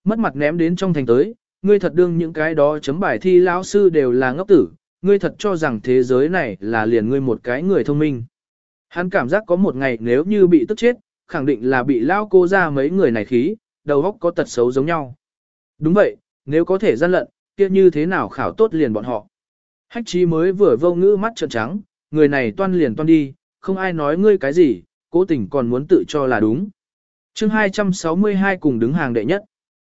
mất mặt ném đến trong thành tới, ngươi thật đương những cái đó chấm bài thi lão sư đều là ngốc tử, ngươi thật cho rằng thế giới này là liền ngươi một cái người thông minh. Hắn cảm giác có một ngày nếu như bị tức chết, khẳng định là bị lao cô ra mấy người này khí, đầu óc có tật xấu giống nhau. Đúng vậy, nếu có thể gian lận, kia như thế nào khảo tốt liền bọn họ. Hách Chí mới vừa vô ngữ mắt trợn trắng, người này toan liền toan đi, không ai nói ngươi cái gì, cố tình còn muốn tự cho là đúng. Chương 262 cùng đứng hàng đệ nhất.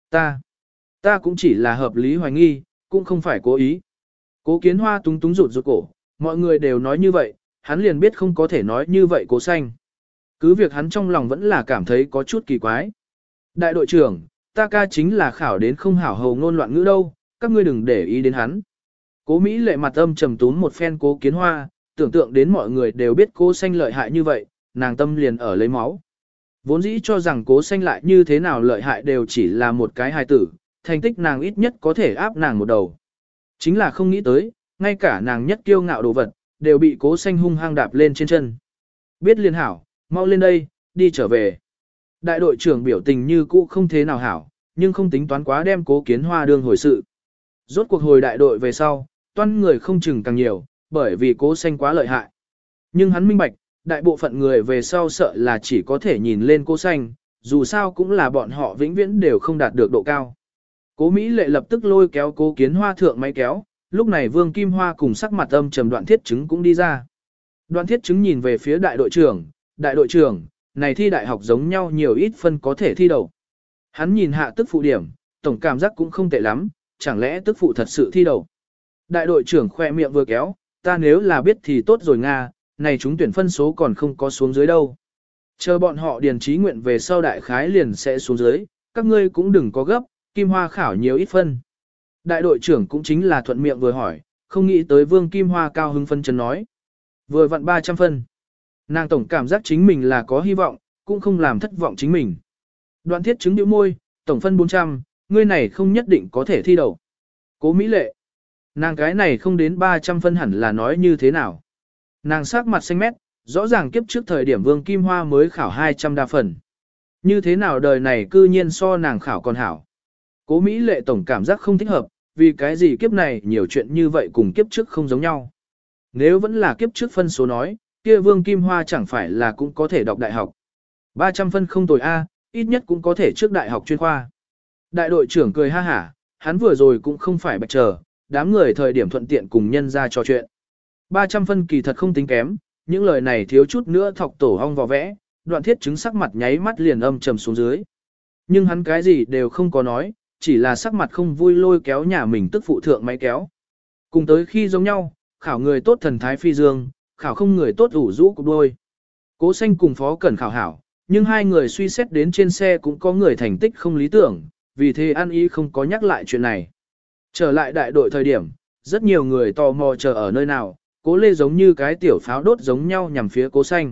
Ta cũng chỉ là hợp lý hoài nghi, cũng không phải cố ý. Cố Kiến Hoa túng túng rụt cổ, mọi người đều nói như vậy, hắn liền biết không có thể nói như vậy Cố Xanh. Cứ việc hắn trong lòng vẫn là cảm thấy có chút kỳ quái. Đại đội trưởng, ta ca chính là khảo đến không hảo hầu ngôn loạn ngữ đâu, các ngươi đừng để ý đến hắn. Cố Mỹ lệ mặt âm trầm tún một phen Cố Kiến Hoa, tưởng tượng đến mọi người đều biết Cố Xanh lợi hại như vậy, nàng tâm liền ở lấy máu. Vốn dĩ cho rằng Cố Xanh lại như thế nào lợi hại đều chỉ là một cái hài tử, thành tích nàng ít nhất có thể áp nàng một đầu. Chính là không nghĩ tới, ngay cả nàng nhất kiêu ngạo đồ vật, đều bị Cố Xanh hung hăng đạp lên trên chân. Biết liên hảo, mau lên đây, đi trở về. Đại đội trưởng biểu tình như cũ không thế nào hảo, nhưng không tính toán quá đem Cố Kiến Hoa đương hồi sự. Rốt cuộc hồi đại đội về sau, toan người không chừng càng nhiều, bởi vì Cố Xanh quá lợi hại. Nhưng hắn minh bạch, đại bộ phận người về sau sợ là chỉ có thể nhìn lên Cố Xanh, dù sao cũng là bọn họ vĩnh viễn đều không đạt được độ cao. Cố Mỹ lệ lập tức lôi kéo Cố Kiến Hoa thượng máy kéo, lúc này Vương Kim Hoa cùng sắc mặt âm trầm Đoạn Thiết Trứng cũng đi ra. Đoạn Thiết Trứng nhìn về phía đại đội trưởng, này thi đại học giống nhau nhiều ít phân có thể thi đậu. Hắn nhìn hạ tức phụ điểm, tổng cảm giác cũng không tệ lắm, chẳng lẽ tức phụ thật sự thi đậu. Đại đội trưởng khoe miệng vừa kéo, ta nếu là biết thì tốt rồi Nga, này chúng tuyển phân số còn không có xuống dưới đâu. Chờ bọn họ điền trí nguyện về sau đại khái liền sẽ xuống dưới, các ngươi cũng đừng có gấp, Kim Hoa khảo nhiều ít phân. Đại đội trưởng cũng chính là thuận miệng vừa hỏi, không nghĩ tới Vương Kim Hoa cao hứng phân chân nói. Vừa vặn 300 phân. Nàng tổng cảm giác chính mình là có hy vọng, cũng không làm thất vọng chính mình. Đoạn Thiết Trứng nhíu môi, tổng phân 400, ngươi này không nhất định có thể thi đậu. Cố Mỹ lệ. Nàng cái này không đến 300 phân hẳn là nói như thế nào. Nàng sắc mặt xanh mét, rõ ràng kiếp trước thời điểm Vương Kim Hoa mới khảo 200 đa phần. Như thế nào đời này cư nhiên so nàng khảo còn hảo. Cố Mỹ lệ tổng cảm giác không thích hợp, vì cái gì kiếp này nhiều chuyện như vậy cùng kiếp trước không giống nhau. Nếu vẫn là kiếp trước phân số nói, kia Vương Kim Hoa chẳng phải là cũng có thể đọc đại học. 300 phân không tồi A, ít nhất cũng có thể trước đại học chuyên khoa. Đại đội trưởng cười ha hả, hắn vừa rồi cũng không phải bạch chờ, đám người thời điểm thuận tiện cùng nhân ra trò chuyện. 300 phân kỳ thật không tính kém, những lời này thiếu chút nữa thọc tổ hong vò vẽ, Đoạn Thiết Trứng sắc mặt nháy mắt liền âm trầm xuống dưới. Nhưng hắn cái gì đều không có nói, chỉ là sắc mặt không vui lôi kéo nhà mình tức phụ thượng máy kéo. Cùng tới khi giống nhau, khảo người tốt thần thái phi dương, khảo không người tốt ủ rũ cục đôi. Cố Xanh cùng Phó Cẩn khảo hảo, nhưng hai người suy xét đến trên xe cũng có người thành tích không lý tưởng, vì thế ăn ý không có nhắc lại chuyện này. Trở lại đại đội thời điểm, rất nhiều người tò mò chờ ở nơi nào, Cố Lê giống như cái tiểu pháo đốt giống nhau nhằm phía Cố Xanh.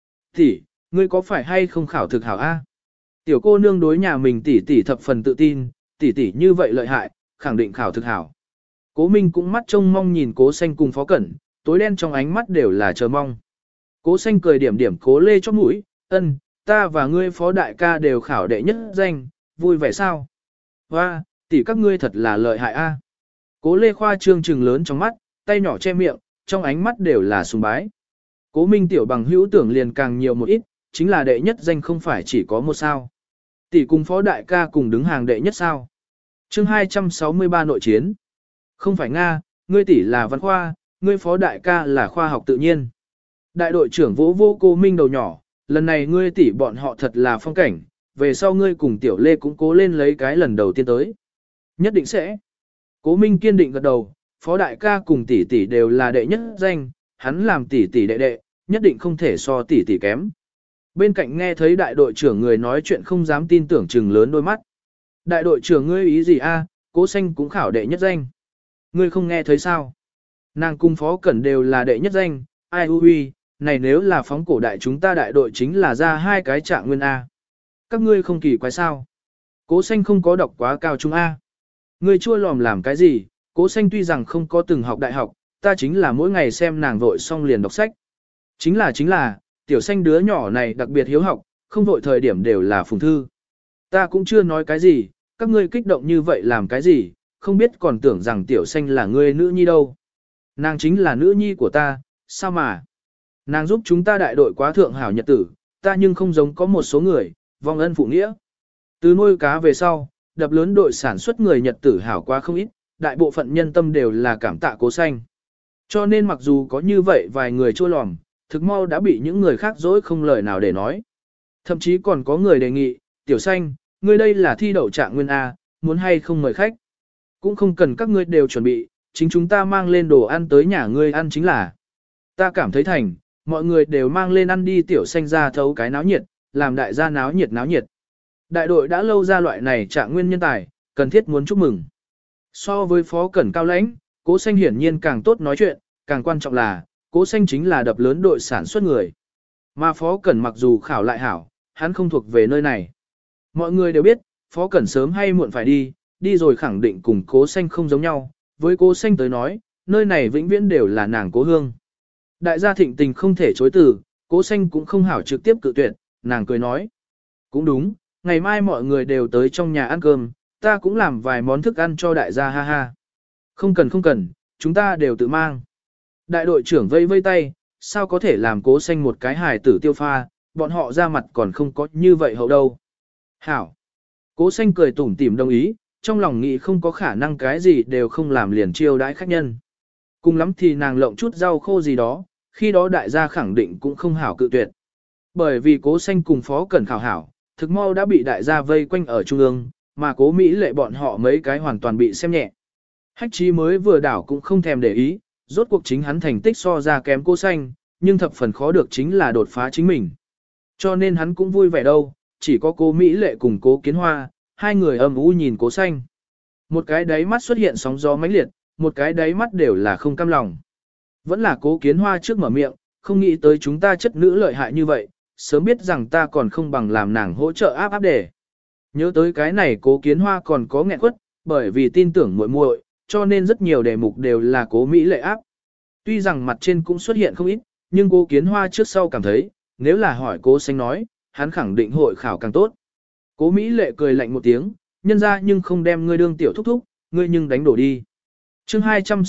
Tỷ, ngươi có phải hay không khảo thực hảo a? Tiểu cô nương đối nhà mình tỷ thập phần tự tin, tỷ như vậy lợi hại, khẳng định khảo thực hảo. Cố Minh cũng mắt trông mong nhìn Cố Xanh cùng Phó Cẩn, tối đen trong ánh mắt đều là chờ mong. Cố Xanh cười điểm điểm Cố Lê chóp mũi, ân, ta và ngươi Phó đại ca đều khảo đệ nhất danh, vui vẻ sao? Hoa, tỷ các ngươi thật là lợi hại a. Cố Lê khoa trương trừng lớn trong mắt, tay nhỏ che miệng, trong ánh mắt đều là sùng bái. Cố Minh tiểu bằng hữu tưởng liền càng nhiều một ít, chính là đệ nhất danh không phải chỉ có một sao. Tỷ cùng Phó đại ca cùng đứng hàng đệ nhất sao. Chương 263 nội chiến. Không phải Nga, ngươi tỷ là văn khoa, ngươi Phó đại ca là khoa học tự nhiên. Đại đội trưởng vỗ vô Cố Minh đầu nhỏ, lần này ngươi tỷ bọn họ thật là phong cảnh, về sau ngươi cùng Tiểu Lê cũng cố lên lấy cái lần đầu tiên tới. Nhất định sẽ. Cố Minh kiên định gật đầu, Phó đại ca cùng tỷ đều là đệ nhất danh, hắn làm tỷ đệ, nhất định không thể so tỷ kém. Bên cạnh nghe thấy đại đội trưởng người nói chuyện không dám tin tưởng trừng lớn đôi mắt. Đại đội trưởng ngươi ý gì a? Cố Xanh cũng khảo đệ nhất danh. Ngươi không nghe thấy sao? Nàng cùng Phó Cẩn đều là đệ nhất danh, ai ui, này nếu là phóng cổ đại chúng ta đại đội chính là ra hai cái trạng nguyên A. Các ngươi không kỳ quái sao? Cố Xanh không có đọc quá cao trung A. Ngươi chua lòm làm cái gì? Cố Xanh tuy rằng không có từng học đại học, ta chính là mỗi ngày xem nàng vội xong liền đọc sách. Chính là, tiểu Xanh đứa nhỏ này đặc biệt hiếu học, không vội thời điểm đều là phùng thư. Ta cũng chưa nói cái gì, các ngươi kích động như vậy làm cái gì, không biết còn tưởng rằng tiểu xanh là ngươi nữ nhi đâu. Nàng chính là nữ nhi của ta, sao mà? Nàng giúp chúng ta đại đội quá thượng hảo nhật tử, ta nhưng không giống có một số người, vong ân phụ nghĩa. Từ nuôi cá về sau, đập lớn đội sản xuất người nhật tử hảo quá không ít, đại bộ phận nhân tâm đều là cảm tạ Cố Xanh. Cho nên mặc dù có như vậy vài người chua lòm, thực mau đã bị những người khác dối không lời nào để nói. Thậm chí còn có người đề nghị, tiểu xanh, ngươi đây là thi đậu trạng nguyên A, muốn hay không mời khách. Cũng không cần các ngươi đều chuẩn bị, chính chúng ta mang lên đồ ăn tới nhà ngươi ăn chính là. Ta cảm thấy thành, mọi người đều mang lên ăn đi tiểu xanh ra thấu cái náo nhiệt, làm đại gia náo nhiệt náo nhiệt. Đại đội đã lâu ra loại này trạng nguyên nhân tài, cần thiết muốn chúc mừng. So với phó cẩn cao lãnh, Cố Xanh hiển nhiên càng tốt nói chuyện, càng quan trọng là, Cố Xanh chính là đập lớn đội sản xuất người. Mà phó cẩn mặc dù khảo lại hảo, hắn không thuộc về nơi này. Mọi người đều biết, phó cẩn sớm hay muộn phải đi rồi khẳng định cùng Cố Xanh không giống nhau. Với Cố Xanh tới nói, nơi này vĩnh viễn đều là nàng Cố Hương. Đại gia thịnh tình không thể chối từ, Cố Xanh cũng không hảo trực tiếp cự tuyệt, nàng cười nói. Cũng đúng, ngày mai mọi người đều tới trong nhà ăn cơm, ta cũng làm vài món thức ăn cho đại gia ha ha. Không cần, chúng ta đều tự mang. Đại đội trưởng vây vây tay, sao có thể làm Cố Xanh một cái hài tử tiêu pha, bọn họ ra mặt còn không có như vậy hậu đâu. Hảo. Cố Xanh cười tủm tỉm đồng ý, trong lòng nghĩ không có khả năng cái gì đều không làm liền chiêu đãi khách nhân. Cùng lắm thì nàng lộng chút rau khô gì đó, khi đó đại gia khẳng định cũng không hảo cự tuyệt. Bởi vì Cố Xanh cùng phó cẩn khảo hảo, thực mau đã bị đại gia vây quanh ở trung ương, mà Cố Mỹ Lệ bọn họ mấy cái hoàn toàn bị xem nhẹ. Hách Chí mới vừa đảo cũng không thèm để ý, rốt cuộc chính hắn thành tích so ra kém Cố Xanh, nhưng thập phần khó được chính là đột phá chính mình. Cho nên hắn cũng vui vẻ đâu, chỉ có Cố Mỹ Lệ cùng Cố Kiến Hoa, hai người âm u nhìn Cố Xanh. Một cái đáy mắt xuất hiện sóng gió mãnh liệt, một cái đáy mắt đều là không cam lòng. Vẫn là Cố Kiến Hoa trước mở miệng, không nghĩ tới chúng ta chất nữ lợi hại như vậy, sớm biết rằng ta còn không bằng làm nàng hỗ trợ áp để. Nhớ tới cái này Cố Kiến Hoa còn có nghẹn quất, bởi vì tin tưởng muội muội, cho nên rất nhiều đề mục đều là Cố Mỹ Lệ áp. Tuy rằng mặt trên cũng xuất hiện không ít, nhưng Cố Kiến Hoa trước sau cảm thấy, nếu là hỏi Cố Xanh nói, hắn khẳng định hội khảo càng tốt. Cố Mỹ Lệ cười lạnh một tiếng, nhân ra nhưng không đem ngươi đương tiểu thúc thúc, ngươi nhưng đánh đổ đi. Chương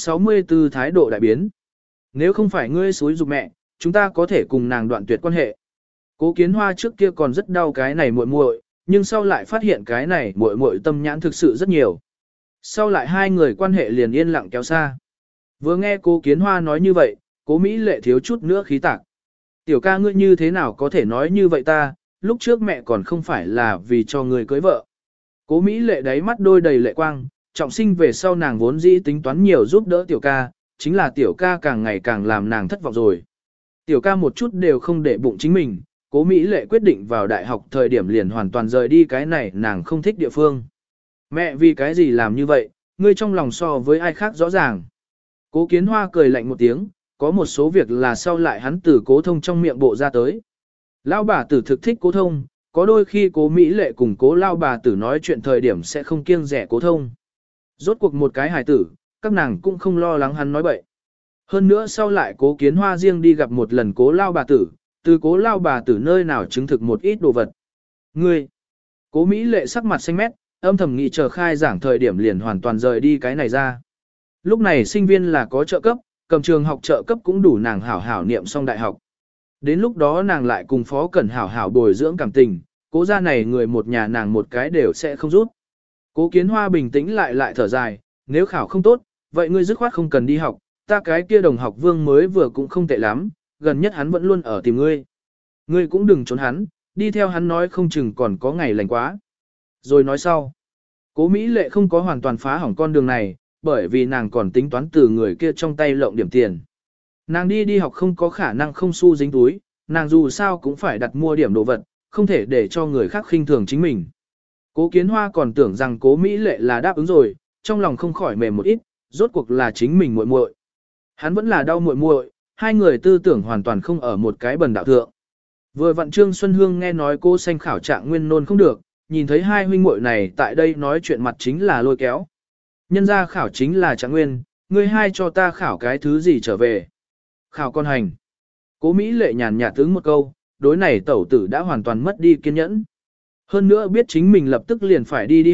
264 thái độ đại biến. Nếu không phải ngươi xúi giục mẹ, chúng ta có thể cùng nàng đoạn tuyệt quan hệ. Cố Kiến Hoa trước kia còn rất đau cái này muội muội, nhưng sau lại phát hiện cái này muội muội tâm nhãn thực sự rất nhiều. Sau lại hai người quan hệ liền yên lặng kéo xa. Vừa nghe Cố Kiến Hoa nói như vậy, Cố Mỹ Lệ thiếu chút nữa khí tạc. Tiểu ca ngươi như thế nào có thể nói như vậy ta, lúc trước mẹ còn không phải là vì cho ngươi cưới vợ. Cố Mỹ Lệ đáy mắt đôi đầy lệ quang, trọng sinh về sau nàng vốn dĩ tính toán nhiều giúp đỡ tiểu ca, chính là tiểu ca càng ngày càng làm nàng thất vọng rồi. Tiểu ca một chút đều không để bụng chính mình, Cố Mỹ Lệ quyết định vào đại học thời điểm liền hoàn toàn rời đi cái này nàng không thích địa phương. Mẹ vì cái gì làm như vậy, ngươi trong lòng so với ai khác rõ ràng. Cố Kiến Hoa cười lạnh một tiếng, có một số việc là sau lại hắn từ Cố Thông trong miệng bộ ra tới. Lão bà tử thực thích Cố Thông, có đôi khi Cố Mỹ Lệ cùng Cố Lão bà tử nói chuyện thời điểm sẽ không kiêng rẻ Cố Thông. Rốt cuộc một cái hài tử, các nàng cũng không lo lắng hắn nói bậy. Hơn nữa sau lại Cố Kiến Hoa riêng đi gặp một lần Cố Lão bà tử, từ Cố Lão bà tử nơi nào chứng thực một ít đồ vật. Ngươi, Cố Mỹ Lệ sắc mặt xanh mét, âm thầm nghĩ chờ khai giảng thời điểm liền hoàn toàn rời đi cái này ra. Lúc này sinh viên là có trợ cấp, cầm trường học trợ cấp cũng đủ nàng hảo hảo niệm xong đại học. Đến lúc đó nàng lại cùng Phó Cẩn hảo hảo bồi dưỡng cảm tình, Cố gia này người một nhà nàng một cái đều sẽ không rút. Cố Kiến Hoa bình tĩnh lại thở dài, nếu khảo không tốt, vậy ngươi dứt khoát không cần đi học, ta cái kia đồng học Vương mới vừa cũng không tệ lắm, gần nhất hắn vẫn luôn ở tìm ngươi. Ngươi cũng đừng trốn hắn, đi theo hắn nói không chừng còn có ngày lành quá. Rồi nói sau, Cố Mỹ Lệ không có hoàn toàn phá hỏng con đường này, bởi vì nàng còn tính toán từ người kia trong tay lộng điểm tiền. Nàng đi học không có khả năng không xu dính túi, nàng dù sao cũng phải đặt mua điểm đồ vật, không thể để cho người khác khinh thường chính mình. Cố Kiến Hoa còn tưởng rằng Cố Mỹ Lệ là đáp ứng rồi, trong lòng không khỏi mềm một ít, rốt cuộc là chính mình muội muội. Hắn vẫn là đau muội muội, hai người tư tưởng hoàn toàn không ở một cái bần đạo thượng. Vừa vặn Trương Xuân Hương nghe nói Cố Xanh khảo trạng nguyên nôn không được, nhìn thấy hai huynh muội này tại đây nói chuyện mặt chính là lôi kéo. Nhân ra khảo chính là trạng nguyên, ngươi hai cho ta khảo cái thứ gì trở về. Khảo con hành. Cố Mỹ Lệ nhàn nhạt tướng một câu, đối này tẩu tử đã hoàn toàn mất đi kiên nhẫn. Hơn nữa biết chính mình lập tức liền phải đi học,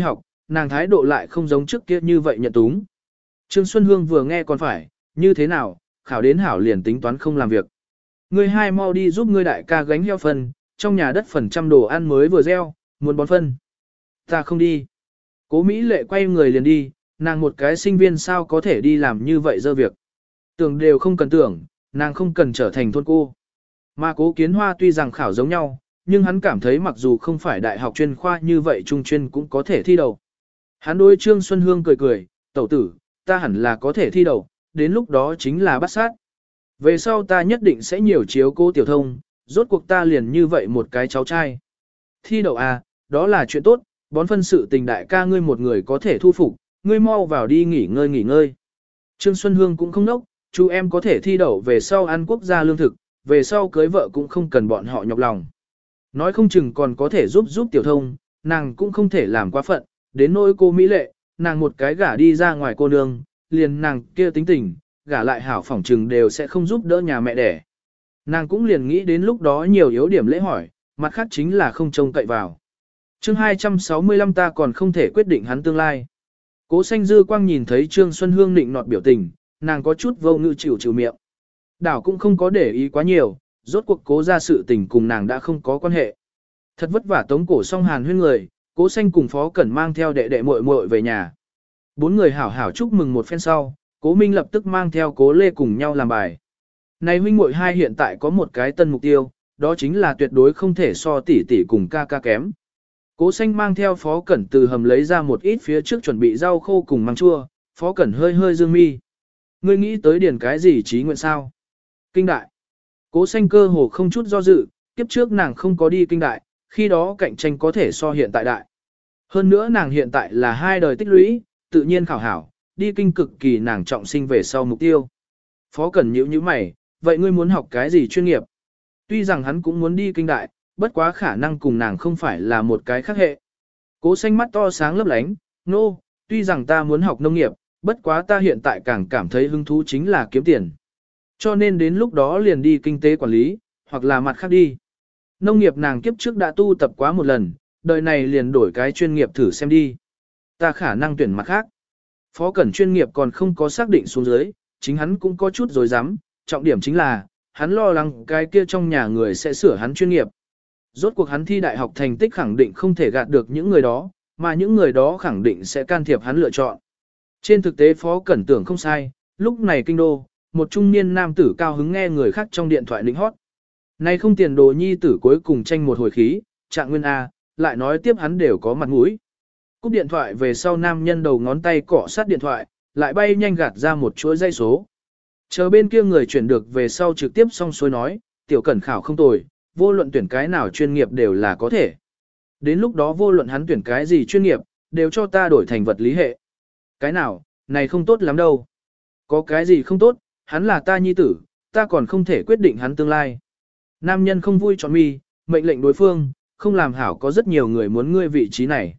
nàng thái độ lại không giống trước kia như vậy nhận túng. Trương Xuân Hương vừa nghe còn phải, như thế nào, khảo đến hảo liền tính toán không làm việc. Ngươi hai mau đi giúp ngươi đại ca gánh heo phân, trong nhà đất phần trăm đồ ăn mới vừa gieo, muốn bón phân. Ta không đi. Cố Mỹ Lệ quay người liền đi, nàng một cái sinh viên sao có thể đi làm như vậy dơ việc. Tưởng đều không cần tưởng, nàng không cần trở thành thôn cô. Mà Cố Kiến Hoa tuy rằng khảo giống nhau, nhưng hắn cảm thấy mặc dù không phải đại học chuyên khoa như vậy trung chuyên cũng có thể thi đầu. Hắn đối Trương Xuân Hương cười cười, tẩu tử, ta hẳn là có thể thi đầu, đến lúc đó chính là bắt sát. Về sau ta nhất định sẽ nhiều chiếu cố tiểu thông, rốt cuộc ta liền như vậy một cái cháu trai. Thi đậu à, đó là chuyện tốt, bón phân sự tình đại ca ngươi một người có thể thu phục, ngươi mau vào đi nghỉ ngơi. Trương Xuân Hương cũng không nốc, chú em có thể thi đậu về sau ăn quốc gia lương thực, về sau cưới vợ cũng không cần bọn họ nhọc lòng. Nói không chừng còn có thể giúp tiểu thông, nàng cũng không thể làm quá phận, đến nỗi cô Mỹ Lệ, nàng một cái gả đi ra ngoài cô nương, liền nàng kia tính tình, gả lại hảo phỏng chừng đều sẽ không giúp đỡ nhà mẹ đẻ. Nàng cũng liền nghĩ đến lúc đó nhiều yếu điểm lễ hỏi, mặt khác chính là không trông cậy vào. Chương 265 ta còn không thể quyết định hắn tương lai. Cố Xanh dư quang nhìn thấy Trương Xuân Hương nịnh nọt biểu tình, nàng có chút vô ngữ chịu miệng. Đảo cũng không có để ý quá nhiều, rốt cuộc Cố ra sự tình cùng nàng đã không có quan hệ. Thật vất vả tống cổ xong hàn huyên người, Cố Xanh cùng Phó Cẩn mang theo đệ đệ muội muội về nhà. Bốn người hảo hảo chúc mừng một phen sau, Cố Minh lập tức mang theo Cố Lê cùng nhau làm bài. Này huynh muội hai hiện tại có một cái tân mục tiêu, đó chính là tuyệt đối không thể so tỷ tỷ cùng ca ca kém. Cố Xanh mang theo Phó Cẩn từ hầm lấy ra một ít phía trước chuẩn bị rau khô cùng măng chua, Phó Cẩn hơi dương mi. Ngươi nghĩ tới điển cái gì trí nguyện sao? Kinh đại. Cố Xanh cơ hồ không chút do dự, kiếp trước nàng không có đi kinh đại, khi đó cạnh tranh có thể so hiện tại đại. Hơn nữa nàng hiện tại là hai đời tích lũy, tự nhiên khảo hảo, đi kinh cực kỳ nàng trọng sinh về sau mục tiêu. Phó Cẩn nhíu nhíu mày, vậy ngươi muốn học cái gì chuyên nghiệp? Tuy rằng hắn cũng muốn đi kinh đại, bất quá khả năng cùng nàng không phải là một cái khác hệ. Cố Xanh mắt to sáng lấp lánh, nô, tuy rằng ta muốn học nông nghiệp, bất quá ta hiện tại càng cảm thấy hứng thú chính là kiếm tiền. Cho nên đến lúc đó liền đi kinh tế quản lý, hoặc là mặt khác đi. Nông nghiệp nàng kiếp trước đã tu tập quá một lần, đời này liền đổi cái chuyên nghiệp thử xem đi. Ta khả năng tuyển mặt khác. Phó Cẩn chuyên nghiệp còn không có xác định xuống dưới, chính hắn cũng có chút dối rắm, trọng điểm chính là, hắn lo lắng cái kia trong nhà người sẽ sửa hắn chuyên nghiệp. Rốt cuộc hắn thi đại học thành tích khẳng định không thể gạt được những người đó, mà những người đó khẳng định sẽ can thiệp hắn lựa chọn. Trên thực tế Phó Cẩn tưởng không sai, lúc này kinh đô, một trung niên nam tử cao hứng nghe người khác trong điện thoại lĩnh hót. Này không tiền đồ nhi tử cuối cùng tranh một hồi khí, Trạng Nguyên A, lại nói tiếp hắn đều có mặt mũi. Cúp điện thoại về sau nam nhân đầu ngón tay cọ sát điện thoại, lại bay nhanh gạt ra một chuỗi dây số. Chờ bên kia người chuyển được về sau trực tiếp xong xuôi nói, tiểu Cẩn khảo không tồi, vô luận tuyển cái nào chuyên nghiệp đều là có thể. Đến lúc đó vô luận hắn tuyển cái gì chuyên nghiệp, đều cho ta đổi thành vật lý hệ. Cái nào, này không tốt lắm đâu. Có cái gì không tốt, hắn là ta nhi tử, ta còn không thể quyết định hắn tương lai. Nam nhân không vui chọn mi, mệnh lệnh đối phương, không làm hảo có rất nhiều người muốn ngươi vị trí này.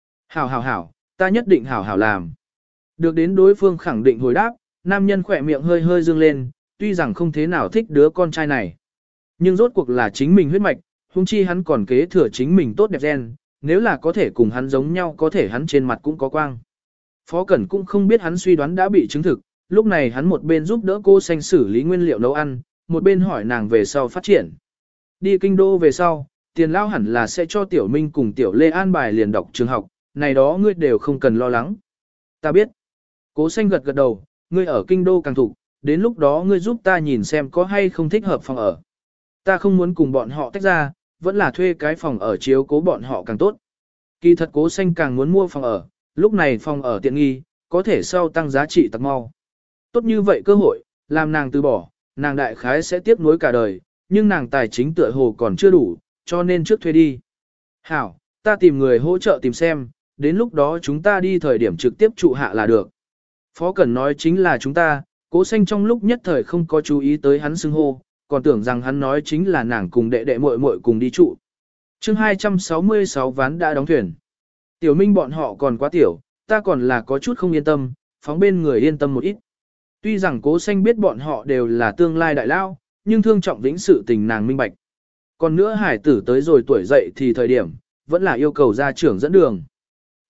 Hảo, ta nhất định hảo làm. Được đến đối phương khẳng định hồi đáp, nam nhân khỏe miệng hơi dương lên, tuy rằng không thế nào thích đứa con trai này. Nhưng rốt cuộc là chính mình huyết mạch, huống chi hắn còn kế thừa chính mình tốt đẹp gen, nếu là có thể cùng hắn giống nhau có thể hắn trên mặt cũng có quang. Phó Cẩn cũng không biết hắn suy đoán đã bị chứng thực, lúc này hắn một bên giúp đỡ cô Xanh xử lý nguyên liệu nấu ăn, một bên hỏi nàng về sau phát triển. Đi kinh đô về sau, tiền lao hẳn là sẽ cho Tiểu Minh cùng Tiểu Lê an bài liền đọc trường học, này đó ngươi đều không cần lo lắng. Ta biết. Cố Xanh gật đầu, ngươi ở kinh đô càng thục, đến lúc đó ngươi giúp ta nhìn xem có hay không thích hợp phòng ở. Ta không muốn cùng bọn họ tách ra, vẫn là thuê cái phòng ở chiếu cố bọn họ càng tốt. Kỳ thật Cố Xanh càng muốn mua phòng ở, lúc này phòng ở tiện nghi, có thể sau tăng giá trị tặc mau. Tốt như vậy cơ hội, làm nàng từ bỏ, nàng đại khái sẽ tiếc nuối cả đời, nhưng nàng tài chính tựa hồ còn chưa đủ, cho nên trước thuê đi. Hảo, ta tìm người hỗ trợ tìm xem, đến lúc đó chúng ta đi thời điểm trực tiếp trụ hạ là được. Phó Cẩn nói chính là chúng ta, Cố Xanh trong lúc nhất thời không có chú ý tới hắn xưng hô, còn tưởng rằng hắn nói chính là nàng cùng đệ đệ muội muội cùng đi trụ. Chương 266 ván đã đóng thuyền. Tiểu Minh bọn họ còn quá tiểu, ta còn là có chút không yên tâm, phóng bên người yên tâm một ít. Tuy rằng Cố Xanh biết bọn họ đều là tương lai đại lao, nhưng thương trọng vĩnh sự tình nàng minh bạch. Còn nữa hải tử tới rồi tuổi dậy thì thời điểm, vẫn là yêu cầu gia trưởng dẫn đường.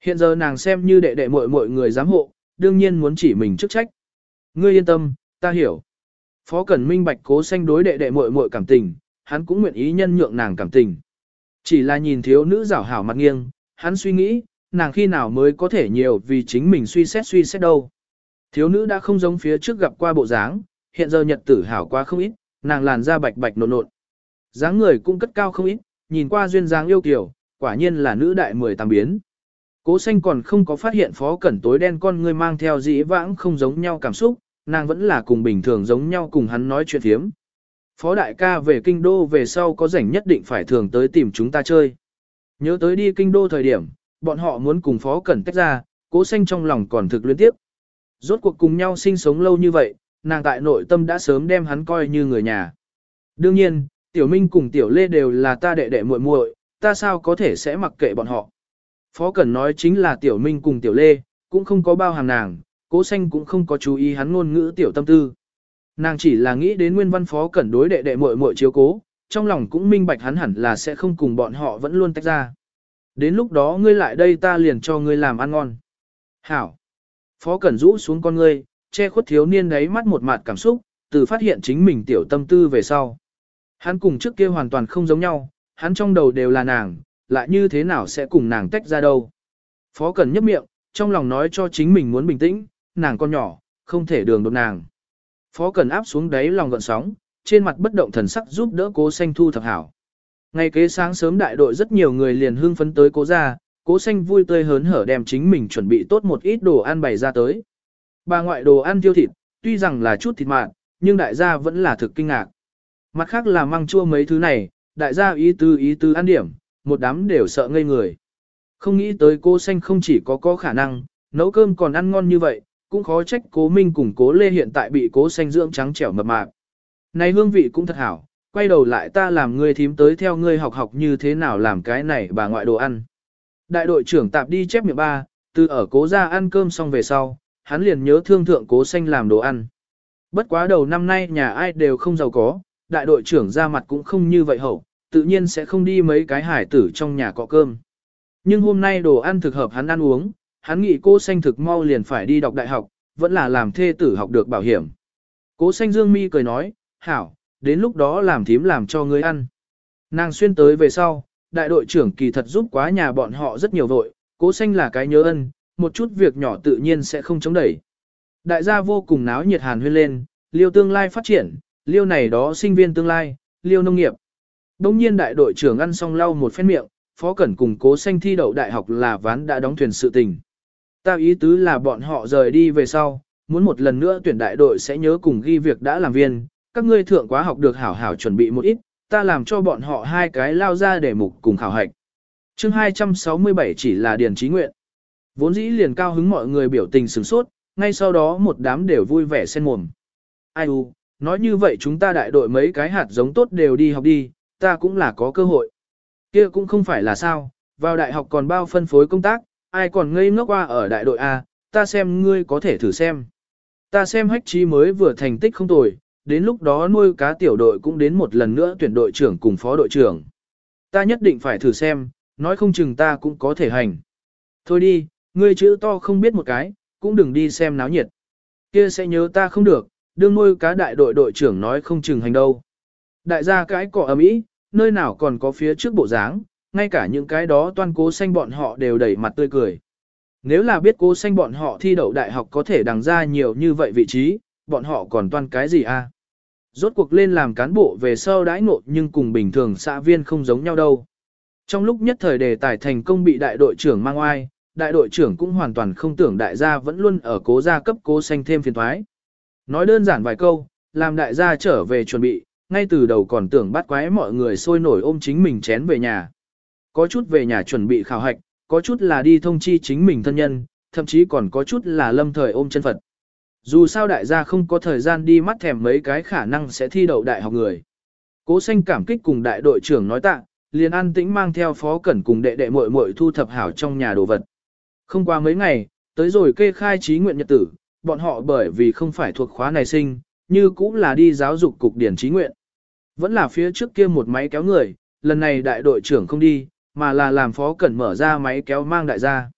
Hiện giờ nàng xem như đệ đệ muội muội người giám hộ, đương nhiên muốn chỉ mình chức trách. Ngươi yên tâm, ta hiểu. Phó Cẩn minh bạch Cố Xanh đối đệ đệ muội muội cảm tình, hắn cũng nguyện ý nhân nhượng nàng cảm tình. Chỉ là nhìn thiếu nữ rảo hảo mặt nghiêng, hắn suy nghĩ, nàng khi nào mới có thể nhiều vì chính mình suy xét đâu. Thiếu nữ đã không giống phía trước gặp qua bộ dáng, hiện giờ nhật tử hảo quá không ít, nàng làn da bạch bạch nộn nộn. Dáng người cũng cất cao không ít, nhìn qua duyên dáng yêu kiều, quả nhiên là nữ đại 18 biến. Cố Xanh còn không có phát hiện Phó Cẩn tối đen con ngươi mang theo dĩ vãng không giống nhau cảm xúc, nàng vẫn là cùng bình thường giống nhau cùng hắn nói chuyện thiếm. Phó đại ca về kinh đô về sau có rảnh nhất định phải thường tới tìm chúng ta chơi. Nhớ tới đi kinh đô thời điểm, bọn họ muốn cùng Phó Cẩn tách ra, Cố Xanh trong lòng còn thực luyến tiếp. Rốt cuộc cùng nhau sinh sống lâu như vậy, nàng tại nội tâm đã sớm đem hắn coi như người nhà. Đương nhiên, Tiểu Minh cùng Tiểu Lê đều là ta đệ đệ muội muội, ta sao có thể sẽ mặc kệ bọn họ. Phó Cẩn nói chính là Tiểu Minh cùng Tiểu Lê, cũng không có bao hàm nàng, Cố Xanh cũng không có chú ý hắn ngôn ngữ tiểu tâm tư. Nàng chỉ là nghĩ đến nguyên văn Phó Cẩn đối đệ đệ muội muội chiếu cố, trong lòng cũng minh bạch hắn hẳn là sẽ không cùng bọn họ vẫn luôn tách ra. Đến lúc đó ngươi lại đây ta liền cho ngươi làm ăn ngon. Hảo. Phó Cẩn rũ xuống con ngươi, che khuất thiếu niên đấy mắt một mặt cảm xúc, từ phát hiện chính mình tiểu tâm tư về sau. Hắn cùng trước kia hoàn toàn không giống nhau, hắn trong đầu đều là nàng, lại như thế nào sẽ cùng nàng tách ra đâu. Phó Cẩn nhấp miệng, trong lòng nói cho chính mình muốn bình tĩnh, nàng con nhỏ, không thể đường đột nàng. Phó Cẩn áp xuống đáy lòng gợn sóng, trên mặt bất động thần sắc giúp đỡ Cố Xanh thu thập hảo. Ngày kế sáng sớm đại đội rất nhiều người liền hưng phấn tới Cố gia, Cố Xanh vui tươi hớn hở đem chính mình chuẩn bị tốt một ít đồ ăn bày ra tới. Bà ngoại đồ ăn tiêu thịt, tuy rằng là chút thịt mạn, nhưng đại gia vẫn là thực kinh ngạc. Mặt khác là măng chua mấy thứ này, đại gia ý tứ ăn điểm, một đám đều sợ ngây người. Không nghĩ tới Cố Xanh không chỉ có khả năng, nấu cơm còn ăn ngon như vậy, cũng khó trách Cố Minh cùng Cố Lê hiện tại bị Cố Xanh dưỡng trắng trẻo mập mạp. Này hương vị cũng thật hảo, quay đầu lại ta làm ngươi thím tới theo ngươi học như thế nào làm cái này bà ngoại đồ ăn. Đại đội trưởng tạp đi chép miệng ba, từ ở Cố gia ăn cơm xong về sau, hắn liền nhớ thương thượng Cố Xanh làm đồ ăn. Bất quá đầu năm nay nhà ai đều không giàu có, đại đội trưởng ra mặt cũng không như vậy hậu, tự nhiên sẽ không đi mấy cái hải tử trong nhà cọ cơm. Nhưng hôm nay đồ ăn thực hợp hắn ăn uống, hắn nghĩ Cố Xanh thực mau liền phải đi đọc đại học, vẫn là làm thê tử học được bảo hiểm. Cố Xanh dương mi cười nói, hảo, đến lúc đó làm thím làm cho ngươi ăn. Nàng xuyên tới về sau, đại đội trưởng kỳ thật giúp quá nhà bọn họ rất nhiều vội, Cố Xanh là cái nhớ ân, một chút việc nhỏ tự nhiên sẽ không chống đẩy. Đại gia vô cùng náo nhiệt hàn huyên lên, liêu tương lai phát triển, liêu này đó sinh viên tương lai, liêu nông nghiệp. Đông nhiên đại đội trưởng ăn xong lau một phen miệng, Phó Cẩn cùng Cố Xanh thi đậu đại học là ván đã đóng thuyền sự tình. Ta ý tứ là bọn họ rời đi về sau, muốn một lần nữa tuyển đại đội sẽ nhớ cùng ghi việc đã làm viên, các ngươi thượng quá học được hảo hảo chuẩn bị một ít, ta làm cho bọn họ hai cái lao ra để mục cùng khảo hạch. Chương 267 chỉ là điền trí nguyện. Vốn dĩ liền cao hứng mọi người biểu tình sửng sốt, ngay sau đó một đám đều vui vẻ sen mồm. Ai u, nói như vậy chúng ta đại đội mấy cái hạt giống tốt đều đi học đi, ta cũng là có cơ hội. Kia cũng không phải là sao, vào đại học còn bao phân phối công tác, ai còn ngây ngốc qua ở đại đội A, ta xem ngươi có thể thử xem. Ta xem Hách Chí mới vừa thành tích không tồi, đến lúc đó nuôi cá tiểu đội cũng đến một lần nữa tuyển đội trưởng cùng phó đội trưởng. Ta nhất định phải thử xem, nói không chừng ta cũng có thể hành. Thôi đi, ngươi chữ to không biết một cái, cũng đừng đi xem náo nhiệt. Kia sẽ nhớ ta không được, đương nuôi cá đại đội đội trưởng nói không chừng hành đâu. Đại gia cái cọ ầm ĩ, nơi nào còn có phía trước bộ dáng, ngay cả những cái đó toan Cố Xanh bọn họ đều đẩy mặt tươi cười. Nếu là biết Cố Xanh bọn họ thi đậu đại học có thể đằng ra nhiều như vậy vị trí, bọn họ còn toan cái gì a? Rốt cuộc lên làm cán bộ về sau đãi ngộ nhưng cùng bình thường xã viên không giống nhau đâu. Trong lúc nhất thời đề tài thành công bị đại đội trưởng mang oai, đại đội trưởng cũng hoàn toàn không tưởng đại gia vẫn luôn ở Cố gia cấp Cố Xanh thêm phiền toái. Nói đơn giản vài câu, làm đại gia trở về chuẩn bị, ngay từ đầu còn tưởng bắt quái mọi người sôi nổi ôm chính mình chén về nhà. Có chút về nhà chuẩn bị khảo hạch, có chút là đi thông chi chính mình thân nhân, thậm chí còn có chút là lâm thời ôm chân Phật. Dù sao đại gia không có thời gian đi mắt thèm mấy cái khả năng sẽ thi đậu đại học người. Cố Xanh cảm kích cùng đại đội trưởng nói tạ, liền an tĩnh mang theo Phó Cẩn cùng đệ đệ muội muội thu thập hảo trong nhà đồ vật. Không qua mấy ngày, tới rồi kê khai trí nguyện nhật tử, bọn họ bởi vì không phải thuộc khóa này sinh, như cũng là đi giáo dục cục điển trí nguyện. Vẫn là phía trước kia một máy kéo người, lần này đại đội trưởng không đi, mà là làm Phó Cẩn mở ra máy kéo mang đại gia.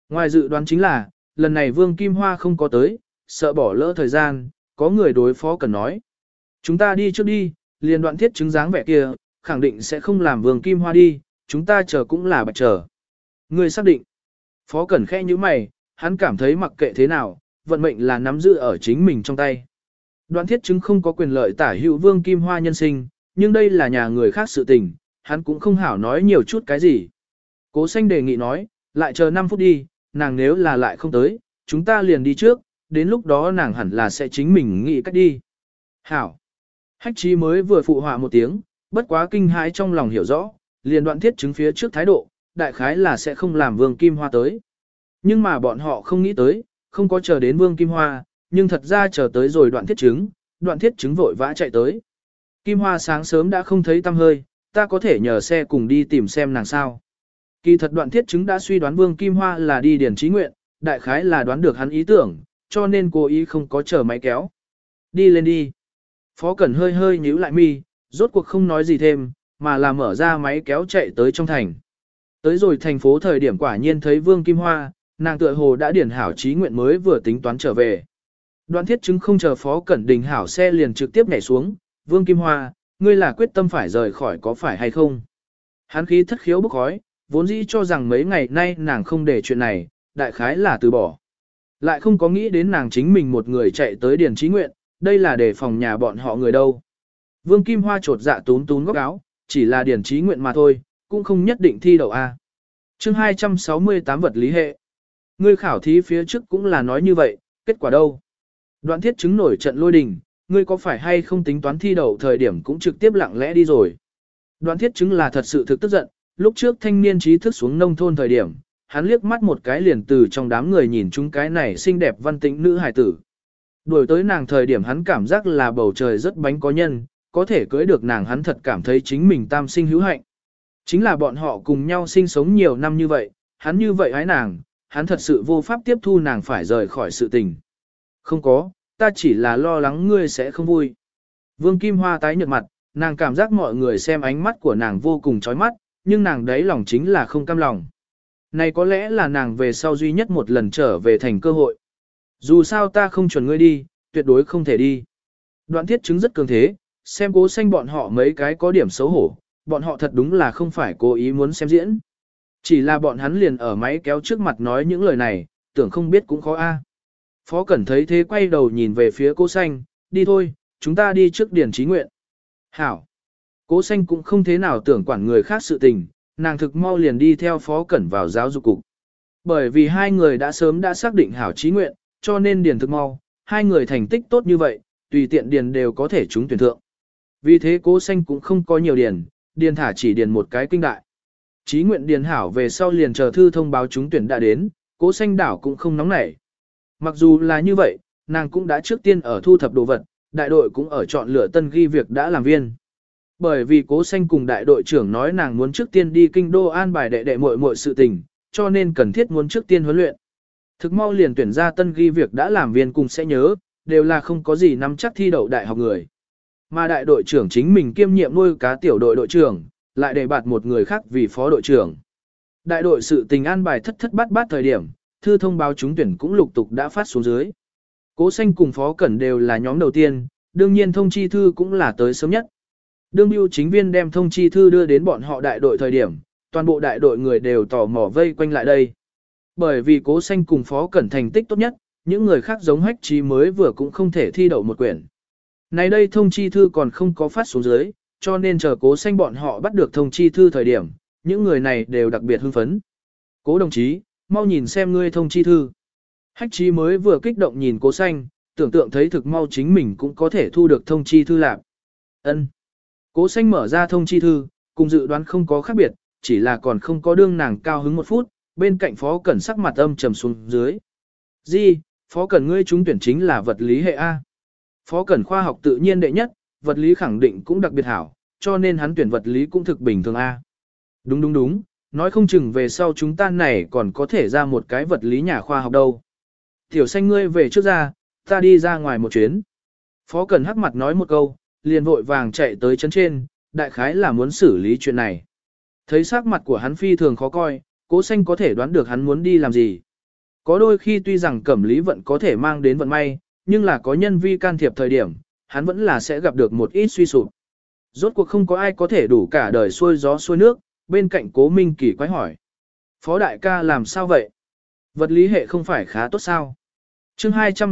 Ngoài dự đoán chính là, lần này Vương Kim Hoa không có tới, sợ bỏ lỡ thời gian, có người đối phó cần nói. Chúng ta đi trước đi, liền Đoạn Thiết Chứng dáng vẻ kia, khẳng định sẽ không làm Vương Kim Hoa đi, chúng ta chờ cũng là bạch chờ. Người xác định. Phó Cẩn khẽ như mày, hắn cảm thấy mặc kệ thế nào, vận mệnh là nắm giữ ở chính mình trong tay. Đoạn Thiết Chứng không có quyền lợi tả hữu Vương Kim Hoa nhân sinh, nhưng đây là nhà người khác sự tình, hắn cũng không hảo nói nhiều chút cái gì. Cố Xanh đề nghị nói, lại chờ 5 phút đi, nàng nếu là lại không tới, chúng ta liền đi trước, đến lúc đó nàng hẳn là sẽ chính mình nghĩ cách đi. Hảo. Hách Chí mới vừa phụ họa một tiếng, bất quá kinh hãi trong lòng hiểu rõ, liền Đoạn Thiết Chứng phía trước thái độ, đại khái là sẽ không làm Vương Kim Hoa tới. Nhưng mà bọn họ không nghĩ tới, không có chờ đến Vương Kim Hoa, nhưng thật ra chờ tới rồi Đoạn Thiết Chứng vội vã chạy tới. Kim Hoa sáng sớm đã không thấy tăm hơi, ta có thể nhờ xe cùng đi tìm xem nàng sao. Kỳ thật Đoạn Thiết Chứng đã suy đoán Vương Kim Hoa là đi điền trí nguyện, đại khái là đoán được hắn ý tưởng, cho nên cố ý không có chờ máy kéo. Đi lên đi. Phó Cẩn hơi hơi nhíu lại mi, rốt cuộc không nói gì thêm, mà là mở ra máy kéo chạy tới trong thành. Tới rồi thành phố thời điểm quả nhiên thấy Vương Kim Hoa, nàng tựa hồ đã điển hảo trí nguyện mới vừa tính toán trở về. Đoạn Thiết Chứng không chờ Phó Cẩn đình hảo xe liền trực tiếp nhảy xuống, Vương Kim Hoa, ngươi là quyết tâm phải rời khỏi có phải hay không? Hắn khí thất khiếu bốc khói, vốn dĩ cho rằng mấy ngày nay nàng không để chuyện này, đại khái là từ bỏ. Lại không có nghĩ đến nàng chính mình một người chạy tới điền trí nguyện, đây là để phòng nhà bọn họ người đâu. Vương Kim Hoa trột dạ tún tún góc áo, chỉ là điền trí nguyện mà thôi, cũng không nhất định thi đậu A. Chương 268 vật lý hệ. Ngươi khảo thí phía trước cũng là nói như vậy, kết quả đâu? Đoạn Thiết Chứng nổi trận lôi đình, ngươi có phải hay không tính toán thi đậu thời điểm cũng trực tiếp lặng lẽ đi rồi. Đoạn Thiết Chứng là thật sự thực tức giận, lúc trước thanh niên trí thức xuống nông thôn thời điểm, hắn liếc mắt một cái liền từ trong đám người nhìn chúng cái này xinh đẹp văn tĩnh nữ hài tử. Đuổi tới nàng thời điểm hắn cảm giác là bầu trời rất bánh có nhân, có thể cưới được nàng hắn thật cảm thấy chính mình tam sinh hữu hạnh. Chính là bọn họ cùng nhau sinh sống nhiều năm như vậy, hắn như vậy hái nàng, hắn thật sự vô pháp tiếp thu nàng phải rời khỏi sự tình. Không có, ta chỉ là lo lắng ngươi sẽ không vui. Vương Kim Hoa tái nhợt mặt, nàng cảm giác mọi người xem ánh mắt của nàng vô cùng chói mắt, nhưng nàng đấy lòng chính là không cam lòng. Này có lẽ là nàng về sau duy nhất một lần trở về thành cơ hội. Dù sao ta không chuẩn ngươi đi, tuyệt đối không thể đi. Đoạn Thiết Chứng rất cường thế, xem Cố Xanh bọn họ mấy cái có điểm xấu hổ, bọn họ thật đúng là không phải cố ý muốn xem diễn. Chỉ là bọn hắn liền ở máy kéo trước mặt nói những lời này, tưởng không biết cũng khó a. Phó Cẩn thấy thế quay đầu nhìn về phía Cố Xanh, đi thôi, chúng ta đi trước điển trí nguyện. Hảo. Cố Xanh cũng không thế nào tưởng quản người khác sự tình, nàng thực mau liền đi theo Phó Cẩn vào giáo dục cục. Bởi vì hai người đã sớm đã xác định hảo trí nguyện, cho nên điền thực mau, hai người thành tích tốt như vậy, tùy tiện điền đều có thể trúng tuyển thượng. Vì thế Cố Xanh cũng không có nhiều điền thả chỉ điền một cái kinh đại. Trí nguyện điền hảo về sau liền chờ thư thông báo trúng tuyển đã đến, Cố Xanh đảo cũng không nóng nảy. Mặc dù là như vậy, nàng cũng đã trước tiên ở thu thập đồ vật, đại đội cũng ở chọn lựa tân ghi việc đã làm viên. Bởi vì Cố Xanh cùng đại đội trưởng nói nàng muốn trước tiên đi kinh đô an bài đệ muội muội sự tình, cho nên cần thiết muốn trước tiên huấn luyện. Thực mau liền tuyển ra tân ghi việc đã làm viên cùng sẽ nhớ, đều là không có gì nắm chắc thi đậu đại học người. Mà đại đội trưởng chính mình kiêm nhiệm nuôi cá tiểu đội đội trưởng, lại đề bạt một người khác vì phó đội trưởng. Đại đội sự tình an bài thất thất bát bát thời điểm, thư thông báo trúng tuyển cũng lục tục đã phát xuống dưới. Cố Xanh cùng Phó Cẩn đều là nhóm đầu tiên, đương nhiên thông chi thư cũng là tới sớm nhất. Đương Bưu chính viên đem thông chi thư đưa đến bọn họ đại đội thời điểm, toàn bộ đại đội người đều tò mò vây quanh lại đây. Bởi vì Cố Xanh cùng Phó Cẩn thành tích tốt nhất, những người khác giống Hách Chí mới vừa cũng không thể thi đậu một quyển. Này đây thông chi thư còn không có phát xuống dưới, cho nên chờ Cố Xanh bọn họ bắt được thông chi thư thời điểm, những người này đều đặc biệt hưng phấn. Cố đồng chí, mau nhìn xem ngươi thông chi thư. Hách Chí mới vừa kích động nhìn Cố Xanh, tưởng tượng thấy thực mau chính mình cũng có thể thu được thông chi thư lạc. Ân. Cố Xanh mở ra thông chi thư, cùng dự đoán không có khác biệt, chỉ là còn không có đương nàng cao hứng một phút, bên cạnh Phó Cẩn sắc mặt âm trầm xuống dưới. Gì, Phó Cẩn ngươi trúng tuyển chính là vật lý hệ A. Phó Cẩn khoa học tự nhiên đệ nhất, vật lý khẳng định cũng đặc biệt hảo, cho nên hắn tuyển vật lý cũng thực bình thường A. Đúng, nói không chừng về sau chúng ta này còn có thể ra một cái vật lý nhà khoa học đâu. Tiểu Xanh ngươi về trước ra, ta đi ra ngoài một chuyến. Phó Cẩn hắc mặt nói một câu, liền vội vàng chạy tới trấn trên, đại khái là muốn xử lý chuyện này. Thấy sắc mặt của hắn phi thường khó coi, Cố Xanh có thể đoán được hắn muốn đi làm gì. Có đôi khi tuy rằng cẩm lý vận có thể mang đến vận may, nhưng là có nhân vi can thiệp thời điểm, hắn vẫn là sẽ gặp được một ít suy sụp. Rốt cuộc không có ai có thể đủ cả đời xuôi gió xuôi nước, bên cạnh Cố Minh kỳ quái hỏi. Phó đại ca làm sao vậy? Vật lý hệ không phải khá tốt sao? Chương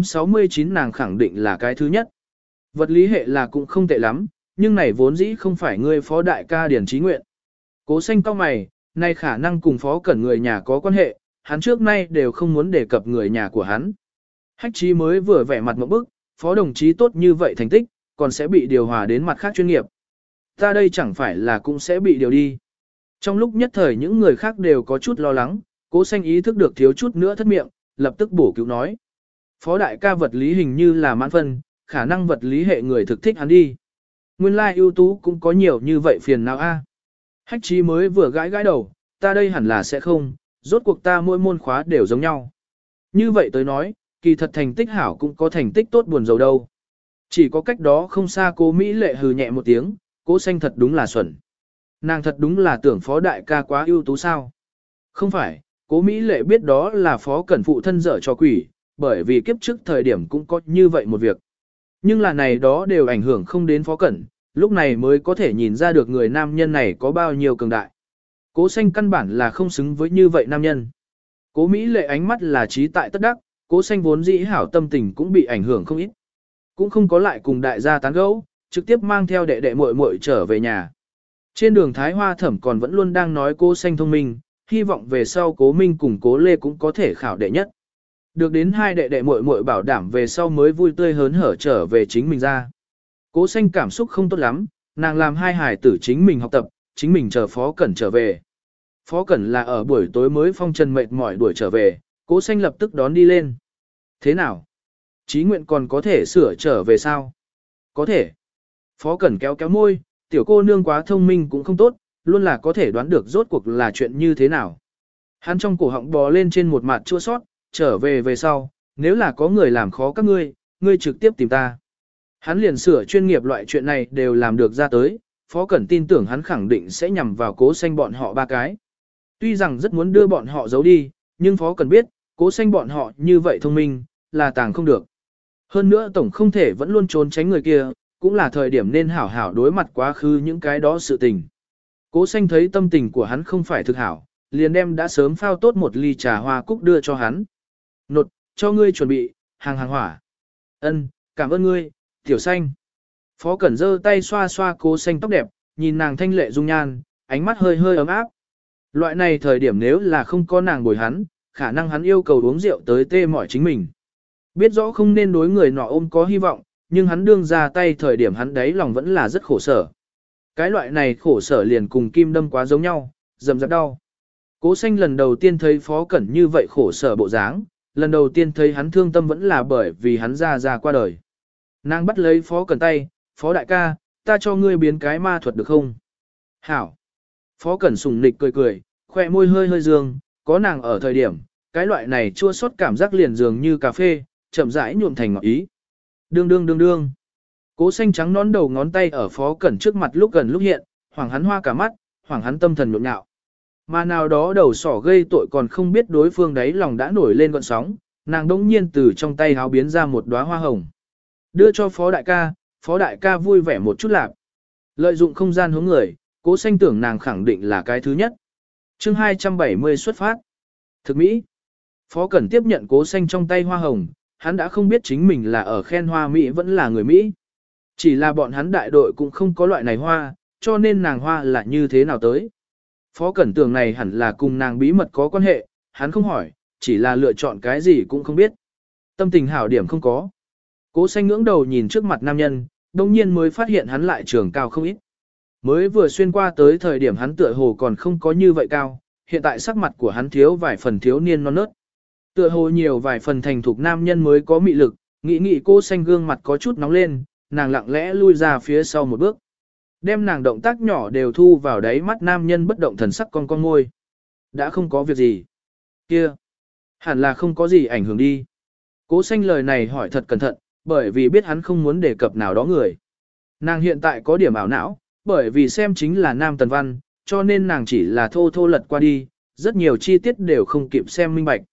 269 nàng khẳng định là cái thứ nhất. Vật lý hệ là cũng không tệ lắm, nhưng này vốn dĩ không phải ngươi phó đại ca điển trí nguyện. Cố Xanh cau mày, nay khả năng cùng phó cẩn người nhà có quan hệ, hắn trước nay đều không muốn đề cập người nhà của hắn. Hách Chí mới vừa vẻ mặt một bức, phó đồng chí tốt như vậy thành tích, còn sẽ bị điều hòa đến mặt khác chuyên nghiệp. Ta đây chẳng phải là cũng sẽ bị điều đi. Trong lúc nhất thời những người khác đều có chút lo lắng, Cố Xanh ý thức được thiếu chút nữa thất miệng, lập tức bổ cứu nói. Phó đại ca vật lý hình như là mãn phân, khả năng vật lý hệ người thực thích hắn đi. Nguyên lai ưu tú cũng có nhiều như vậy phiền não a. Hách Chí mới vừa gãi gãi đầu, ta đây hẳn là sẽ không, rốt cuộc ta mỗi môn khóa đều giống nhau. Như vậy tới nói, kỳ thật thành tích hảo cũng có thành tích tốt buồn rầu đâu. Chỉ có cách đó không xa Cố Mỹ Lệ hừ nhẹ một tiếng, Cố Xanh thật đúng là xuẩn. Nàng thật đúng là tưởng phó đại ca quá ưu tú sao. Không phải, Cố Mỹ Lệ biết đó là phó cẩn phụ thân dở cho quỷ, bởi vì kiếp trước thời điểm cũng có như vậy một việc. Nhưng là này đó đều ảnh hưởng không đến phó cẩn, lúc này mới có thể nhìn ra được người nam nhân này có bao nhiêu cường đại. Cố Xanh căn bản là không xứng với như vậy nam nhân. Cố Mỹ Lệ ánh mắt là trí tại tất đắc, Cố Xanh vốn dĩ hảo tâm tình cũng bị ảnh hưởng không ít. Cũng không có lại cùng đại gia tán gẫu, trực tiếp mang theo đệ đệ muội muội trở về nhà. Trên đường Thái Hoa Thẩm còn vẫn luôn đang nói Cố Xanh thông minh, hy vọng về sau Cố Minh cùng Cố Lê cũng có thể khảo đệ nhất. Được đến hai đệ đệ muội muội bảo đảm về sau mới vui tươi hớn hở trở về chính mình ra. Cố Xanh cảm xúc không tốt lắm, nàng làm hai hài tử chính mình học tập, chính mình chờ Phó Cẩn trở về. Phó Cẩn là ở buổi tối mới phong trần mệt mỏi đuổi trở về, Cố Xanh lập tức đón đi lên. Thế nào? Chí nguyện còn có thể sửa trở về sao? Có thể. Phó Cẩn kéo kéo môi, tiểu cô nương quá thông minh cũng không tốt, luôn là có thể đoán được rốt cuộc là chuyện như thế nào. Hắn trong cổ họng bò lên trên một mặt chua sót, trở về sau, nếu là có người làm khó các ngươi, ngươi trực tiếp tìm ta. Hắn liền sửa chuyên nghiệp loại chuyện này đều làm được ra tới, Phó Cẩn tin tưởng hắn khẳng định sẽ nhằm vào Cố Xanh bọn họ ba cái. Tuy rằng rất muốn đưa bọn họ giấu đi, nhưng Phó Cẩn biết, Cố Xanh bọn họ như vậy thông minh, là tàng không được. Hơn nữa tổng không thể vẫn luôn trốn tránh người kia, cũng là thời điểm nên hảo hảo đối mặt quá khứ những cái đó sự tình. Cố Xanh thấy tâm tình của hắn không phải thực hảo, liền đem đã sớm phao tốt một ly trà hoa cúc đưa cho hắn. Nột, cho ngươi chuẩn bị, hàng hỏa. Ân, cảm ơn ngươi, tiểu Xanh. Phó Cẩn giơ tay xoa xoa Cố Xanh tóc đẹp, nhìn nàng thanh lệ dung nhan, ánh mắt hơi hơi ấm áp. Loại này thời điểm nếu là không có nàng bồi hắn, khả năng hắn yêu cầu uống rượu tới tê mỏi chính mình. Biết rõ không nên đối người nọ ôm có hy vọng, nhưng hắn đương ra tay thời điểm hắn đấy lòng vẫn là rất khổ sở. Cái loại này khổ sở liền cùng kim đâm quá giống nhau, rầm rạp đau. Cố Xanh lần đầu tiên thấy Phó Cẩn như vậy khổ sở bộ dáng, lần đầu tiên thấy hắn thương tâm vẫn là bởi vì hắn ra qua đời. Nàng bắt lấy Phó Cẩn tay, Phó đại ca, ta cho ngươi biến cái ma thuật được không? Hảo. Phó Cẩn sùng nịch cười cười, khoe môi hơi hơi dương, có nàng ở thời điểm, cái loại này chua xót cảm giác liền dường như cà phê, chậm rãi nhuộm thành ngọt ý. Đương đương đương đương. Cố Xanh trắng nón đầu ngón tay ở Phó Cẩn trước mặt lúc gần lúc hiện, hoảng hắn hoa cả mắt, hoảng hắn tâm thần nhộn nhạo. Mà nào đó đầu sỏ gây tội còn không biết đối phương đấy lòng đã nổi lên gọn sóng, nàng đỗng nhiên từ trong tay háo biến ra một đóa hoa hồng. Đưa cho Phó đại ca vui vẻ một chút lạp. Lợi dụng không gian hướng người, Cố Xanh tưởng nàng khẳng định là cái thứ nhất. Chương 270 xuất phát. Thực mỹ. Phó Cẩn tiếp nhận Cố Xanh trong tay hoa hồng, hắn đã không biết chính mình là ở khen hoa Mỹ vẫn là người Mỹ. Chỉ là bọn hắn đại đội cũng không có loại này hoa, cho nên nàng hoa là như thế nào tới. Phó Cẩn tưởng này hẳn là cùng nàng bí mật có quan hệ, hắn không hỏi, chỉ là lựa chọn cái gì cũng không biết. Tâm tình hảo điểm không có. Cố Xanh ngưỡng đầu nhìn trước mặt nam nhân, đồng nhiên mới phát hiện hắn lại trường cao không ít. Mới vừa xuyên qua tới thời điểm hắn tựa hồ còn không có như vậy cao, hiện tại sắc mặt của hắn thiếu vài phần thiếu niên non nớt. Tựa hồ nhiều vài phần thành thục nam nhân mới có mị lực, nghĩ Cố Xanh gương mặt có chút nóng lên, nàng lặng lẽ lui ra phía sau một bước. Đem nàng động tác nhỏ đều thu vào đáy mắt nam nhân bất động thần sắc con môi. Đã không có việc gì. Kia. Hẳn là không có gì ảnh hưởng đi. Cố Xanh lời này hỏi thật cẩn thận, bởi vì biết hắn không muốn đề cập nào đó người. Nàng hiện tại có điểm ảo não, bởi vì xem chính là nam tần văn, cho nên nàng chỉ là thô lật qua đi, rất nhiều chi tiết đều không kịp xem minh bạch.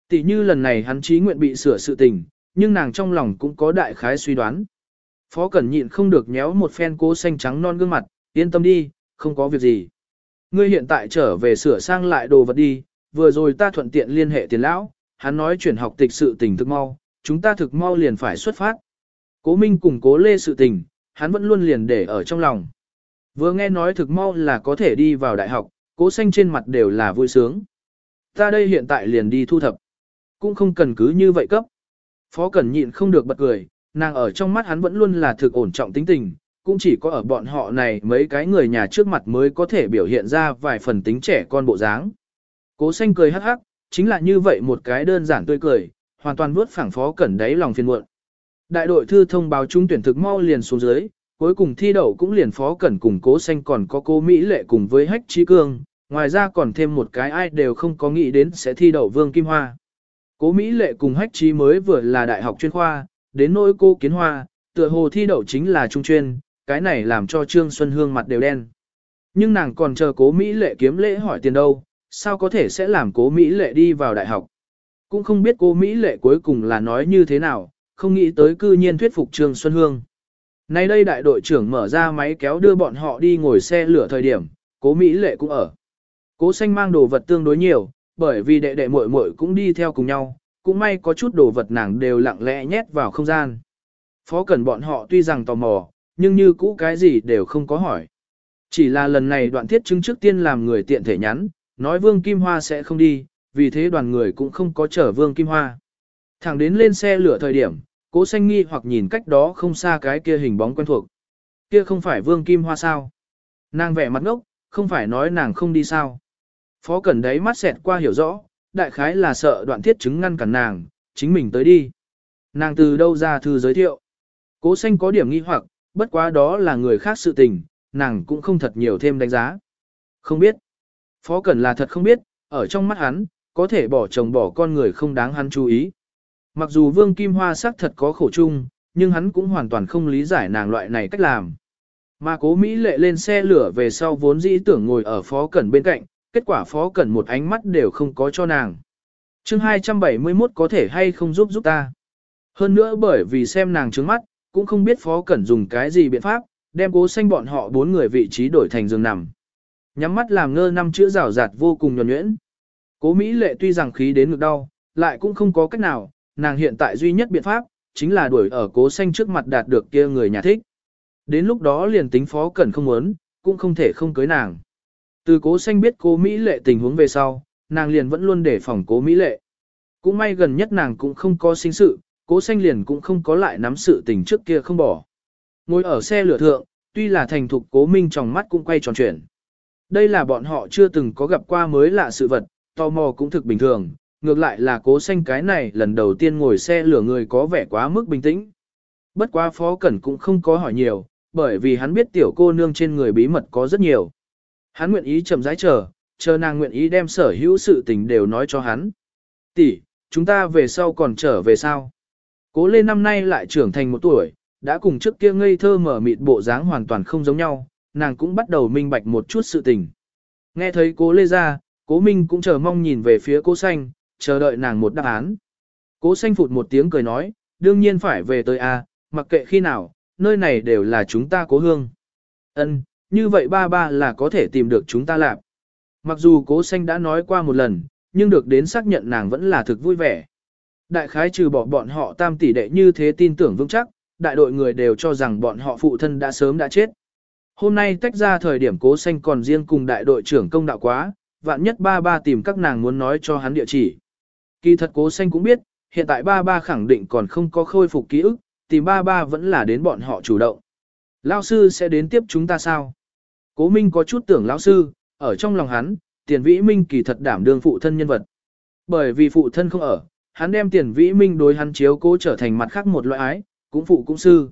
Tỷ như lần này hắn chí nguyện bị sửa sự tình, nhưng nàng trong lòng cũng có đại khái suy đoán. Phó Cẩn nhịn không được nhéo một phen Cố Xanh trắng non gương mặt, yên tâm đi, không có việc gì. Ngươi hiện tại trở về sửa sang lại đồ vật đi, vừa rồi ta thuận tiện liên hệ tiền lão, hắn nói chuyển học tịch sự tình thực mau, chúng ta thực mau liền phải xuất phát. Cố Minh cùng Cố Lê sự tình, hắn vẫn luôn liền để ở trong lòng. Vừa nghe nói thực mau là có thể đi vào đại học, Cố Xanh trên mặt đều là vui sướng. Ta đây hiện tại liền đi thu thập. Cũng không cần cứ như vậy cấp. Phó Cẩn nhịn không được bật cười, nàng ở trong mắt hắn vẫn luôn là thực ổn trọng tính tình, cũng chỉ có ở bọn họ này mấy cái người nhà trước mặt mới có thể biểu hiện ra vài phần tính trẻ con bộ dáng. Cố Xanh cười hắc hắc, chính là như vậy một cái đơn giản tươi cười, hoàn toàn vuốt phẳng Phó Cẩn đáy lòng phiền muộn. Đại đội thư thông báo trúng tuyển thực mau liền xuống dưới, cuối cùng thi đậu cũng liền Phó Cẩn cùng Cố Xanh còn có cô Mỹ Lệ cùng với Hách Chí Cương, ngoài ra còn thêm một cái ai đều không có nghĩ đến sẽ thi đậu Vương Kim Hoa. Cố Mỹ Lệ cùng Hách Chí mới vừa là đại học chuyên khoa, đến nỗi cô Kiến Hoa, tựa hồ thi đậu chính là trung chuyên, cái này làm cho Trương Xuân Hương mặt đều đen. Nhưng nàng còn chờ Cố Mỹ Lệ kiếm lễ hỏi tiền đâu, sao có thể sẽ làm Cố Mỹ Lệ đi vào đại học. Cũng không biết Cố Mỹ Lệ cuối cùng là nói như thế nào, không nghĩ tới cư nhiên thuyết phục Trương Xuân Hương. Nay đây đại đội trưởng mở ra máy kéo đưa bọn họ đi ngồi xe lửa thời điểm, Cố Mỹ Lệ cũng ở. Cố Xanh mang đồ vật tương đối nhiều, bởi vì đệ đệ muội muội cũng đi theo cùng nhau, cũng may có chút đồ vật nàng đều lặng lẽ nhét vào không gian. Phó Cẩn bọn họ tuy rằng tò mò, nhưng như cũ cái gì đều không có hỏi. Chỉ là lần này Đoạn Thiết Trưng trước tiên làm người tiện thể nhắn, nói Vương Kim Hoa sẽ không đi, vì thế đoàn người cũng không có chở Vương Kim Hoa. Thẳng đến lên xe lửa thời điểm, Cố Xanh nghi hoặc nhìn cách đó không xa cái kia hình bóng quen thuộc. Kia không phải Vương Kim Hoa sao? Nàng vẻ mặt ngốc, không phải nói nàng không đi sao? Phó Cẩn đấy mắt xẹt qua hiểu rõ, đại khái là sợ Đoạn Thiết Chứng ngăn cản nàng, chính mình tới đi. Nàng từ đâu ra thư giới thiệu? Cố Xanh có điểm nghi hoặc, bất quá đó là người khác sự tình, nàng cũng không thật nhiều thêm đánh giá. Không biết. Phó Cẩn là thật không biết, ở trong mắt hắn, có thể bỏ chồng bỏ con người không đáng hắn chú ý. Mặc dù Vương Kim Hoa xác thật có khổ chung, nhưng hắn cũng hoàn toàn không lý giải nàng loại này cách làm. Mà Cố Mỹ Lệ lên xe lửa về sau vốn dĩ tưởng ngồi ở Phó Cẩn bên cạnh, kết quả Phó Cẩn một ánh mắt đều không có cho nàng. Chương 271 có thể hay không giúp ta. Hơn nữa bởi vì xem nàng trướng mắt, cũng không biết Phó Cẩn dùng cái gì biện pháp, đem Cố Xanh bọn họ 4 người vị trí đổi thành giường nằm. Nhắm mắt làm ngơ năm chữ rào rạt vô cùng nhuần nhuyễn. Cố Mỹ Lệ tuy rằng khí đến ngực đau, lại cũng không có cách nào, nàng hiện tại duy nhất biện pháp, chính là đuổi ở Cố Xanh trước mặt đạt được kia người nhà thích. Đến lúc đó liền tính Phó Cẩn không muốn, cũng không thể không cưới nàng. Từ Cố Xanh biết Cố Mỹ Lệ tình huống về sau, nàng liền vẫn luôn để phòng Cố Mỹ Lệ. Cũng may gần nhất nàng cũng không có sinh sự, Cố Xanh liền cũng không có lại nắm sự tình trước kia không bỏ. Ngồi ở xe lửa thượng, tuy là thành thục Cố Minh trong mắt cũng quay tròn chuyển. Đây là bọn họ chưa từng có gặp qua mới lạ sự vật, tò mò cũng thực bình thường, ngược lại là Cố Xanh cái này lần đầu tiên ngồi xe lửa người có vẻ quá mức bình tĩnh. Bất quá Phó Cẩn cũng không có hỏi nhiều, bởi vì hắn biết tiểu cô nương trên người bí mật có rất nhiều. Hắn nguyện ý chậm rãi chờ nàng nguyện ý đem sở hữu sự tình đều nói cho hắn. Tỷ, chúng ta về sau còn trở về sao? Cố Lê năm nay lại trưởng thành 1 tuổi, đã cùng trước kia ngây thơ mở mịt bộ dáng hoàn toàn không giống nhau, nàng cũng bắt đầu minh bạch một chút sự tình. Nghe thấy Cố Lê ra, Cố Minh cũng chờ mong nhìn về phía Cố Xanh, chờ đợi nàng một đáp án. Cố Xanh phụt một tiếng cười nói, đương nhiên phải về tới a, mặc kệ khi nào, nơi này đều là chúng ta Cố Hương. Ân, như vậy ba ba là có thể tìm được chúng ta làm. Mặc dù Cố Xanh đã nói qua một lần, nhưng được đến xác nhận nàng vẫn là thực vui vẻ. Đại khái trừ bỏ bọn họ tam tỷ đệ như thế tin tưởng vững chắc, đại đội người đều cho rằng bọn họ phụ thân đã sớm đã chết. Hôm nay tách ra thời điểm Cố Xanh còn riêng cùng đại đội trưởng công đạo quá, vạn nhất ba ba tìm các nàng muốn nói cho hắn địa chỉ. Kỳ thật Cố Xanh cũng biết, hiện tại ba ba khẳng định còn không có khôi phục ký ức, tìm ba ba vẫn là đến bọn họ chủ động. Lão sư sẽ đến tiếp chúng ta sao? Cố Minh có chút tưởng lão sư, ở trong lòng hắn, Tiền Vĩ Minh kỳ thật đảm đương phụ thân nhân vật. Bởi vì phụ thân không ở, hắn đem Tiền Vĩ Minh đối hắn chiếu cố trở thành mặt khác một loại ái, cũng phụ cũng sư.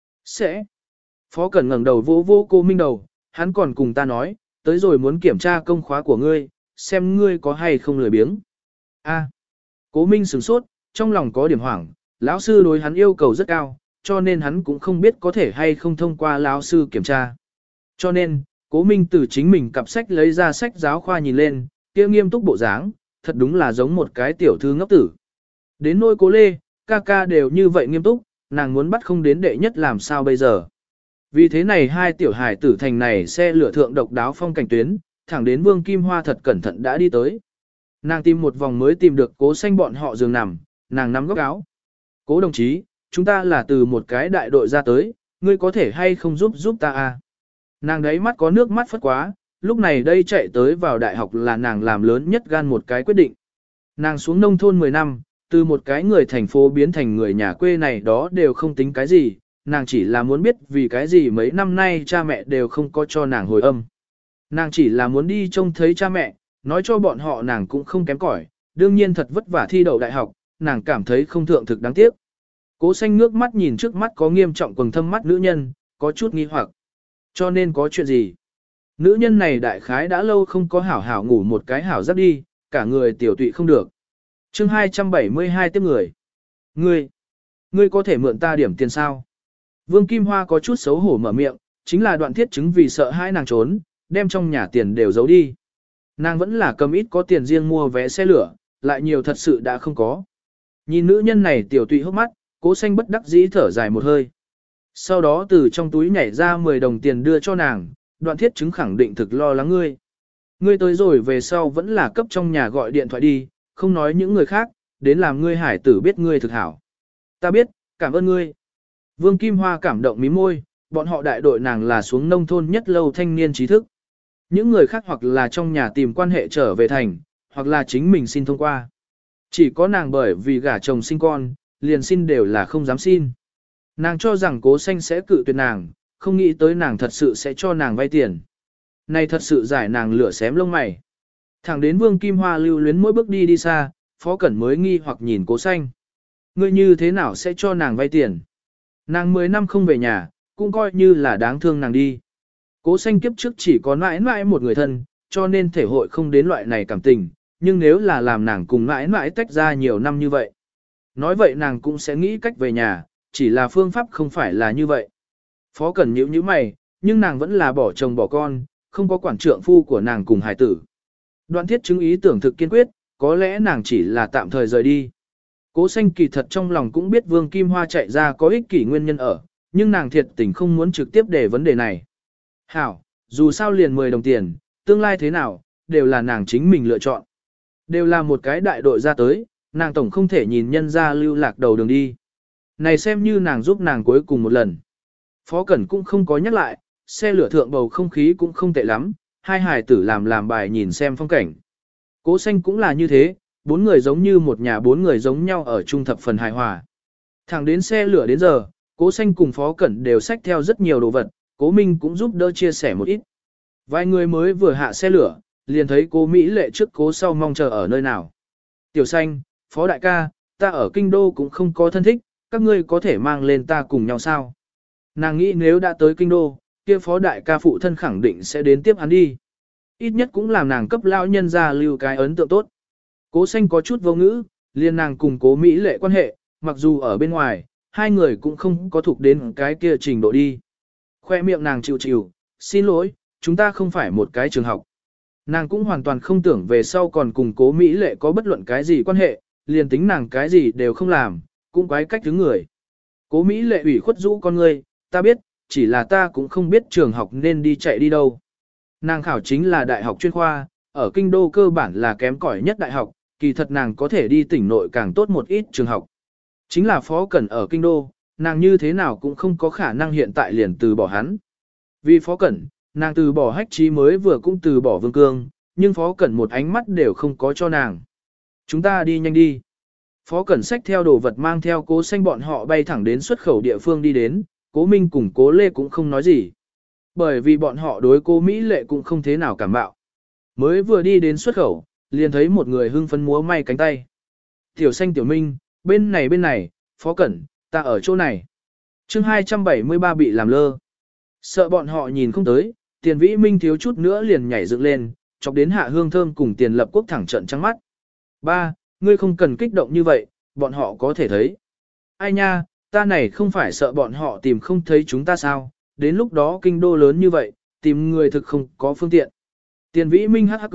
Sẽ. Phó Cẩn ngẩng đầu vỗ vỗ Cố Minh đầu, hắn còn cùng ta nói, tới rồi muốn kiểm tra công khóa của ngươi, xem ngươi có hay không lười biếng. A. Cố Minh sửng sốt, trong lòng có điểm hoảng, lão sư đối hắn yêu cầu rất cao, cho nên hắn cũng không biết có thể hay không thông qua lão sư kiểm tra. Cho nên, Cố Minh từ chính mình cặp sách lấy ra sách giáo khoa nhìn lên, kia nghiêm túc bộ dáng, thật đúng là giống một cái tiểu thư ngốc tử. Đến nôi Cố Lê, ca ca đều như vậy nghiêm túc, nàng muốn bắt không đến đệ nhất làm sao bây giờ. Vì thế này hai tiểu hải tử thành này xe lửa thượng độc đáo phong cảnh tuyến, thẳng đến Vương Kim Hoa thật cẩn thận đã đi tới. Nàng tìm một vòng mới tìm được Cố Xanh bọn họ giường nằm, nàng nắm góc áo. Cố đồng chí, chúng ta là từ một cái đại đội ra tới, ngươi có thể hay không giúp ta à? Nàng đấy mắt có nước mắt phất quá, lúc này đây chạy tới vào đại học là nàng làm lớn nhất gan một cái quyết định. Nàng xuống nông thôn 10 năm, từ một cái người thành phố biến thành người nhà quê này đó đều không tính cái gì, nàng chỉ là muốn biết vì cái gì mấy năm nay cha mẹ đều không có cho nàng hồi âm. Nàng chỉ là muốn đi trông thấy cha mẹ, nói cho bọn họ nàng cũng không kém cỏi, đương nhiên thật vất vả thi đậu đại học, nàng cảm thấy không thượng thực đáng tiếc. Cố Xanh nước mắt nhìn trước mắt có nghiêm trọng quầng thâm mắt nữ nhân, có chút nghi hoặc. Cho nên có chuyện gì? Nữ nhân này đại khái đã lâu không có hảo hảo ngủ một cái hảo giấc đi, cả người tiểu tụy không được. Chương 272 tiếp người. Ngươi có thể mượn ta điểm tiền sao? Vương Kim Hoa có chút xấu hổ mở miệng, chính là Đoạn Thiết Chứng vì sợ hai nàng trốn, đem trong nhà tiền đều giấu đi. Nàng vẫn là cầm ít có tiền riêng mua vé xe lửa, lại nhiều thật sự đã không có. Nhìn nữ nhân này tiểu tụy hốc mắt, Cố Xanh bất đắc dĩ thở dài một hơi. Sau đó từ trong túi nhảy ra 10 đồng tiền đưa cho nàng, Đoạn Thiết Chứng khẳng định thực lo lắng ngươi. Ngươi tới rồi về sau vẫn là cấp trong nhà gọi điện thoại đi, không nói những người khác, đến làm ngươi hải tử biết ngươi thực hảo. Ta biết, cảm ơn ngươi. Vương Kim Hoa cảm động mím môi, bọn họ đại đội nàng là xuống nông thôn nhất lâu thanh niên trí thức. Những người khác hoặc là trong nhà tìm quan hệ trở về thành, hoặc là chính mình xin thông qua. Chỉ có nàng bởi vì gả chồng sinh con, liền xin đều là không dám xin. Nàng cho rằng Cố Xanh sẽ cự tuyệt nàng, không nghĩ tới nàng thật sự sẽ cho nàng vay tiền. Này thật sự giải nàng lửa xém lông mày. Thẳng đến Vương Kim Hoa lưu luyến mỗi bước đi xa, Phó Cẩn mới nghi hoặc nhìn Cố Xanh. Ngươi như thế nào sẽ cho nàng vay tiền? Nàng 10 năm không về nhà, cũng coi như là đáng thương nàng đi. Cố Xanh kiếp trước chỉ có mãi mãi một người thân, cho nên thể hội không đến loại này cảm tình, nhưng nếu là làm nàng cùng mãi mãi tách ra nhiều năm như vậy. Nói vậy nàng cũng sẽ nghĩ cách về nhà, chỉ là phương pháp không phải là như vậy. Phó Cẩn nhíu nhíu mày, nhưng nàng vẫn là bỏ chồng bỏ con, không có quản trượng phu của nàng cùng hài tử. Đoạn Thiết Chứng ý tưởng thực kiên quyết, có lẽ nàng chỉ là tạm thời rời đi. Cố Xanh kỳ thật trong lòng cũng biết Vương Kim Hoa chạy ra có ích kỷ nguyên nhân ở, nhưng nàng thiệt tình không muốn trực tiếp để vấn đề này. Hảo, dù sao liền 10 đồng tiền, tương lai thế nào, đều là nàng chính mình lựa chọn. Đều là một cái đại đội ra tới, nàng tổng không thể nhìn nhân ra lưu lạc đầu đường đi. Này xem như nàng giúp nàng cuối cùng một lần. Phó Cẩn cũng không có nhắc lại, xe lửa thượng bầu không khí cũng không tệ lắm, hai hài tử làm bài nhìn xem phong cảnh. Cố Xanh cũng là như thế, 4 người giống như một nhà 4 người giống nhau ở trung thập phần hài hòa. Thẳng đến xe lửa đến giờ, Cố Xanh cùng Phó Cẩn đều xách theo rất nhiều đồ vật, Cố Minh cũng giúp đỡ chia sẻ một ít. Vài người mới vừa hạ xe lửa, liền thấy Cố Mỹ Lệ trước Cố sau mong chờ ở nơi nào. Tiểu Xanh, Phó đại ca, ta ở Kinh Đô cũng không có thân thích, các ngươi có thể mang lên ta cùng nhau sao? Nàng nghĩ nếu đã tới Kinh Đô, kia Phó đại ca phụ thân khẳng định sẽ đến tiếp hắn đi. Ít nhất cũng làm nàng cấp lão nhân ra lưu cái ấn tượng tốt. Cố Xanh có chút vô ngữ, liền nàng cùng Cố Mỹ Lệ quan hệ, mặc dù ở bên ngoài, hai người cũng không có thuộc đến cái kia trình độ đi. Khoe miệng nàng chịu chịu, xin lỗi, chúng ta không phải một cái trường học. Nàng cũng hoàn toàn không tưởng về sau còn cùng Cố Mỹ Lệ có bất luận cái gì quan hệ, liền tính nàng cái gì đều không làm, cũng quái cách thứ người. Cố Mỹ Lệ ủy khuất rũ con ngươi, ta biết, chỉ là ta cũng không biết trường học nên đi chạy đi đâu. Nàng khảo chính là đại học chuyên khoa, ở Kinh Đô cơ bản là kém cỏi nhất đại học, kỳ thật nàng có thể đi tỉnh nội càng tốt một ít trường học. Chính là Phó Cẩn ở Kinh Đô, nàng như thế nào cũng không có khả năng hiện tại liền từ bỏ hắn. Vì Phó Cẩn, nàng từ bỏ Hách Chí mới vừa cũng từ bỏ Vương Cương, nhưng Phó Cẩn một ánh mắt đều không có cho nàng. Chúng ta đi nhanh đi. Phó Cẩn xách theo đồ vật mang theo Cố Xanh bọn họ bay thẳng đến xuất khẩu địa phương đi đến, Cố Minh cùng Cố Lê cũng không nói gì. Bởi vì bọn họ đối Cố Mỹ Lệ cũng không thế nào cảm bạo. Mới vừa đi đến xuất khẩu, liền thấy một người hưng phấn múa may cánh tay. Tiểu Xanh Tiểu Minh, bên này, Phó Cẩn, ta ở chỗ này. Chương 273 bị làm lơ. Sợ bọn họ nhìn không tới, Tiền Vĩ Minh thiếu chút nữa liền nhảy dựng lên, chọc đến Hạ Hương Thơm cùng Tiền Lập Quốc thẳng trận trắng mắt. Ba, ngươi không cần kích động như vậy, bọn họ có thể thấy. Ai nha, ta này không phải sợ bọn họ tìm không thấy chúng ta sao, đến lúc đó Kinh Đô lớn như vậy, tìm người thực không có phương tiện. Tiền Vĩ Minh hắc hắc cười,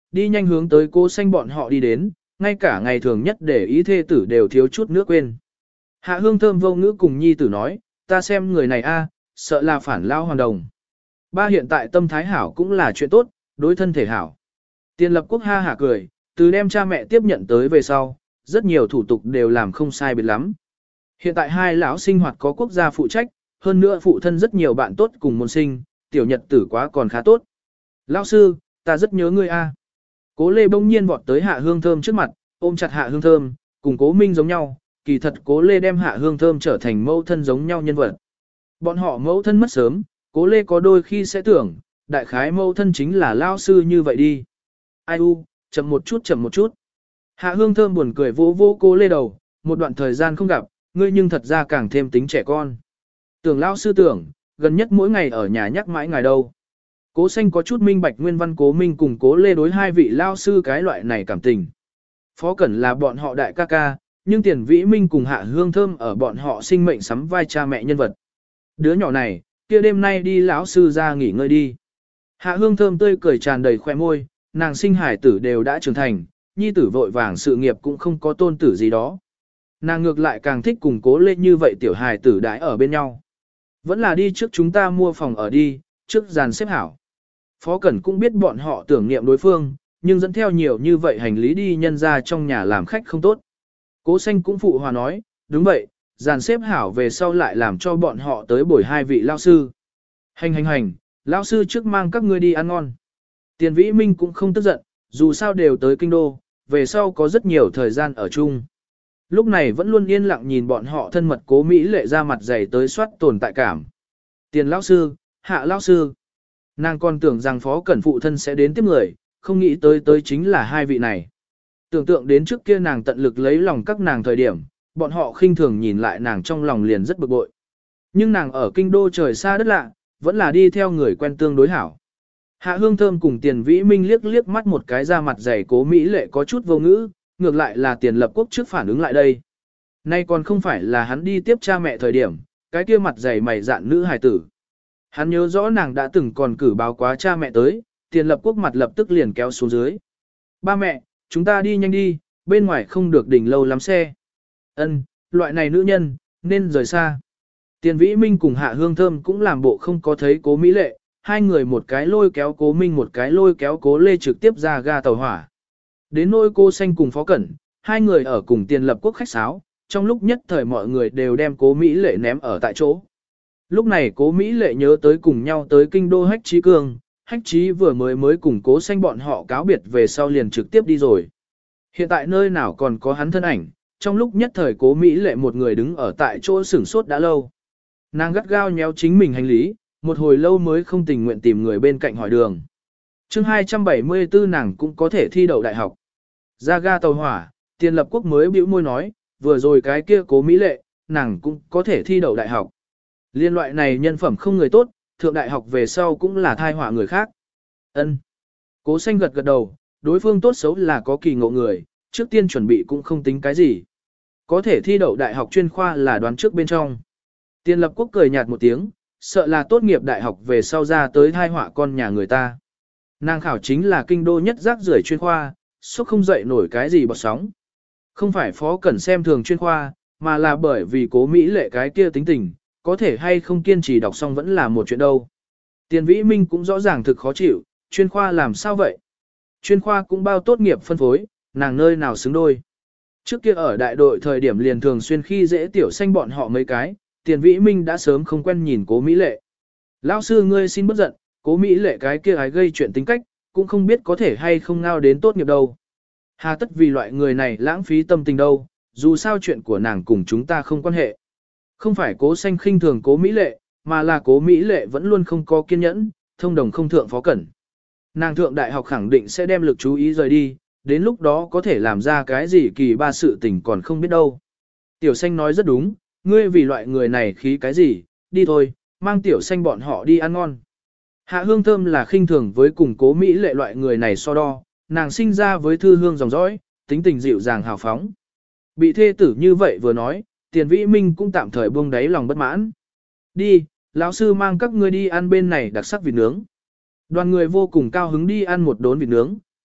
đi nhanh hướng tới Cố Xanh bọn họ đi đến, ngay cả ngày thường nhất để ý thê tử đều thiếu chút nước quên. Hạ Hương Thơm vô ngữ cùng nhi tử nói, ta xem người này a, sợ là phản lao hoàn đồng. Ba hiện tại tâm thái hảo cũng là chuyện tốt, đối thân thể hảo. Tiền Lập Quốc ha hả cười, từ đem cha mẹ tiếp nhận tới về sau, rất nhiều thủ tục đều làm không sai biệt lắm. Hiện tại hai lão sinh hoạt có quốc gia phụ trách, hơn nữa phụ thân rất nhiều bạn tốt cùng môn sinh, tiểu nhật tử quá còn khá tốt. Lão sư, ta rất nhớ ngươi a. Cố Lê bỗng nhiên vọt tới Hạ Hương Thơm trước mặt, ôm chặt Hạ Hương Thơm, cùng Cố Minh giống nhau, kỳ thật Cố Lê đem Hạ Hương Thơm trở thành mẫu thân giống nhau nhân vật. Bọn họ mẫu thân mất sớm, Cố Lê có đôi khi sẽ tưởng, đại khái mẫu thân chính là lão sư như vậy đi. Ai u, chậm một chút chậm một chút. Hạ Hương Thơm buồn cười vỗ vỗ Cố Lê đầu, một đoạn thời gian không gặp, ngươi nhưng thật ra càng thêm tính trẻ con. Tưởng lão sư tưởng, gần nhất mỗi ngày ở nhà nhắc mãi ngài đâu. Cố Xanh có chút minh bạch nguyên văn Cố Minh cùng Cố Lê đối hai vị lao sư cái loại này cảm tình. Phó Cẩn là bọn họ đại ca ca, nhưng Tiền Vĩ Minh cùng Hạ Hương Thơm ở bọn họ sinh mệnh sắm vai cha mẹ nhân vật. Đứa nhỏ này, kia đêm nay đi lão sư ra nghỉ ngơi đi. Hạ Hương Thơm tươi cười tràn đầy khoe môi, nàng sinh hải tử đều đã trưởng thành, nhi tử vội vàng sự nghiệp cũng không có tôn tử gì đó. Nàng ngược lại càng thích cùng Cố Lê như vậy tiểu hài tử đãi ở bên nhau. Vẫn là đi trước chúng ta mua phòng ở đi, trước dàn xếp hảo. Phó Cẩn cũng biết bọn họ tưởng niệm đối phương, nhưng dẫn theo nhiều như vậy hành lý đi nhân ra trong nhà làm khách không tốt. Cố Xanh cũng phụ hòa nói, đúng vậy, dàn xếp hảo về sau lại làm cho bọn họ tới bồi hai vị lao sư. Hành, lao sư trước mang các ngươi đi ăn ngon. Tiền Vĩ Minh cũng không tức giận, dù sao đều tới kinh đô, về sau có rất nhiều thời gian ở chung. Lúc này vẫn luôn yên lặng nhìn bọn họ thân mật Cố Mỹ Lệ ra mặt dày tới soát tồn tại cảm. Tiền lão sư, Hạ lão sư. Nàng còn tưởng rằng Phó Cẩn phụ thân sẽ đến tiếp người, không nghĩ tới chính là hai vị này. Tưởng tượng đến trước kia nàng tận lực lấy lòng các nàng thời điểm, bọn họ khinh thường nhìn lại nàng trong lòng liền rất bực bội. Nhưng nàng ở kinh đô trời xa đất lạ, vẫn là đi theo người quen tương đối hảo. Hạ Hương Thơm cùng Tiền Vĩ Minh liếc mắt một cái ra mặt dày Cố Mỹ Lệ có chút vô ngữ, ngược lại là Tiền Lập Quốc trước phản ứng lại đây. Nay còn không phải là hắn đi tiếp cha mẹ thời điểm, cái kia mặt dày mày dạn nữ hài tử. Hắn nhớ rõ nàng đã từng còn cử báo quá cha mẹ tới, Tiền Lập Quốc mặt lập tức liền kéo xuống dưới. Ba mẹ, chúng ta đi nhanh đi, bên ngoài không được đỉnh lâu lắm xe. Ân, loại này nữ nhân, nên rời xa. Tiền Vĩ Minh cùng Hạ Hương Thơm cũng làm bộ không có thấy Cố Mỹ Lệ, hai người một cái lôi kéo Cố Minh một cái lôi kéo Cố Lê trực tiếp ra ga tàu hỏa. Đến nỗi Cô Xanh cùng Phó Cẩn, hai người ở cùng Tiền Lập Quốc khách sáo, trong lúc nhất thời mọi người đều đem Cố Mỹ Lệ ném ở tại chỗ. Lúc này Cố Mỹ Lệ nhớ tới cùng nhau tới kinh đô Hách Chí Cương, Hách Chí vừa mới cùng Cố Xanh bọn họ cáo biệt về sau liền trực tiếp đi rồi. Hiện tại nơi nào còn có hắn thân ảnh, trong lúc nhất thời Cố Mỹ Lệ một người đứng ở tại chỗ sửng sốt đã lâu. Nàng gắt gao nhéo chính mình hành lý, một hồi lâu mới không tình nguyện tìm người bên cạnh hỏi đường. Chương 274 nàng cũng có thể thi đậu đại học. Ra ga tàu hỏa, Tiền Lập Quốc mới bĩu môi nói, vừa rồi cái kia Cố Mỹ Lệ, nàng cũng có thể thi đậu đại học. Liên loại này nhân phẩm không người tốt, thượng đại học về sau cũng là thai họa người khác. Ân. Cố Xanh gật đầu, đối phương tốt xấu là có kỳ ngộ người, trước tiên chuẩn bị cũng không tính cái gì. Có thể thi đậu đại học chuyên khoa là đoán trước bên trong. Tiền Lập Quốc cười nhạt một tiếng, sợ là tốt nghiệp đại học về sau ra tới thai họa con nhà người ta. Nàng khảo chính là kinh đô nhất rác rưởi chuyên khoa, suốt không dậy nổi cái gì bọt sóng. Không phải Phó Cẩn xem thường chuyên khoa, mà là bởi vì Cố Mỹ Lệ cái kia tính tình, có thể hay không kiên trì đọc xong vẫn là một chuyện đâu. Tiền Vĩ Minh cũng rõ ràng thực khó chịu, chuyên khoa làm sao vậy? Chuyên khoa cũng bao tốt nghiệp phân phối, nàng nơi nào xứng đôi. Trước kia ở đại đội thời điểm liền thường xuyên khi dễ tiểu xanh bọn họ mấy cái, Tiền Vĩ Minh đã sớm không quen nhìn Cố Mỹ Lệ. Lão sư ngươi xin bất giận, Cố Mỹ Lệ cái kia ái gây chuyện tính cách, cũng không biết có thể hay không ngao đến tốt nghiệp đâu. Hà tất vì loại người này lãng phí tâm tình đâu, dù sao chuyện của nàng cùng chúng ta không quan hệ. Không phải Cố Xanh khinh thường Cố Mỹ Lệ, mà là Cố Mỹ Lệ vẫn luôn không có kiên nhẫn, thông đồng không thượng Phó Cẩn. Nàng thượng đại học khẳng định sẽ đem lực chú ý rời đi, đến lúc đó có thể làm ra cái gì kỳ ba sự tình còn không biết đâu. Tiểu Xanh nói rất đúng, ngươi vì loại người này khí cái gì, đi thôi, mang Tiểu Xanh bọn họ đi ăn ngon. Hạ Hương Thơm là khinh thường với cùng Cố Mỹ Lệ loại người này so đo, nàng sinh ra với thư hương dòng dõi, tính tình dịu dàng hào phóng. Bị thê tử như vậy vừa nói, Tiền Vĩ Minh cũng tạm thời buông đáy lòng bất mãn. Đi, lão sư mang các ngươi đi ăn bên này đặc sắc vịt nướng. Đoàn người vô cùng cao hứng đi ăn một đốn vịt nướng,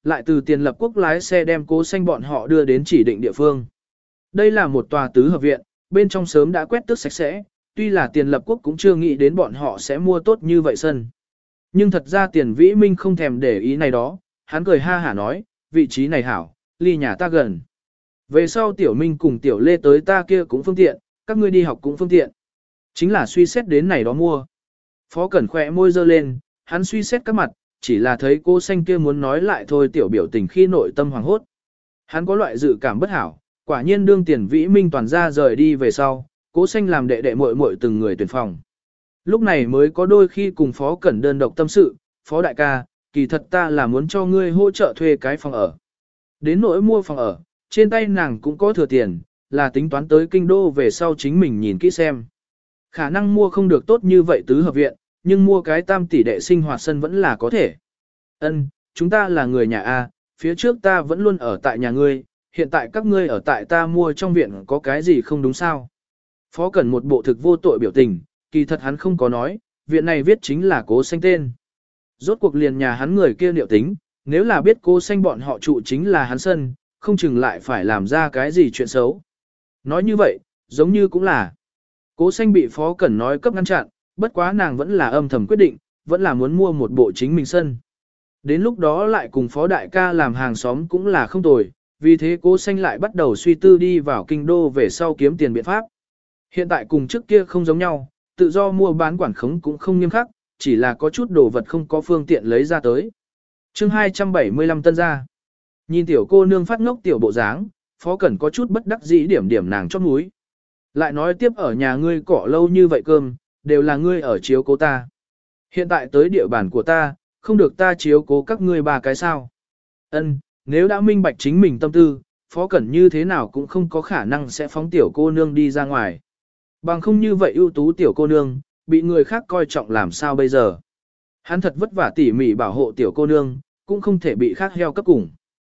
lại từ Tiền Lập Quốc lái xe đem Cố Xanh bọn họ đưa đến chỉ định địa phương. Đây là một tòa tứ hợp viện, bên trong sớm đã quét tước sạch sẽ, tuy là Tiền Lập Quốc cũng chưa nghĩ đến bọn họ sẽ mua tốt như vậy sân. Nhưng thật ra Tiền Vĩ Minh không thèm để ý này đó, hắn cười ha hả nói, vị trí này hảo, ly nhà ta gần. Về sau Tiểu Minh cùng Tiểu Lê tới ta kia cũng phương tiện, các ngươi đi học cũng phương tiện. Chính là suy xét đến này đó mua. Phó Cẩn khỏe môi dơ lên, hắn suy xét các mặt, chỉ là thấy Cố Xanh kia muốn nói lại thôi tiểu biểu tình khi nội tâm hoàng hốt. Hắn có loại dự cảm bất hảo, quả nhiên đương Tiền Vĩ Minh toàn ra rời đi về sau, Cố Xanh làm đệ đệ muội muội từng người tuyển phòng. Lúc này mới có đôi khi cùng Phó Cẩn đơn độc tâm sự, Phó đại ca, kỳ thật ta là muốn cho ngươi hỗ trợ thuê cái phòng ở. Đến nỗi mua phòng ở, trên tay nàng cũng có thừa tiền, là tính toán tới kinh đô về sau chính mình nhìn kỹ xem. Khả năng mua không được tốt như vậy tứ hợp viện, nhưng mua cái tam tỷ đệ sinh hoạt sân vẫn là có thể. Ân, chúng ta là người nhà A, phía trước ta vẫn luôn ở tại nhà ngươi, hiện tại các ngươi ở tại ta mua trong viện có cái gì không đúng sao? Phó Cẩn một bộ thực vô tội biểu tình, kỳ thật hắn không có nói, viện này viết chính là Cố Xanh tên. Rốt cuộc liền nhà hắn người kia liệu tính, nếu là biết Cố Xanh bọn họ trụ chính là hắn sân, không chừng lại phải làm ra cái gì chuyện xấu. Nói như vậy, giống như cũng là. Cố Xanh bị Phó Cẩn nói cấp ngăn chặn, bất quá nàng vẫn là âm thầm quyết định, vẫn là muốn mua một bộ chính mình sân. Đến lúc đó lại cùng Phó Đại ca làm hàng xóm cũng là không tồi, vì thế Cố Xanh lại bắt đầu suy tư đi vào kinh đô về sau kiếm tiền biện pháp. Hiện tại cùng trước kia không giống nhau, tự do mua bán quản khống cũng không nghiêm khắc, chỉ là có chút đồ vật không có phương tiện lấy ra tới. Chương 275 tân gia. Nhìn tiểu cô nương phát ngốc tiểu bộ dáng, Phó Cẩn có chút bất đắc dĩ điểm nàng chót mũi. Lại nói tiếp ở nhà ngươi cỏ lâu như vậy cơm, đều là ngươi ở chiếu cố ta. Hiện tại tới địa bàn của ta, không được ta chiếu cố các ngươi ba cái sao. Ân, nếu đã minh bạch chính mình tâm tư, Phó Cẩn như thế nào cũng không có khả năng sẽ phóng tiểu cô nương đi ra ngoài. Bằng không như vậy ưu tú tiểu cô nương, bị người khác coi trọng làm sao bây giờ. Hắn thật vất vả tỉ mỉ bảo hộ tiểu cô nương, cũng không thể bị khác heo cấp cùng.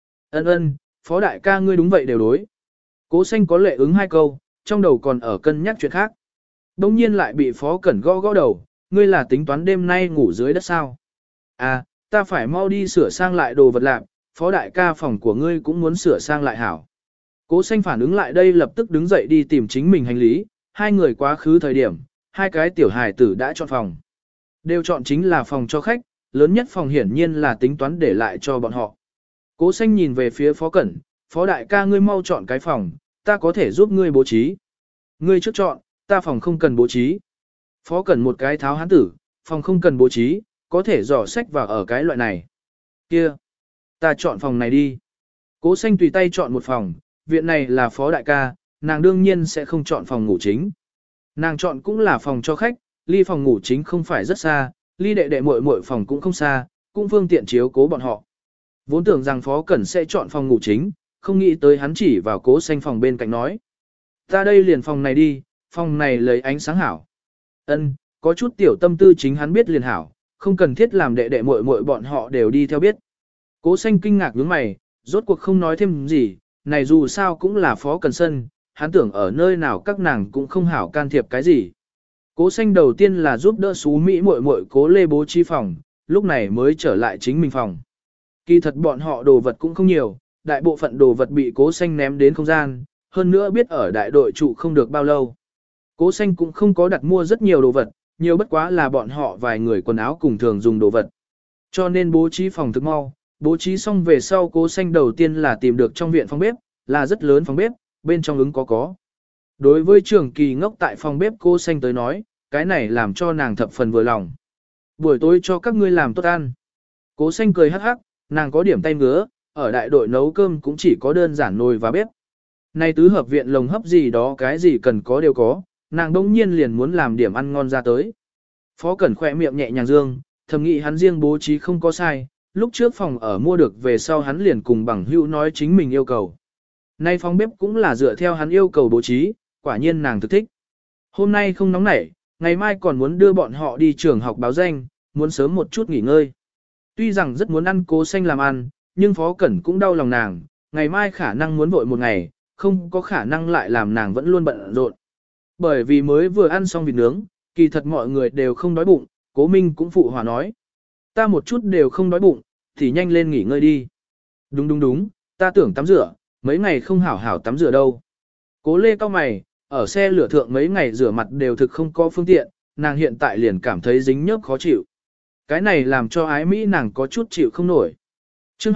Ân, Phó đại ca ngươi đúng vậy đều đối. Cố Xanh có lệ ứng hai câu, trong đầu còn ở cân nhắc chuyện khác. Đông nhiên lại bị Phó Cẩn gõ đầu, ngươi là tính toán đêm nay ngủ dưới đất sao? À, ta phải mau đi sửa sang lại đồ vật lạc, Phó đại ca phòng của ngươi cũng muốn sửa sang lại hảo. Cố Xanh phản ứng lại đây lập tức đứng dậy đi tìm chính mình hành lý, hai người quá khứ thời điểm, hai cái tiểu hài tử đã chọn phòng. Đều chọn chính là phòng cho khách, lớn nhất phòng hiển nhiên là tính toán để lại cho bọn họ. Cố Xanh nhìn về phía Phó Cẩn, Phó đại ca ngươi mau chọn cái phòng, ta có thể giúp ngươi bố trí. Ngươi trước chọn, ta phòng không cần bố trí. Phó Cẩn một cái tháo hán tử, phòng không cần bố trí, có thể dò sách vào ở cái loại này. Kia, ta chọn phòng này đi. Cố Xanh tùy tay chọn một phòng, viện này là Phó đại ca, nàng đương nhiên sẽ không chọn phòng ngủ chính. Nàng chọn cũng là phòng cho khách, ly phòng ngủ chính không phải rất xa, ly đệ đệ muội muội phòng cũng không xa, cũng phương tiện chiếu cố bọn họ. Vốn tưởng rằng Phó Cẩn sẽ chọn phòng ngủ chính, không nghĩ tới hắn chỉ vào Cố Xanh phòng bên cạnh nói. Ta đây liền phòng này đi, phòng này lấy ánh sáng hảo. Ân, có chút tiểu tâm tư chính hắn biết liền hảo, không cần thiết làm đệ đệ muội muội bọn họ đều đi theo biết. Cố Xanh kinh ngạc nhướng mày, rốt cuộc không nói thêm gì, này dù sao cũng là Phó Cẩn sân, hắn tưởng ở nơi nào các nàng cũng không hảo can thiệp cái gì. Cố Xanh đầu tiên là giúp đỡ xú Mỹ muội muội Cố Lê bố trí phòng, lúc này mới trở lại chính mình phòng. Kỳ thật bọn họ đồ vật cũng không nhiều, đại bộ phận đồ vật bị Cố Xanh ném đến không gian, hơn nữa biết ở đại đội trụ không được bao lâu. Cố Xanh cũng không có đặt mua rất nhiều đồ vật, nhiều bất quá là bọn họ vài người quần áo cùng thường dùng đồ vật. Cho nên bố trí phòng thực mau, bố trí xong về sau Cố Xanh đầu tiên là tìm được trong viện phòng bếp, là rất lớn phòng bếp, bên trong ứng có. Đối với Trường Kỳ ngốc tại phòng bếp Cố Xanh tới nói, cái này làm cho nàng thập phần vừa lòng. Buổi tối cho các ngươi làm tốt ăn. Cố Xanh cười hắc hắc, nàng có điểm tay ngứa, ở đại đội nấu cơm cũng chỉ có đơn giản nồi và bếp. Này tứ hợp viện lồng hấp gì đó cái gì cần có đều có, nàng đông nhiên liền muốn làm điểm ăn ngon ra tới. Phó Cẩn khỏe miệng nhẹ nhàng dương, thầm nghĩ hắn riêng bố trí không có sai, lúc trước phòng ở mua được về sau hắn liền cùng bằng hữu nói chính mình yêu cầu. Nay phòng bếp cũng là dựa theo hắn yêu cầu bố trí, quả nhiên nàng thực thích. Hôm nay không nóng nảy, ngày mai còn muốn đưa bọn họ đi trường học báo danh, muốn sớm một chút nghỉ ngơi. Tuy rằng rất muốn ăn Cố Xanh làm ăn, nhưng Phó Cẩn cũng đau lòng nàng, ngày mai khả năng muốn vội một ngày, không có khả năng lại làm nàng vẫn luôn bận rộn. Bởi vì mới vừa ăn xong vịt nướng, kỳ thật mọi người đều không đói bụng, Cố Minh cũng phụ hòa nói. Ta một chút đều không đói bụng, thì nhanh lên nghỉ ngơi đi. Đúng đúng đúng, ta tưởng tắm rửa, mấy ngày không hảo hảo tắm rửa đâu. Cố Lê cao mày, ở xe lửa thượng mấy ngày rửa mặt đều thực không có phương tiện, nàng hiện tại liền cảm thấy dính nhớp khó chịu. Cái này làm cho ái Mỹ nàng có chút chịu không nổi. Chương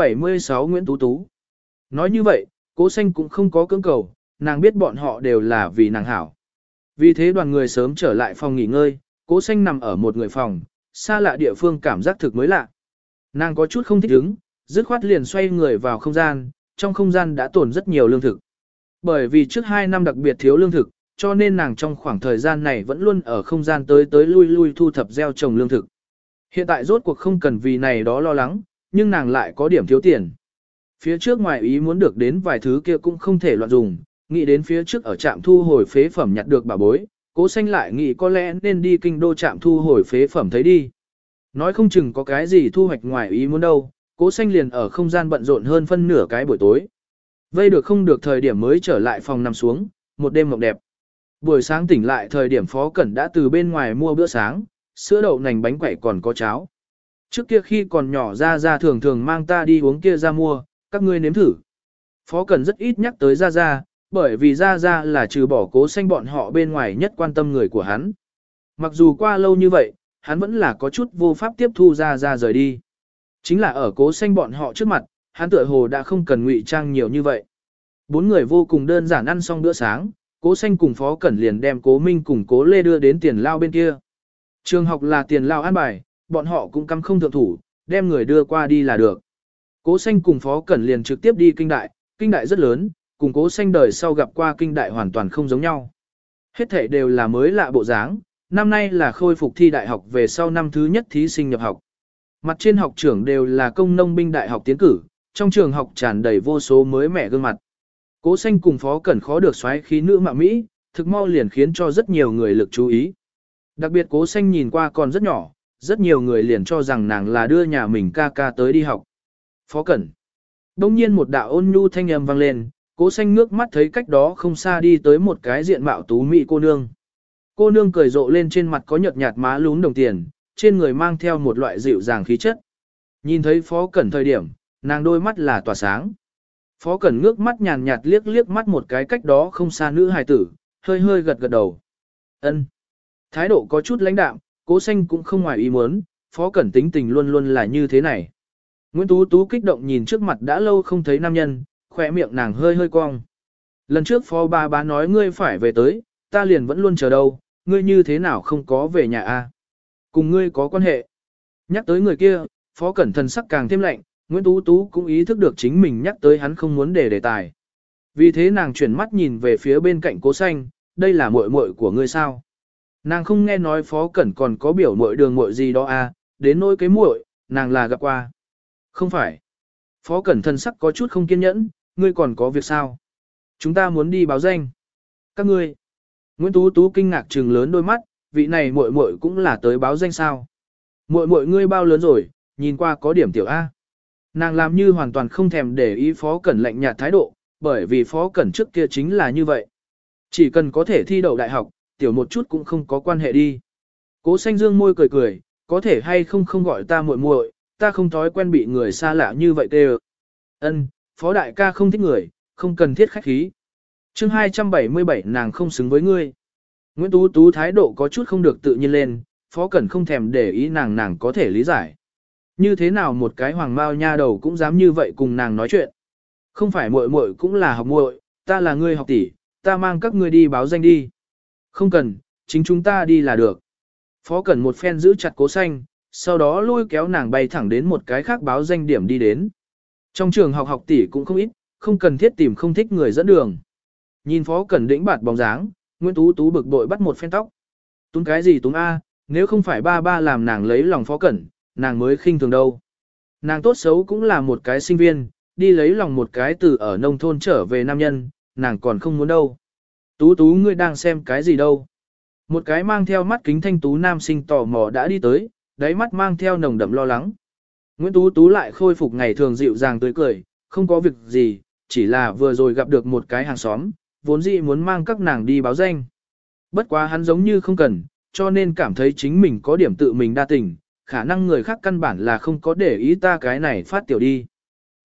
276 Nguyễn Tú Tú. Nói như vậy, Cố Xanh cũng không có cưỡng cầu, nàng biết bọn họ đều là vì nàng hảo. Vì thế đoàn người sớm trở lại phòng nghỉ ngơi, Cố Xanh nằm ở một người phòng, xa lạ địa phương cảm giác thực mới lạ. Nàng có chút không thích ứng, dứt khoát liền xoay người vào không gian, trong không gian đã tồn rất nhiều lương thực. Bởi vì trước 2 năm đặc biệt thiếu lương thực, cho nên nàng trong khoảng thời gian này vẫn luôn ở không gian tới tới lui lui thu thập gieo trồng lương thực. Hiện tại rốt cuộc không cần vì này đó lo lắng, nhưng nàng lại có điểm thiếu tiền. Phía trước ngoài ý muốn được đến vài thứ kia cũng không thể loạn dùng, nghĩ đến phía trước ở trạm thu hồi phế phẩm nhặt được bảo bối, Cố Xanh lại nghĩ có lẽ nên đi kinh đô trạm thu hồi phế phẩm thấy đi. Nói không chừng có cái gì thu hoạch ngoài ý muốn đâu, Cố Xanh liền ở không gian bận rộn hơn phân nửa cái buổi tối. Vây được không được thời điểm mới trở lại phòng nằm xuống, một đêm mộng đẹp. Buổi sáng tỉnh lại thời điểm Phó Cẩn đã từ bên ngoài mua bữa sáng, sữa đậu nành bánh quẩy còn có cháo. Trước kia khi còn nhỏ ra thường thường mang ta đi uống kia ra mua, các ngươi nếm thử. Phó Cẩn rất ít nhắc tới ra, bởi vì ra là trừ bỏ Cố Xanh bọn họ bên ngoài nhất quan tâm người của hắn. Mặc dù qua lâu như vậy, hắn vẫn là có chút vô pháp tiếp thu ra rời đi. Chính là ở Cố Xanh bọn họ trước mặt, hắn tựa hồ đã không cần ngụy trang nhiều như vậy. 4 người vô cùng đơn giản ăn xong bữa sáng, Cố Xanh cùng Phó Cẩn liền đem Cố Minh cùng Cố Lê đưa đến tiền lao bên kia. Trường học là tiền lao an bài, bọn họ cũng cắm không thượng thủ, đem người đưa qua đi là được. Cố Xanh cùng Phó Cẩn liền trực tiếp đi kinh đại rất lớn, cùng Cố Xanh đời sau gặp qua kinh đại hoàn toàn không giống nhau. Hết thảy đều là mới lạ bộ dáng, năm nay là khôi phục thi đại học về sau năm thứ nhất thí sinh nhập học. Mặt trên học trưởng đều là công nông binh đại học tiến cử, trong trường học tràn đầy vô số mới mẻ gương mặt. Cố Xanh cùng Phó Cẩn khó được xoáy khí nữ mạo Mỹ, thực mau liền khiến cho rất nhiều người lực chú ý. Đặc biệt Cố Xanh nhìn qua còn rất nhỏ, rất nhiều người liền cho rằng nàng là đưa nhà mình ca ca tới đi học. Phó Cẩn. Đông nhiên một đạo ôn nhu thanh âm vang lên, Cố Xanh ngước mắt thấy cách đó không xa đi tới một cái diện mạo tú mỹ cô nương. Cô nương cười rộ lên trên mặt có nhợt nhạt má lún đồng tiền, trên người mang theo một loại dịu dàng khí chất. Nhìn thấy Phó Cẩn thời điểm, nàng đôi mắt là tỏa sáng. Phó Cẩn ngước mắt nhàn nhạt liếc mắt một cái cách đó không xa nữ hài tử, hơi hơi gật gật đầu. Ân. Thái độ có chút lãnh đạm, Cố Xanh cũng không ngoài ý muốn, Phó Cẩn tính tình luôn luôn là như thế này. Nguyễn Tú Tú kích động nhìn trước mặt đã lâu không thấy nam nhân, khỏe miệng nàng hơi hơi cong. Lần trước Phó bà nói ngươi phải về tới, ta liền vẫn luôn chờ đâu, ngươi như thế nào không có về nhà a? Cùng ngươi có quan hệ. Nhắc tới người kia, Phó Cẩn thần sắc càng thêm lạnh, Nguyễn Tú Tú cũng ý thức được chính mình nhắc tới hắn không muốn để đề tài. Vì thế nàng chuyển mắt nhìn về phía bên cạnh Cố Xanh, đây là muội muội của ngươi sao? Nàng không nghe nói Phó Cẩn còn có biểu muội đường muội gì đó à, đến nỗi cái muội, nàng là gặp qua. Không phải. Phó Cẩn thần sắc có chút không kiên nhẫn, ngươi còn có việc sao? Chúng ta muốn đi báo danh. Các ngươi. Nguyễn Tú Tú kinh ngạc trừng lớn đôi mắt, vị này muội muội cũng là tới báo danh sao? Muội muội ngươi bao lớn rồi, nhìn qua có điểm tiểu A. Nàng làm như hoàn toàn không thèm để ý Phó Cẩn lạnh nhạt thái độ, bởi vì Phó Cẩn trước kia chính là như vậy. Chỉ cần có thể thi đậu đại học, tiểu một chút cũng không có quan hệ đi. Cố Xanh dương môi cười cười, có thể hay không gọi ta muội muội, ta không thói quen bị người xa lạ như vậy tê. Ân, Phó đại ca không thích người, không cần thiết khách khí. Chương 277 nàng không xứng với ngươi. Nguyễn Tú Tú thái độ có chút không được tự nhiên lên, Phó Cẩn không thèm để ý nàng có thể lý giải. Như thế nào một cái hoàng mao nha đầu cũng dám như vậy cùng nàng nói chuyện. Không phải muội muội cũng là học muội, ta là ngươi học tỷ, ta mang các ngươi đi báo danh đi. Không cần, chính chúng ta đi là được. Phó Cẩn một phen giữ chặt Cố Xanh, sau đó lôi kéo nàng bay thẳng đến một cái khác báo danh điểm đi đến. Trong trường học tỷ cũng không ít, không cần thiết tìm không thích người dẫn đường. Nhìn Phó Cẩn đĩnh bạt bóng dáng, Nguyễn Tú Tú bực bội bắt một phen tóc. Túng cái gì túng a, nếu không phải ba làm nàng lấy lòng Phó Cẩn, nàng mới khinh thường đâu. Nàng tốt xấu cũng là một cái sinh viên, đi lấy lòng một cái từ ở nông thôn trở về nam nhân, nàng còn không muốn đâu. Tú Tú ngươi đang xem cái gì đâu. Một cái mang theo mắt kính thanh tú nam sinh tò mò đã đi tới, đáy mắt mang theo nồng đậm lo lắng. Nguyễn Tú Tú lại khôi phục ngày thường dịu dàng tươi cười, không có việc gì, chỉ là vừa rồi gặp được một cái hàng xóm, vốn dĩ muốn mang các nàng đi báo danh. Bất quá hắn giống như không cần, cho nên cảm thấy chính mình có điểm tự mình đa tình, khả năng người khác căn bản là không có để ý ta cái này phát tiểu đi.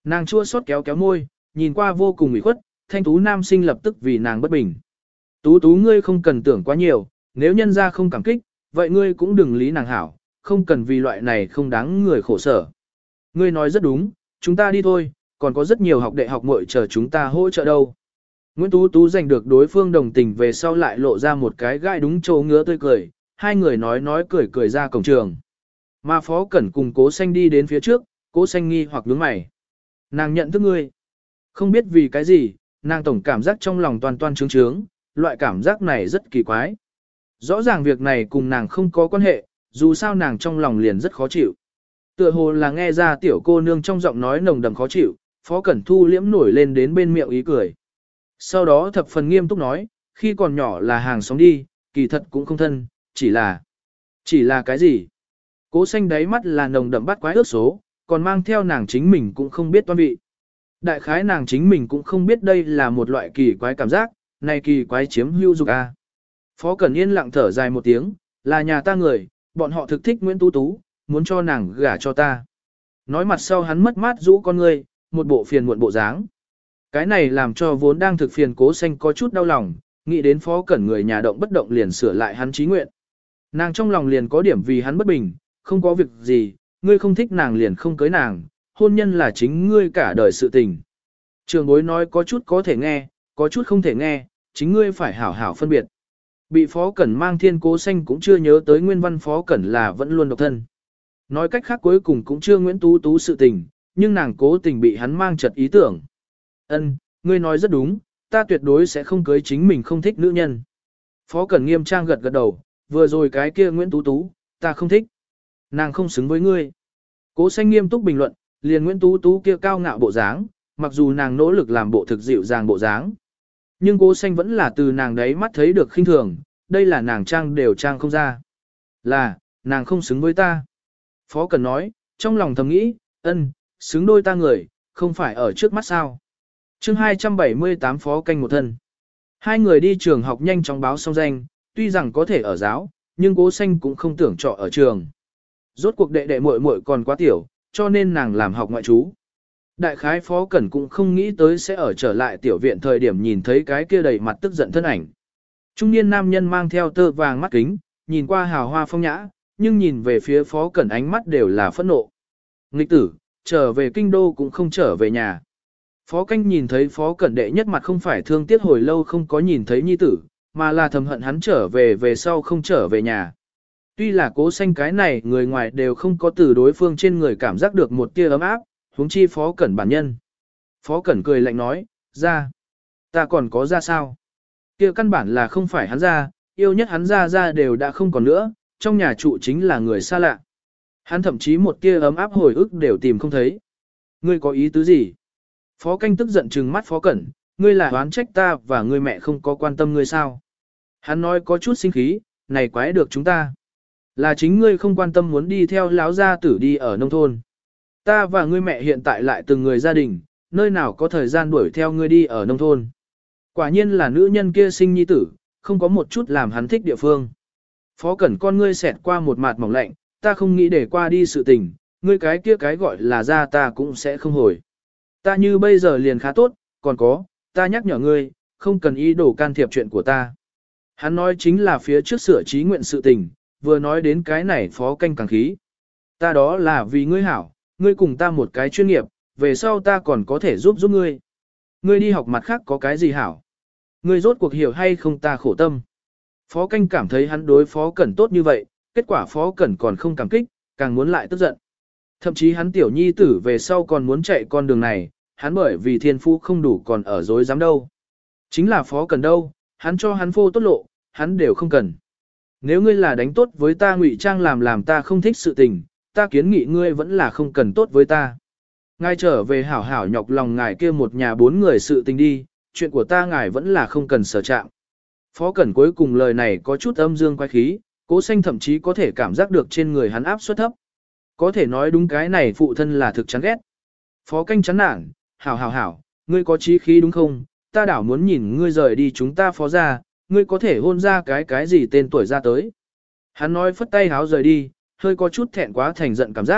Nàng chua xót kéo kéo môi, nhìn qua vô cùng ủy khuất, thanh tú nam sinh lập tức vì nàng bất bình. Tú tú ngươi không cần tưởng quá nhiều, nếu nhân ra không cảm kích, vậy ngươi cũng đừng lý nàng hảo, không cần vì loại này không đáng người khổ sở. Ngươi nói rất đúng, chúng ta đi thôi, còn có rất nhiều học đệ học muội chờ chúng ta hỗ trợ đâu. Nguyễn Tú Tú giành được đối phương đồng tình về sau lại lộ ra một cái gai đúng chỗ ngứa tươi cười, hai người nói cười cười ra cổng trường. Mà Phó Cẩn cùng Cố Xanh đi đến phía trước, Cố Xanh nghi hoặc nhướng mày. Nàng nhận thức ngươi. Không biết vì cái gì, nàng tổng cảm giác trong lòng toàn toan trướng trướng, loại cảm giác này rất kỳ quái. Rõ ràng việc này cùng nàng không có quan hệ, dù sao nàng trong lòng liền rất khó chịu. Tựa hồ là nghe ra tiểu cô nương trong giọng nói nồng đậm khó chịu, Phó Cẩn thu liễm nổi lên đến bên miệng ý cười. Sau đó thập phần nghiêm túc nói, khi còn nhỏ là hàng xóm đi, kỳ thật cũng không thân, chỉ là cái gì? Cố Xanh đáy mắt là nồng đậm bắt quái ước số, còn mang theo nàng chính mình cũng không biết toan vị. Đại khái nàng chính mình cũng không biết đây là một loại kỳ quái cảm giác, này kỳ quái chiếm hữu dục a. Phó Cẩn yên lặng thở dài một tiếng, là nhà ta người, bọn họ thực thích Nguyễn Tú Tú, muốn cho nàng gả cho ta. Nói mặt sau hắn mất mát rũ con ngươi, một bộ phiền muộn bộ dáng. Cái này làm cho vốn đang thực phiền Cố Xanh có chút đau lòng, nghĩ đến Phó Cẩn người nhà động bất động liền sửa lại hắn chí nguyện. Nàng trong lòng liền có điểm vì hắn bất bình, không có việc gì, ngươi không thích nàng liền không cưới nàng, hôn nhân là chính ngươi cả đời sự tình. Trường bối nói có chút có thể nghe, có chút không thể nghe, chính ngươi phải hảo hảo phân biệt. Bị Phó Cẩn mang thiên Cố Xanh cũng chưa nhớ tới nguyên văn Phó Cẩn là vẫn luôn độc thân. Nói cách khác cuối cùng cũng chưa Nguyễn Tú Tú sự tình, nhưng nàng cố tình bị hắn mang chật ý tưởng. Ân, ngươi nói rất đúng, ta tuyệt đối sẽ không cưới chính mình không thích nữ nhân. Phó Cẩn nghiêm trang gật gật đầu, vừa rồi cái kia Nguyễn Tú Tú, ta không thích. Nàng không xứng với ngươi. Cố Xanh nghiêm túc bình luận, liền Nguyễn Tú Tú kia cao ngạo bộ dáng, mặc dù nàng nỗ lực làm bộ thực dịu dàng bộ dáng. Nhưng Cố Xanh vẫn là từ nàng đấy mắt thấy được khinh thường, đây là nàng trang đều trang không ra. Là, nàng không xứng với ta. Phó Cẩn nói, trong lòng thầm nghĩ, xứng đôi ta người, không phải ở trước mắt sao. Chương 278 Phó Canh một thân. Hai người đi trường học nhanh chóng báo xong danh, tuy rằng có thể ở giáo, nhưng Cố Xanh cũng không tưởng trọ ở trường. Rốt cuộc đệ đệ muội muội còn quá tiểu, cho nên nàng làm học ngoại trú. Đại khái Phó Cẩn cũng không nghĩ tới sẽ ở trở lại tiểu viện thời điểm nhìn thấy cái kia đầy mặt tức giận thân ảnh. Trung niên nam nhân mang theo tơ vàng mắt kính, nhìn qua hào hoa phong nhã, nhưng nhìn về phía Phó Cẩn ánh mắt đều là phẫn nộ. Nghịch tử, trở về kinh đô cũng không trở về nhà. Phó Canh nhìn thấy Phó Cẩn đệ nhất mặt không phải thương tiếc hồi lâu không có nhìn thấy nhi tử, mà là thầm hận hắn trở về sau không trở về nhà. Tuy là Cố Xanh cái này người ngoài đều không có từ đối phương trên người cảm giác được một tia ấm áp, huống chi Phó Cẩn bản nhân. Phó Cẩn cười lạnh nói, ra. Ta còn có ra sao? Kia căn bản là không phải hắn ra, yêu nhất hắn ra đều đã không còn nữa, trong nhà trụ chính là người xa lạ. Hắn thậm chí một tia ấm áp hồi ức đều tìm không thấy. Ngươi có ý tứ gì? Phó Canh tức giận trừng mắt Phó Cẩn, ngươi là oán trách ta và ngươi mẹ không có quan tâm ngươi sao? Hắn nói có chút sinh khí, này quái được chúng ta. Là chính ngươi không quan tâm muốn đi theo lão gia tử đi ở nông thôn. Ta và ngươi mẹ hiện tại lại từng người gia đình, nơi nào có thời gian đuổi theo ngươi đi ở nông thôn. Quả nhiên là nữ nhân kia sinh nhi tử, không có một chút làm hắn thích địa phương. Phó Cẩn con ngươi xẹt qua một mặt mỏng lạnh, ta không nghĩ để qua đi sự tình, ngươi cái kia cái gọi là ra ta cũng sẽ không hồi. Ta như bây giờ liền khá tốt, còn có, ta nhắc nhở ngươi, không cần ý đồ can thiệp chuyện của ta. Hắn nói chính là phía trước sửa trí nguyện sự tình, vừa nói đến cái này Phó Canh càng khí. Ta đó là vì ngươi hảo, ngươi cùng ta một cái chuyên nghiệp, về sau ta còn có thể giúp ngươi. Ngươi đi học mặt khác có cái gì hảo? Ngươi rốt cuộc hiểu hay không ta khổ tâm. Phó Canh cảm thấy hắn đối Phó Cẩn tốt như vậy, kết quả Phó Cẩn còn không cảm kích, càng muốn lại tức giận. Thậm chí hắn tiểu nhi tử về sau còn muốn chạy con đường này, hắn bởi vì thiên phú không đủ còn ở dối dám đâu. Chính là Phó Cẩn đâu, hắn cho hắn phô tốt lộ, hắn đều không cần. Nếu ngươi là đánh tốt với ta ngụy trang làm ta không thích sự tình, ta kiến nghị ngươi vẫn là không cần tốt với ta. Ngài trở về hảo hảo nhọc lòng ngài kia một nhà bốn người sự tình đi, chuyện của ta ngài vẫn là không cần sở trạng. Phó Cẩn cuối cùng lời này có chút âm dương quái khí, Cố Xanh thậm chí có thể cảm giác được trên người hắn áp suất thấp. Có thể nói đúng cái này phụ thân là thực chán ghét. Phó Canh chán nản, hảo, ngươi có chí khí đúng không? Ta đảo muốn nhìn ngươi rời đi chúng ta Phó ra, ngươi có thể hôn ra cái gì tên tuổi ra tới. Hắn nói phất tay háo rời đi, hơi có chút thẹn quá thành giận cảm giác,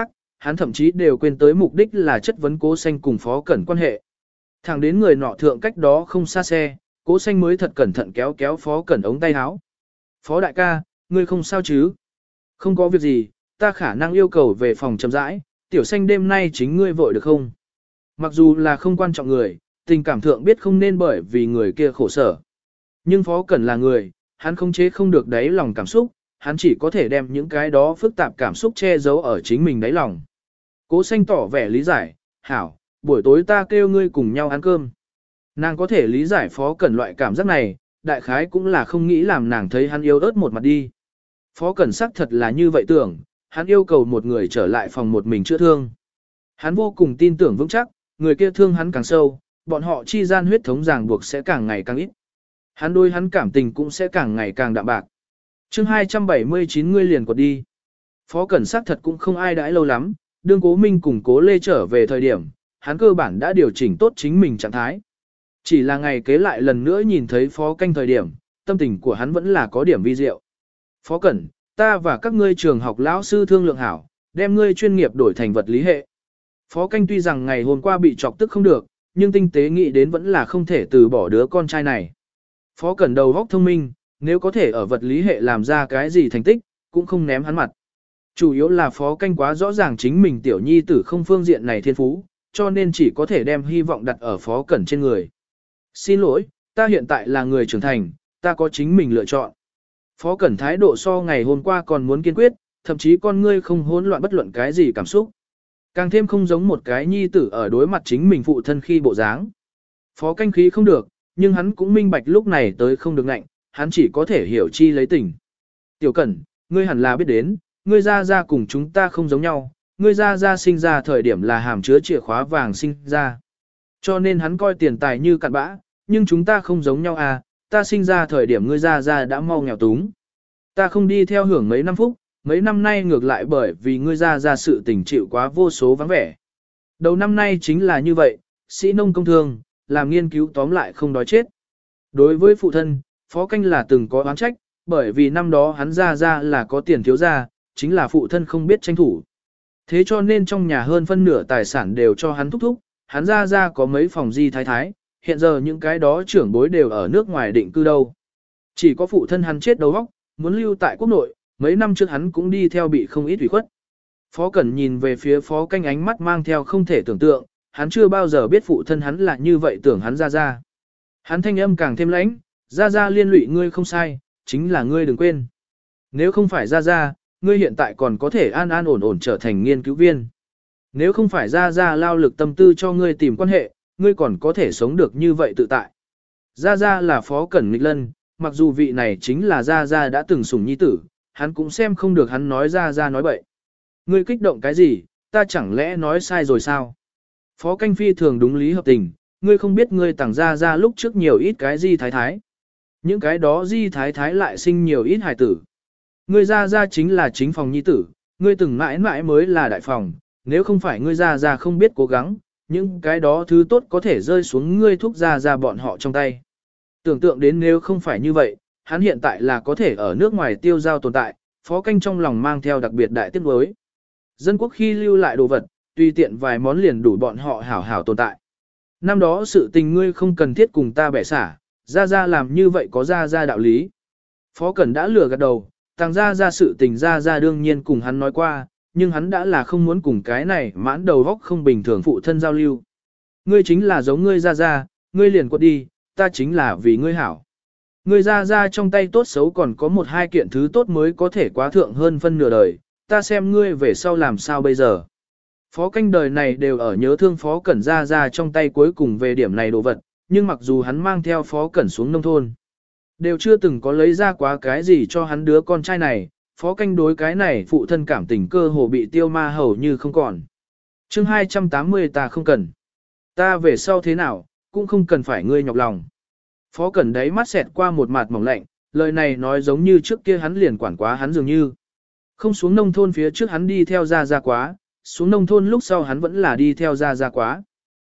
hắn thậm chí đều quên tới mục đích là chất vấn Cố Xanh cùng Phó Cẩn quan hệ. Thẳng đến người nọ thượng cách đó không xa xe, Cố Xanh mới thật cẩn thận kéo kéo Phó Cẩn ống tay áo. Phó đại ca, ngươi không sao chứ? Không có việc gì, ta khả năng yêu cầu về phòng chậm rãi, tiểu Xanh đêm nay chính ngươi vội được không? Mặc dù là không quan trọng người, tình cảm thượng biết không nên bởi vì người kia khổ sở. Nhưng Phó Cẩn là người, hắn không chế không được đáy lòng cảm xúc, hắn chỉ có thể đem những cái đó phức tạp cảm xúc che giấu ở chính mình đáy lòng. Cố Xanh tỏ vẻ lý giải, hảo, buổi tối ta kêu ngươi cùng nhau ăn cơm. Nàng có thể lý giải Phó Cẩn loại cảm giác này, đại khái cũng là không nghĩ làm nàng thấy hắn yêu ớt một mặt đi. Phó Cẩn xác thật là như vậy tưởng, hắn yêu cầu một người trở lại phòng một mình chữa thương. Hắn vô cùng tin tưởng vững chắc, người kia thương hắn càng sâu, bọn họ chi gian huyết thống ràng buộc sẽ càng ngày càng ít. Hắn đối hắn cảm tình cũng sẽ càng ngày càng đạm bạc. Chương 279 ngươi liền quật đi. Phó Cẩn xác thật cũng không ai đãi lâu lắm, đương Cố Minh cùng Cố Lê trở về thời điểm, hắn cơ bản đã điều chỉnh tốt chính mình trạng thái. Chỉ là ngày kế lại lần nữa nhìn thấy Phó Canh thời điểm, tâm tình của hắn vẫn là có điểm vi diệu. Phó Cẩn, ta và các ngươi trường học lão sư thương lượng hảo, đem ngươi chuyên nghiệp đổi thành vật lý hệ. Phó Canh tuy rằng ngày hôm qua bị chọc tức không được, nhưng tinh tế nghĩ đến vẫn là không thể từ bỏ đứa con trai này. Phó Cẩn đầu óc thông minh, nếu có thể ở vật lý hệ làm ra cái gì thành tích, cũng không ném hắn mặt. Chủ yếu là Phó Canh quá rõ ràng chính mình tiểu nhi tử không phương diện này thiên phú, cho nên chỉ có thể đem hy vọng đặt ở Phó Cẩn trên người. Xin lỗi, ta hiện tại là người trưởng thành, ta có chính mình lựa chọn. Phó Cẩn thái độ so ngày hôm qua còn muốn kiên quyết, thậm chí con ngươi không hỗn loạn bất luận cái gì cảm xúc. Càng thêm không giống một cái nhi tử ở đối mặt chính mình phụ thân khi bộ dáng. Phó Canh khí không được, nhưng hắn cũng minh bạch lúc này tới không được ngạnh, hắn chỉ có thể hiểu chi lấy tình. Tiểu Cẩn, ngươi hẳn là biết đến, ngươi ra ra cùng chúng ta không giống nhau, ngươi ra ra sinh ra thời điểm là hàm chứa chìa khóa vàng sinh ra. Cho nên hắn coi tiền tài như cặn bã, nhưng chúng ta không giống nhau à, ta sinh ra thời điểm ngươi ra ra đã mau nghèo túng. Ta không đi theo hưởng mấy năm phúc, mấy năm nay ngược lại bởi vì ngươi ra ra sự tình chịu quá vô số vắng vẻ. Đầu năm nay chính là như vậy, sĩ nông công thương, làm nghiên cứu tóm lại không đói chết. Đối với phụ thân, Phó Canh là từng có oán trách, bởi vì năm đó hắn ra ra là có tiền thiếu ra, chính là phụ thân không biết tranh thủ. Thế cho nên trong nhà hơn phân nửa tài sản đều cho hắn thúc thúc, hắn ra ra có mấy phòng di thái thái, hiện giờ những cái đó trưởng bối đều ở nước ngoài định cư đâu. Chỉ có phụ thân hắn chết đầu óc, muốn lưu tại quốc nội, mấy năm trước hắn cũng đi theo bị không ít ủy khuất. Phó Cẩn nhìn về phía Phó Canh ánh mắt mang theo không thể tưởng tượng, hắn chưa bao giờ biết phụ thân hắn là như vậy tưởng hắn ra ra. Hắn thanh âm càng thêm lãnh, ra ra liên lụy ngươi không sai, chính là ngươi đừng quên. Nếu không phải ra ra, ngươi hiện tại còn có thể an an ổn ổn trở thành nghiên cứu viên. Nếu không phải ra ra lao lực tâm tư cho ngươi tìm quan hệ, ngươi còn có thể sống được như vậy tự tại. Ra ra là Phó Cẩn nghịch lân, mặc dù vị này chính là ra ra đã từng sủng nhi tử, hắn cũng xem không được hắn nói ra ra nói bậy. Ngươi kích động cái gì, ta chẳng lẽ nói sai rồi sao? Phó Canh phi thường đúng lý hợp tình, ngươi không biết ngươi tặng ra lúc trước nhiều ít cái di thái thái. Những cái đó di thái thái lại sinh nhiều ít hài tử. Ngươi ra chính là chính phòng nhi tử, ngươi từng mãi mãi mới là đại phòng, nếu không phải ngươi ra không biết cố gắng, những cái đó thứ tốt có thể rơi xuống ngươi thúc ra bọn họ trong tay. Tưởng tượng đến nếu không phải như vậy, hắn hiện tại là có thể ở nước ngoài tiêu giao tồn tại, Phó Canh trong lòng mang theo đặc biệt đại tiếc nuối. Dân quốc khi lưu lại đồ vật, tùy tiện vài món liền đủ bọn họ hảo hảo tồn tại. Năm đó sự tình ngươi không cần thiết cùng ta bẻ xả, ra làm như vậy có ra đạo lý. Phó Cẩn đã lừa gật đầu, tăng ra sự tình ra đương nhiên cùng hắn nói qua, nhưng hắn đã là không muốn cùng cái này mãn đầu góc không bình thường phụ thân giao lưu. Ngươi chính là giống ngươi ra, ngươi liền quật đi, ta chính là vì ngươi hảo. Ngươi ra trong tay tốt xấu còn có một hai kiện thứ tốt mới có thể quá thượng hơn phân nửa đời, ta xem ngươi về sau làm sao bây giờ. Phó Canh đời này đều ở nhớ thương Phó Cẩn ra trong tay cuối cùng về điểm này đồ vật, nhưng mặc dù hắn mang theo Phó Cẩn xuống nông thôn, đều chưa từng có lấy ra quá cái gì cho hắn đứa con trai này, Phó Canh đối cái này phụ thân cảm tình cơ hồ bị tiêu ma hầu như không còn. Chương 280 ta không cần. Ta về sau thế nào, cũng không cần phải ngươi nhọc lòng. Phó Cẩn đấy mắt xẹt qua một mặt mỏng lạnh, lời này nói giống như trước kia hắn liền quản quá hắn dường như. Không xuống nông thôn phía trước hắn đi theo ra quá, xuống nông thôn lúc sau hắn vẫn là đi theo ra quá.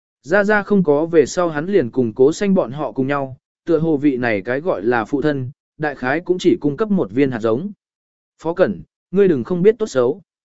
Ra không có về sau hắn liền cùng Cố Xanh bọn họ cùng nhau, tựa hồ vị này cái gọi là phụ thân, đại khái cũng chỉ cung cấp một viên hạt giống. Phó Cẩn, ngươi đừng không biết tốt xấu.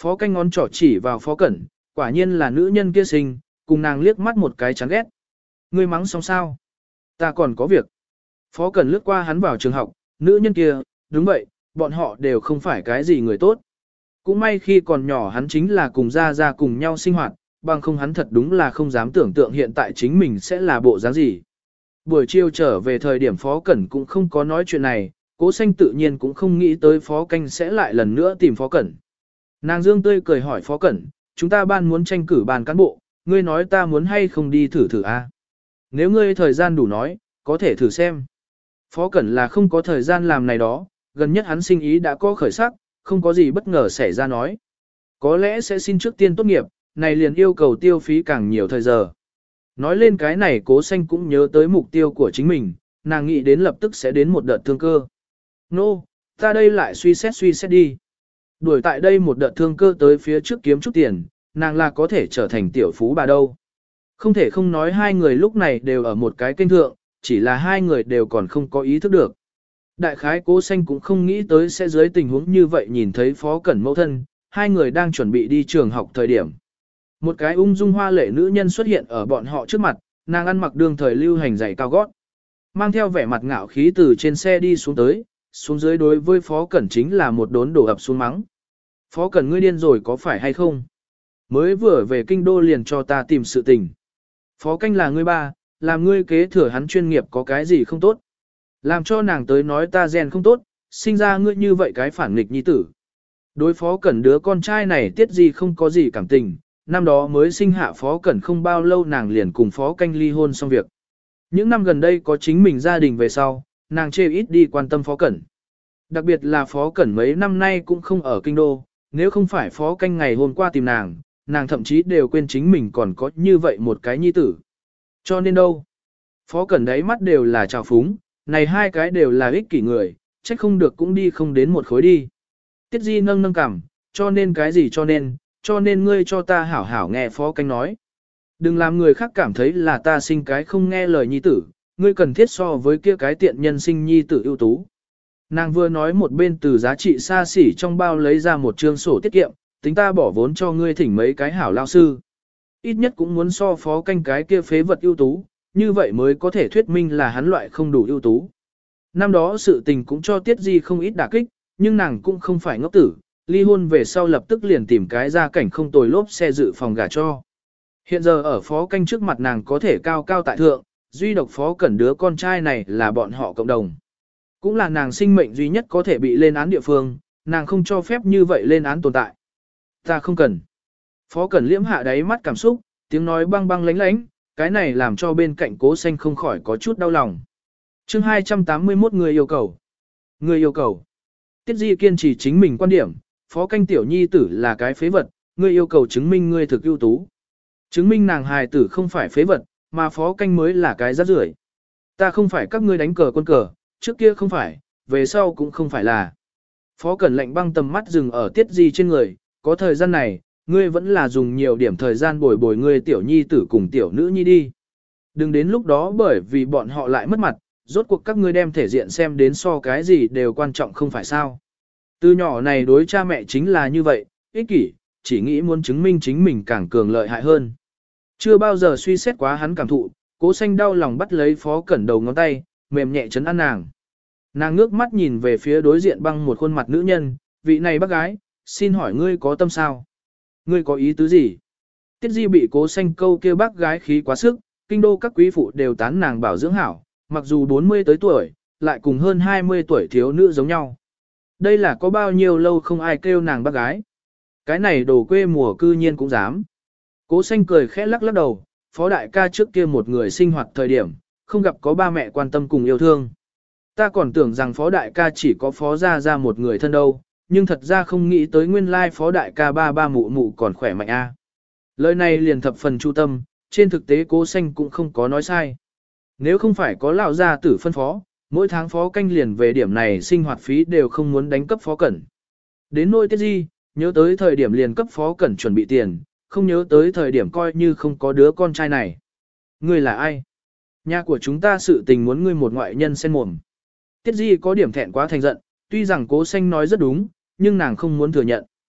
Phó Canh ngón trỏ chỉ vào Phó Cẩn, quả nhiên là nữ nhân kia sinh, cùng nàng liếc mắt một cái chán ghét. Ngươi mắng xong sao? Ta còn có việc. Phó Cẩn lướt qua hắn vào trường học, nữ nhân kia, đúng vậy, bọn họ đều không phải cái gì người tốt. Cũng may khi còn nhỏ hắn chính là cùng ra cùng nhau sinh hoạt, bằng không hắn thật đúng là không dám tưởng tượng hiện tại chính mình sẽ là bộ dáng gì. Buổi chiều trở về thời điểm Phó Cẩn cũng không có nói chuyện này, Cố Xanh tự nhiên cũng không nghĩ tới Phó Canh sẽ lại lần nữa tìm Phó Cẩn. Nàng dương tươi cười hỏi Phó Cẩn, chúng ta ban muốn tranh cử ban cán bộ, ngươi nói ta muốn hay không đi thử thử a? Nếu ngươi thời gian đủ nói, có thể thử xem. Phó Cẩn là không có thời gian làm này đó, gần nhất hắn sinh ý đã có khởi sắc, không có gì bất ngờ xảy ra nói. Có lẽ sẽ xin trước tiên tốt nghiệp, này liền yêu cầu tiêu phí càng nhiều thời giờ. Nói lên cái này Cố Xanh cũng nhớ tới mục tiêu của chính mình, nàng nghĩ đến lập tức sẽ đến một đợt thương cơ. Nô, ta đây lại suy xét đi. Đuổi tại đây một đợt thương cơ tới phía trước kiếm chút tiền, nàng là có thể trở thành tiểu phú bà đâu. Không thể không nói hai người lúc này đều ở một cái kênh thượng, chỉ là hai người đều còn không có ý thức được. Đại khái Cố Xanh cũng không nghĩ tới sẽ dưới tình huống như vậy nhìn thấy Phó Cẩn mẫu thân, hai người đang chuẩn bị đi trường học thời điểm. Một cái ung dung hoa lệ nữ nhân xuất hiện ở bọn họ trước mặt, nàng ăn mặc đương thời lưu hành giày cao gót. Mang theo vẻ mặt ngạo khí từ trên xe đi xuống tới, xuống dưới đối với Phó Cẩn chính là một đốn đổ ập xuống mắng. Phó Cẩn ngươi điên rồi có phải hay không? Mới vừa về kinh đô liền cho ta tìm sự tình. Phó Canh là ngươi ba, làm ngươi kế thừa hắn chuyên nghiệp có cái gì không tốt. Làm cho nàng tới nói ta gen không tốt, sinh ra ngươi như vậy cái phản nghịch nhi tử. Đối Phó Cẩn đứa con trai này tiết gì không có gì cảm tình, năm đó mới sinh hạ Phó Cẩn không bao lâu nàng liền cùng Phó Canh ly hôn xong việc. Những năm gần đây có chính mình gia đình về sau, nàng chê ít đi quan tâm Phó Cẩn. Đặc biệt là Phó Cẩn mấy năm nay cũng không ở kinh đô, nếu không phải Phó Canh ngày hôm qua tìm nàng, nàng thậm chí đều quên chính mình còn có như vậy một cái nhi tử. Cho nên đâu? Phó Cẩn đấy mắt đều là trào phúng, này hai cái đều là ích kỷ người, trách không được cũng đi không đến một khối đi. Tiết Di nâng nâng cằm, cho nên cái gì cho nên ngươi cho ta hảo hảo nghe Phó Canh nói. Đừng làm người khác cảm thấy là ta sinh cái không nghe lời nhi tử, ngươi cần thiết so với kia cái tiện nhân sinh nhi tử ưu tú. Nàng vừa nói một bên từ giá trị xa xỉ trong bao lấy ra một trương sổ tiết kiệm, tính ta bỏ vốn cho ngươi thỉnh mấy cái hảo lao sư. Ít nhất cũng muốn so Phó Canh cái kia phế vật ưu tú, như vậy mới có thể thuyết minh là hắn loại không đủ ưu tú. Năm đó sự tình cũng cho Tiết Di không ít đả kích, nhưng nàng cũng không phải ngốc tử, ly hôn về sau lập tức liền tìm cái gia cảnh không tồi lốp xe dự phòng gả cho. Hiện giờ ở Phó Canh trước mặt nàng có thể cao cao tại thượng, duy độc Phó Cẩn đứa con trai này là bọn họ cộng đồng. Cũng là nàng sinh mệnh duy nhất có thể bị lên án địa phương, nàng không cho phép như vậy lên án tồn tại. Ta không cần. Phó Cẩn liễm hạ đáy mắt cảm xúc, tiếng nói băng băng lánh lánh, cái này làm cho bên cạnh Cố Xanh không khỏi có chút đau lòng. Chương 281 người yêu cầu. Người yêu cầu. Tiết Di kiên trì chính mình quan điểm, Phó Canh tiểu nhi tử là cái phế vật, ngươi yêu cầu chứng minh ngươi thực ưu tú. Chứng minh nàng hài tử không phải phế vật, mà Phó Canh mới là cái rác rưởi. Ta không phải các ngươi đánh cờ quân cờ, trước kia không phải, về sau cũng không phải là. Phó Cẩn lạnh băng tầm mắt dừng ở Tiết Di trên người, có thời gian này, ngươi vẫn là dùng nhiều điểm thời gian bồi bồi ngươi tiểu nhi tử cùng tiểu nữ nhi đi. Đừng đến lúc đó bởi vì bọn họ lại mất mặt, rốt cuộc các ngươi đem thể diện xem đến so cái gì đều quan trọng không phải sao. Từ nhỏ này đối cha mẹ chính là như vậy, ích kỷ, chỉ nghĩ muốn chứng minh chính mình càng cường lợi hại hơn. Chưa bao giờ suy xét quá hắn cảm thụ, Cố Xanh đau lòng bắt lấy Phó Cẩn đầu ngón tay, mềm nhẹ chấn an nàng. Nàng ngước mắt nhìn về phía đối diện băng một khuôn mặt nữ nhân, vị này bác gái, xin hỏi ngươi có tâm sao? Ngươi có ý tứ gì? Tiết Di bị Cố Xanh câu kia bác gái khí quá sức, kinh đô các quý phụ đều tán nàng bảo dưỡng hảo, mặc dù 40 tới tuổi, lại cùng hơn 20 tuổi thiếu nữ giống nhau. Đây là có bao nhiêu lâu không ai kêu nàng bác gái. Cái này đồ quê mùa cư nhiên cũng dám. Cố Xanh cười khẽ lắc lắc đầu, Phó đại ca trước kia một người sinh hoạt thời điểm, không gặp có ba mẹ quan tâm cùng yêu thương. Ta còn tưởng rằng Phó đại ca chỉ có Phó ra một người thân đâu, nhưng thật ra không nghĩ tới nguyên lai Phó đại ca ba ba mụ mụ còn khỏe mạnh a. Lời này liền thập phần chu tâm, trên thực tế Cố Xanh cũng không có nói sai. Nếu không phải có lão gia tử phân phó, mỗi tháng Phó Canh liền về điểm này sinh hoạt phí đều không muốn đánh cấp Phó Cẩn. Đến nỗi Tiết Di, nhớ tới thời điểm liền cấp Phó Cẩn chuẩn bị tiền, không nhớ tới thời điểm coi như không có đứa con trai này. Ngươi là ai? Nhà của chúng ta sự tình muốn ngươi một ngoại nhân xen mồm. Tiết Di có điểm thẹn quá thành giận, tuy rằng Cố Xanh nói rất đúng, nhưng nàng không muốn thừa nhận.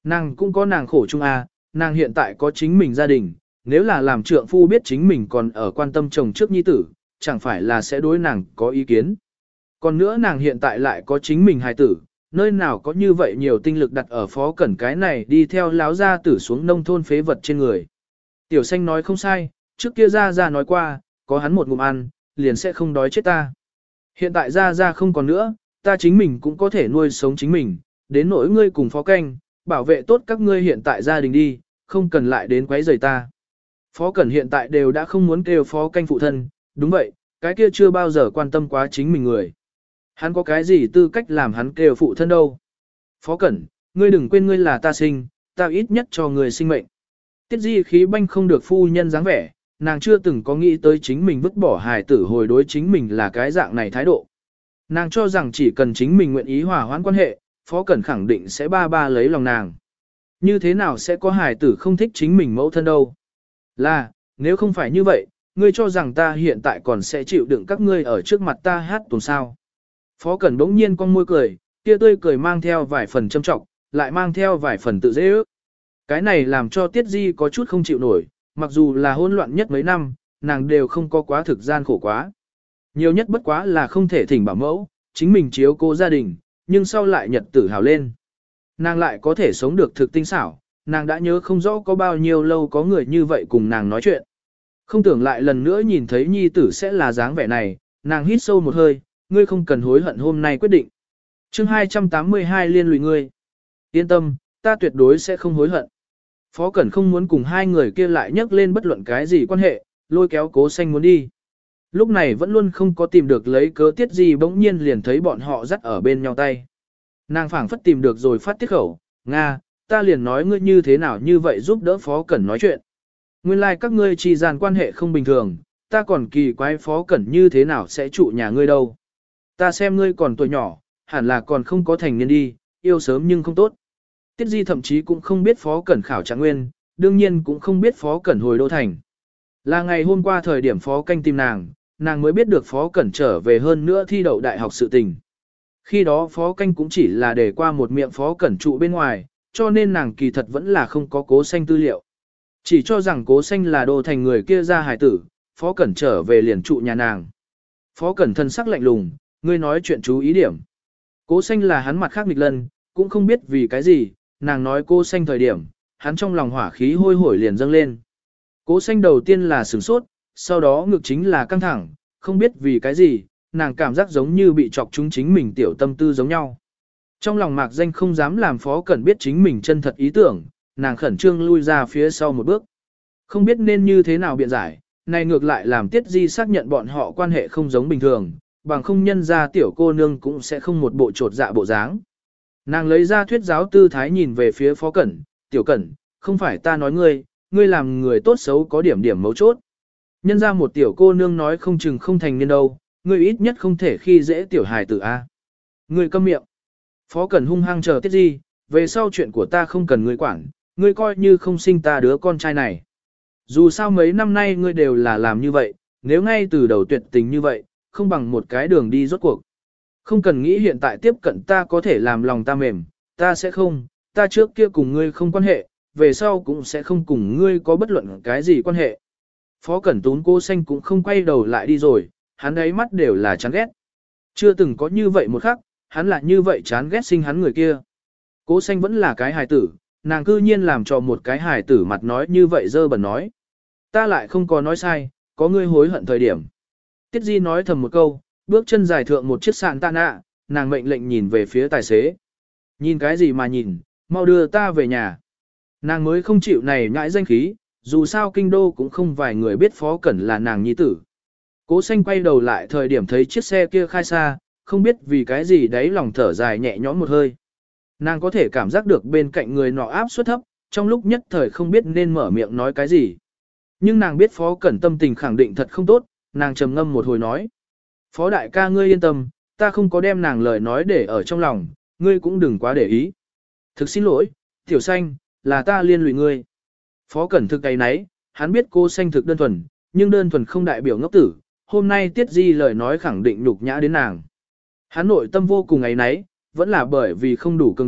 Nàng cũng có nàng khổ chung à, nàng hiện tại có chính mình gia đình, nếu là làm trượng phu biết chính mình còn ở quan tâm chồng trước nhi tử, chẳng phải là sẽ đối nàng có ý kiến. Còn nữa nàng hiện tại lại có chính mình hài tử, nơi nào có như vậy nhiều tinh lực đặt ở Phó Cẩn cái này đi theo láo gia tử xuống nông thôn phế vật trên người. Tiểu Xanh nói không sai, trước kia Gia nói qua, có hắn một ngụm ăn, liền sẽ không đói chết ta. Hiện tại Gia không còn nữa, ta chính mình cũng có thể nuôi sống chính mình, đến nỗi ngươi cùng Phó Canh, bảo vệ tốt các ngươi hiện tại gia đình đi, không cần lại đến quấy rầy ta. Phó Cẩn hiện tại đều đã không muốn kêu Phó Canh phụ thân, đúng vậy, cái kia chưa bao giờ quan tâm quá chính mình người. Hắn có cái gì tư cách làm hắn kêu phụ thân đâu. Phó Cẩn, ngươi đừng quên ngươi là ta sinh, ta ít nhất cho ngươi sinh mệnh. Tiết Di khí banh không được phu nhân dáng vẻ, nàng chưa từng có nghĩ tới chính mình vứt bỏ hài tử hồi đối chính mình là cái dạng này thái độ. Nàng cho rằng chỉ cần chính mình nguyện ý hòa hoãn quan hệ, Phó Cẩn khẳng định sẽ ba lấy lòng nàng. Như thế nào sẽ có hài tử không thích chính mình mẫu thân đâu? Là, nếu không phải như vậy, ngươi cho rằng ta hiện tại còn sẽ chịu đựng các ngươi ở trước mặt ta hát tuồng sao? Phó Cẩn bỗng nhiên con môi cười, kia tươi cười mang theo vài phần châm trọng, lại mang theo vài phần tự dễ ước. Cái này làm cho Tiết Di có chút không chịu nổi, mặc dù là hỗn loạn nhất mấy năm, nàng đều không có quá thực gian khổ quá. Nhiều nhất bất quá là không thể thỉnh bảo mẫu, chính mình chiếu cố gia đình, nhưng sau lại nhật tử hào lên. Nàng lại có thể sống được thực tinh xảo, nàng đã nhớ không rõ có bao nhiêu lâu có người như vậy cùng nàng nói chuyện. Không tưởng lại lần nữa nhìn thấy nhi tử sẽ là dáng vẻ này, nàng hít sâu một hơi, ngươi không cần hối hận hôm nay quyết định. Chương 282 liên lụy ngươi. Yên tâm, ta tuyệt đối sẽ không hối hận. Phó Cẩn không muốn cùng hai người kia lại nhắc lên bất luận cái gì quan hệ, lôi kéo Cố Xanh muốn đi. Lúc này vẫn luôn không có tìm được lấy cớ Tiết Di bỗng nhiên liền thấy bọn họ dắt ở bên nhau tay. Nàng phảng phất tìm được rồi phát tiết khẩu, Nga, ta liền nói ngươi như thế nào như vậy giúp đỡ Phó Cẩn nói chuyện. Nguyên lai like các ngươi trì gian quan hệ không bình thường, ta còn kỳ quái Phó Cẩn như thế nào sẽ trụ nhà ngươi đâu. Ta xem ngươi còn tuổi nhỏ, hẳn là còn không có thành niên đi, yêu sớm nhưng không tốt. Tiết Di thậm chí cũng không biết Phó Cẩn khảo trạng nguyên, đương nhiên cũng không biết Phó Cẩn hồi đô thành. Là ngày hôm qua thời điểm Phó Canh tìm nàng mới biết được Phó Cẩn trở về hơn nữa thi đậu đại học sự tình. Khi đó Phó Canh cũng chỉ là để qua một miệng Phó Cẩn trụ bên ngoài, cho nên nàng kỳ thật vẫn là không có Cố Xanh tư liệu. Chỉ cho rằng Cố Xanh là đô thành người kia ra hài tử, Phó Cẩn trở về liền trụ nhà nàng. Phó Cẩn thân sắc lạnh lùng, ngươi nói chuyện chú ý điểm. Cố Xanh là hắn mặt khác nghịch lân, cũng không biết vì cái gì, nàng nói Cố Xanh thời điểm, hắn trong lòng hỏa khí hôi hổi liền dâng lên. Cố Xanh đầu tiên là sửng sốt, sau đó ngực chính là căng thẳng, không biết vì cái gì, nàng cảm giác giống như bị chọc trúng chính mình tiểu tâm tư giống nhau. Trong lòng mạc danh không dám làm Phó Cẩn biết chính mình chân thật ý tưởng, nàng khẩn trương lui ra phía sau một bước. Không biết nên như thế nào biện giải, này ngược lại làm Tiết Di xác nhận bọn họ quan hệ không giống bình thường, bằng không nhân ra tiểu cô nương cũng sẽ không một bộ trột dạ bộ dáng. Nàng lấy ra thuyết giáo tư thái nhìn về phía Phó Cẩn, tiểu Cẩn, không phải ta nói ngươi làm người tốt xấu có điểm điểm mấu chốt. Nhân ra một tiểu cô nương nói không chừng không thành niên đâu, ngươi ít nhất không thể khi dễ tiểu hài tử a. Ngươi câm miệng. Phó Cẩn hung hăng chờ Tiết Di, về sau chuyện của ta không cần ngươi quản, ngươi coi như không sinh ta đứa con trai này. Dù sao mấy năm nay ngươi đều là làm như vậy, nếu ngay từ đầu tuyệt tình như vậy, không bằng một cái đường đi rốt cuộc. Không cần nghĩ hiện tại tiếp cận ta có thể làm lòng ta mềm, ta sẽ không, ta trước kia cùng ngươi không quan hệ, về sau cũng sẽ không cùng ngươi có bất luận cái gì quan hệ. Phó Cẩn tún Cố Xanh cũng không quay đầu lại đi rồi, hắn ấy mắt đều là chán ghét. Chưa từng có như vậy một khắc, hắn lại như vậy chán ghét sinh hắn người kia. Cố Xanh vẫn là cái hài tử, nàng cư nhiên làm cho một cái hài tử mặt nói như vậy dơ bẩn nói. Ta lại không có nói sai, có ngươi hối hận thời điểm. Tiết Di nói thầm một câu, bước chân dài thượng một chiếc sạn tạ nạ, nàng mệnh lệnh nhìn về phía tài xế. Nhìn cái gì mà nhìn, mau đưa ta về nhà. Nàng mới không chịu này nhãi danh khí, dù sao kinh đô cũng không vài người biết Phó Cẩn là nàng nhi tử. Cố Xanh quay đầu lại thời điểm thấy chiếc xe kia khai xa, không biết vì cái gì đấy lòng thở dài nhẹ nhõm một hơi. Nàng có thể cảm giác được bên cạnh người nọ áp suất thấp, trong lúc nhất thời không biết nên mở miệng nói cái gì. Nhưng nàng biết Phó Cẩn tâm tình khẳng định thật không tốt, nàng trầm ngâm một hồi nói. Phó đại ca ngươi yên tâm, ta không có đem nàng lời nói để ở trong lòng, ngươi cũng đừng quá để ý. Thực xin lỗi, Tiểu Xanh, là ta liên lụy ngươi. Phó Cẩn thực cái nấy, hắn biết Cố Xanh thực đơn thuần, nhưng đơn thuần không đại biểu ngốc tử, hôm nay Tiết Di lời nói khẳng định nhục nhã đến nàng. Hắn nội tâm vô cùng ấy nấy, vẫn là bởi vì không đủ cường đại,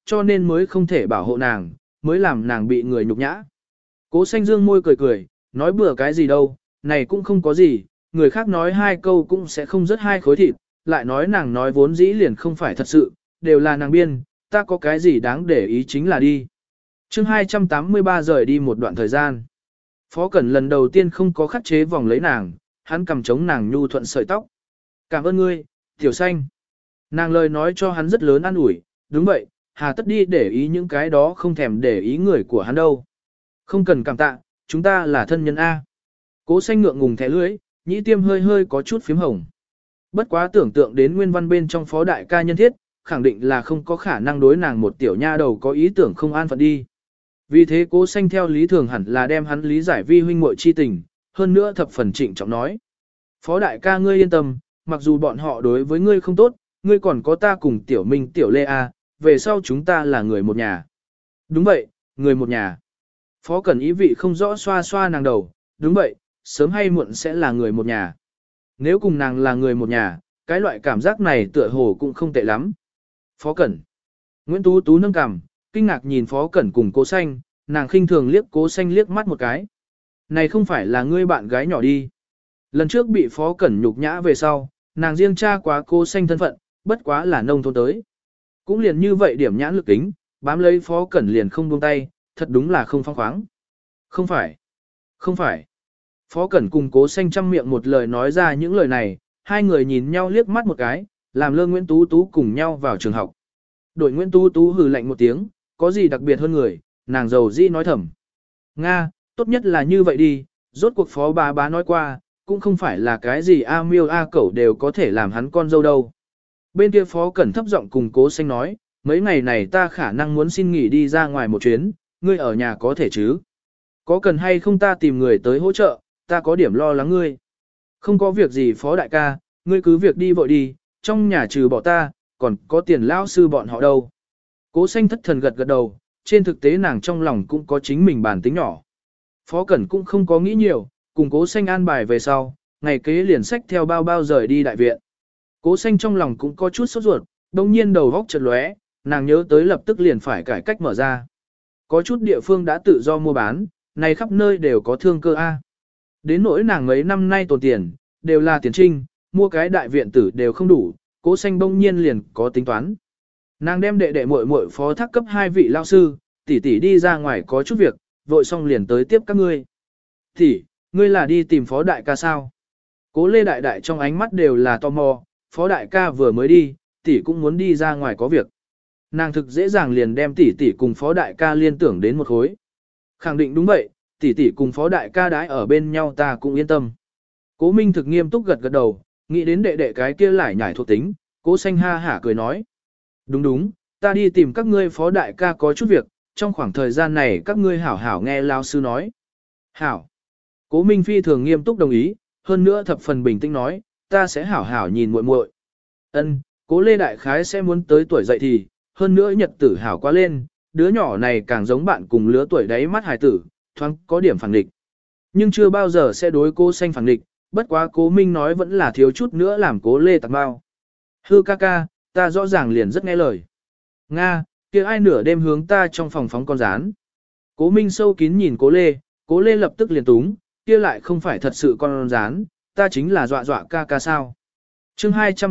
cho nên mới không thể bảo hộ nàng, mới làm nàng bị người nhục nhã. Cố Xanh dương môi cười cười, nói bừa cái gì đâu, này cũng không có gì, người khác nói hai câu cũng sẽ không rớt hai khối thịt, lại nói nàng nói vốn dĩ liền không phải thật sự, đều là nàng biên, ta có cái gì đáng để ý chính là đi. chương 283 rời đi một đoạn thời gian. Phó Cẩn lần đầu tiên không có khắc chế vòng lấy nàng, hắn cầm chống nàng nhu thuận sợi tóc. Cảm ơn ngươi, Tiểu Xanh. Nàng lời nói cho hắn rất lớn an ủi, đúng vậy, hà tất đi để ý những cái đó không thèm để ý người của hắn đâu. Không cần cảm tạ, chúng ta là thân nhân A. Cố Xanh ngượng ngùng thẻ lưỡi, nhĩ tiêm hơi hơi có chút phím hồng. Bất quá tưởng tượng đến nguyên văn bên trong phó đại ca nhân thiết, khẳng định là không có khả năng đối nàng một tiểu nha đầu có ý tưởng không an phận đi. Vì thế Cố Xanh theo lý thường hẳn là đem hắn lý giải vi huynh muội chi tình, hơn nữa thập phần trịnh trọng nói. Phó đại ca ngươi yên tâm, mặc dù bọn họ đối với ngươi không tốt, ngươi còn có ta cùng tiểu minh tiểu lê A, về sau chúng ta là người một nhà. Đúng vậy, người một nhà. Phó Cẩn ý vị không rõ xoa xoa nàng đầu, đúng vậy, sớm hay muộn sẽ là người một nhà. Nếu cùng nàng là người một nhà, cái loại cảm giác này tựa hồ cũng không tệ lắm. Phó Cẩn. Nguyễn Tú Tú nâng cằm, kinh ngạc nhìn Phó Cẩn cùng Cố Xanh, nàng khinh thường liếc Cố Xanh liếc mắt một cái. Này không phải là ngươi bạn gái nhỏ đi. Lần trước bị Phó Cẩn nhục nhã về sau, nàng riêng tra quá Cố Xanh thân phận, bất quá là nông thôn tới. Cũng liền như vậy điểm nhãn lực kính, bám lấy Phó Cẩn liền không buông tay, thật đúng là không phong khoáng. Không phải. Không phải. Phó Cẩn cùng Cố Xanh trăm miệng một lời nói ra những lời này, hai người nhìn nhau liếc mắt một cái, làm Lơ Nguyễn Tú Tú cùng nhau vào trường học. Đội Nguyễn Tú Tú hừ lạnh một tiếng, có gì đặc biệt hơn người, nàng giàu dĩ nói thầm. Nga, tốt nhất là như vậy đi, rốt cuộc Phó bá nói qua, cũng không phải là cái gì A miêu A cẩu đều có thể làm hắn con dâu đâu. Bên kia Phó Cẩn thấp giọng cùng Cố Xanh nói, mấy ngày này ta khả năng muốn xin nghỉ đi ra ngoài một chuyến, ngươi ở nhà có thể chứ? Có cần hay không ta tìm người tới hỗ trợ, ta có điểm lo lắng ngươi. Không có việc gì Phó đại ca, ngươi cứ việc đi vội đi, trong nhà trừ bỏ ta, còn có tiền lao sư bọn họ đâu. Cố Xanh thất thần gật gật đầu, trên thực tế nàng trong lòng cũng có chính mình bản tính nhỏ. Phó Cẩn cũng không có nghĩ nhiều, cùng Cố Xanh an bài về sau, ngày kế liền xách theo bao rời đi đại viện. Cố Xanh trong lòng cũng có chút sốt ruột, đồng nhiên đầu góc chợt lóe, nàng nhớ tới lập tức liền phải cải cách mở ra. Có chút địa phương đã tự do mua bán, này khắp nơi đều có thương cơ A. Đến nỗi nàng mấy năm nay tồn tiền, đều là tiền trinh, mua cái đại viện tử đều không đủ, Cố Xanh bỗng nhiên liền có tính toán. Nàng đem đệ đệ muội muội phó thác cấp 2 vị lao sư, tỷ tỷ đi ra ngoài có chút việc, vội xong liền tới tiếp các ngươi. Tỷ, ngươi là đi tìm phó đại ca sao? Cố Lê đại đại trong ánh mắt đều là tò mò, phó đại ca vừa mới đi, tỷ cũng muốn đi ra ngoài có việc. Nàng thực dễ dàng liền đem tỷ tỷ cùng phó đại ca liên tưởng đến một khối. Khẳng định đúng vậy, tỷ tỷ cùng phó đại ca đãi ở bên nhau ta cũng yên tâm. Cố Minh thực nghiêm túc gật gật đầu, nghĩ đến đệ đệ cái kia lại nhảy thuộc tính, Cố Xanh ha hả cười nói. Đúng đúng, ta đi tìm các ngươi phó đại ca có chút việc, trong khoảng thời gian này các ngươi hảo hảo nghe lao sư nói. Hảo. Cố Minh phi thường nghiêm túc đồng ý, hơn nữa thập phần bình tĩnh nói, ta sẽ hảo hảo nhìn muội muội. Ân, Cố Lê đại khái sẽ muốn tới tuổi dậy thì, hơn nữa nhật tử hảo quá lên, đứa nhỏ này càng giống bạn cùng lứa tuổi đáy mắt hài tử, thoáng có điểm phản địch. Nhưng chưa bao giờ sẽ đối Cố Xanh phản địch, bất quá Cố Minh nói vẫn là thiếu chút nữa làm Cố Lê tạc bao. Hư ca ca, ta rõ ràng liền rất nghe lời. Nga, kia ai nửa đêm hướng ta trong phòng phóng con rán. Cố Minh sâu kín nhìn Cố Lê lập tức liền túng, kia lại không phải thật sự con rán, ta chính là dọa dọa ca ca sao. chương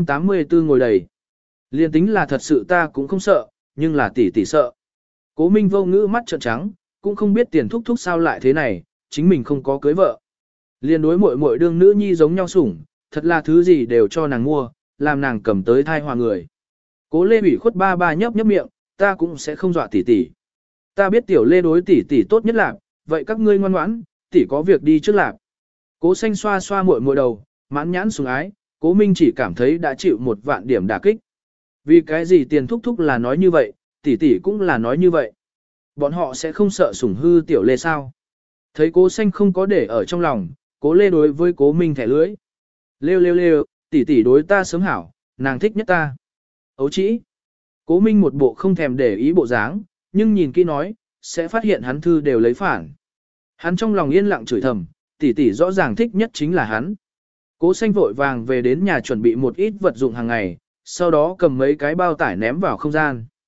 284 ngồi đầy. Liên tính là thật sự ta cũng không sợ, nhưng là tỷ tỷ sợ. Cố Minh vô ngữ mắt trợn trắng, cũng không biết tiền thúc thúc sao lại thế này, chính mình không có cưới vợ. Liên đối muội muội đương nữ nhi giống nhau sủng, thật là thứ gì đều cho nàng mua, làm nàng cầm tới thai hòa người. Cố Lê ủy khuất ba nhấp miệng, ta cũng sẽ không dọa tỷ tỷ. Ta biết tiểu Lê đối tỷ tỷ tốt nhất là, vậy các ngươi ngoan ngoãn, tỷ có việc đi trước lạc. Cố Xanh xoa xoa muội muội đầu, mãn nhãn sủng ái, Cố Minh chỉ cảm thấy đã chịu 1 vạn điểm đả kích. Vì cái gì tiền thúc thúc là nói như vậy, tỷ tỷ cũng là nói như vậy. Bọn họ sẽ không sợ sủng hư tiểu Lê sao? Thấy Cố Xanh không có để ở trong lòng, Cố Lê đối với Cố Minh thẻ lưỡi. Lêu, tỷ tỷ đối ta sớm hảo, nàng thích nhất ta. Ấu chỉ. Cố Minh một bộ không thèm để ý bộ dáng, nhưng nhìn kỹ nói, sẽ phát hiện hắn thư đều lấy phản. Hắn trong lòng yên lặng chửi thầm, tỷ tỷ rõ ràng thích nhất chính là hắn. Cố Xanh vội vàng về đến nhà chuẩn bị một ít vật dụng hàng ngày, sau đó cầm mấy cái bao tải ném vào không gian.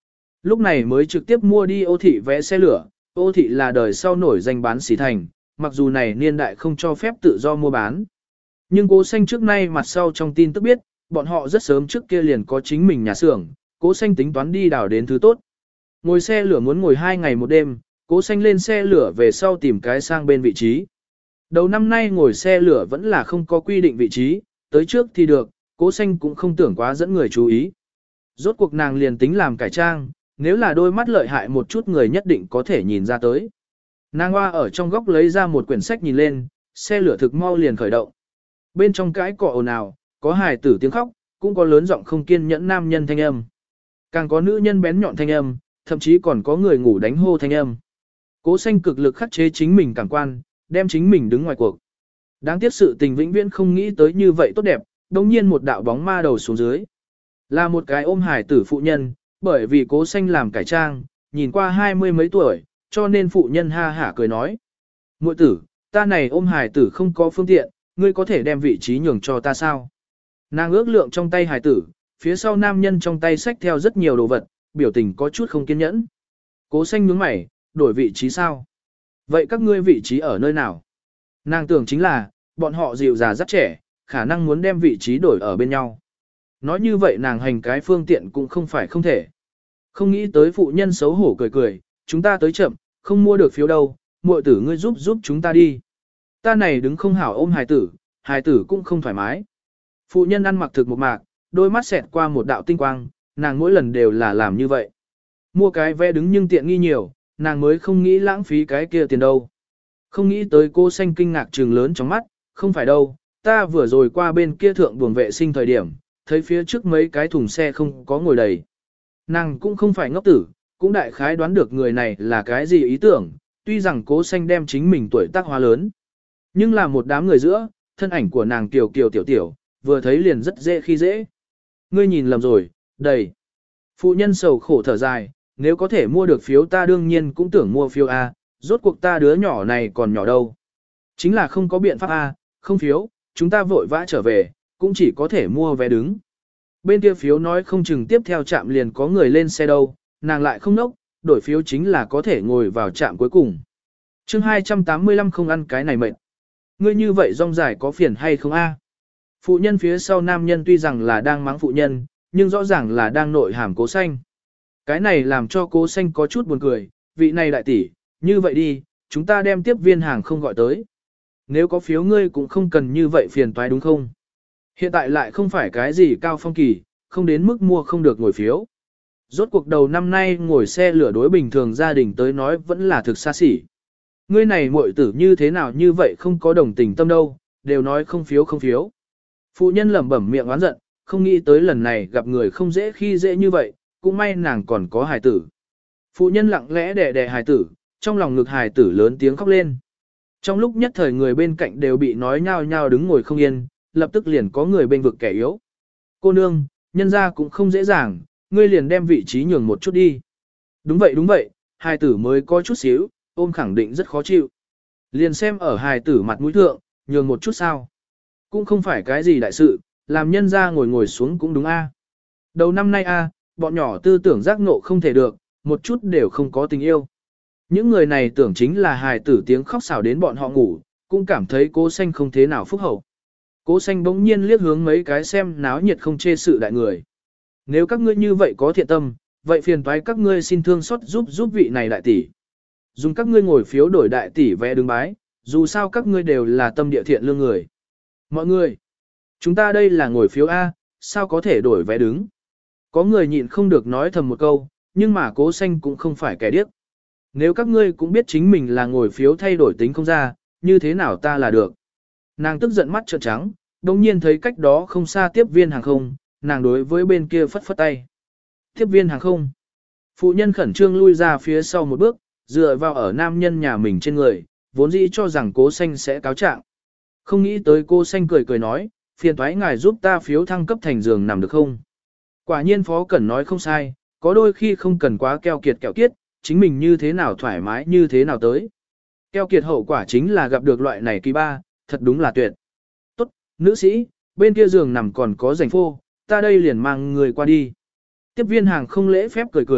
lúc này mới trực tiếp mua đi Ô Thị vé xe lửa. Ô Thị là đời sau nổi danh bán xỉ thành, mặc dù này niên đại không cho phép tự do mua bán. Nhưng Cố Xanh trước nay mặt sau trong tin tức biết, bọn họ rất sớm trước kia liền có chính mình nhà xưởng, Cố Xanh tính toán đi đào đến thứ tốt. Ngồi xe lửa muốn ngồi 2 ngày một đêm, Cố Xanh lên xe lửa về sau tìm cái sang bên vị trí. Đầu năm nay ngồi xe lửa vẫn là không có quy định vị trí, tới trước thì được, Cố Xanh cũng không tưởng quá dẫn người chú ý. Rốt cuộc nàng liền tính làm cải trang, nếu là đôi mắt lợi hại một chút người nhất định có thể nhìn ra tới. Nàng hoa ở trong góc lấy ra một quyển sách nhìn lên, xe lửa thực mau liền khởi động. Bên trong cái cọ ồn ào, có hài tử tiếng khóc, cũng có lớn giọng không kiên nhẫn nam nhân thanh âm. Càng có nữ nhân bén nhọn thanh âm, thậm chí còn có người ngủ đánh hô thanh âm. Cố Xanh cực lực khắc chế chính mình cảm quan, đem chính mình đứng ngoài cuộc. Đáng tiếc sự tình vĩnh viễn không nghĩ tới như vậy tốt đẹp, đồng nhiên một đạo bóng ma đầu xuống dưới. Là một cái ôm hài tử phụ nhân, bởi vì Cố Xanh làm cải trang, nhìn qua 20 mấy tuổi, cho nên phụ nhân ha hả cười nói. Muội tử, ta này ôm hài tử không có phương tiện, ngươi có thể đem vị trí nhường cho ta sao? Nàng ước lượng trong tay hài tử, phía sau nam nhân trong tay xách theo rất nhiều đồ vật, biểu tình có chút không kiên nhẫn. Cố Xanh nhướng mày, đổi vị trí sao? Vậy các ngươi vị trí ở nơi nào? Nàng tưởng chính là, bọn họ dịu già rất trẻ, khả năng muốn đem vị trí đổi ở bên nhau. Nói như vậy nàng hành cái phương tiện cũng không phải không thể. Không nghĩ tới phụ nhân xấu hổ cười cười, chúng ta tới chậm, không mua được phiếu đâu, muội tử ngươi giúp chúng ta đi. Ta này đứng không hảo ôm hài tử cũng không thoải mái. Phụ nhân ăn mặc thực một mạc, đôi mắt xẹt qua một đạo tinh quang, nàng mỗi lần đều là làm như vậy. Mua cái vé đứng nhưng tiện nghi nhiều, nàng mới không nghĩ lãng phí cái kia tiền đâu. Không nghĩ tới Cố Xanh kinh ngạc trừng lớn trong mắt, không phải đâu, ta vừa rồi qua bên kia thượng buồng vệ sinh thời điểm, thấy phía trước mấy cái thùng xe không có ngồi đầy. Nàng cũng không phải ngốc tử, cũng đại khái đoán được người này là cái gì ý tưởng, tuy rằng Cố Xanh đem chính mình tuổi tác hóa lớn. Nhưng là một đám người giữa, thân ảnh của nàng kiều tiểu, vừa thấy liền rất dễ khi dễ. Ngươi nhìn lầm rồi, đầy. Phụ nhân sầu khổ thở dài, nếu có thể mua được phiếu ta đương nhiên cũng tưởng mua phiếu A, rốt cuộc ta đứa nhỏ này còn nhỏ đâu. Chính là không có biện pháp A, không phiếu, chúng ta vội vã trở về, cũng chỉ có thể mua vé đứng. Bên kia phiếu nói không chừng tiếp theo trạm liền có người lên xe đâu, nàng lại không nốc, đổi phiếu chính là có thể ngồi vào trạm cuối cùng. Chương 285 không ăn cái này mệt. Ngươi như vậy rong dài có phiền hay không a? Phụ nhân phía sau nam nhân tuy rằng là đang mắng phụ nhân, nhưng rõ ràng là đang nội hàm Cố Xanh. Cái này làm cho Cố Xanh có chút buồn cười, vị này đại tỷ, như vậy đi, chúng ta đem tiếp viên hàng không gọi tới. Nếu có phiếu ngươi cũng không cần như vậy phiền toái đúng không? Hiện tại lại không phải cái gì cao phong kỳ, không đến mức mua không được ngồi phiếu. Rốt cuộc đầu năm nay ngồi xe lửa đối bình thường gia đình tới nói vẫn là thực xa xỉ. Ngươi này muội tử như thế nào như vậy không có đồng tình tâm đâu, đều nói không phiếu. Phụ nhân lẩm bẩm miệng oán giận, không nghĩ tới lần này gặp người không dễ khi dễ như vậy, cũng may nàng còn có hài tử. Phụ nhân lặng lẽ đè hài tử, trong lòng ngực hài tử lớn tiếng khóc lên. Trong lúc nhất thời người bên cạnh đều bị nói nhao nhao đứng ngồi không yên, lập tức liền có người bên vực kẻ yếu. Cô nương, nhân ra cũng không dễ dàng, ngươi liền đem vị trí nhường một chút đi. Đúng vậy, hài tử mới có chút xíu, ôm khẳng định rất khó chịu. Liền xem ở hài tử mặt mũi thượng, nhường một chút sao. Cũng không phải cái gì đại sự, làm nhân ra ngồi xuống cũng đúng a. Đầu năm nay a, bọn nhỏ tư tưởng giác ngộ không thể được, một chút đều không có tình yêu. Những người này tưởng chính là hài tử tiếng khóc xảo đến bọn họ ngủ, cũng cảm thấy Cố Xanh không thế nào phúc hậu. Cố Xanh bỗng nhiên liếc hướng mấy cái xem náo nhiệt không chê sự đại người. Nếu các ngươi như vậy có thiện tâm, vậy phiền toái các ngươi xin thương xót giúp vị này đại tỷ. Dùng các ngươi ngồi phiếu đổi đại tỷ vé đứng bái, dù sao các ngươi đều là tâm địa thiện lương người. Mọi người, chúng ta đây là ngồi phiếu A, sao có thể đổi vé đứng? Có người nhịn không được nói thầm một câu, nhưng mà Cố Xanh cũng không phải kẻ điếc. Nếu các ngươi cũng biết chính mình là ngồi phiếu thay đổi tính không ra, như thế nào ta là được? Nàng tức giận mắt trợn trắng, đồng nhiên thấy cách đó không xa tiếp viên hàng không, nàng đối với bên kia phất phất tay. Tiếp viên hàng không. Phụ nhân khẩn trương lui ra phía sau một bước, dựa vào ở nam nhân nhà mình trên người, vốn dĩ cho rằng Cố Xanh sẽ cáo trạng. Không nghĩ tới Cố Xanh cười nói, phiền toái ngài giúp ta phiếu thăng cấp thành giường nằm được không? Quả nhiên Phó Cẩn nói không sai, có đôi khi không cần quá keo kiệt, chính mình như thế nào thoải mái như thế nào tới. Keo kiệt hậu quả chính là gặp được loại này kỳ ba, thật đúng là tuyệt. Tốt, nữ sĩ, bên kia giường nằm còn có rảnh phô, ta đây liền mang người qua đi. Tiếp viên hàng không lễ phép cười,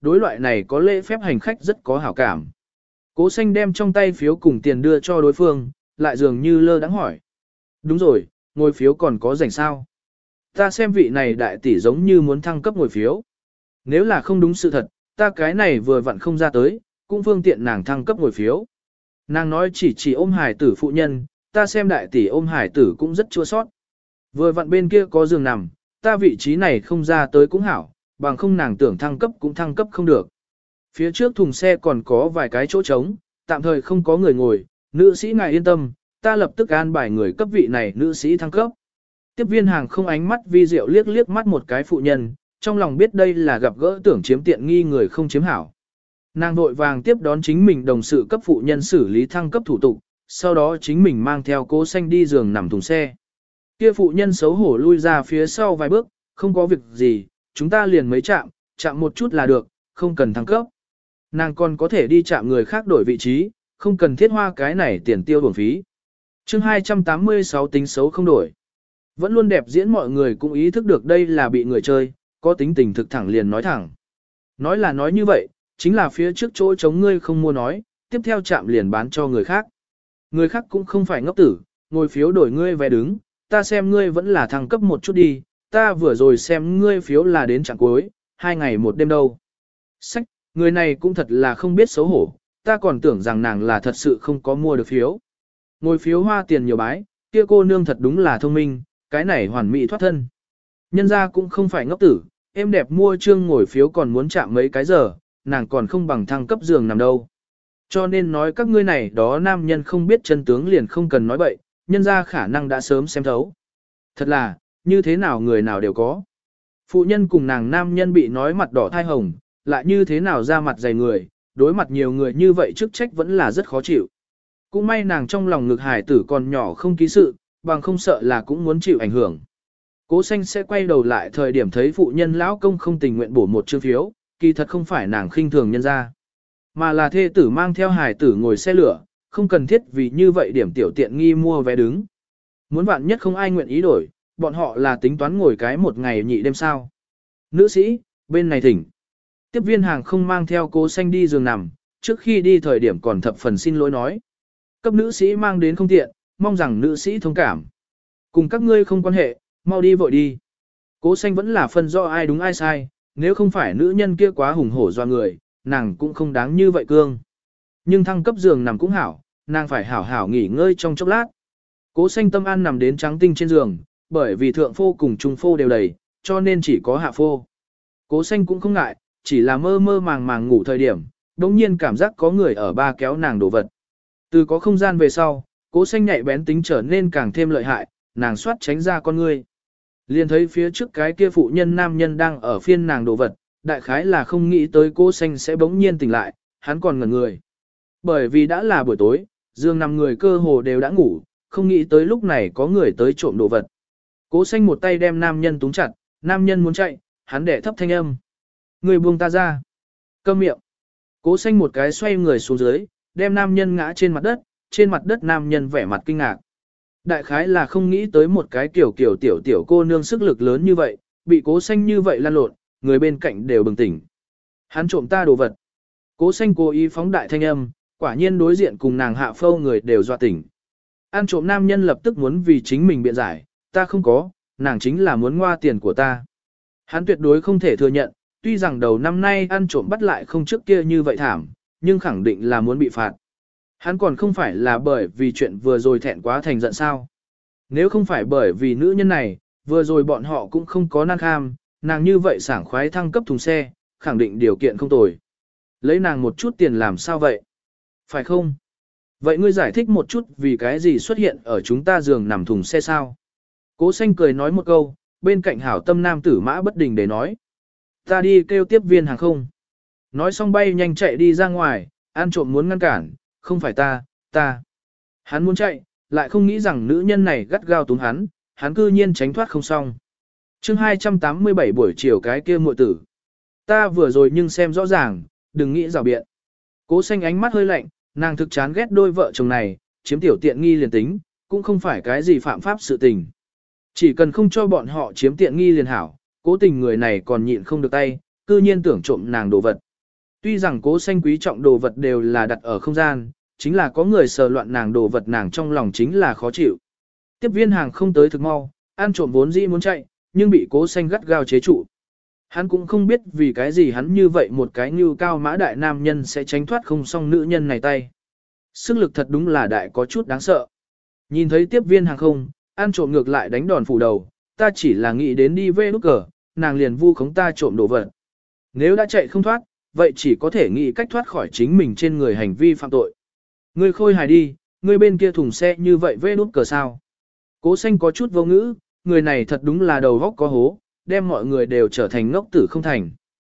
đối loại này có lễ phép hành khách rất có hảo cảm. Cố Xanh đem trong tay phiếu cùng tiền đưa cho đối phương, lại dường như lơ đãng hỏi. Đúng rồi, ngồi phiếu còn có rảnh sao? Ta xem vị này đại tỷ giống như muốn thăng cấp ngồi phiếu. Nếu là không đúng sự thật, ta cái này vừa vặn không ra tới, cũng phương tiện nàng thăng cấp ngồi phiếu. Nàng nói chỉ ôm hải tử phụ nhân, ta xem đại tỷ ôm hải tử cũng rất chua sót. Vừa vặn bên kia có giường nằm, ta vị trí này không ra tới cũng hảo, bằng không nàng tưởng thăng cấp cũng thăng cấp không được. Phía trước thùng xe còn có vài cái chỗ trống, tạm thời không có người ngồi, nữ sĩ ngài yên tâm, ta lập tức an bài người cấp vị này nữ sĩ thăng cấp. Tiếp viên hàng không ánh mắt vi diệu liếc liếc mắt một cái phụ nhân, trong lòng biết đây là gặp gỡ tưởng chiếm tiện nghi người không chiếm hảo. Nàng vội vàng tiếp đón chính mình đồng sự cấp phụ nhân xử lý thăng cấp thủ tục, sau đó chính mình mang theo Cố Xanh đi giường nằm thùng xe. Kia phụ nhân xấu hổ lui ra phía sau vài bước, không có việc gì, chúng ta liền mấy chạm một chút là được, không cần thăng cấp. Nàng còn có thể đi chạm người khác đổi vị trí, không cần thiết hoa cái này tiền tiêu bổng phí. Chương 286 tính xấu không đổi. Vẫn luôn đẹp diễn mọi người cũng ý thức được đây là bị người chơi, có tính tình thực thẳng liền nói thẳng. Nói là nói như vậy, chính là phía trước chỗ chống ngươi không mua nói, tiếp theo chạm liền bán cho người khác. Người khác cũng không phải ngốc tử, ngồi phiếu đổi ngươi vé đứng, ta xem ngươi vẫn là thăng cấp một chút đi, ta vừa rồi xem ngươi phiếu là đến chặng cuối, 2 ngày 1 đêm đâu. Sách, người này cũng thật là không biết xấu hổ, ta còn tưởng rằng nàng là thật sự không có mua được phiếu. Ngồi phiếu hoa tiền nhiều bái, kia cô nương thật đúng là thông minh, cái này hoàn mỹ thoát thân. Nhân ra cũng không phải ngốc tử, em đẹp mua trương ngồi phiếu còn muốn chạm mấy cái giờ, nàng còn không bằng thăng cấp giường nằm đâu. Cho nên nói các ngươi này đó nam nhân không biết chân tướng liền không cần nói bậy, nhân ra khả năng đã sớm xem thấu. Thật là, như thế nào người nào đều có. Phụ nhân cùng nàng nam nhân bị nói mặt đỏ thai hồng, lại như thế nào ra mặt dày người, đối mặt nhiều người như vậy chức trách vẫn là rất khó chịu. Cũng may nàng trong lòng ngực hải tử còn nhỏ không ký sự, bằng không sợ là cũng muốn chịu ảnh hưởng. Cố Xanh sẽ quay đầu lại thời điểm thấy phụ nhân lão công không tình nguyện bổ một chương phiếu, kỳ thật không phải nàng khinh thường nhân ra, mà là thê tử mang theo hải tử ngồi xe lửa, không cần thiết vì như vậy điểm tiểu tiện nghi mua vé đứng. Muốn vạn nhất không ai nguyện ý đổi, bọn họ là tính toán ngồi cái 1 ngày nhị đêm sao. Nữ sĩ, bên này thỉnh. Tiếp viên hàng không mang theo Cố Xanh đi giường nằm, trước khi đi thời điểm còn thập phần xin lỗi nói. Cấp nữ sĩ mang đến không tiện, mong rằng nữ sĩ thông cảm. Cùng các ngươi không quan hệ, mau đi vội đi. Cố Xanh vẫn là phân rõ ai đúng ai sai, nếu không phải nữ nhân kia quá hùng hổ doa người, nàng cũng không đáng như vậy cương. Nhưng thăng cấp giường nằm cũng hảo, nàng phải hảo hảo nghỉ ngơi trong chốc lát. Cố Xanh tâm an nằm đến trắng tinh trên giường, bởi vì thượng phô cùng trung phô đều đầy, cho nên chỉ có hạ phô. Cố Xanh cũng không ngại, chỉ là mơ mơ màng màng ngủ thời điểm, đống nhiên cảm giác có người ở ba kéo nàng đổ vật. Từ có không gian về sau, Cố Xanh nhạy bén tính trở nên càng thêm lợi hại, nàng xoát tránh ra con ngươi. Liền thấy phía trước cái kia phụ nhân nam nhân đang ở phiên nàng đồ vật, đại khái là không nghĩ tới Cố Xanh sẽ bỗng nhiên tỉnh lại, hắn còn ngẩn người. Bởi vì đã là buổi tối, giường nằm người cơ hồ đều đã ngủ, không nghĩ tới lúc này có người tới trộm đồ vật. Cố Xanh một tay đem nam nhân túng chặt, nam nhân muốn chạy, hắn đẻ thấp thanh âm. Người buông ta ra. Câm miệng. Cố Xanh một cái xoay người xuống dưới, đem nam nhân ngã trên mặt đất nam nhân vẻ mặt kinh ngạc. Đại khái là không nghĩ tới một cái kiểu tiểu cô nương sức lực lớn như vậy, bị Cố Xanh như vậy lăn lộn, người bên cạnh đều bừng tỉnh. Hắn trộm ta đồ vật. Cố Xanh cố ý phóng đại thanh âm, quả nhiên đối diện cùng nàng hạ phâu người đều dọa tỉnh. Ăn trộm nam nhân lập tức muốn vì chính mình biện giải, ta không có, nàng chính là muốn ngoa tiền của ta. Hắn tuyệt đối không thể thừa nhận, tuy rằng đầu năm nay ăn trộm bắt lại không trước kia như vậy thảm, nhưng khẳng định là muốn bị phạt. Hắn còn không phải là bởi vì chuyện vừa rồi thẹn quá thành giận sao. Nếu không phải bởi vì nữ nhân này, vừa rồi bọn họ cũng không có năng kham, nàng như vậy sảng khoái thăng cấp thùng xe, khẳng định điều kiện không tồi. Lấy nàng một chút tiền làm sao vậy? Phải không? Vậy ngươi giải thích một chút vì cái gì xuất hiện ở chúng ta giường nằm thùng xe sao? Cố Xanh cười nói một câu, bên cạnh hảo tâm nam tử mã bất đình để nói. Ta đi kêu tiếp viên hàng không. Nói xong bay nhanh chạy đi ra ngoài, ăn trộm muốn ngăn cản, không phải ta. Hắn muốn chạy, lại không nghĩ rằng nữ nhân này gắt gao túm hắn cư nhiên tránh thoát không xong. Chương 287 buổi chiều cái kia muội tử. Ta vừa rồi nhưng xem rõ ràng, đừng nghĩ rào biện. Cố Xanh ánh mắt hơi lạnh, nàng thực chán ghét đôi vợ chồng này, chiếm tiểu tiện nghi liền tính, cũng không phải cái gì phạm pháp sự tình. Chỉ cần không cho bọn họ chiếm tiện nghi liền hảo, cố tình người này còn nhịn không được tay, cư nhiên tưởng trộm nàng đồ vật. Tuy rằng Cố Xanh quý trọng đồ vật đều là đặt ở không gian, chính là có người sờ loạn nàng đồ vật nàng trong lòng chính là khó chịu. Tiếp viên hàng không tới thực mau, ăn trộm vốn dĩ muốn chạy, nhưng bị Cố Xanh gắt gao chế trụ. Hắn cũng không biết vì cái gì hắn như vậy một cái như cao mã đại nam nhân sẽ tránh thoát không xong nữ nhân này tay. Sức lực thật đúng là đại có chút đáng sợ. Nhìn thấy tiếp viên hàng không, ăn trộm ngược lại đánh đòn phủ đầu, ta chỉ là nghĩ đến đi về nút cờ, nàng liền vu khống ta trộm đồ vật. Nếu đã chạy không thoát, vậy chỉ có thể nghĩ cách thoát khỏi chính mình trên người hành vi phạm tội. Ngươi khôi hài đi, ngươi bên kia thùng xe như vậy về nút cờ sao. Cố Xanh có chút vô ngữ, người này thật đúng là đầu góc có hố, đem mọi người đều trở thành ngốc tử không thành.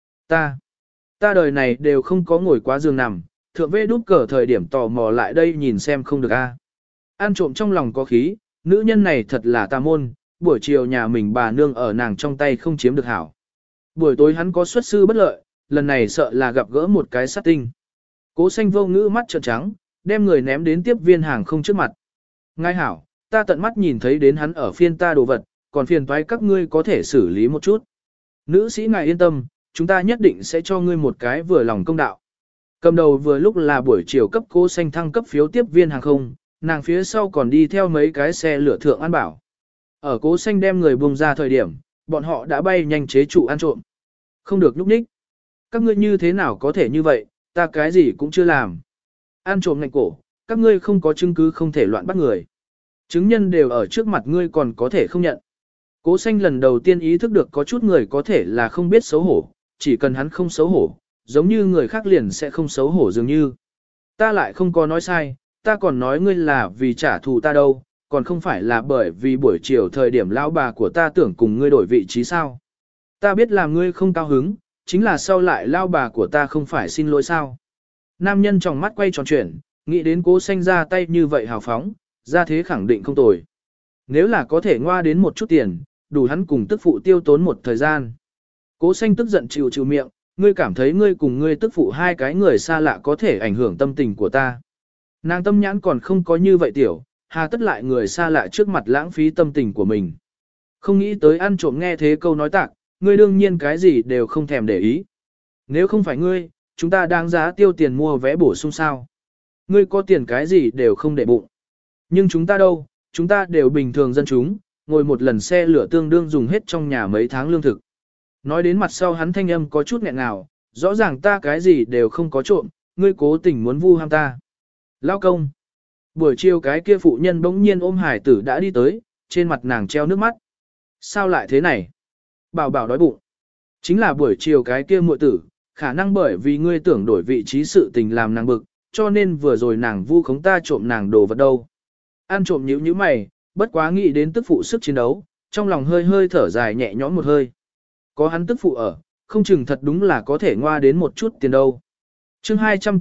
Ta đời này đều không có ngồi quá giường nằm, thượng vê đút cờ thời điểm tò mò lại đây nhìn xem không được a. Ăn trộm trong lòng có khí, nữ nhân này thật là tà môn, buổi chiều nhà mình bà nương ở nàng trong tay không chiếm được hảo. Buổi tối hắn có xuất sư bất lợi, lần này sợ là gặp gỡ một cái sát tinh. Cố Xanh vô ngữ mắt trợn trắng, đem người ném đến tiếp viên hàng không trước mặt. Ngài hảo, ta tận mắt nhìn thấy đến hắn ở phiên ta đồ vật, còn phiền toái các ngươi có thể xử lý một chút. Nữ sĩ ngài yên tâm, chúng ta nhất định sẽ cho ngươi một cái vừa lòng công đạo. Cầm đầu vừa lúc là buổi chiều cấp Cố Xanh thăng cấp phiếu tiếp viên hàng không, nàng phía sau còn đi theo mấy cái xe lửa thượng an bảo. Ở Cố Xanh đem người buông ra thời điểm, bọn họ đã bay nhanh chế trụ ăn trộm. Không được nhúc nhích. Các ngươi như thế nào có thể như vậy, ta cái gì cũng chưa làm. Ăn trộm ngạnh cổ, các ngươi không có chứng cứ không thể loạn bắt người. Chứng nhân đều ở trước mặt ngươi còn có thể không nhận. Cố Xanh lần đầu tiên ý thức được có chút người có thể là không biết xấu hổ, chỉ cần hắn không xấu hổ, giống như người khác liền sẽ không xấu hổ dường như. Ta lại không có nói sai, ta còn nói ngươi là vì trả thù ta đâu, còn không phải là bởi vì buổi chiều thời điểm lão bà của ta tưởng cùng ngươi đổi vị trí sao. Ta biết làm ngươi không cao hứng, chính là sau lại lão bà của ta không phải xin lỗi sao. Nam nhân trong mắt quay tròn chuyển, nghĩ đến Cố Xanh ra tay như vậy hào phóng, ra thế khẳng định không tồi. Nếu là có thể ngoa đến một chút tiền, đủ hắn cùng tức phụ tiêu tốn một thời gian. Cố Xanh tức giận chịu miệng, ngươi cảm thấy ngươi cùng ngươi tức phụ hai cái người xa lạ có thể ảnh hưởng tâm tình của ta. Nàng tâm nhãn còn không có như vậy tiểu, hà tất lại người xa lạ trước mặt lãng phí tâm tình của mình. Không nghĩ tới ăn trộm nghe thế câu nói tạc, ngươi đương nhiên cái gì đều không thèm để ý. Nếu không phải ngươi, chúng ta đáng giá tiêu tiền mua vé bổ sung sao. Ngươi có tiền cái gì đều không để bụng. Nhưng chúng ta đâu, chúng ta đều bình thường dân chúng, ngồi một lần xe lửa tương đương dùng hết trong nhà mấy tháng lương thực. Nói đến mặt sau hắn thanh âm có chút nghẹn ngào, rõ ràng ta cái gì đều không có trộm, ngươi cố tình muốn vu ham ta. Lao công. Buổi chiều cái kia phụ nhân bỗng nhiên ôm hải tử đã đi tới, trên mặt nàng treo nước mắt. Sao lại thế này? Bảo bảo đói bụng. Chính là buổi chiều cái kia muội tử, khả năng bởi vì ngươi tưởng đổi vị trí sự tình làm nàng bực, cho nên vừa rồi nàng vu khống ta trộm nàng đồ vật đâu. Ăn trộm nhíu nhíu mày, bất quá nghĩ đến tức phụ sức chiến đấu, trong lòng hơi hơi thở dài nhẹ nhõm một hơi. Có hắn tức phụ ở, không chừng thật đúng là có thể ngoa đến một chút tiền đâu. chương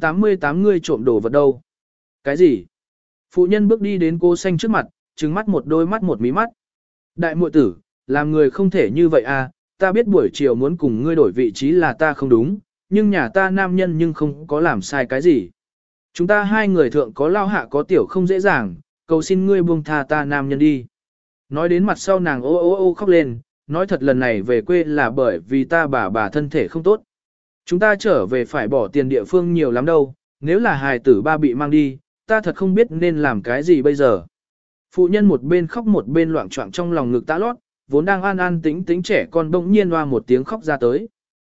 288 ngươi trộm đồ vật đâu. Cái gì? Phụ nhân bước đi đến Cố Xanh trước mặt, trừng mắt một đôi mắt một mí mắt. Đại muội tử, làm người không thể như vậy à, ta biết buổi chiều muốn cùng ngươi đổi vị trí là ta không đúng, nhưng nhà ta nam nhân nhưng không có làm sai cái gì. Chúng ta hai người thượng có lao hạ có tiểu không dễ dàng, cầu xin ngươi buông tha ta nam nhân đi. Nói đến mặt sau nàng ô ô ô khóc lên, nói thật lần này về quê là bởi vì ta bà thân thể không tốt. Chúng ta trở về phải bỏ tiền địa phương nhiều lắm đâu, nếu là hài tử ba bị mang đi, ta thật không biết nên làm cái gì bây giờ. Phụ nhân một bên khóc một bên loạn choạng trong lòng ngực tã lót, vốn đang an an tĩnh tĩnh trẻ con bỗng nhiên hoa một tiếng khóc ra tới.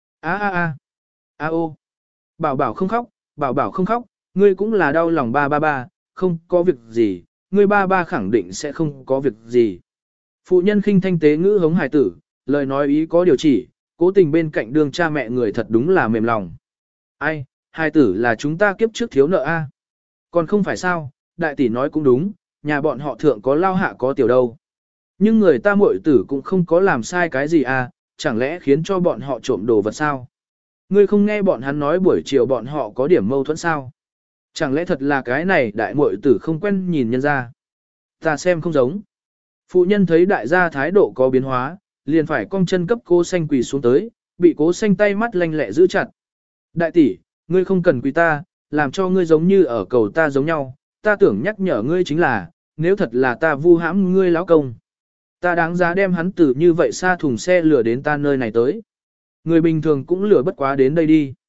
A ô. Bảo bảo không khóc, bảo bảo không khóc, ngươi cũng là đau lòng ba, không có việc gì, ngươi ba khẳng định sẽ không có việc gì. Phụ nhân khinh thanh tế ngữ hống hài tử, lời nói ý có điều chỉ, cố tình bên cạnh đường cha mẹ người thật đúng là mềm lòng. Ai, hài tử là chúng ta kiếp trước thiếu nợ a. Còn không phải sao, đại tỷ nói cũng đúng, nhà bọn họ thượng có lao hạ có tiểu đâu. Nhưng người ta muội tử cũng không có làm sai cái gì à, chẳng lẽ khiến cho bọn họ trộm đồ vật sao? Ngươi không nghe bọn hắn nói buổi chiều bọn họ có điểm mâu thuẫn sao? Chẳng lẽ thật là cái này đại muội tử không quen nhìn nhân ra? Ta xem không giống. Phụ nhân thấy đại gia thái độ có biến hóa, liền phải cong chân cấp Cố Xanh quỳ xuống tới, bị Cố Xanh tay mắt lanh lẹ giữ chặt. Đại tỷ, ngươi không cần quỳ ta, làm cho ngươi giống như ở cầu ta giống nhau, ta tưởng nhắc nhở ngươi chính là, nếu thật là ta vu hãm ngươi lão công. Ta đáng giá đem hắn từ như vậy xa thùng xe lửa đến ta nơi này tới. Người bình thường cũng lửa bất quá đến đây đi.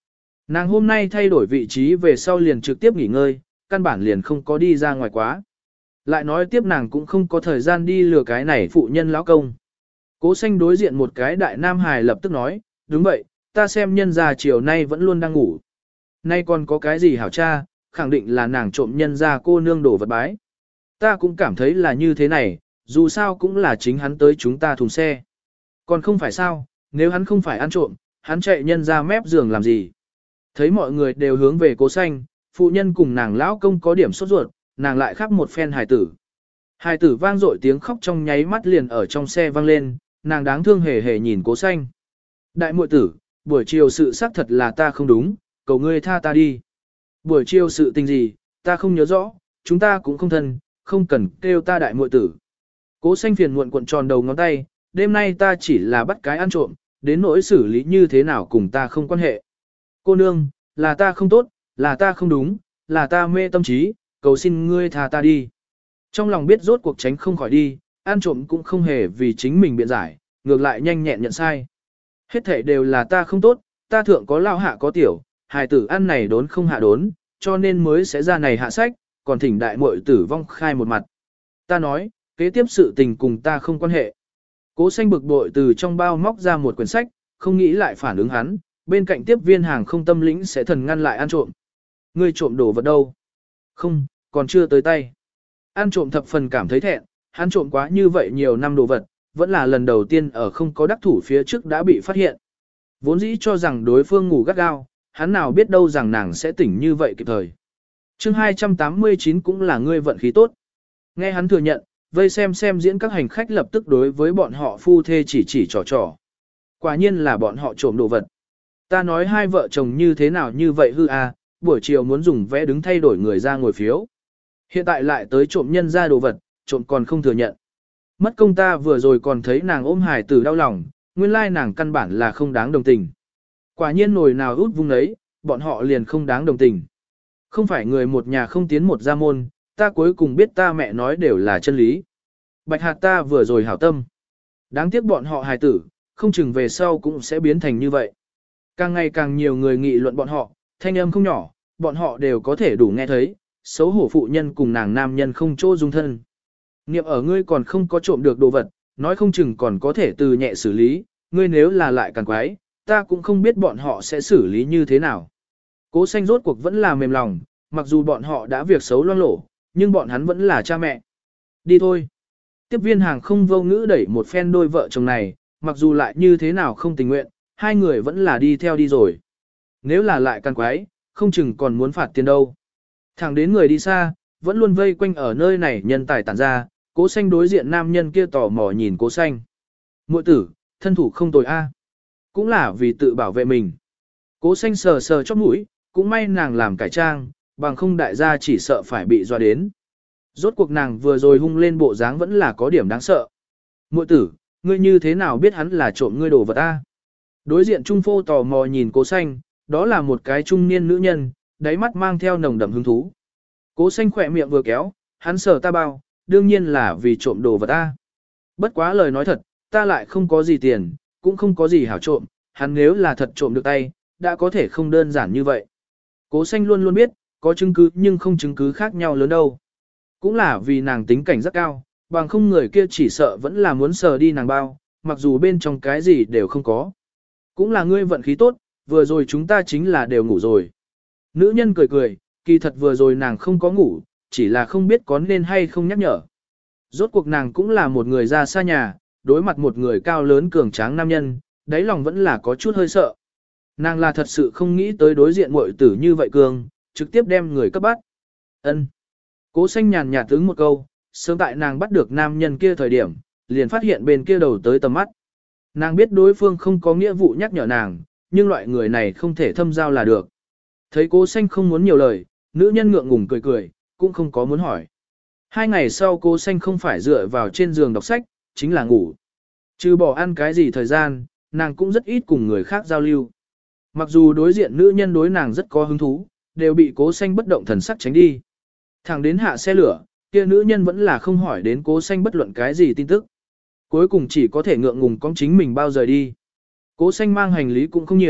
Nàng hôm nay thay đổi vị trí về sau liền trực tiếp nghỉ ngơi, căn bản liền không có đi ra ngoài quá. Lại nói tiếp nàng cũng không có thời gian đi lừa cái này phụ nhân lão công. Cố Xanh đối diện một cái đại nam hài lập tức nói, đúng vậy, ta xem nhân gia chiều nay vẫn luôn đang ngủ. Nay còn có cái gì hảo cha, khẳng định là nàng trộm nhân gia cô nương đổ vật bái. Ta cũng cảm thấy là như thế này, dù sao cũng là chính hắn tới chúng ta thùng xe. Còn không phải sao, nếu hắn không phải ăn trộm, hắn chạy nhân ra mép giường làm gì. Thấy mọi người đều hướng về Cố Xanh, phụ nhân cùng nàng lão công có điểm sốt ruột, nàng lại khắp một phen hài tử. Hài tử vang dội tiếng khóc trong nháy mắt liền ở trong xe vang lên, nàng đáng thương hề hề nhìn Cố Xanh. Đại muội tử, buổi chiều sự xác thật là ta không đúng, cầu ngươi tha ta đi. Buổi chiều sự tình gì, ta không nhớ rõ, chúng ta cũng không thân, không cần kêu ta đại muội tử. Cố Xanh phiền muộn cuộn tròn đầu ngón tay, đêm nay ta chỉ là bắt cái ăn trộm, đến nỗi xử lý như thế nào cùng ta không quan hệ. Cô nương, là ta không tốt, là ta không đúng, là ta mê tâm trí, cầu xin ngươi tha ta đi. Trong lòng biết rốt cuộc tránh không khỏi đi, ăn trộm cũng không hề vì chính mình biện giải, ngược lại nhanh nhẹn nhận sai. Hết thảy đều là ta không tốt, ta thượng có lao hạ có tiểu, hài tử ăn này đốn không hạ đốn, cho nên mới sẽ ra này hạ sách, còn thỉnh đại muội tử vong khai một mặt. Ta nói, kế tiếp sự tình cùng ta không quan hệ. Cố Xanh bực bội từ trong bao móc ra một quyển sách, không nghĩ lại phản ứng hắn, bên cạnh tiếp viên hàng không tâm lĩnh sẽ thần ngăn lại ăn trộm. Ngươi trộm đồ vật đâu? Không, còn chưa tới tay. Ăn trộm thập phần cảm thấy thẹn, hắn trộm quá như vậy nhiều năm đồ vật, vẫn là lần đầu tiên ở không có đắc thủ phía trước đã bị phát hiện. Vốn dĩ cho rằng đối phương ngủ gắt gao, hắn nào biết đâu rằng nàng sẽ tỉnh như vậy kịp thời. Chương 289 cũng là ngươi vận khí tốt. Nghe hắn thừa nhận, vây xem diễn các hành khách lập tức đối với bọn họ phu thê chỉ trò. Quả nhiên là bọn họ trộm đồ vật. Ta nói hai vợ chồng như thế nào như vậy hư à, buổi chiều muốn dùng vé đứng thay đổi người ra ngồi phiếu. Hiện tại lại tới trộm nhân ra đồ vật, trộm còn không thừa nhận. Mất công ta vừa rồi còn thấy nàng ôm hài tử đau lòng, nguyên lai nàng căn bản là không đáng đồng tình. Quả nhiên nồi nào út vung ấy, bọn họ liền không đáng đồng tình. Không phải người một nhà không tiến một gia môn, ta cuối cùng biết ta mẹ nói đều là chân lý. Bạch hạt ta vừa rồi hảo tâm. Đáng tiếc bọn họ hài tử, không chừng về sau cũng sẽ biến thành như vậy. Càng ngày càng nhiều người nghị luận bọn họ, thanh âm không nhỏ, bọn họ đều có thể đủ nghe thấy, xấu hổ phụ nhân cùng nàng nam nhân không chỗ dung thân. Niệm ở ngươi còn không có trộm được đồ vật, nói không chừng còn có thể từ nhẹ xử lý, ngươi nếu là lại càng quái, ta cũng không biết bọn họ sẽ xử lý như thế nào. Cố Xanh rốt cuộc vẫn là mềm lòng, mặc dù bọn họ đã việc xấu loang lổ, nhưng bọn hắn vẫn là cha mẹ. Đi thôi. Tiếp viên hàng không vô ngữ đẩy một phen đôi vợ chồng này, mặc dù lại như thế nào không tình nguyện, hai người vẫn là đi theo đi rồi. Nếu là lại càng quái, không chừng còn muốn phạt tiền đâu. Thẳng đến người đi xa, vẫn luôn vây quanh ở nơi này nhân tài tản ra, Cố Xanh đối diện nam nhân kia tò mò nhìn Cố Xanh. Muội tử, thân thủ không tồi a, cũng là vì tự bảo vệ mình. Cố Xanh sờ sờ chóp mũi, cũng may nàng làm cải trang, bằng không đại gia chỉ sợ phải bị dọa đến. Rốt cuộc nàng vừa rồi hung lên bộ dáng vẫn là có điểm đáng sợ. Muội tử, ngươi như thế nào biết hắn là trộm ngươi đồ vật a? Đối diện Trung Phô tò mò nhìn Cố Xanh, đó là một cái trung niên nữ nhân, đáy mắt mang theo nồng đậm hứng thú. Cố Xanh khỏe miệng vừa kéo, hắn sờ ta bao, đương nhiên là vì trộm đồ vật ta. Bất quá lời nói thật, ta lại không có gì tiền, cũng không có gì hảo trộm, hắn nếu là thật trộm được tay, đã có thể không đơn giản như vậy. Cố Xanh luôn luôn biết, có chứng cứ nhưng không chứng cứ khác nhau lớn đâu. Cũng là vì nàng tính cảnh rất cao, bằng không người kia chỉ sợ vẫn là muốn sờ đi nàng bao, mặc dù bên trong cái gì đều không có. Cũng là ngươi vận khí tốt, vừa rồi chúng ta chính là đều ngủ rồi. Nữ nhân cười cười, kỳ thật vừa rồi nàng không có ngủ, chỉ là không biết có nên hay không nhắc nhở. Rốt cuộc nàng cũng là một người ra xa nhà, đối mặt một người cao lớn cường tráng nam nhân, đáy lòng vẫn là có chút hơi sợ. Nàng là thật sự không nghĩ tới đối diện muội tử như vậy cường, trực tiếp đem người cấp bắt. Ân. Cố Xanh nhàn nhạt ứng một câu, sớm tại nàng bắt được nam nhân kia thời điểm, liền phát hiện bên kia đầu tới tầm mắt. Nàng biết đối phương không có nghĩa vụ nhắc nhở nàng, nhưng loại người này không thể thâm giao là được. Thấy Cố Xanh không muốn nhiều lời, nữ nhân ngượng ngùng cười cười, cũng không có muốn hỏi. 2 ngày sau Cố Xanh không phải dựa vào trên giường đọc sách, chính là ngủ. Trừ bỏ ăn cái gì thời gian, nàng cũng rất ít cùng người khác giao lưu. Mặc dù đối diện nữ nhân đối nàng rất có hứng thú, đều bị Cố Xanh bất động thần sắc tránh đi. Thẳng đến hạ xe lửa, kia nữ nhân vẫn là không hỏi đến Cố Xanh bất luận cái gì tin tức. Cuối cùng chỉ có thể ngượng ngùng con chính mình bao giờ đi. Cố Xanh mang hành lý cũng không nhiều,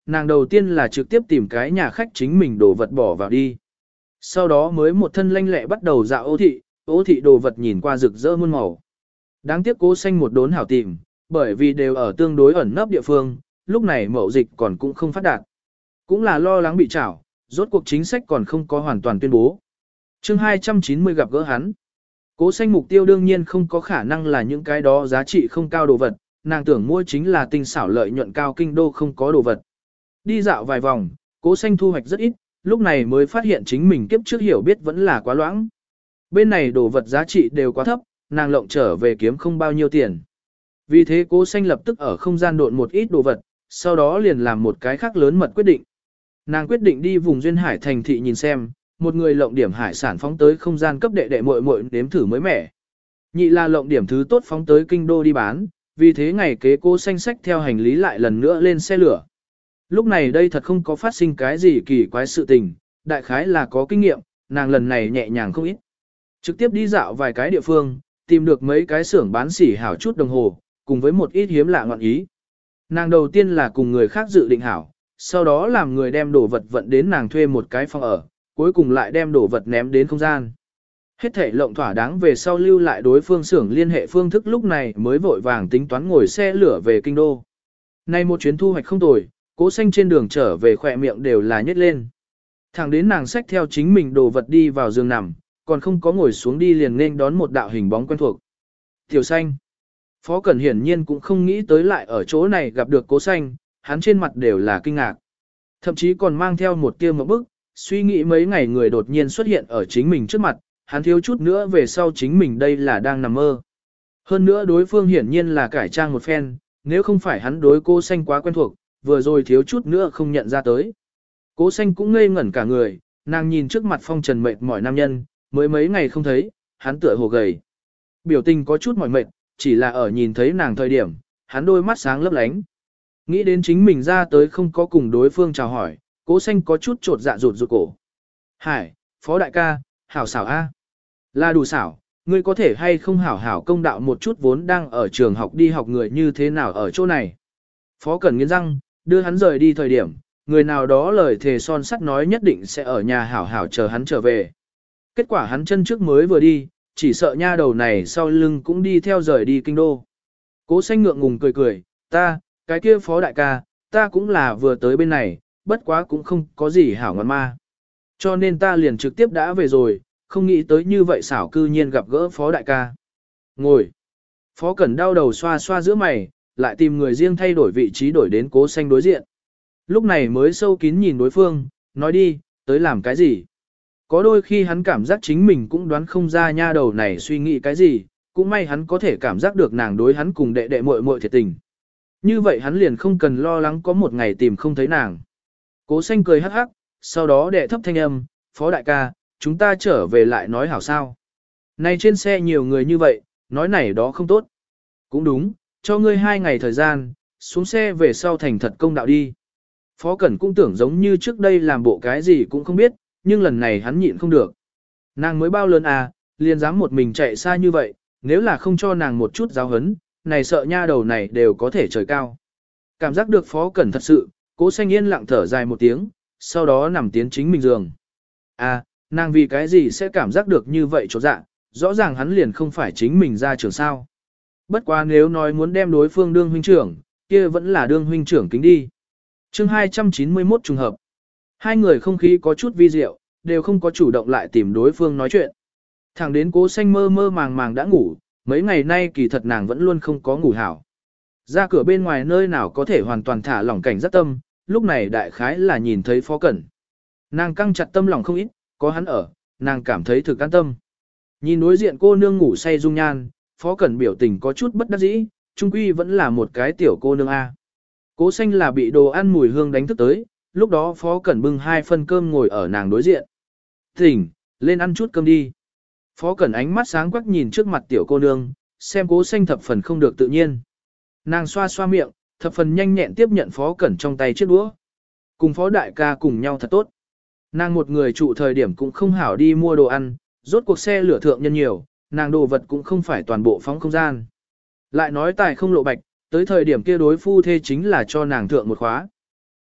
nàng đầu tiên là trực tiếp tìm cái nhà khách chính mình đồ vật bỏ vào đi. Sau đó mới một thân lanh lẹ bắt đầu dạo ô thị đồ vật nhìn qua rực rỡ muôn màu. Đáng tiếc Cố Xanh một đốn hảo tìm, bởi vì đều ở tương đối ẩn nấp địa phương, lúc này mậu dịch còn cũng không phát đạt. Cũng là lo lắng bị trảo, rốt cuộc chính sách còn không có hoàn toàn tuyên bố. Chương 290 gặp gỡ hắn. Cố Xanh mục tiêu đương nhiên không có khả năng là những cái đó giá trị không cao đồ vật, nàng tưởng mua chính là tinh xảo lợi nhuận cao kinh đô không có đồ vật. Đi dạo vài vòng, Cố Xanh thu hoạch rất ít, lúc này mới phát hiện chính mình kiếp trước hiểu biết vẫn là quá loãng. Bên này đồ vật giá trị đều quá thấp, nàng lộng trở về kiếm không bao nhiêu tiền. Vì thế Cố Xanh lập tức ở không gian độn một ít đồ vật, sau đó liền làm một cái khác lớn mật quyết định. Nàng quyết định đi vùng duyên hải thành thị nhìn xem, một người lộng điểm hải sản phóng tới không gian cấp đệ đệ muội muội nếm thử mới mẻ. Nhị là lộng điểm thứ tốt phóng tới kinh đô đi bán, vì thế ngày kế Cố Xanh xách theo hành lý lại lần nữa lên xe lửa. Lúc này đây thật không có phát sinh cái gì kỳ quái sự tình, đại khái là có kinh nghiệm, nàng lần này nhẹ nhàng không ít. Trực tiếp đi dạo vài cái địa phương, tìm được mấy cái xưởng bán xỉ hảo chút đồng hồ, cùng với một ít hiếm lạ ngọn ý. Nàng đầu tiên là cùng người khác dự định hảo, sau đó làm người đem đồ vật vận đến nàng thuê một cái phòng ở, cuối cùng lại đem đồ vật ném đến không gian. Hết thể lộng thỏa đáng về sau lưu lại đối phương xưởng liên hệ phương thức lúc này mới vội vàng tính toán ngồi xe lửa về kinh đô. Nay một chuyến thu hoạch không tồi, Cố Xanh trên đường trở về khỏe miệng đều là nhếch lên. Thẳng đến nàng xách theo chính mình đồ vật đi vào giường nằm, còn không có ngồi xuống đi liền nên đón một đạo hình bóng quen thuộc. Tiểu Xanh. Phó Cẩn hiển nhiên cũng không nghĩ tới lại ở chỗ này gặp được Cố Xanh, hắn trên mặt đều là kinh ngạc. Thậm chí còn mang theo một tia một bức, suy nghĩ mấy ngày người đột nhiên xuất hiện ở chính mình trước mặt, hắn thiếu chút nữa về sau chính mình đây là đang nằm mơ. Hơn nữa đối phương hiển nhiên là cải trang một phen, nếu không phải hắn đối Cố Xanh quá quen thuộc, vừa rồi thiếu chút nữa không nhận ra tới. Cố Xanh cũng ngây ngẩn cả người, nàng nhìn trước mặt phong trần mệt mỏi nam nhân, mới mấy ngày không thấy, hắn tựa hồ gầy. Biểu tình có chút mỏi mệt, chỉ là ở nhìn thấy nàng thời điểm, hắn đôi mắt sáng lấp lánh. Nghĩ đến chính mình ra tới không có cùng đối phương chào hỏi, Cố Xanh có chút trột dạ rụt rụt cổ. Hải, Phó đại ca, hảo xảo a, là đủ xảo, ngươi có thể hay không hảo hảo công đạo một chút vốn đang ở trường học đi học người như thế nào ở chỗ này. Phó Cẩn nghiến răng, đưa hắn rời đi thời điểm, người nào đó lời thề son sắt nói nhất định sẽ ở nhà hảo hảo chờ hắn trở về. Kết quả hắn chân trước mới vừa đi, chỉ sợ nha đầu này sau lưng cũng đi theo rời đi kinh đô. Cố Xanh ngượng ngùng cười cười, cái kia Phó đại ca, ta cũng là vừa tới bên này, bất quá cũng không có gì hảo ngọn ma. Cho nên ta liền trực tiếp đã về rồi, không nghĩ tới như vậy xảo cư nhiên gặp gỡ Phó đại ca. Ngồi. Phó Cẩn đau đầu xoa xoa giữa mày, lại tìm người riêng thay đổi vị trí đổi đến Cố Xanh đối diện. Lúc này mới sâu kín nhìn đối phương, nói đi, tới làm cái gì. Có đôi khi hắn cảm giác chính mình cũng đoán không ra nha đầu này suy nghĩ cái gì, cũng may hắn có thể cảm giác được nàng đối hắn cùng đệ đệ muội muội thiệt tình. Như vậy hắn liền không cần lo lắng có một ngày tìm không thấy nàng. Cố Xanh cười hắc hắc, sau đó đệ thấp thanh âm, Phó đại ca, chúng ta trở về lại nói hảo sao. Này trên xe nhiều người như vậy, nói này đó không tốt. Cũng đúng, cho ngươi 2 ngày thời gian, xuống xe về sau thành thật công đạo đi. Phó Cẩn cũng tưởng giống như trước đây làm bộ cái gì cũng không biết, nhưng lần này hắn nhịn không được. Nàng mới bao lớn à, liền dám một mình chạy xa như vậy, nếu là không cho nàng một chút giáo hấn, này sợ nha đầu này đều có thể trời cao. Cảm giác được Phó Cẩn thật sự, Cố Xanh yên lặng thở dài một tiếng, sau đó nằm tiến chính mình giường. À, nàng vì cái gì sẽ cảm giác được như vậy chỗ dạ, rõ ràng hắn liền không phải chính mình ra trường sao. Bất quá nếu nói muốn đem đối phương đương huynh trưởng, kia vẫn là đương huynh trưởng kính đi. Chương 291 trùng hợp. Hai người không khí có chút vi diệu, đều không có chủ động lại tìm đối phương nói chuyện. Thẳng đến Cố Xanh mơ mơ màng màng đã ngủ, mấy ngày nay kỳ thật nàng vẫn luôn không có ngủ hảo. Ra cửa bên ngoài nơi nào có thể hoàn toàn thả lỏng cảnh giác tâm, lúc này đại khái là nhìn thấy Phó Cẩn. Nàng căng chặt tâm lòng không ít, có hắn ở, nàng cảm thấy thực an tâm. Nhìn đối diện cô nương ngủ say dung nhan, Phó Cẩn biểu tình có chút bất đắc dĩ, trung quy vẫn là một cái tiểu cô nương A. Cố Xanh là bị đồ ăn mùi hương đánh thức tới, lúc đó Phó Cẩn bưng 2 phân cơm ngồi ở nàng đối diện. Tỉnh, lên ăn chút cơm đi. Phó Cẩn ánh mắt sáng quắc nhìn trước mặt tiểu cô nương, xem Cố Xanh thập phần không được tự nhiên. Nàng xoa xoa miệng, thập phần nhanh nhẹn tiếp nhận Phó Cẩn trong tay chiếc đũa. Cùng Phó đại ca cùng nhau thật tốt. Nàng một người trụ thời điểm cũng không hảo đi mua đồ ăn, rốt cuộc xe lửa thượng nhân nhiều, nàng đồ vật cũng không phải toàn bộ phóng không gian. Lại nói tài không lộ bạch, tới thời điểm kia đối phu thê chính là cho nàng thượng một khóa.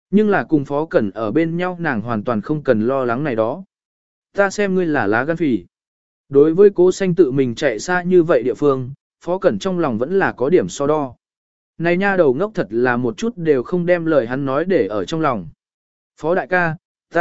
Nhưng là cùng Phó Cẩn ở bên nhau nàng hoàn toàn không cần lo lắng này đó. Ta xem ngươi là lá gan phỉ. Đối với Cố Xanh tự mình chạy xa như vậy địa phương, Phó Cẩn trong lòng vẫn là có điểm so đo. Này nha đầu ngốc thật là một chút đều không đem lời hắn nói để ở trong lòng. Phó đại ca,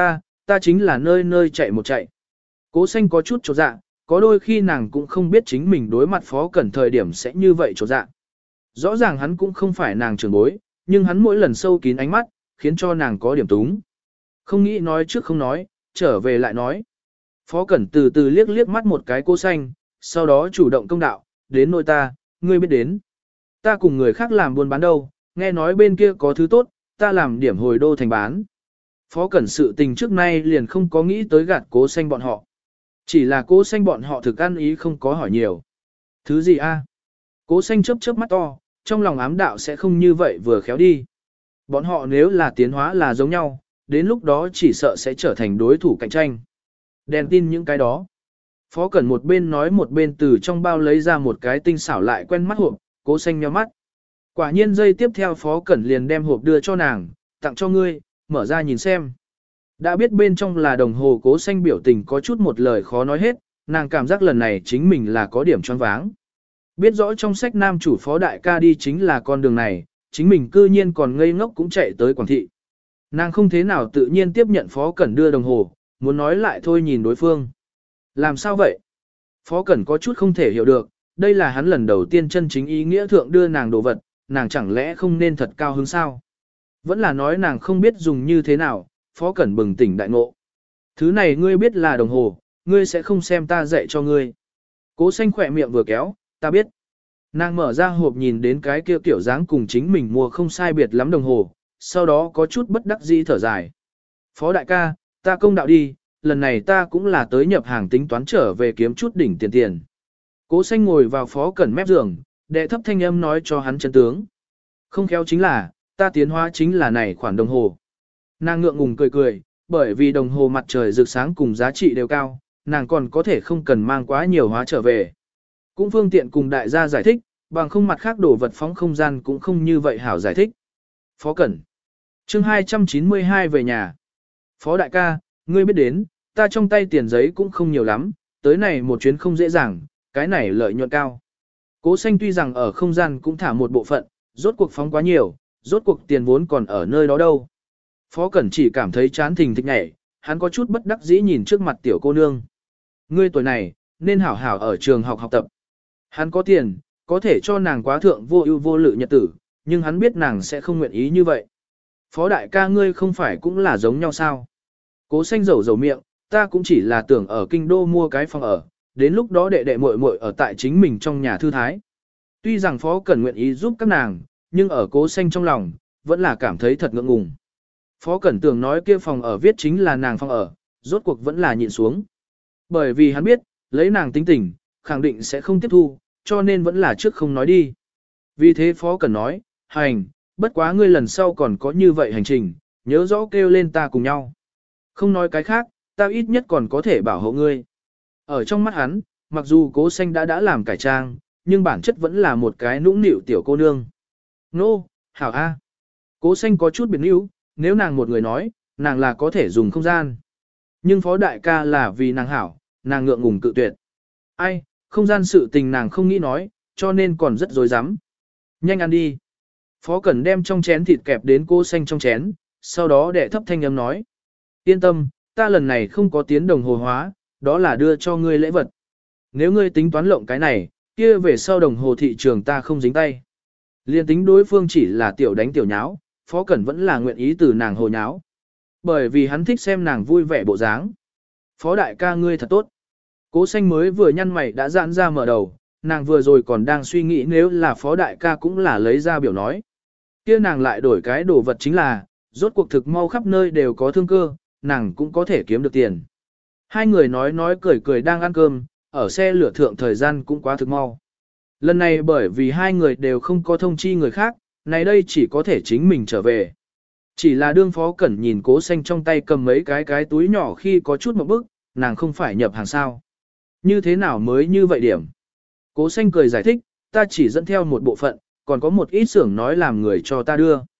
ta chính là nơi nơi chạy một chạy. Cố Xanh có chút chột dạ, có đôi khi nàng cũng không biết chính mình đối mặt Phó Cẩn thời điểm sẽ như vậy chột dạ. Rõ ràng hắn cũng không phải nàng trưởng bối, nhưng hắn mỗi lần sâu kín ánh mắt, khiến cho nàng có điểm túng. Không nghĩ nói trước không nói, trở về lại nói. Phó Cẩn từ từ liếc liếc mắt một cái Cố Xanh, sau đó chủ động công đạo, đến nơi ta, ngươi biết đến. Ta cùng người khác làm buôn bán đâu, nghe nói bên kia có thứ tốt, ta làm điểm hồi đô thành bán. Phó Cẩn sự tình trước nay liền không có nghĩ tới gạt Cố Xanh bọn họ. Chỉ là Cố Xanh bọn họ thực ăn ý không có hỏi nhiều. Thứ gì a? Cố Xanh chớp chớp mắt to, trong lòng ám đạo sẽ không như vậy vừa khéo đi. Bọn họ nếu là tiến hóa là giống nhau, đến lúc đó chỉ sợ sẽ trở thành đối thủ cạnh tranh. Đèn tin những cái đó. Phó Cẩn một bên nói một bên từ trong bao lấy ra một cái tinh xảo lại quen mắt hộp, Cố Xanh nhíu mắt. Quả nhiên giây tiếp theo Phó Cẩn liền đem hộp đưa cho nàng, tặng cho ngươi, mở ra nhìn xem. Đã biết bên trong là đồng hồ, Cố Xanh biểu tình có chút một lời khó nói hết, nàng cảm giác lần này chính mình là có điểm choáng váng. Biết rõ trong sách nam chủ Phó đại ca đi chính là con đường này, chính mình cư nhiên còn ngây ngốc cũng chạy tới Quảng Thị. Nàng không thế nào tự nhiên tiếp nhận Phó Cẩn đưa đồng hồ, muốn nói lại thôi nhìn đối phương. Làm sao vậy? Phó Cẩn có chút không thể hiểu được, đây là hắn lần đầu tiên chân chính ý nghĩa thượng đưa nàng đồ vật, nàng chẳng lẽ không nên thật cao hứng sao? Vẫn là nói nàng không biết dùng như thế nào, Phó Cẩn bừng tỉnh đại ngộ. Thứ này ngươi biết là đồng hồ, ngươi sẽ không xem ta dạy cho ngươi. Cố Xanh khỏe miệng vừa kéo, ta biết. Nàng mở ra hộp nhìn đến cái kia kiểu dáng cùng chính mình mua không sai biệt lắm đồng hồ, sau đó có chút bất đắc dĩ thở dài. Phó đại ca, ta công đạo đi, lần này ta cũng là tới nhập hàng tính toán trở về kiếm chút đỉnh tiền. Cố Xanh ngồi vào Phó Cẩn mép giường, đệ thấp thanh âm nói cho hắn chân tướng. Không khéo chính là, ta tiến hóa chính là này khoản đồng hồ. Nàng ngượng ngùng cười cười, bởi vì đồng hồ mặt trời rực sáng cùng giá trị đều cao, nàng còn có thể không cần mang quá nhiều hóa trở về. Cũng phương tiện cùng đại gia giải thích, bằng không mặt khác đổ vật phóng không gian cũng không như vậy hảo giải thích. Phó Cẩn. Chương 292 về nhà. Phó đại ca, ngươi biết đến, ta trong tay tiền giấy cũng không nhiều lắm, tới này một chuyến không dễ dàng, cái này lợi nhuận cao. Cố Xanh tuy rằng ở không gian cũng thả một bộ phận, rốt cuộc phóng quá nhiều, rốt cuộc tiền vốn còn ở nơi đó đâu. Phó Cẩn chỉ cảm thấy chán thình thịch nhảy, hắn có chút bất đắc dĩ nhìn trước mặt tiểu cô nương. Ngươi tuổi này, nên hảo hảo ở trường học tập. Hắn có tiền, có thể cho nàng quá thượng vô ưu vô lự nhật tử, nhưng hắn biết nàng sẽ không nguyện ý như vậy. Phó đại ca ngươi không phải cũng là giống nhau sao? Cố Xanh dầu miệng, ta cũng chỉ là tưởng ở kinh đô mua cái phòng ở, đến lúc đó đệ đệ muội muội ở tại chính mình trong nhà thư thái. Tuy rằng Phó Cẩn nguyện ý giúp các nàng, nhưng ở Cố Xanh trong lòng, vẫn là cảm thấy thật ngượng ngùng. Phó Cẩn tưởng nói kia phòng ở viết chính là nàng phòng ở, rốt cuộc vẫn là nhịn xuống. Bởi vì hắn biết, lấy nàng tính tình, khẳng định sẽ không tiếp thu, cho nên vẫn là trước không nói đi. Vì thế Phó Cẩn nói, hành, bất quá ngươi lần sau còn có như vậy hành trình, nhớ rõ kêu lên ta cùng nhau. Không nói cái khác, ta ít nhất còn có thể bảo hộ ngươi. Ở trong mắt hắn, mặc dù Cố Xanh đã làm cải trang, nhưng bản chất vẫn là một cái nũng nịu tiểu cô nương. Nô, hảo a. Cố Xanh có chút biệt níu, nếu nàng một người nói, nàng là có thể dùng không gian. Nhưng Phó đại ca là vì nàng hảo, nàng ngượng ngùng cự tuyệt. Ai, không gian sự tình nàng không nghĩ nói, cho nên còn rất dối rắm. Nhanh ăn đi. Phó Cẩn đem trong chén thịt kẹp đến Cố Xanh trong chén, sau đó đệ thấp thanh âm nói. Yên tâm, ta lần này không có tiến đồng hồ hóa, đó là đưa cho ngươi lễ vật. Nếu ngươi tính toán lộng cái này, kia về sau đồng hồ thị trường ta không dính tay. Liên tính đối phương chỉ là tiểu đánh tiểu nháo, Phó Cẩn vẫn là nguyện ý từ nàng hồ nháo. Bởi vì hắn thích xem nàng vui vẻ bộ dáng. Phó đại ca ngươi thật tốt. Cố Xanh mới vừa nhăn mày đã giãn ra mở đầu, nàng vừa rồi còn đang suy nghĩ nếu là Phó đại ca cũng là lấy ra biểu nói. Kia nàng lại đổi cái đồ vật chính là, rốt cuộc thực mau khắp nơi đều có thương cơ, nàng cũng có thể kiếm được tiền. Hai người nói cười cười đang ăn cơm, ở xe lửa thượng thời gian cũng quá thực mau. Lần này bởi vì hai người đều không có thông chi người khác, này đây chỉ có thể chính mình trở về. Chỉ là đương Phó Cẩn nhìn Cố Xanh trong tay cầm mấy cái túi nhỏ khi có chút một bức, nàng không phải nhập hàng sao. Như thế nào mới như vậy điểm? Cố Xanh cười giải thích, ta chỉ dẫn theo một bộ phận, còn có một ít xưởng nói làm người cho ta đưa.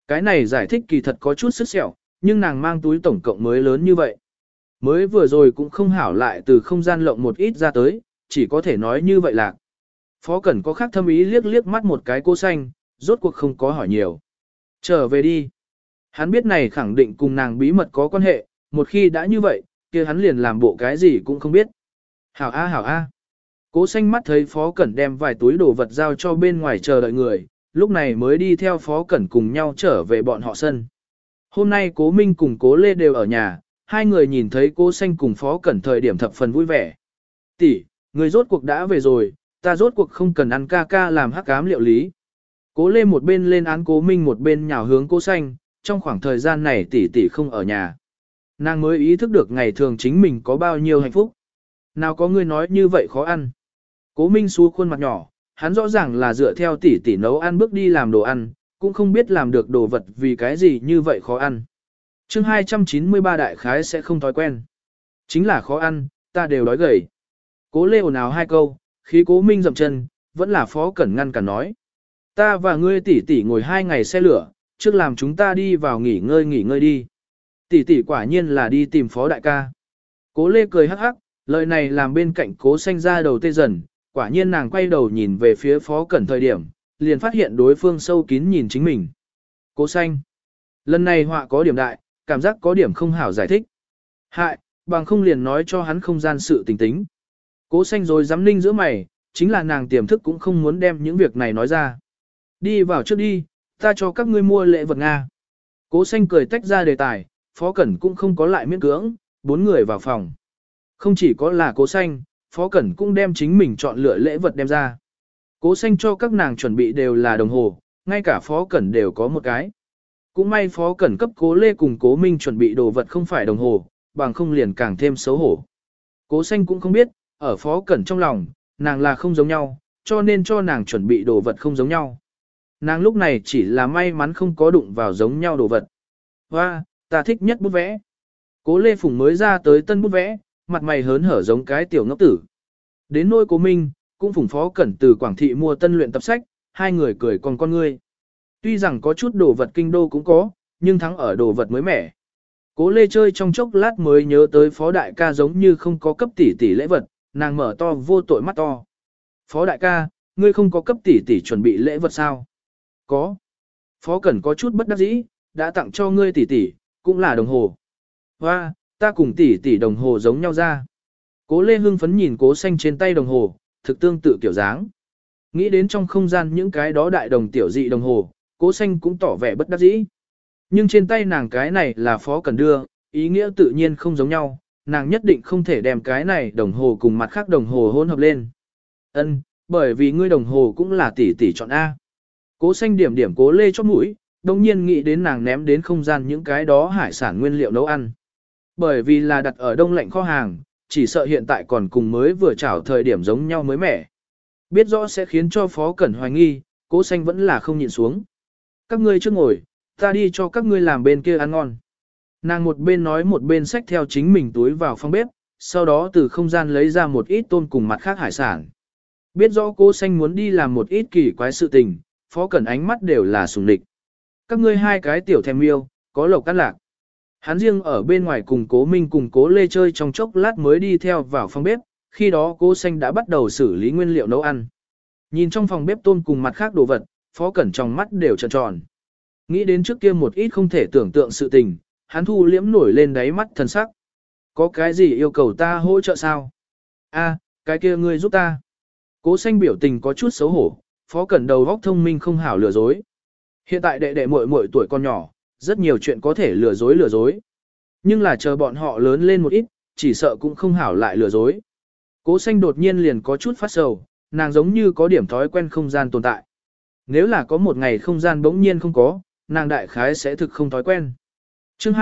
Cái này giải thích kỳ thật có chút sức sẹo, nhưng nàng mang túi tổng cộng mới lớn như vậy. Mới vừa rồi cũng không hảo lại từ không gian lộng một ít ra tới, chỉ có thể nói như vậy là. Phó Cẩn có khác thâm ý liếc liếc mắt một cái cô xanh, rốt cuộc không có hỏi nhiều. Trở về đi. Hắn biết này khẳng định cùng nàng bí mật có quan hệ, một khi đã như vậy, kia hắn liền làm bộ cái gì cũng không biết. Hảo a hảo a. Cố xanh mắt thấy Phó Cẩn đem vài túi đồ vật giao cho bên ngoài chờ đợi người, lúc này mới đi theo Phó Cẩn cùng nhau trở về bọn họ sân. Hôm nay Cố Minh cùng Cố Lê đều ở nhà, hai người nhìn thấy Cố xanh cùng Phó Cẩn thời điểm thập phần vui vẻ. Tỷ, người rốt cuộc đã về rồi, ta rốt cuộc không cần ăn ca ca làm hắc ám liệu lý. Cố Lê một bên lên án Cố Minh một bên nhào hướng Cố xanh, trong khoảng thời gian này tỷ tỷ không ở nhà. Nàng mới ý thức được ngày thường chính mình có bao nhiêu hạnh phúc. Nào có người nói như vậy khó ăn. Cố Minh xú khuôn mặt nhỏ, hắn rõ ràng là dựa theo tỷ tỷ nấu ăn bước đi làm đồ ăn, cũng không biết làm được đồ vật vì cái gì như vậy khó ăn. Chương 293 đại khái sẽ không thói quen. Chính là khó ăn, ta đều đói gầy. Cố Lê ồn ào hai câu, khi Cố Minh dậm chân, vẫn là Phó Cẩn ngăn cản nói. Ta và ngươi tỷ tỷ ngồi 2 ngày xe lửa, trước làm chúng ta đi vào nghỉ ngơi đi. Tỷ tỷ quả nhiên là đi tìm Phó đại ca. Cố Lê cười hắc hắc, lời này làm bên cạnh Cố xanh ra đầu tê dần, quả nhiên nàng quay đầu nhìn về phía Phó Cẩn thời điểm, liền phát hiện đối phương sâu kín nhìn chính mình. Cố xanh. Lần này họa có điểm đại, cảm giác có điểm không hảo giải thích. Hại, bằng không liền nói cho hắn không gian sự tình tính. Cố xanh rồi dám ninh giữa mày, chính là nàng tiềm thức cũng không muốn đem những việc này nói ra. Đi vào trước đi, ta cho các ngươi mua lễ vật Nga. Cố xanh cười tách ra đề tài, Phó Cẩn cũng không có lại miễn cưỡng, 4 người vào phòng. Không chỉ có là Cố xanh, Phó Cẩn cũng đem chính mình chọn lựa lễ vật đem ra. Cố xanh cho các nàng chuẩn bị đều là đồng hồ, ngay cả Phó Cẩn đều có một cái. Cũng may Phó Cẩn cấp Cố Lê cùng Cố Minh chuẩn bị đồ vật không phải đồng hồ, bằng không liền càng thêm xấu hổ. Cố xanh cũng không biết, ở Phó Cẩn trong lòng, nàng là không giống nhau, cho nên cho nàng chuẩn bị đồ vật không giống nhau. Nàng lúc này chỉ là may mắn không có đụng vào giống nhau đồ vật. Và, ta thích nhất bút vẽ. Cố Lê Phùng mới ra tới tân bút vẽ, mặt mày hớn hở giống cái tiểu ngốc tử. Đến nôi Cố Minh, cũng Phùng Phó Cẩn từ Quảng Thị mua tân luyện tập sách, hai người cười còn con ngươi. Tuy rằng có chút đồ vật kinh đô cũng có, nhưng thắng ở đồ vật mới mẻ. Cố Lê chơi trong chốc lát mới nhớ tới Phó đại ca giống như không có cấp tỷ tỷ lễ vật, nàng mở to vô tội mắt to. Phó đại ca, ngươi không có cấp tỷ tỷ chuẩn bị lễ vật sao? Có. Phó Cẩn có chút bất đắc dĩ, đã tặng cho ngươi tỷ tỷ, cũng là đồng hồ. Và, ta cùng tỷ tỷ đồng hồ giống nhau ra. Cố Lê hưng phấn nhìn Cố xanh trên tay đồng hồ, thực tương tự kiểu dáng. Nghĩ đến trong không gian những cái đó đại đồng tiểu dị đồng hồ, Cố xanh cũng tỏ vẻ bất đắc dĩ. Nhưng trên tay nàng cái này là Phó Cẩn đưa, ý nghĩa tự nhiên không giống nhau, nàng nhất định không thể đem cái này đồng hồ cùng mặt khác đồng hồ hỗn hợp lên. Ân, bởi vì ngươi đồng hồ cũng là tỷ tỷ chọn A. Cố xanh điểm điểm Cố Lê chóp mũi, đồng nhiên nghĩ đến nàng ném đến không gian những cái đó hải sản nguyên liệu nấu ăn. Bởi vì là đặt ở đông lạnh kho hàng, chỉ sợ hiện tại còn cùng mới vừa chảo thời điểm giống nhau mới mẻ. Biết rõ sẽ khiến cho Phó Cẩn hoài nghi, Cố xanh vẫn là không nhịn xuống. Các ngươi trước ngồi, ta đi cho các ngươi làm bên kia ăn ngon. Nàng một bên nói một bên xách theo chính mình túi vào phòng bếp, sau đó từ không gian lấy ra một ít tôm cùng mặt khác hải sản. Biết rõ Cố xanh muốn đi làm một ít kỳ quái sự tình, Phó Cẩn ánh mắt đều là sùng địch. Các ngươi hai cái tiểu thèm yêu, có lộc cắt lạc. Hắn riêng ở bên ngoài cùng Cố Minh cùng Cố Lê chơi trong chốc lát mới đi theo vào phòng bếp, khi đó Cố xanh đã bắt đầu xử lý nguyên liệu nấu ăn. Nhìn trong phòng bếp tôm cùng mặt khác đồ vật, Phó Cẩn trong mắt đều tròn tròn. Nghĩ đến trước kia một ít không thể tưởng tượng sự tình, hắn thu liễm nổi lên đáy mắt thần sắc. Có cái gì yêu cầu ta hỗ trợ sao? A, cái kia ngươi giúp ta. Cố xanh biểu tình có chút xấu hổ, Phó Cẩn đầu óc thông minh không hảo lừa dối. Hiện tại đệ đệ muội muội tuổi còn nhỏ, rất nhiều chuyện có thể lừa dối. Nhưng là chờ bọn họ lớn lên một ít, chỉ sợ cũng không hảo lại lừa dối. Cố xanh đột nhiên liền có chút phát sầu, nàng giống như có điểm thói quen không gian tồn tại. Nếu là có một ngày không gian bỗng nhiên không có, nàng đại khái sẽ thực không thói quen. Chương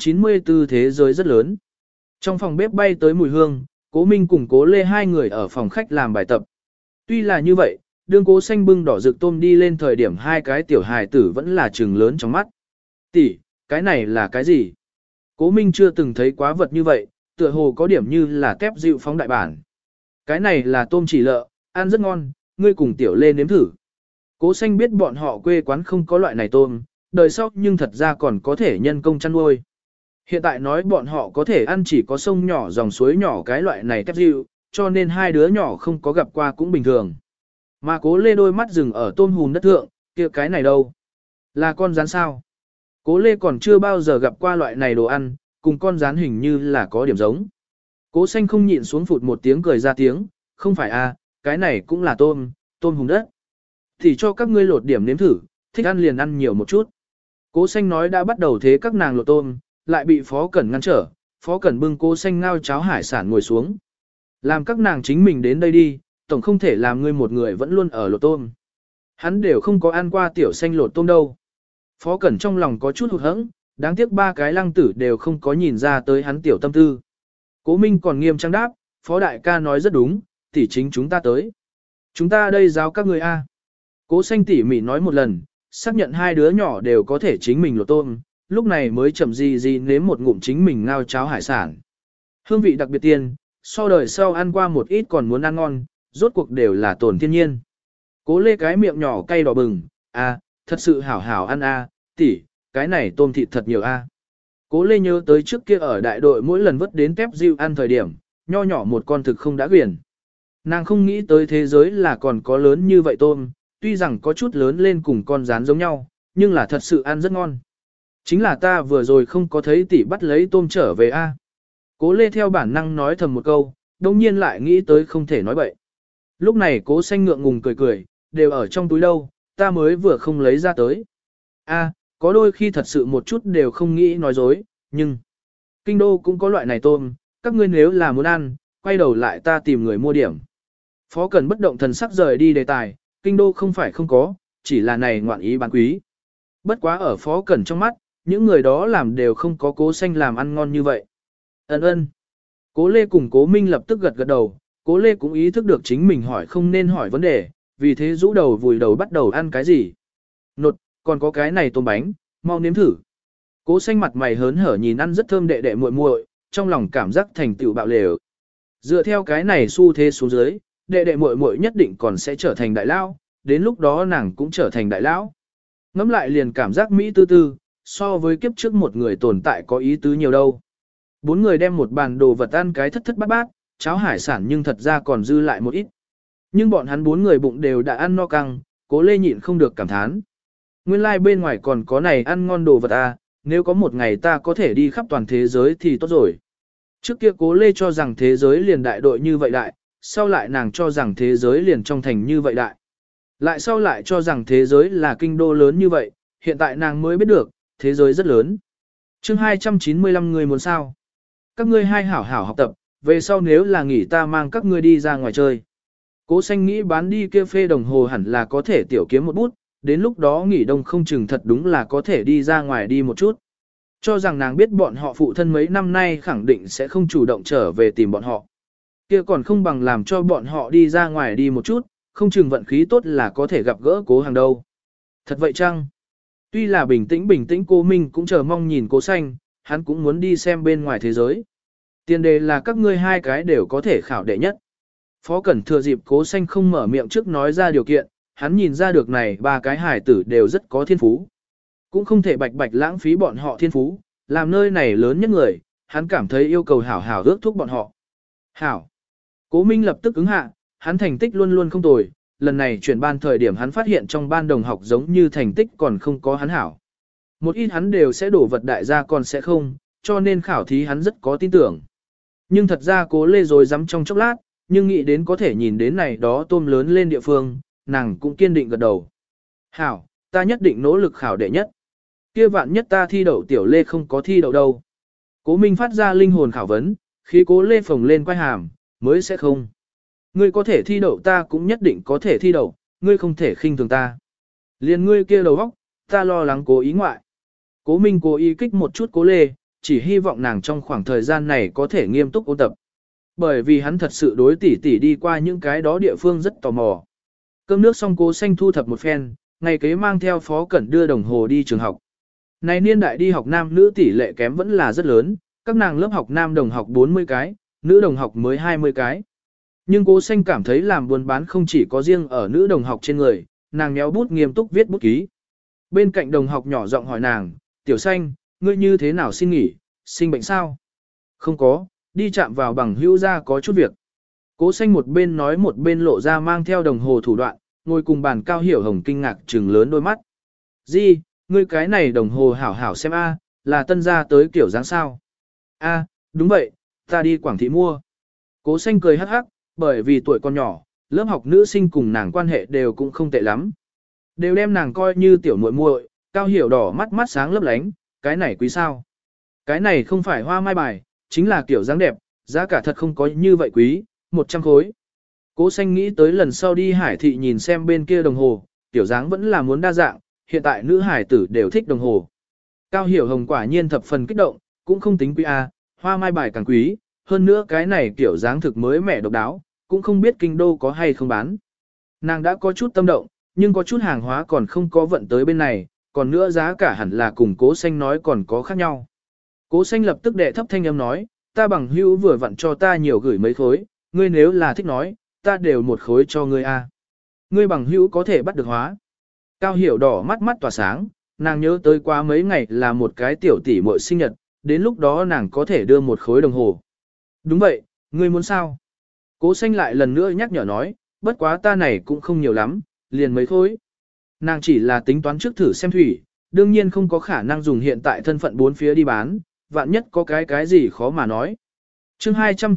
294 thế giới rất lớn. Trong phòng bếp bay tới mùi hương, Cố Minh cùng Cố Lê hai người ở phòng khách làm bài tập. Tuy là như vậy, đương Cố xanh bưng đỏ rực tôm đi lên thời điểm hai cái tiểu hài tử vẫn là trừng lớn trong mắt. Tỷ, cái này là cái gì? Cố Minh chưa từng thấy quá vật như vậy, tựa hồ có điểm như là tép dịu phóng đại bản. Cái này là tôm chỉ lợ, ăn rất ngon, ngươi cùng tiểu Lê nếm thử. Cố xanh biết bọn họ quê quán không có loại này tôm, đời sau nhưng thật ra còn có thể nhân công chăn nuôi. Hiện tại nói bọn họ có thể ăn chỉ có sông nhỏ dòng suối nhỏ cái loại này tép dịu, cho nên hai đứa nhỏ không có gặp qua cũng bình thường. Mà Cố Lê đôi mắt dừng ở tôm hùm đất thượng, kia cái này đâu? Là con rắn sao? Cố Lê còn chưa bao giờ gặp qua loại này đồ ăn, cùng con rắn hình như là có điểm giống. Cố Xanh không nhịn xuống phụt một tiếng cười ra tiếng, không phải à, cái này cũng là tôm hùm đất. Thì cho các ngươi lột điểm nếm thử, thích ăn liền ăn nhiều một chút. Cố Xanh nói đã bắt đầu thế các nàng lột tôm, lại bị Phó Cẩn ngăn trở, Phó Cẩn bưng Cố Xanh ngao cháo hải sản ngồi xuống. Làm các nàng chính mình đến đây đi, tổng không thể làm ngươi một người vẫn luôn ở lột tôm. Hắn đều không có ăn qua tiểu xanh lột tôm đâu. Phó Cẩn trong lòng có chút hụt hẫng, đáng tiếc ba cái lăng tử đều không có nhìn ra tới hắn tiểu tâm tư. Cố Minh còn nghiêm trang đáp, Phó đại ca nói rất đúng, tỷ chính chúng ta tới. Chúng ta đây giáo các người a. Cố Xanh tỉ mỉ nói một lần, xác nhận hai đứa nhỏ đều có thể chính mình lột tôm, lúc này mới chậm gì nếm một ngụm chính mình ngao cháo hải sản. Hương vị đặc biệt tiên, so đời sau ăn qua một ít còn muốn ăn ngon, rốt cuộc đều là tổn thiên nhiên. Cố Lê cái miệng nhỏ cay đỏ bừng, à, thật sự hảo hảo ăn a, tỷ, cái này tôm thịt thật nhiều a. Cố Lê nhớ tới trước kia ở đại đội mỗi lần vớt đến tép diêu ăn thời điểm, nho nhỏ một con thực không đã quyển. Nàng không nghĩ tới thế giới là còn có lớn như vậy tôm, tuy rằng có chút lớn lên cùng con rán giống nhau, nhưng là thật sự ăn rất ngon. Chính là ta vừa rồi không có thấy tỷ bắt lấy tôm trở về a. Cố Lê theo bản năng nói thầm một câu, đồng nhiên lại nghĩ tới không thể nói bậy. Lúc này Cố Xanh ngượng ngùng cười cười, đều ở trong túi đâu, ta mới vừa không lấy ra tới. A, có đôi khi thật sự một chút đều không nghĩ nói dối, nhưng kinh đô cũng có loại này tôm, các ngươi nếu là muốn ăn, quay đầu lại ta tìm người mua điểm. Phó Cần bất động thần sắc rời đi đề tài, kinh đô không phải không có, chỉ là này ngoạn ý bán quý. Bất quá ở Phó Cẩn trong mắt, những người đó làm đều không có Cố Xanh làm ăn ngon như vậy. Ân. Cố Lê cùng Cố Minh lập tức gật gật đầu, Cố Lê cũng ý thức được chính mình hỏi không nên hỏi vấn đề, vì thế rũ đầu vùi đầu bắt đầu ăn cái gì. Nột, còn có cái này tôm bánh, mau nếm thử. Cố Xanh mặt mày hớn hở nhìn ăn rất thơm đệ đệ muội muội, trong lòng cảm giác thành tựu bạo lều. Dựa theo cái này xu thế xuống dưới, đệ đệ muội muội nhất định còn sẽ trở thành đại lão, đến lúc đó nàng cũng trở thành đại lão. Ngắm lại liền cảm giác mỹ tư tư, so với kiếp trước một người tồn tại có ý tứ nhiều đâu. Bốn người đem một bàn đồ vật ăn cái thất thất bát bát, cháo hải sản nhưng thật ra còn dư lại một ít. Nhưng bọn hắn bốn người bụng đều đã ăn no căng, Cố Lê nhịn không được cảm thán. Nguyên lai like bên ngoài còn có này ăn ngon đồ vật à, nếu có một ngày ta có thể đi khắp toàn thế giới thì tốt rồi. Trước kia Cố Lê cho rằng thế giới liền đại đội như vậy đại, sau lại nàng cho rằng thế giới liền trong thành như vậy đại. Lại sau lại cho rằng thế giới là kinh đô lớn như vậy, hiện tại nàng mới biết được, thế giới rất lớn. Chương 295 người muốn sao? Các ngươi hai hảo hảo học tập, về sau nếu là nghỉ ta mang các ngươi đi ra ngoài chơi. Cố Xanh nghĩ bán đi kia phê đồng hồ hẳn là có thể tiểu kiếm một bút, đến lúc đó nghỉ đông không chừng thật đúng là có thể đi ra ngoài đi một chút. Cho rằng nàng biết bọn họ phụ thân mấy năm nay khẳng định sẽ không chủ động trở về tìm bọn họ. Kia còn không bằng làm cho bọn họ đi ra ngoài đi một chút, không chừng vận khí tốt là có thể gặp gỡ Cố Hàng đâu. Thật vậy chăng? Tuy là bình tĩnh Cố Minh cũng chờ mong nhìn Cố Xanh, hắn cũng muốn đi xem bên ngoài thế giới. Tiền đề là các ngươi hai cái đều có thể khảo đệ nhất. Phó Cẩn thừa dịp Cố Xanh không mở miệng trước nói ra điều kiện, hắn nhìn ra được này ba cái hải tử đều rất có thiên phú. Cũng không thể bạch bạch lãng phí bọn họ thiên phú, làm nơi này lớn nhất người, hắn cảm thấy yêu cầu hảo hảo ước thúc bọn họ. Hảo. Cố Minh lập tức ứng hạ, hắn thành tích luôn luôn không tồi, lần này chuyển ban thời điểm hắn phát hiện trong ban đồng học giống như thành tích còn không có hắn hảo. Một ít hắn đều sẽ đổ vật đại gia còn sẽ không, cho nên khảo thí hắn rất có tin tưởng. Nhưng thật ra Cố Lê rồi dám trong chốc lát, nhưng nghĩ đến có thể nhìn đến này đó tôm lớn lên địa phương, nàng cũng kiên định gật đầu. Hảo, ta nhất định nỗ lực khảo đệ nhất. Kia vạn nhất ta thi đậu tiểu Lê không có thi đậu đâu. Cố Minh phát ra linh hồn khảo vấn, khi Cố Lê phồng lên quay hàm, mới sẽ không. Ngươi có thể thi đậu ta cũng nhất định có thể thi đậu, ngươi không thể khinh thường ta. Liền ngươi kia đầu óc, ta lo lắng cố ý ngoại. Cố Minh cố ý kích một chút Cố Lê, chỉ hy vọng nàng trong khoảng thời gian này có thể nghiêm túc ôn tập. Bởi vì hắn thật sự đối tỉ đi qua những cái đó địa phương rất tò mò. Cơm nước xong Cố Xanh thu thập một phen, ngày kế mang theo Phó Cẩn đưa đồng hồ đi trường học. Này niên đại đi học nam nữ tỷ lệ kém vẫn là rất lớn, các nàng lớp học nam đồng học 40 cái, nữ đồng học mới 20 cái. Nhưng Cố Xanh cảm thấy làm buôn bán không chỉ có riêng ở nữ đồng học trên người, nàng méo bút nghiêm túc viết bút ký. Bên cạnh đồng học nhỏ giọng hỏi nàng, tiểu xanh, ngươi như thế nào xin nghỉ, sinh bệnh sao? Không có, đi chạm vào bằng hữu ra có chút việc. Cố xanh một bên nói một bên lộ ra mang theo đồng hồ thủ đoạn, ngồi cùng bàn Cao Hiểu Hồng kinh ngạc trừng lớn đôi mắt. Di, ngươi cái này đồng hồ hảo hảo xem a, là tân gia tới kiểu dáng sao? A, đúng vậy, ta đi Quảng Thị mua. Cố xanh cười hắc hắc, bởi vì tuổi còn nhỏ, lớp học nữ sinh cùng nàng quan hệ đều cũng không tệ lắm. Đều đem nàng coi như tiểu muội muội, Cao Hiểu đỏ mắt mắt sáng lấp lánh, cái này quý sao? Cái này không phải hoa mai bài, chính là kiểu dáng đẹp, giá cả thật không có như vậy quý, 100 khối. Cố xanh nghĩ tới lần sau đi Hải Thị nhìn xem bên kia đồng hồ, tiểu dáng vẫn là muốn đa dạng, hiện tại nữ hải tử đều thích đồng hồ. Cao Hiểu Hồng quả nhiên thập phần kích động, cũng không tính quý a, hoa mai bài càng quý, hơn nữa cái này kiểu dáng thực mới mẻ độc đáo, cũng không biết kinh đô có hay không bán. Nàng đã có chút tâm động, nhưng có chút hàng hóa còn không có vận tới bên này, còn nữa giá cả hẳn là cùng Cố xanh nói còn có khác nhau. Cố xanh lập tức đệ thấp thanh âm nói, ta bằng hữu vừa vặn cho ta nhiều gửi mấy khối, ngươi nếu là thích nói, ta đều một khối cho ngươi a. Ngươi bằng hữu có thể bắt được hóa. Cao Hiểu đỏ mắt mắt tỏa sáng, nàng nhớ tới quá mấy ngày là một cái tiểu tỷ muội sinh nhật, đến lúc đó nàng có thể đưa một khối đồng hồ. Đúng vậy, ngươi muốn sao? Cố xanh lại lần nữa nhắc nhở nói, bất quá ta này cũng không nhiều lắm, liền mấy khối. Nàng chỉ là tính toán trước thử xem thủy, đương nhiên không có khả năng dùng hiện tại thân phận bốn phía đi bán, vạn nhất có cái gì khó mà nói. Chương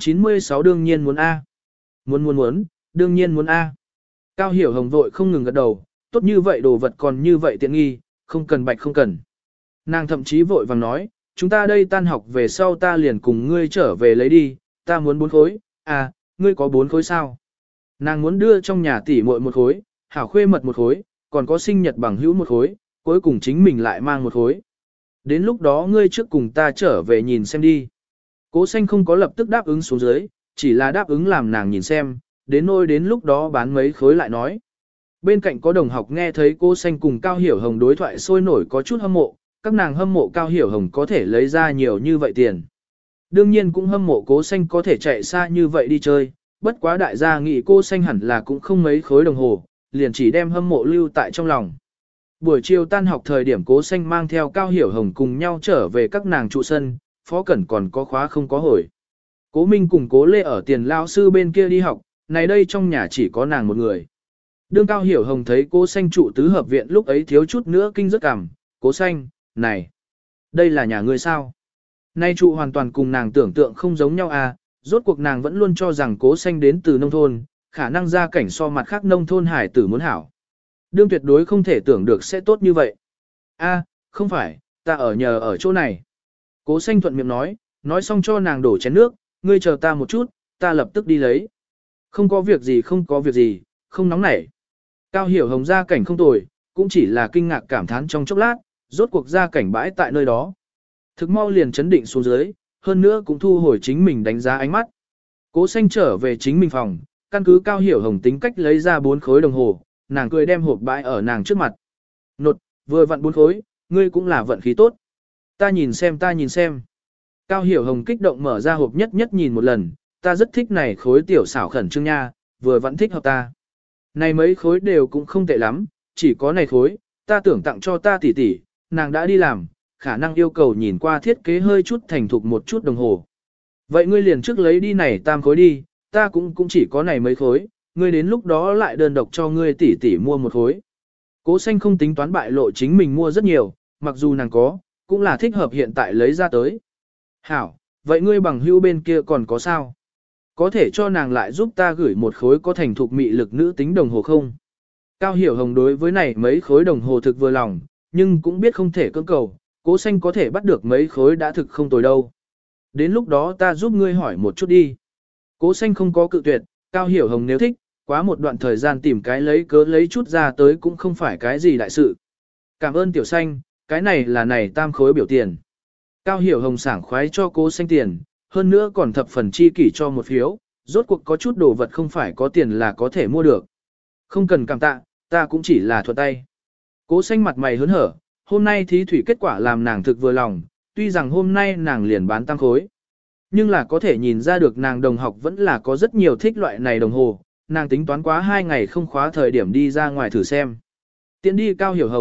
296 đương nhiên muốn A. Muốn, đương nhiên muốn A. Cao Hiểu Hồng vội không ngừng gật đầu, tốt như vậy đồ vật còn như vậy tiện nghi, không cần bạch không cần. Nàng thậm chí vội vàng nói, chúng ta đây tan học về sau ta liền cùng ngươi trở về lấy đi, ta muốn 4 khối, à, ngươi có 4 khối sao? Nàng muốn đưa trong nhà tỷ muội một khối, hảo khuê mật một khối, còn có sinh nhật bằng hữu một khối, cuối cùng chính mình lại mang một khối. Đến lúc đó ngươi trước cùng ta trở về nhìn xem đi. Cố xanh không có lập tức đáp ứng xuống dưới, chỉ là đáp ứng làm nàng nhìn xem, đến nôi đến lúc đó bán mấy khối lại nói. Bên cạnh có đồng học nghe thấy cô xanh cùng Cao Hiểu Hồng đối thoại sôi nổi có chút hâm mộ, các nàng hâm mộ Cao Hiểu Hồng có thể lấy ra nhiều như vậy tiền. Đương nhiên cũng hâm mộ cố xanh có thể chạy xa như vậy đi chơi, bất quá đại gia nghĩ cô xanh hẳn là cũng không mấy khối đồng hồ, liền chỉ đem hâm mộ lưu tại trong lòng. Buổi chiều tan học thời điểm cố xanh mang theo Cao Hiểu Hồng cùng nhau trở về các nàng trụ sân, Phó Cẩn còn có khóa không có hồi. Cố Minh cùng Cố Lê ở tiền lao sư bên kia đi học, này đây trong nhà chỉ có nàng một người. Đương Cao Hiểu Hồng thấy Cố xanh trụ tứ hợp viện lúc ấy thiếu chút nữa kinh rất cảm, Cố xanh, này, đây là nhà ngươi sao? Nay trụ hoàn toàn cùng nàng tưởng tượng không giống nhau à, rốt cuộc nàng vẫn luôn cho rằng Cố xanh đến từ nông thôn, khả năng gia cảnh so mặt khác nông thôn hải tử muốn hảo. Đương tuyệt đối không thể tưởng được sẽ tốt như vậy. A, không phải, ta ở nhờ ở chỗ này. Cố xanh thuận miệng nói xong cho nàng đổ chén nước, ngươi chờ ta một chút, ta lập tức đi lấy. Không có việc gì, không nóng nảy. Cao Hiểu Hồng gia cảnh không tồi, cũng chỉ là kinh ngạc cảm thán trong chốc lát, rốt cuộc gia cảnh bãi tại nơi đó. Thực mau liền chấn định xuống dưới, hơn nữa cũng thu hồi chính mình đánh giá ánh mắt. Cố xanh trở về chính mình phòng, căn cứ Cao Hiểu Hồng tính cách lấy ra 4 khối đồng hồ, nàng cười đem hộp bãi ở nàng trước mặt. Nột, vừa vặn 4 khối, ngươi cũng là vận khí tốt. Ta nhìn xem. Cao Hiểu Hồng kích động mở ra hộp nhất nhìn một lần, ta rất thích này khối tiểu xảo khẩn trương nha, vừa vẫn thích hợp ta. Này mấy khối đều cũng không tệ lắm, chỉ có này khối, ta tưởng tặng cho ta tỷ tỷ, nàng đã đi làm, khả năng yêu cầu nhìn qua thiết kế hơi chút thành thục một chút đồng hồ. Vậy ngươi liền trước lấy đi này tam khối đi, ta cũng chỉ có này mấy khối, ngươi đến lúc đó lại đơn độc cho ngươi tỷ tỷ mua một khối. Cố xanh không tính toán bại lộ chính mình mua rất nhiều, mặc dù nàng có, cũng là thích hợp hiện tại lấy ra tới. Hảo, vậy ngươi bằng hữu bên kia còn có sao? Có thể cho nàng lại giúp ta gửi một khối có thành thục mị lực nữ tính đồng hồ không? Cao Hiểu Hồng đối với này mấy khối đồng hồ thực vừa lòng, nhưng cũng biết không thể cưỡng cầu, Cố xanh có thể bắt được mấy khối đã thực không tồi đâu. Đến lúc đó ta giúp ngươi hỏi một chút đi. Cố xanh không có cự tuyệt, Cao Hiểu Hồng nếu thích, quá một đoạn thời gian tìm cái lấy cớ lấy chút ra tới cũng không phải cái gì đại sự. Cảm ơn tiểu xanh, cái này là này tam khối biểu tiền. Cao Hiểu Hồng sảng khoái cho Cố xanh tiền, hơn nữa còn thập phần chi kỷ cho một phiếu, rốt cuộc có chút đồ vật không phải có tiền là có thể mua được. Không cần cảm tạ, ta cũng chỉ là thuận tay. Cố xanh mặt mày hớn hở, hôm nay thí thủy kết quả làm nàng thực vừa lòng, tuy rằng hôm nay nàng liền bán tăng khối. Nhưng là có thể nhìn ra được nàng đồng học vẫn là có rất nhiều thích loại này đồng hồ, nàng tính toán quá 2 ngày không khóa thời điểm đi ra ngoài thử xem. Tiến đi Cao Hiểu Hồng,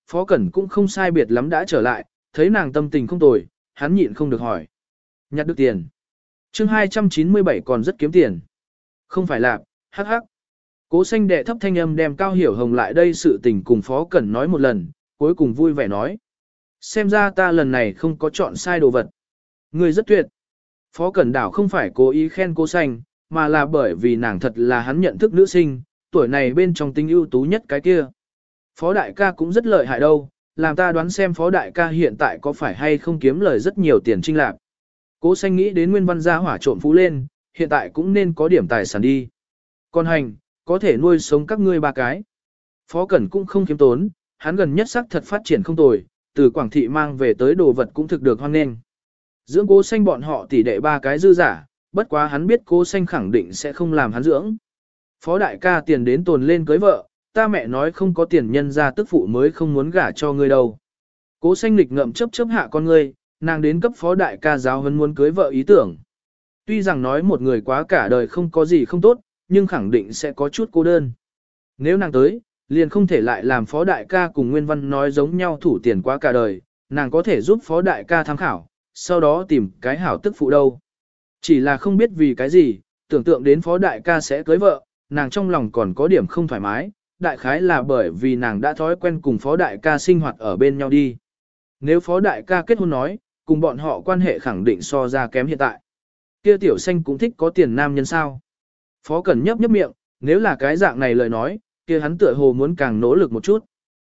Phó Cẩn cũng không sai biệt lắm đã trở lại, thấy nàng tâm tình không tồi, hắn nhịn không được hỏi. Nhặt được tiền. chương 297 còn rất kiếm tiền. Không phải là, hắc hắc. Cố Xanh đệ thấp thanh âm đem Cao Hiểu Hồng lại đây sự tình cùng Phó Cẩn nói một lần, cuối cùng vui vẻ nói. Xem ra ta lần này không có chọn sai đồ vật. Người rất tuyệt. Phó Cẩn đảo không phải cố ý khen Cố Xanh, mà là bởi vì nàng thật là hắn nhận thức nữ sinh, tuổi này bên trong tính ưu tú nhất cái kia. Phó đại ca cũng rất lợi hại đâu, làm ta đoán xem Phó đại ca hiện tại có phải hay không kiếm lời rất nhiều tiền trinh lạc. Cố Xanh nghĩ đến Nguyên Văn gia hỏa trộm phú lên, hiện tại cũng nên có điểm tài sản đi. Con hành, có thể nuôi sống các ngươi ba cái. Phó Cẩn cũng không kiếm tốn, hắn gần nhất sắc thật phát triển không tồi, từ Quảng Thị mang về tới đồ vật cũng thực được hoan nghênh. Dưỡng Cố Xanh bọn họ tỷ đệ ba cái dư giả, bất quá hắn biết Cố Xanh khẳng định sẽ không làm hắn dưỡng. Phó đại ca tiền đến tồn lên cưới vợ, ta mẹ nói không có tiền nhân ra tức phụ mới không muốn gả cho ngươi đâu. Cố Xanh lịch ngậm chớp chớp hạ con ngươi, nàng đến cấp phó đại ca giáo huấn muốn cưới vợ ý tưởng. Tuy rằng nói một người quá cả đời không có gì không tốt, nhưng khẳng định sẽ có chút cô đơn. Nếu nàng tới, liền không thể lại làm phó đại ca cùng Nguyên Văn nói giống nhau thủ tiền quá cả đời, nàng có thể giúp phó đại ca tham khảo, sau đó tìm cái hảo tức phụ đâu. Chỉ là không biết vì cái gì, tưởng tượng đến phó đại ca sẽ cưới vợ, nàng trong lòng còn có điểm không thoải mái, đại khái là bởi vì nàng đã thói quen cùng phó đại ca sinh hoạt ở bên nhau đi. Nếu phó đại ca kết hôn nói, cùng bọn họ quan hệ khẳng định so ra kém hiện tại. Kia tiểu Xanh cũng thích có tiền nam nhân sao. Phó Cẩn nhấp nhấp miệng, nếu là cái dạng này lời nói, kia hắn tựa hồ muốn càng nỗ lực một chút.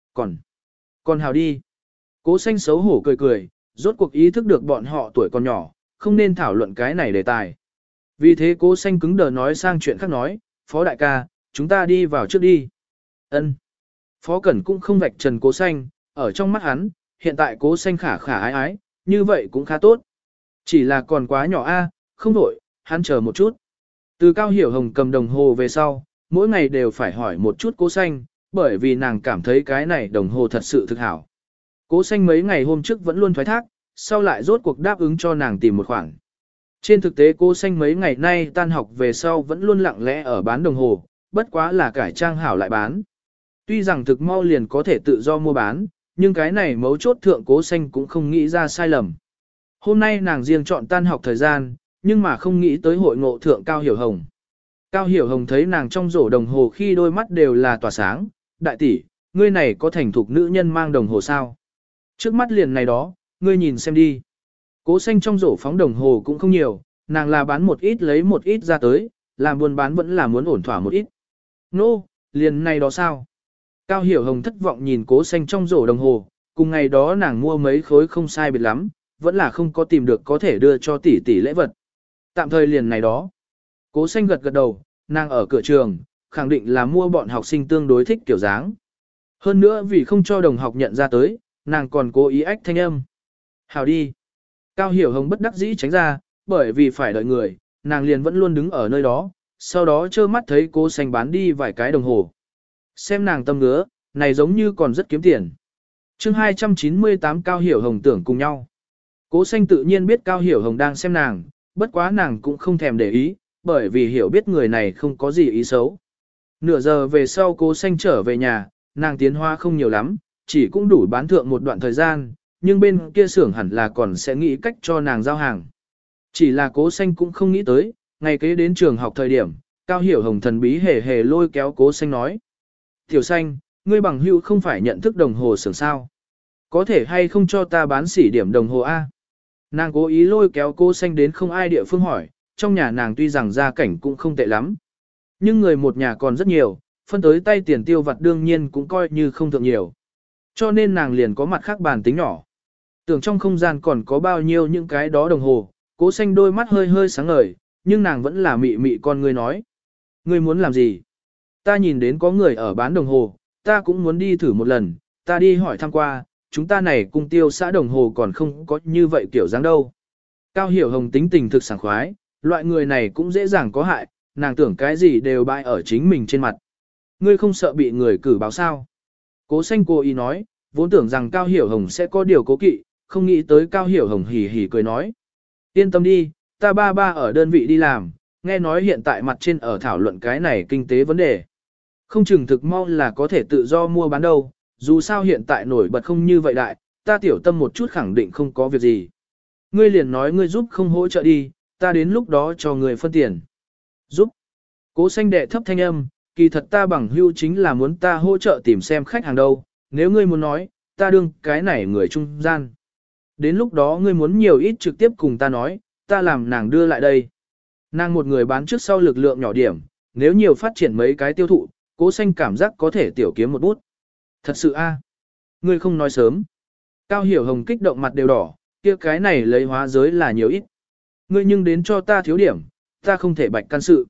Còn hào đi. Cố Xanh xấu hổ cười cười, rốt cuộc ý thức được bọn họ tuổi còn nhỏ, không nên thảo luận cái này đề tài. Vì thế Cố Xanh cứng đờ nói sang chuyện khác nói, Phó đại ca, chúng ta đi vào trước đi. Ân. Phó Cẩn cũng không vạch trần Cố Xanh, ở trong mắt hắn, hiện tại Cố Xanh khả khả ái ái, như vậy cũng khá tốt. Chỉ là còn quá nhỏ a, không đổi, hắn chờ một chút. Từ Cao Hiểu Hồng cầm đồng hồ về sau, mỗi ngày đều phải hỏi một chút Cố Xanh, bởi vì nàng cảm thấy cái này đồng hồ thật sự thực hảo. Cố Xanh mấy ngày hôm trước vẫn luôn thoái thác, sau lại rốt cuộc đáp ứng cho nàng tìm một khoản. Trên thực tế Cố Xanh mấy ngày nay tan học về sau vẫn luôn lặng lẽ ở bán đồng hồ, bất quá là cải trang hảo lại bán. Tuy rằng thực mau liền có thể tự do mua bán, nhưng cái này mấu chốt thượng Cố Xanh cũng không nghĩ ra sai lầm. Hôm nay nàng riêng chọn tan học thời gian, nhưng mà không nghĩ tới hội ngộ thượng Cao Hiểu Hồng. Cao Hiểu Hồng thấy nàng trong rổ đồng hồ khi đôi mắt đều là tỏa sáng, đại tỷ, ngươi này có thành thục nữ nhân mang đồng hồ sao? Trước mắt liền này đó, ngươi nhìn xem đi. Cố Xanh trong rổ phóng đồng hồ cũng không nhiều, nàng là bán một ít lấy một ít ra tới, làm buôn bán vẫn là muốn ổn thỏa một ít. Nô, liền này đó sao? Cao Hiểu Hồng thất vọng nhìn Cố Xanh trong rổ đồng hồ, cùng ngày đó nàng mua mấy khối không sai biệt lắm, vẫn là không có tìm được có thể đưa cho tỷ tỷ lễ vật. Tạm thời liền này đó. Cố Xanh gật gật đầu, nàng ở cửa trường, khẳng định là mua bọn học sinh tương đối thích kiểu dáng. Hơn nữa vì không cho đồng học nhận ra tới, nàng còn cố ý ách thanh âm. Hào đi. Cao Hiểu Hồng bất đắc dĩ tránh ra, bởi vì phải đợi người, nàng liền vẫn luôn đứng ở nơi đó, sau đó trơ mắt thấy Cố Xanh bán đi vài cái đồng hồ. Xem nàng tâm ngứa, này giống như còn rất kiếm tiền. chương 298 Cao Hiểu Hồng tưởng cùng nhau. Cố Xanh tự nhiên biết Cao Hiểu Hồng đang xem nàng, bất quá nàng cũng không thèm để ý, bởi vì hiểu biết người này không có gì ý xấu. Nửa giờ về sau Cố Xanh trở về nhà, nàng tiến hóa không nhiều lắm, chỉ cũng đủ bán thượng một đoạn thời gian, nhưng bên kia xưởng hẳn là còn sẽ nghĩ cách cho nàng giao hàng. Chỉ là Cố Xanh cũng không nghĩ tới, ngày kế đến trường học thời điểm, Cao Hiểu Hồng thần bí hề hề lôi kéo Cố Xanh nói. Tiểu Xanh, ngươi bằng hữu không phải nhận thức đồng hồ xưởng sao? Có thể hay không cho ta bán xỉ điểm đồng hồ A? Nàng cố ý lôi kéo Cố Xanh đến không ai địa phương hỏi, trong nhà nàng tuy rằng gia cảnh cũng không tệ lắm. Nhưng người một nhà còn rất nhiều, phân tới tay tiền tiêu vặt đương nhiên cũng coi như không thượng nhiều. Cho nên nàng liền có mặt khác bàn tính nhỏ. Tưởng trong không gian còn có bao nhiêu những cái đó đồng hồ, Cố Xanh đôi mắt hơi hơi sáng ngời, nhưng nàng vẫn là mị mị con ngươi nói. Ngươi muốn làm gì? Ta nhìn đến có người ở bán đồng hồ, ta cũng muốn đi thử một lần, ta đi hỏi thăm qua, chúng ta này cung tiêu xã đồng hồ còn không có như vậy kiểu dáng đâu. Cao Hiểu Hồng tính tình thực sảng khoái, loại người này cũng dễ dàng có hại, nàng tưởng cái gì đều bại ở chính mình trên mặt. Ngươi không sợ bị người cử báo sao? Cố Xanh cố ý nói, vốn tưởng rằng Cao Hiểu Hồng sẽ có điều cố kỵ, không nghĩ tới Cao Hiểu Hồng hỉ hỉ cười nói. Yên tâm đi, ta ba ở đơn vị đi làm, nghe nói hiện tại mặt trên ở thảo luận cái này kinh tế vấn đề. Không chừng thực mau là có thể tự do mua bán đâu, Dù sao hiện tại nổi bật không như vậy đại, ta tiểu tâm một chút khẳng định không có việc gì. Ngươi liền nói ngươi giúp không hỗ trợ đi, ta đến lúc đó cho ngươi phân tiền. Giúp. Cố xanh đệ thấp thanh âm, kỳ thật ta bằng hưu chính là muốn ta hỗ trợ tìm xem khách hàng đâu, nếu ngươi muốn nói, ta đương cái này người trung gian. Đến lúc đó ngươi muốn nhiều ít trực tiếp cùng ta nói, ta làm nàng đưa lại đây. Nàng một người bán trước sau lực lượng nhỏ điểm, nếu nhiều phát triển mấy cái tiêu thụ, cố xanh cảm giác có thể tiểu kiếm một bút. Thật sự a, ngươi không nói sớm. Cao Hiểu Hồng kích động mặt đều đỏ, kia cái này lấy hóa giới là nhiều ít. Ngươi nhưng đến cho ta thiếu điểm, ta không thể bạch can sự.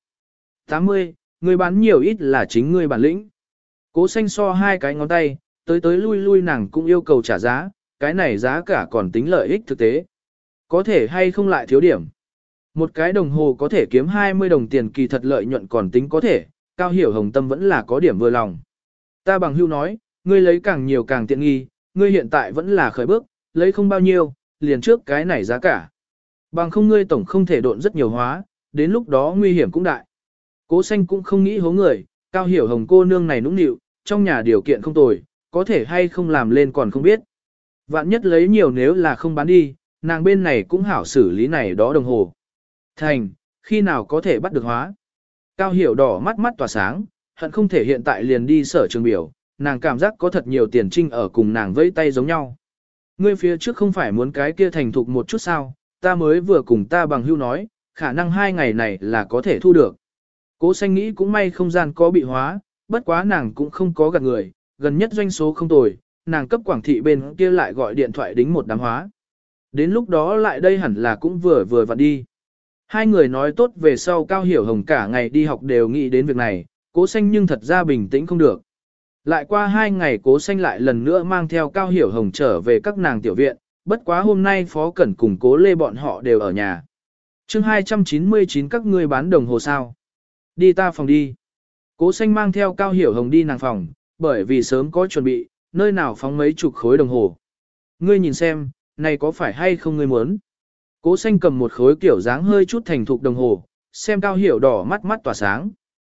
80, ngươi bán nhiều ít là chính ngươi bản lĩnh. Cố xanh so hai cái ngón tay, tới lui lui nàng cũng yêu cầu trả giá, cái này giá cả còn tính lợi ích thực tế. Có thể hay không lại thiếu điểm. Một cái đồng hồ có thể kiếm 20 đồng tiền kỳ thật lợi nhuận còn tính có thể, Cao Hiểu Hồng tâm vẫn là có điểm vừa lòng. Ta bằng hưu nói, ngươi lấy càng nhiều càng tiện nghi, ngươi hiện tại vẫn là khởi bước, lấy không bao nhiêu, liền trước cái này giá cả. Bằng không ngươi tổng không thể độn rất nhiều hóa, đến lúc đó nguy hiểm cũng đại. Cố xanh cũng không nghĩ hố người, Cao Hiểu Hồng cô nương này nũng nịu, trong nhà điều kiện không tồi, có thể hay không làm lên còn không biết. Vạn nhất lấy nhiều nếu là không bán đi, nàng bên này cũng hảo xử lý này đó đồng hồ. Thành, khi nào có thể bắt được hóa. Cao Hiểu đỏ mắt mắt tỏa sáng, hận không thể hiện tại liền đi sở trường biểu, nàng cảm giác có thật nhiều tiền trinh ở cùng nàng vẫy tay giống nhau. Ngươi phía trước không phải muốn cái kia thành thục một chút sao, ta mới vừa cùng ta bằng hưu nói, khả năng 2 ngày này là có thể thu được. Cố xanh nghĩ cũng may không gian có bị hóa, bất quá nàng cũng không có gạt người, gần nhất doanh số không tồi, nàng cấp Quảng Thị bên kia lại gọi điện thoại đính một đám hóa. Đến lúc đó lại đây hẳn là cũng vừa vặn đi. Hai người nói tốt về sau Cao Hiểu Hồng cả ngày đi học đều nghĩ đến việc này, cố xanh nhưng thật ra bình tĩnh không được. Lại qua 2 ngày cố xanh lại lần nữa mang theo Cao Hiểu Hồng trở về các nàng tiểu viện, bất quá hôm nay Phó Cẩn cùng cố lê bọn họ đều ở nhà. chương 299 các ngươi bán đồng hồ sao. Đi ta phòng đi. Cố xanh mang theo Cao Hiểu Hồng đi nàng phòng, bởi vì sớm có chuẩn bị, nơi nào phóng mấy chục khối đồng hồ. Ngươi nhìn xem, này có phải hay không ngươi muốn? Cố xanh cầm một khối kiểu dáng hơi chút thành thục đồng hồ, xem Cao Hiểu đỏ mắt mắt tỏa sáng.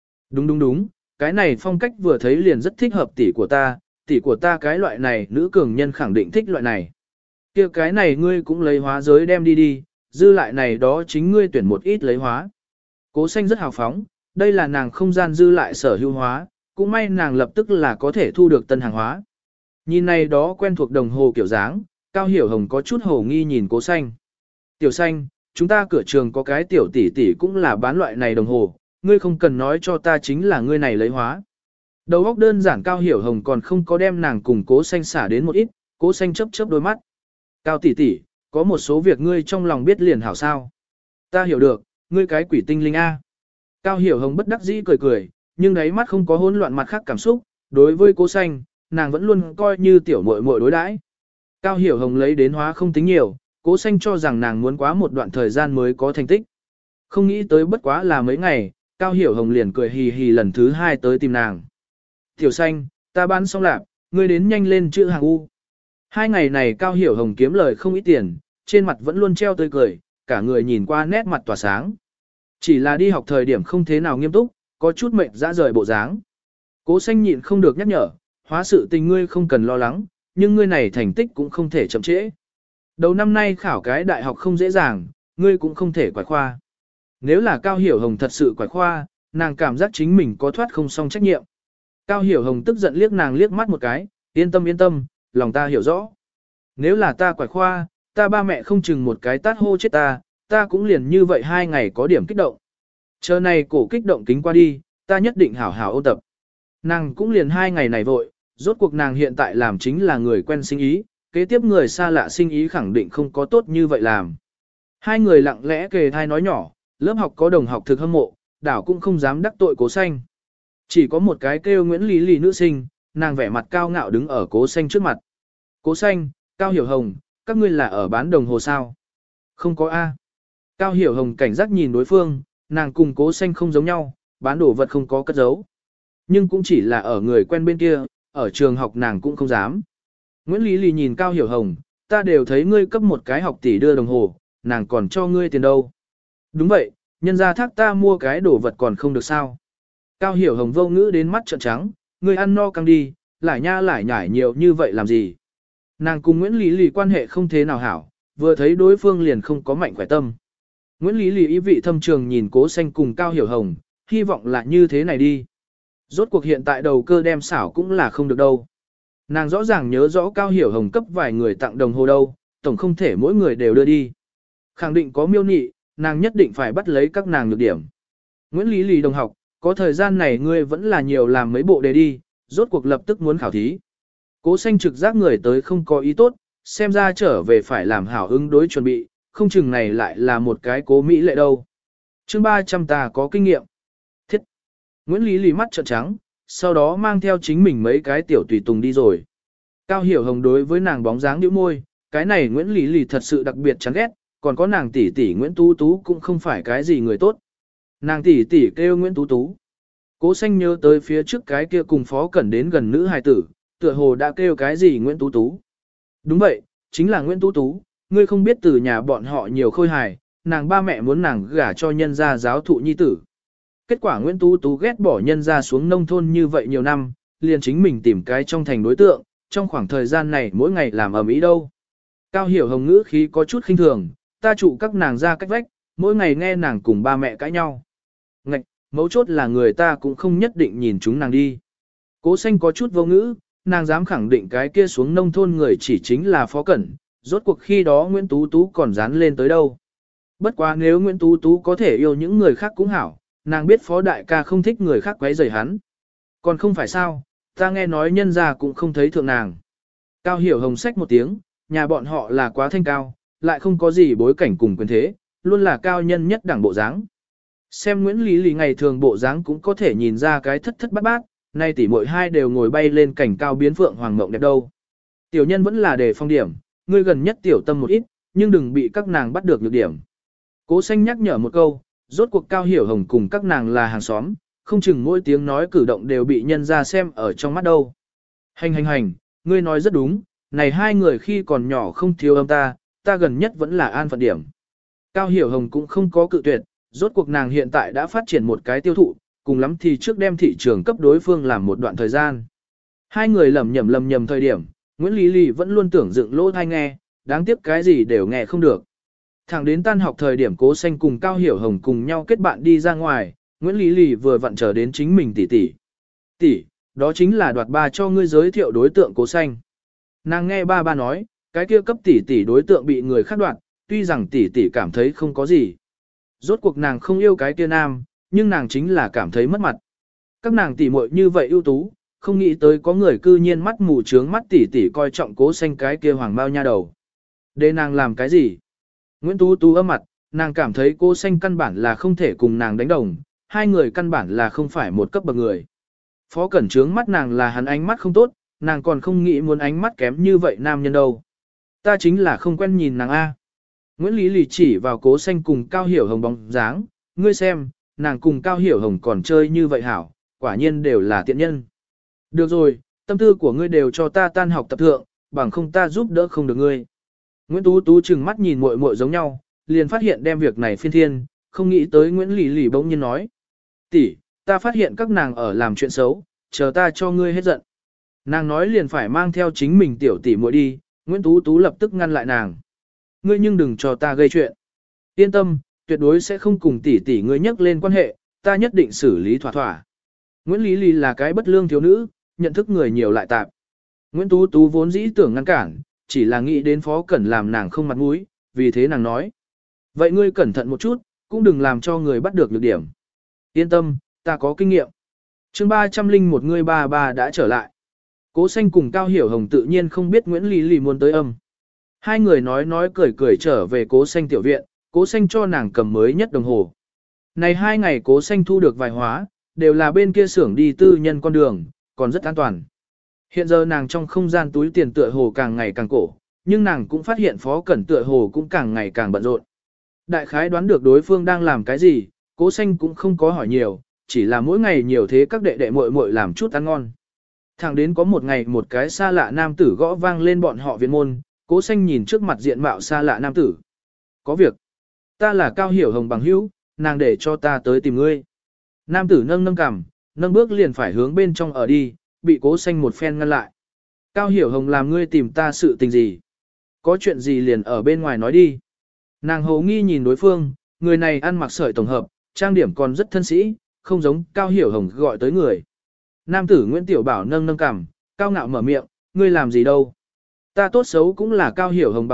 Đúng, cái này phong cách vừa thấy liền rất thích hợp tỷ của ta cái loại này nữ cường nhân khẳng định thích loại này. Kia cái này ngươi cũng lấy hóa giới đem đi, dư lại này đó chính ngươi tuyển một ít lấy hóa. Cố xanh rất hào phóng, đây là nàng không gian dư lại sở hữu hóa, cũng may nàng lập tức là có thể thu được tân hàng hóa. Nhìn này đó quen thuộc đồng hồ kiểu dáng, Cao Hiểu Hồng có chút hồ nghi nhìn cố xanh. Tiểu xanh, chúng ta cửa trường có cái tiểu tỷ tỷ cũng là bán loại này đồng hồ, ngươi không cần nói cho ta chính là ngươi này lấy hóa. Đầu óc đơn giản Cao Hiểu Hồng còn không có đem nàng cùng cố xanh xả đến một ít, cố xanh chớp đôi mắt. Cao tỷ tỷ, có một số việc ngươi trong lòng biết liền hảo sao. Ta hiểu được, ngươi cái quỷ tinh linh A. Cao Hiểu Hồng bất đắc dĩ cười, nhưng đáy mắt không có hỗn loạn mặt khác cảm xúc, đối với cố xanh, nàng vẫn luôn coi như tiểu muội muội đối đãi. Cao Hiểu Hồng lấy đến hóa không tính nhiều, cố xanh cho rằng nàng muốn quá một đoạn thời gian mới có thành tích. Không nghĩ tới bất quá là mấy ngày, Cao Hiểu Hồng liền cười hì hì lần thứ 2 tới tìm nàng. Tiểu xanh, ta bán xong lạc, ngươi đến nhanh lên chữ hàng U. 2 ngày này Cao Hiểu Hồng kiếm lời không ít tiền, trên mặt vẫn luôn treo tươi cười, cả người nhìn qua nét mặt tỏa sáng. Chỉ là đi học thời điểm không thế nào nghiêm túc, có chút mệt dã rời bộ dáng. Cố xanh nhịn không được nhắc nhở, hóa sự tình ngươi không cần lo lắng, nhưng ngươi này thành tích cũng không thể chậm trễ. Đầu năm nay khảo cái đại học không dễ dàng, ngươi cũng không thể quải khoa. Nếu là Cao Hiểu Hồng thật sự quải khoa, nàng cảm giác chính mình có thoát không xong trách nhiệm. Cao Hiểu Hồng tức giận liếc nàng liếc mắt một cái, yên tâm, lòng ta hiểu rõ. Nếu là ta quải khoa, ta ba mẹ không chừng một cái tát hô chết ta cũng liền như vậy 2 ngày có điểm kích động. Chờ này cổ kích động kính qua đi, ta nhất định hảo hảo ôn tập. Nàng cũng liền 2 ngày này vội, rốt cuộc nàng hiện tại làm chính là người quen sinh ý, kế tiếp người xa lạ sinh ý khẳng định không có tốt như vậy làm. Hai người lặng lẽ kề thai nói nhỏ, lớp học có đồng học thực hâm mộ, đảo cũng không dám đắc tội cố xanh. Chỉ có một cái kêu Nguyễn Lý Lý nữ sinh, nàng vẻ mặt cao ngạo đứng ở cố xanh trước mặt. Cố xanh, Cao Hiểu Hồng, các ngươi là ở bán đồng hồ sao? Không có A. Cao Hiểu Hồng cảnh giác nhìn đối phương, nàng cùng cố xanh không giống nhau, bán đồ vật không có cất giấu. Nhưng cũng chỉ là ở người quen bên kia, ở trường học nàng cũng không dám. Nguyễn Lý Lý nhìn Cao Hiểu Hồng, ta đều thấy ngươi cấp một cái học tỷ đưa đồng hồ, nàng còn cho ngươi tiền đâu. Đúng vậy, nhân ra thác ta mua cái đồ vật còn không được sao. Cao Hiểu Hồng vô ngữ đến mắt trợn trắng, ngươi ăn no căng đi, lại nha lại nhải nhiều như vậy làm gì. Nàng cùng Nguyễn Lý Lì quan hệ không thế nào hảo, vừa thấy đối phương liền không có mạnh khỏe tâm. Nguyễn Lý Lì ý vị thâm trường nhìn Cố Xanh cùng Cao Hiểu Hồng, hy vọng là như thế này đi. Rốt cuộc hiện tại đầu cơ đem xảo cũng là không được đâu. Nàng rõ ràng nhớ rõ Cao Hiểu Hồng cấp vài người tặng đồng hồ đâu, tổng không thể mỗi người đều đưa đi. Khẳng định có miêu nị, nàng nhất định phải bắt lấy các nàng nhược điểm. Nguyễn Lý Lì đồng học, có thời gian này ngươi vẫn là nhiều làm mấy bộ đề đi, rốt cuộc lập tức muốn khảo thí. Cố Xanh trực giác người tới không có ý tốt, xem ra trở về phải làm hảo ứng đối chuẩn bị, không chừng này lại là một cái cố mỹ lệ đâu. Chương 300 ta có kinh nghiệm. Thiết. Nguyễn Lý Lì mắt trợn trắng, sau đó mang theo chính mình mấy cái tiểu tùy tùng đi rồi. Cao Hiểu Hồng đối với nàng bóng dáng nhíu môi, cái này Nguyễn Lý Lì thật sự đặc biệt chán ghét, còn có nàng tỷ tỷ Nguyễn Tú Tú cũng không phải cái gì người tốt. Nàng tỷ tỷ kêu Nguyễn Tú Tú. Cố Xanh nhớ tới phía trước cái kia cùng Phó Cẩn đến gần nữ hài tử, tựa hồ đã kêu cái gì Nguyễn Tú Tú. Đúng vậy, chính là Nguyễn Tú Tú, ngươi không biết từ nhà bọn họ nhiều khôi hài, nàng ba mẹ muốn nàng gả cho nhân gia giáo thụ nhi tử. Kết quả Nguyễn Tú Tú ghét bỏ nhân gia xuống nông thôn như vậy nhiều năm, liền chính mình tìm cái trong thành đối tượng, trong khoảng thời gian này mỗi ngày làm ầm ĩ đâu. Cao Hiểu Hồng ngữ khí có chút khinh thường, ta trụ các nàng ra cách vách, mỗi ngày nghe nàng cùng ba mẹ cãi nhau. Ngạch, mấu chốt là người ta cũng không nhất định nhìn chúng nàng đi. Cố Xanh có chút vô ngữ, nàng dám khẳng định cái kia xuống nông thôn người chỉ chính là Phó Cẩn, rốt cuộc khi đó Nguyễn Tú Tú còn dán lên tới đâu. Bất quá nếu Nguyễn Tú Tú có thể yêu những người khác cũng hảo, nàng biết Phó Đại ca không thích người khác quấy rầy hắn. Còn không phải sao, ta nghe nói nhân gia cũng không thấy thượng nàng. Cao Hiểu Hồng xách một tiếng, nhà bọn họ là quá thanh cao, lại không có gì bối cảnh cùng quyền thế, luôn là cao nhân nhất đẳng bộ dáng. Xem Nguyễn Lý Lì ngày thường bộ dáng cũng có thể nhìn ra cái thất thất bát bát, nay tỷ muội hai đều ngồi bay lên cảnh cao biến phượng hoàng mộng đẹp đâu. Tiểu nhân vẫn là đề phong điểm, ngươi gần nhất tiểu tâm một ít, nhưng đừng bị các nàng bắt được nhược điểm. Cố Xanh nhắc nhở một câu, rốt cuộc Cao Hiểu Hồng cùng các nàng là hàng xóm, không chừng mỗi tiếng nói cử động đều bị nhân ra xem ở trong mắt đâu. Hành, ngươi nói rất đúng, này hai người khi còn nhỏ không thiếu âm ta gần nhất vẫn là an phận điểm. Cao Hiểu Hồng cũng không có cự tuyệt, rốt cuộc nàng hiện tại đã phát triển một cái tiêu thụ, cùng lắm thì trước đem thị trường cấp đối phương làm một đoạn thời gian. Hai người lầm nhầm thời điểm, Nguyễn Lý Lì vẫn luôn tưởng dựng lỗ tai nghe, đáng tiếc cái gì đều nghe không được. Thẳng đến tan học thời điểm Cố Xanh cùng Cao Hiểu Hồng cùng nhau kết bạn đi ra ngoài, Nguyễn Lý Lì vừa vặn chờ đến chính mình tỷ tỷ. Tỷ, đó chính là đoạt ba cho ngươi giới thiệu đối tượng Cố Xanh. Nàng nghe ba nói, cái kia cấp tỷ tỷ đối tượng bị người khác đoạt, tuy rằng tỷ tỷ cảm thấy không có gì. Rốt cuộc nàng không yêu cái kia nam, nhưng nàng chính là cảm thấy mất mặt. Các nàng tỷ muội như vậy ưu tú, không nghĩ tới có người cư nhiên mắt mù trướng mắt tỷ tỷ coi trọng Cố Xanh cái kia hoàng bao nha đầu. Để nàng làm cái gì? Nguyễn Tú Tú âm mặt, nàng cảm thấy Cố Xanh căn bản là không thể cùng nàng đánh đồng, hai người căn bản là không phải một cấp bậc người. Phó Cẩn trướng mắt nàng là hắn ánh mắt không tốt, nàng còn không nghĩ muốn ánh mắt kém như vậy nam nhân đâu. Ta chính là không quen nhìn nàng A. Nguyễn Lý Lì chỉ vào Cố Xanh cùng Cao Hiểu Hồng bóng dáng, ngươi xem, nàng cùng Cao Hiểu Hồng còn chơi như vậy hảo, quả nhiên đều là tiện nhân. Được rồi, tâm tư của ngươi đều cho ta tan học tập thượng, bằng không ta giúp đỡ không được ngươi. Nguyễn Tú Tú chừng mắt nhìn muội muội giống nhau, liền phát hiện đem việc này phiên thiên, không nghĩ tới Nguyễn Lý Lì bỗng nhiên nói. Tỷ, ta phát hiện các nàng ở làm chuyện xấu, chờ ta cho ngươi hết giận. Nàng nói liền phải mang theo chính mình tiểu tỷ muội đi, Nguyễn Tú Tú lập tức ngăn lại nàng. Ngươi nhưng đừng cho ta gây chuyện. Yên tâm, tuyệt đối sẽ không cùng tỷ tỷ ngươi nhắc lên quan hệ, ta nhất định xử lý thỏa thỏa. Nguyễn Lý Lì là cái bất lương thiếu nữ, nhận thức người nhiều lại tạp. Nguyễn Tú Tú vốn dĩ tưởng ngăn cản, chỉ là nghĩ đến Phó Cẩn làm nàng không mặt mũi, vì thế nàng nói. Vậy ngươi cẩn thận một chút, cũng đừng làm cho người bắt được nhược điểm. Yên tâm, ta có kinh nghiệm. Chương 301 ngươi bà đã trở lại. Cố Xanh cùng Cao Hiểu Hồng tự nhiên không biết Nguyễn Lý Lì muốn tới âm. Hai người nói cười trở về Cố Xanh tiểu viện, Cố Xanh cho nàng cầm mới nhất đồng hồ. Này 2 ngày Cố Xanh thu được vài hóa, đều là bên kia xưởng đi tư nhân con đường, còn rất an toàn. Hiện giờ nàng trong không gian túi tiền tựa hồ càng ngày càng cổ, nhưng nàng cũng phát hiện Phó Cẩn tựa hồ cũng càng ngày càng bận rộn. Đại khái đoán được đối phương đang làm cái gì, Cố Xanh cũng không có hỏi nhiều, chỉ là mỗi ngày nhiều thế các đệ đệ muội muội làm chút ăn ngon. Thẳng đến có một ngày một cái xa lạ nam tử gõ vang lên bọn họ viện môn, Cố Xanh nhìn trước mặt diện mạo xa lạ nam tử. Có việc. Ta là Cao Hiểu Hồng bằng hữu, nàng để cho ta tới tìm ngươi. Nam tử nâng cằm, nâng bước liền phải hướng bên trong ở đi, bị Cố Xanh một phen ngăn lại. Cao Hiểu Hồng làm ngươi tìm ta sự tình gì? Có chuyện gì liền ở bên ngoài nói đi. Nàng hầu nghi nhìn đối phương, người này ăn mặc sợi tổng hợp, trang điểm còn rất thân sĩ, không giống Cao Hiểu Hồng gọi tới người. Nam tử Nguyễn Tiểu Bảo nâng nâng cằm, cao ngạo mở miệng, ngươi làm gì đâu? Ta tốt xấu cũng là Cao Hiểu Hồng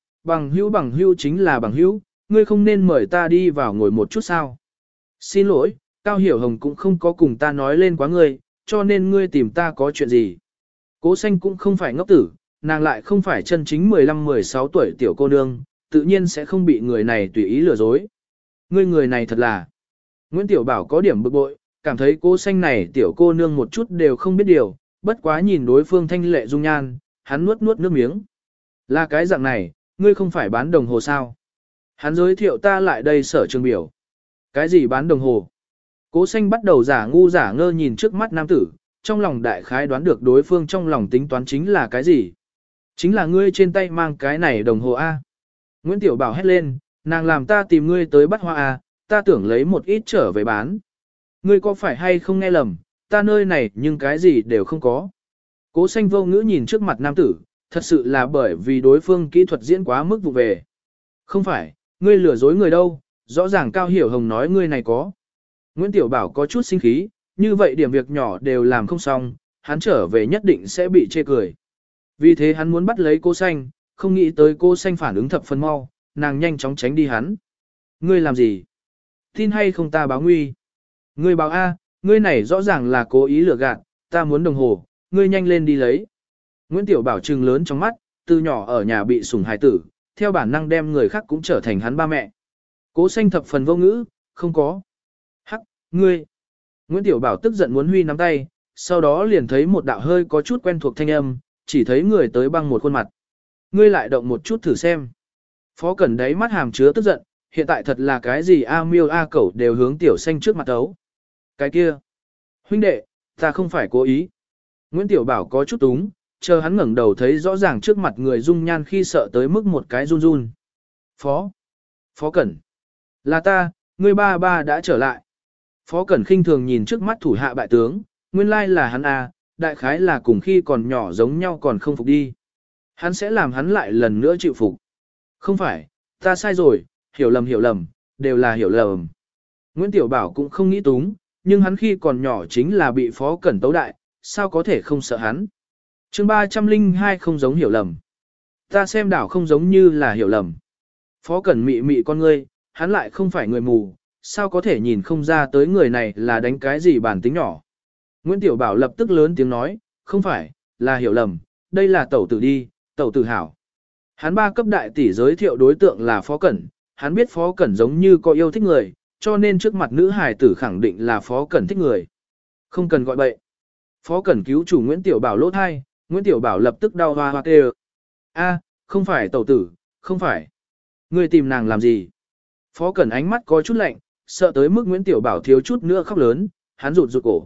bằng hữu chính là bằng hữu, ngươi không nên mời ta đi vào ngồi một chút sao? Xin lỗi, Cao Hiểu Hồng cũng không có cùng ta nói lên quá ngươi, cho nên ngươi tìm ta có chuyện gì? Cố Xanh cũng không phải ngốc tử, nàng lại không phải chân chính 15-16 tuổi tiểu cô nương, tự nhiên sẽ không bị người này tùy ý lừa dối. Ngươi người này thật là... Nguyễn Tiểu Bảo có điểm bực bội, cảm thấy Cố Xanh này tiểu cô nương một chút đều không biết điều, bất quá nhìn đối phương thanh lệ dung nhan, hắn nuốt nước miếng. Là cái dạng này, ngươi không phải bán đồng hồ sao? Hắn giới thiệu ta lại đây Sở Trường biểu. Cái gì bán đồng hồ? Cố Xanh bắt đầu giả ngu giả ngơ nhìn trước mắt nam tử, trong lòng đại khái đoán được đối phương trong lòng tính toán chính là cái gì. Chính là ngươi trên tay mang cái này đồng hồ A. Nguyễn Tiểu Bảo hét lên, nàng làm ta tìm ngươi tới bắt hoa A, ta tưởng lấy một ít trở về bán. Ngươi có phải hay không nghe lầm, ta nơi này nhưng cái gì đều không có. Cố Xanh vô ngữ nhìn trước mặt nam tử, thật sự là bởi vì đối phương kỹ thuật diễn quá mức vụ về. Không phải, ngươi lừa dối người đâu, rõ ràng Cao Hiểu Hồng nói ngươi này có. Nguyễn Tiểu Bảo có chút sinh khí, như vậy điểm việc nhỏ đều làm không xong, hắn trở về nhất định sẽ bị chê cười. Vì thế hắn muốn bắt lấy Cố Xanh, không nghĩ tới Cố Xanh phản ứng thập phần mau, nàng nhanh chóng tránh đi hắn. Ngươi làm gì? Tin hay không ta báo nguy? Ngươi báo A, ngươi này rõ ràng là cố ý lừa gạt, ta muốn đồng hồ, ngươi nhanh lên đi lấy. Nguyễn Tiểu Bảo trừng lớn trong mắt, từ nhỏ ở nhà bị sủng hài tử, theo bản năng đem người khác cũng trở thành hắn ba mẹ. Cố Xanh thập phần vô ngữ, không có. Hắc, ngươi. Nguyễn Tiểu Bảo tức giận muốn huy nắm tay, sau đó liền thấy một đạo hơi có chút quen thuộc thanh âm, chỉ thấy người tới băng một khuôn mặt. Ngươi lại động một chút thử xem. Phó Cẩn đấy mắt hàm chứa tức giận, hiện tại thật là cái gì A Miêu A Cẩu đều hướng Tiểu Xanh trước mặt ấu. Cái kia. Huynh đệ, ta không phải cố ý. Nguyễn Tiểu Bảo có chút túng, chờ hắn ngẩng đầu thấy rõ ràng trước mặt người dung nhan khi sợ tới mức một cái run run. Phó Cẩn. Là ta, ngươi ba đã trở lại. Phó Cẩn khinh thường nhìn trước mắt thủ hạ bại tướng, nguyên lai là hắn à, đại khái là cùng khi còn nhỏ giống nhau còn không phục đi. Hắn sẽ làm hắn lại lần nữa chịu phục. Không phải, ta sai rồi, hiểu lầm, đều là hiểu lầm. Nguyễn Tiểu Bảo cũng không nghĩ túng, nhưng hắn khi còn nhỏ chính là bị Phó Cẩn tấu đại, sao có thể không sợ hắn. Chương 302 không giống hiểu lầm. Ta xem đảo không giống như là hiểu lầm. Phó Cẩn mị mị con ngươi, hắn lại không phải người mù, sao có thể nhìn không ra tới người này là đánh cái gì bản tính nhỏ. Nguyễn Tiểu Bảo lập tức lớn tiếng nói, không phải, là hiểu lầm, đây là tẩu tử đi, tẩu tử hảo. Hắn ba cấp đại tỷ giới thiệu đối tượng là Phó Cẩn, hắn biết Phó Cẩn giống như có yêu thích người, cho nên trước mặt nữ hài tử khẳng định là Phó Cẩn thích người. Không cần gọi bậy. Phó Cẩn cứu chủ Nguyễn Tiểu Bảo lỗ thai, Nguyễn Tiểu Bảo lập tức đau hoa hoa kêu. A, không phải tẩu tử, không phải. Ngươi tìm nàng làm gì? Phó Cẩn ánh mắt có chút lạnh, sợ tới mức Nguyễn Tiểu Bảo thiếu chút nữa khóc lớn, hắn rụt cổ.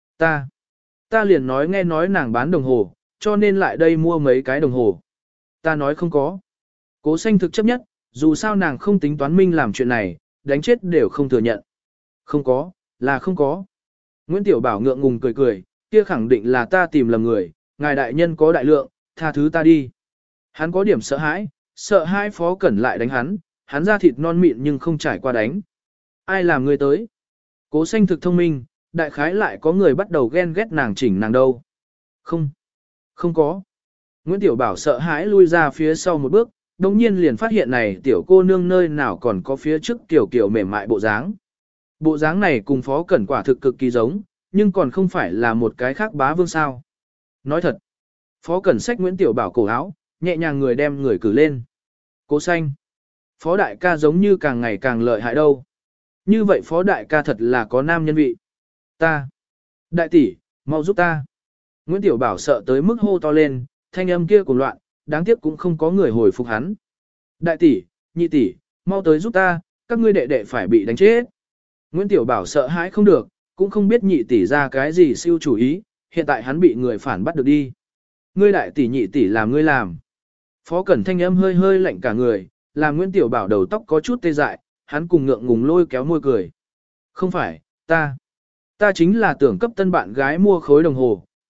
Ta liền nói nghe nói nàng bán đồng hồ, cho nên lại đây mua mấy cái đồng hồ. Ta nói không có. Cố Xanh thực chấp nhất, dù sao nàng không tính toán minh làm chuyện này, đánh chết đều không thừa nhận. Không có, là không có. Nguyễn Tiểu Bảo ngượng ngùng cười, kia khẳng định là ta tìm lầm người, ngài đại nhân có đại lượng, tha thứ ta đi. Hắn có điểm sợ hãi Phó Cẩn lại đánh hắn ra thịt non mịn nhưng không trải qua đánh. Ai làm người tới? Cố Xanh thực thông minh, đại khái lại có người bắt đầu ghen ghét nàng chỉnh nàng đâu. Không có. Nguyễn Tiểu Bảo sợ hãi lui ra phía sau một bước, đồng nhiên liền phát hiện này tiểu cô nương nơi nào còn có phía trước kiểu mềm mại bộ dáng. Bộ dáng này cùng Phó Cẩn quả thực cực kỳ giống, nhưng còn không phải là một cái khác bá vương sao. Nói thật, Phó Cẩn xách Nguyễn Tiểu Bảo cổ áo, nhẹ nhàng người đem người cử lên. Cố Xanh. Phó đại ca giống như càng ngày càng lợi hại đâu. Như vậy Phó đại ca thật là có nam nhân vị. Ta. Đại tỷ, mau giúp ta. Nguyễn Tiểu Bảo sợ tới mức hô to lên, thanh âm kia cuồng loạn, đáng tiếc cũng không có người hồi phục hắn. Đại tỷ, nhị tỷ, mau tới giúp ta, các ngươi đệ đệ phải bị đánh chết. Nguyễn Tiểu Bảo sợ hãi không được, cũng không biết nhị tỷ ra cái gì siêu chủ ý, hiện tại hắn bị người phản bắt được đi. Ngươi đại tỷ nhị tỷ làm ngươi làm. Phó Cẩn thanh âm hơi lạnh cả người, làm Nguyễn Tiểu Bảo đầu tóc có chút tê dại, hắn cùng ngượng ngùng lôi kéo môi cười. Không phải, ta chính là tưởng cấp tân bạn gái mua khối đồng hồ,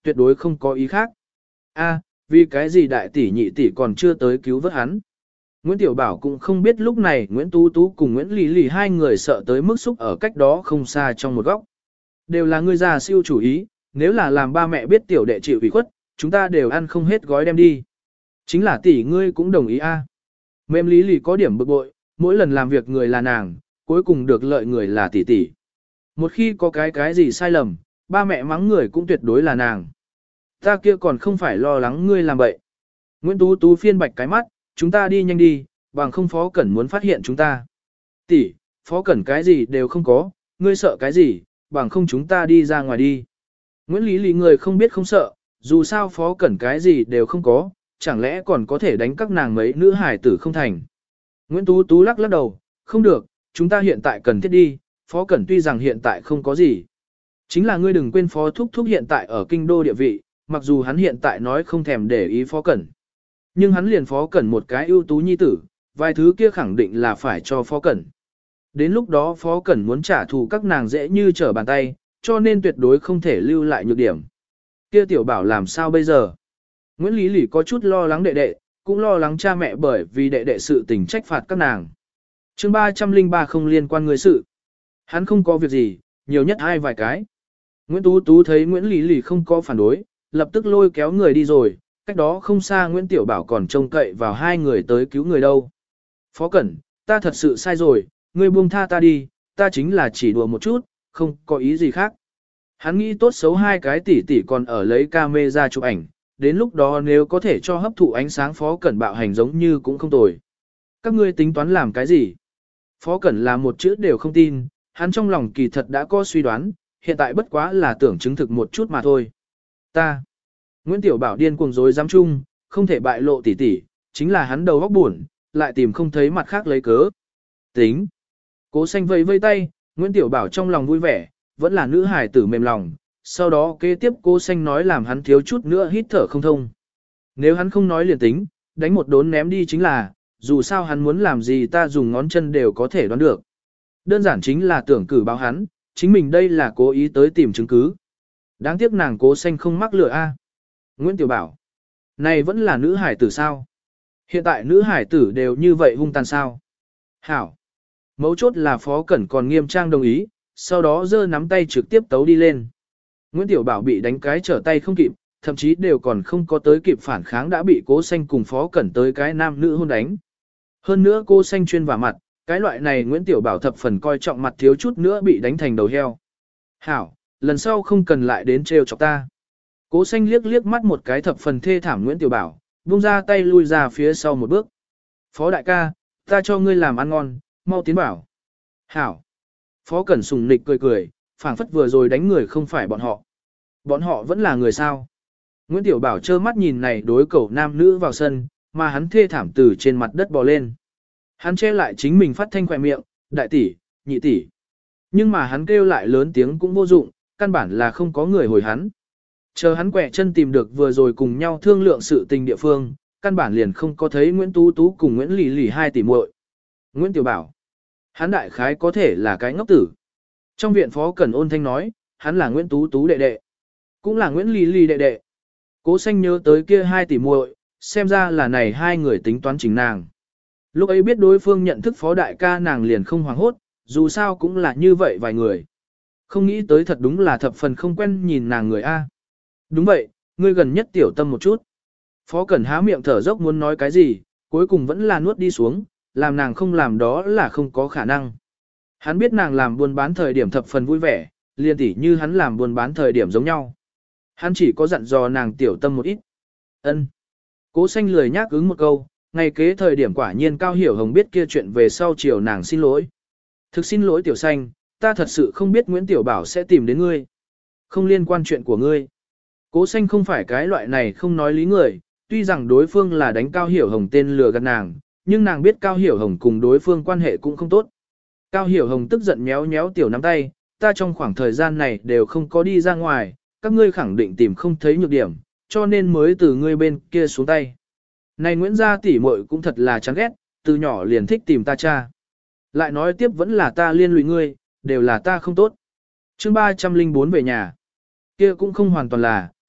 tuyệt đối không có ý khác. A, vì cái gì đại tỷ nhị tỷ còn chưa tới cứu vớt hắn. Nguyễn Tiểu Bảo cũng không biết lúc này Nguyễn Tú Tú cùng Nguyễn Lý Lý hai người sợ tới mức xúc ở cách đó không xa trong một góc. Đều là người già siêu chủ ý, nếu là làm ba mẹ biết tiểu đệ chịu ủy khuất, chúng ta đều ăn không hết gói đem đi. Chính là tỷ ngươi cũng đồng ý a. Mềm Lý Lý có điểm bực bội, mỗi lần làm việc người là nàng, cuối cùng được lợi người là tỷ tỷ. Một khi có cái gì sai lầm, ba mẹ mắng người cũng tuyệt đối là nàng. Ta kia còn không phải lo lắng ngươi làm bậy. Nguyễn Tú Tú phiên bạch cái mắt, chúng ta đi nhanh đi, bằng không Phó Cẩn muốn phát hiện chúng ta. Tỷ, Phó Cẩn cái gì đều không có, ngươi sợ cái gì, bằng không chúng ta đi ra ngoài đi. Nguyễn Lý Lý người không biết không sợ, dù sao Phó Cẩn cái gì đều không có, chẳng lẽ còn có thể đánh các nàng mấy nữ hải tử không thành. Nguyễn Tú Tú lắc lắc đầu, không được, chúng ta hiện tại cần thiết đi, Phó Cẩn tuy rằng hiện tại không có gì. Chính là ngươi đừng quên Phó Thúc Thúc hiện tại ở kinh đô địa vị, mặc dù hắn hiện tại nói không thèm để ý Phó Cẩn. Nhưng hắn liền Phó Cẩn một cái ưu tú nhi tử, vài thứ kia khẳng định là phải cho Phó Cẩn. Đến lúc đó Phó Cẩn muốn trả thù các nàng dễ như trở bàn tay, cho nên tuyệt đối không thể lưu lại nhược điểm. Kia Tiểu Bảo làm sao bây giờ? Nguyễn Lý Lý có chút lo lắng đệ đệ, cũng lo lắng cha mẹ bởi vì đệ đệ sự tình trách phạt các nàng. Chương 303 không liên quan người sự. Hắn không có việc gì, nhiều nhất hai vài cái. Nguyễn Tú Tú thấy Nguyễn Lý Lý không có phản đối, lập tức lôi kéo người đi rồi, cách đó không xa Nguyễn Tiểu Bảo còn trông cậy vào hai người tới cứu người đâu. Phó Cẩn, ta thật sự sai rồi, ngươi buông tha ta đi, ta chính là chỉ đùa một chút, không có ý gì khác. Hắn nghĩ tốt xấu hai cái tỷ tỷ còn ở lấy camera chụp ảnh, đến lúc đó nếu có thể cho hấp thụ ánh sáng Phó Cẩn bạo hành giống như cũng không tồi. Các ngươi tính toán làm cái gì? Phó Cẩn là một chữ đều không tin, hắn trong lòng kỳ thật đã có suy đoán, hiện tại bất quá là tưởng chứng thực một chút mà thôi. Ta. Nguyễn Tiểu Bảo điên cuồng rối dám chung, không thể bại lộ tỷ tỷ, chính là hắn đầu óc buồn, lại tìm không thấy mặt khác lấy cớ. Tính. Cố Xanh vẫy vây tay, Nguyễn Tiểu Bảo trong lòng vui vẻ, vẫn là nữ hài tử mềm lòng, sau đó kế tiếp Cố Xanh nói làm hắn thiếu chút nữa hít thở không thông. Nếu hắn không nói liền tính, đánh một đốn ném đi chính là, dù sao hắn muốn làm gì ta dùng ngón chân đều có thể đoán được. Đơn giản chính là tưởng cử báo hắn, chính mình đây là cố ý tới tìm chứng cứ. Đáng tiếc nàng Cố Xanh không mắc lừa a. Nguyễn Tiểu Bảo, này vẫn là nữ hải tử sao? Hiện tại nữ hải tử đều như vậy hung tàn sao? Hảo. Mấu chốt là Phó Cẩn còn nghiêm trang đồng ý, sau đó giơ nắm tay trực tiếp tấu đi lên. Nguyễn Tiểu Bảo bị đánh cái trở tay không kịp, thậm chí đều còn không có tới kịp phản kháng đã bị Cố Xanh cùng Phó Cẩn tới cái nam nữ hôn đánh. Hơn nữa Cố Xanh chuyên vào mặt, cái loại này Nguyễn Tiểu Bảo thập phần coi trọng mặt thiếu chút nữa bị đánh thành đầu heo. Hảo, lần sau không cần lại đến trêu chọc ta. Cố Xanh liếc liếc mắt một cái thập phần thê thảm Nguyễn Tiểu Bảo, buông ra tay lui ra phía sau một bước. Phó đại ca, ta cho ngươi làm ăn ngon, mau tiến bảo. Hảo. Phó Cẩn sùng nịch cười cười, phảng phất vừa rồi đánh người không phải bọn họ. Bọn họ vẫn là người sao. Nguyễn Tiểu Bảo trơ mắt nhìn này đối cẩu nam nữ vào sân, mà hắn thê thảm từ trên mặt đất bò lên. Hắn che lại chính mình phát thanh khỏe miệng, đại tỷ, nhị tỷ. Nhưng mà hắn kêu lại lớn tiếng cũng vô dụng, căn bản là không có người hồi hắn. Chờ hắn quẹ chân tìm được vừa rồi cùng nhau thương lượng sự tình địa phương, căn bản liền không có thấy Nguyễn Tú Tú cùng Nguyễn Lì Lì hai tỷ muội. Nguyễn Tiểu Bảo, hắn đại khái có thể là cái ngốc tử. Trong viện Phó Cẩn ôn thanh nói, hắn là Nguyễn Tú Tú đệ đệ, cũng là Nguyễn Lì Lì đệ đệ. Cố Xanh nhớ tới kia hai tỷ muội, xem ra là này hai người tính toán chỉnh nàng. Lúc ấy biết đối phương nhận thức Phó đại ca nàng liền không hoảng hốt, dù sao cũng là như vậy vài người. Không nghĩ tới thật đúng là thập phần không quen nhìn nàng người A. Đúng vậy, ngươi gần nhất tiểu tâm một chút. Phó Cẩn há miệng thở dốc muốn nói cái gì, cuối cùng vẫn là nuốt đi xuống, làm nàng không làm đó là không có khả năng. Hắn biết nàng làm buôn bán thời điểm thập phần vui vẻ, liền tỉ như hắn làm buôn bán thời điểm giống nhau. Hắn chỉ có dặn dò nàng tiểu tâm một ít. Ân. Cố Xanh lười nhác ứng một câu, ngày kế thời điểm quả nhiên Cao Hiểu Hồng biết kia chuyện về sau chiều nàng xin lỗi. Thực xin lỗi Tiểu Xanh, ta thật sự không biết Nguyễn Tiểu Bảo sẽ tìm đến ngươi. Không liên quan chuyện của ngươi. Cố Xanh không phải cái loại này không nói lý người, tuy rằng đối phương là đánh Cao Hiểu Hồng tên lừa gạt nàng, nhưng nàng biết Cao Hiểu Hồng cùng đối phương quan hệ cũng không tốt. Cao Hiểu Hồng tức giận méo méo tiểu nắm tay, ta trong khoảng thời gian này đều không có đi ra ngoài, các ngươi khẳng định tìm không thấy nhược điểm, cho nên mới từ ngươi bên kia xuống tay. Này Nguyễn gia tỷ muội cũng thật là chán ghét, từ nhỏ liền thích tìm ta cha. Lại nói tiếp vẫn là ta liên lụy ngươi, đều là ta không tốt. Chương 304 về nhà. Kia cũng không hoàn toàn là,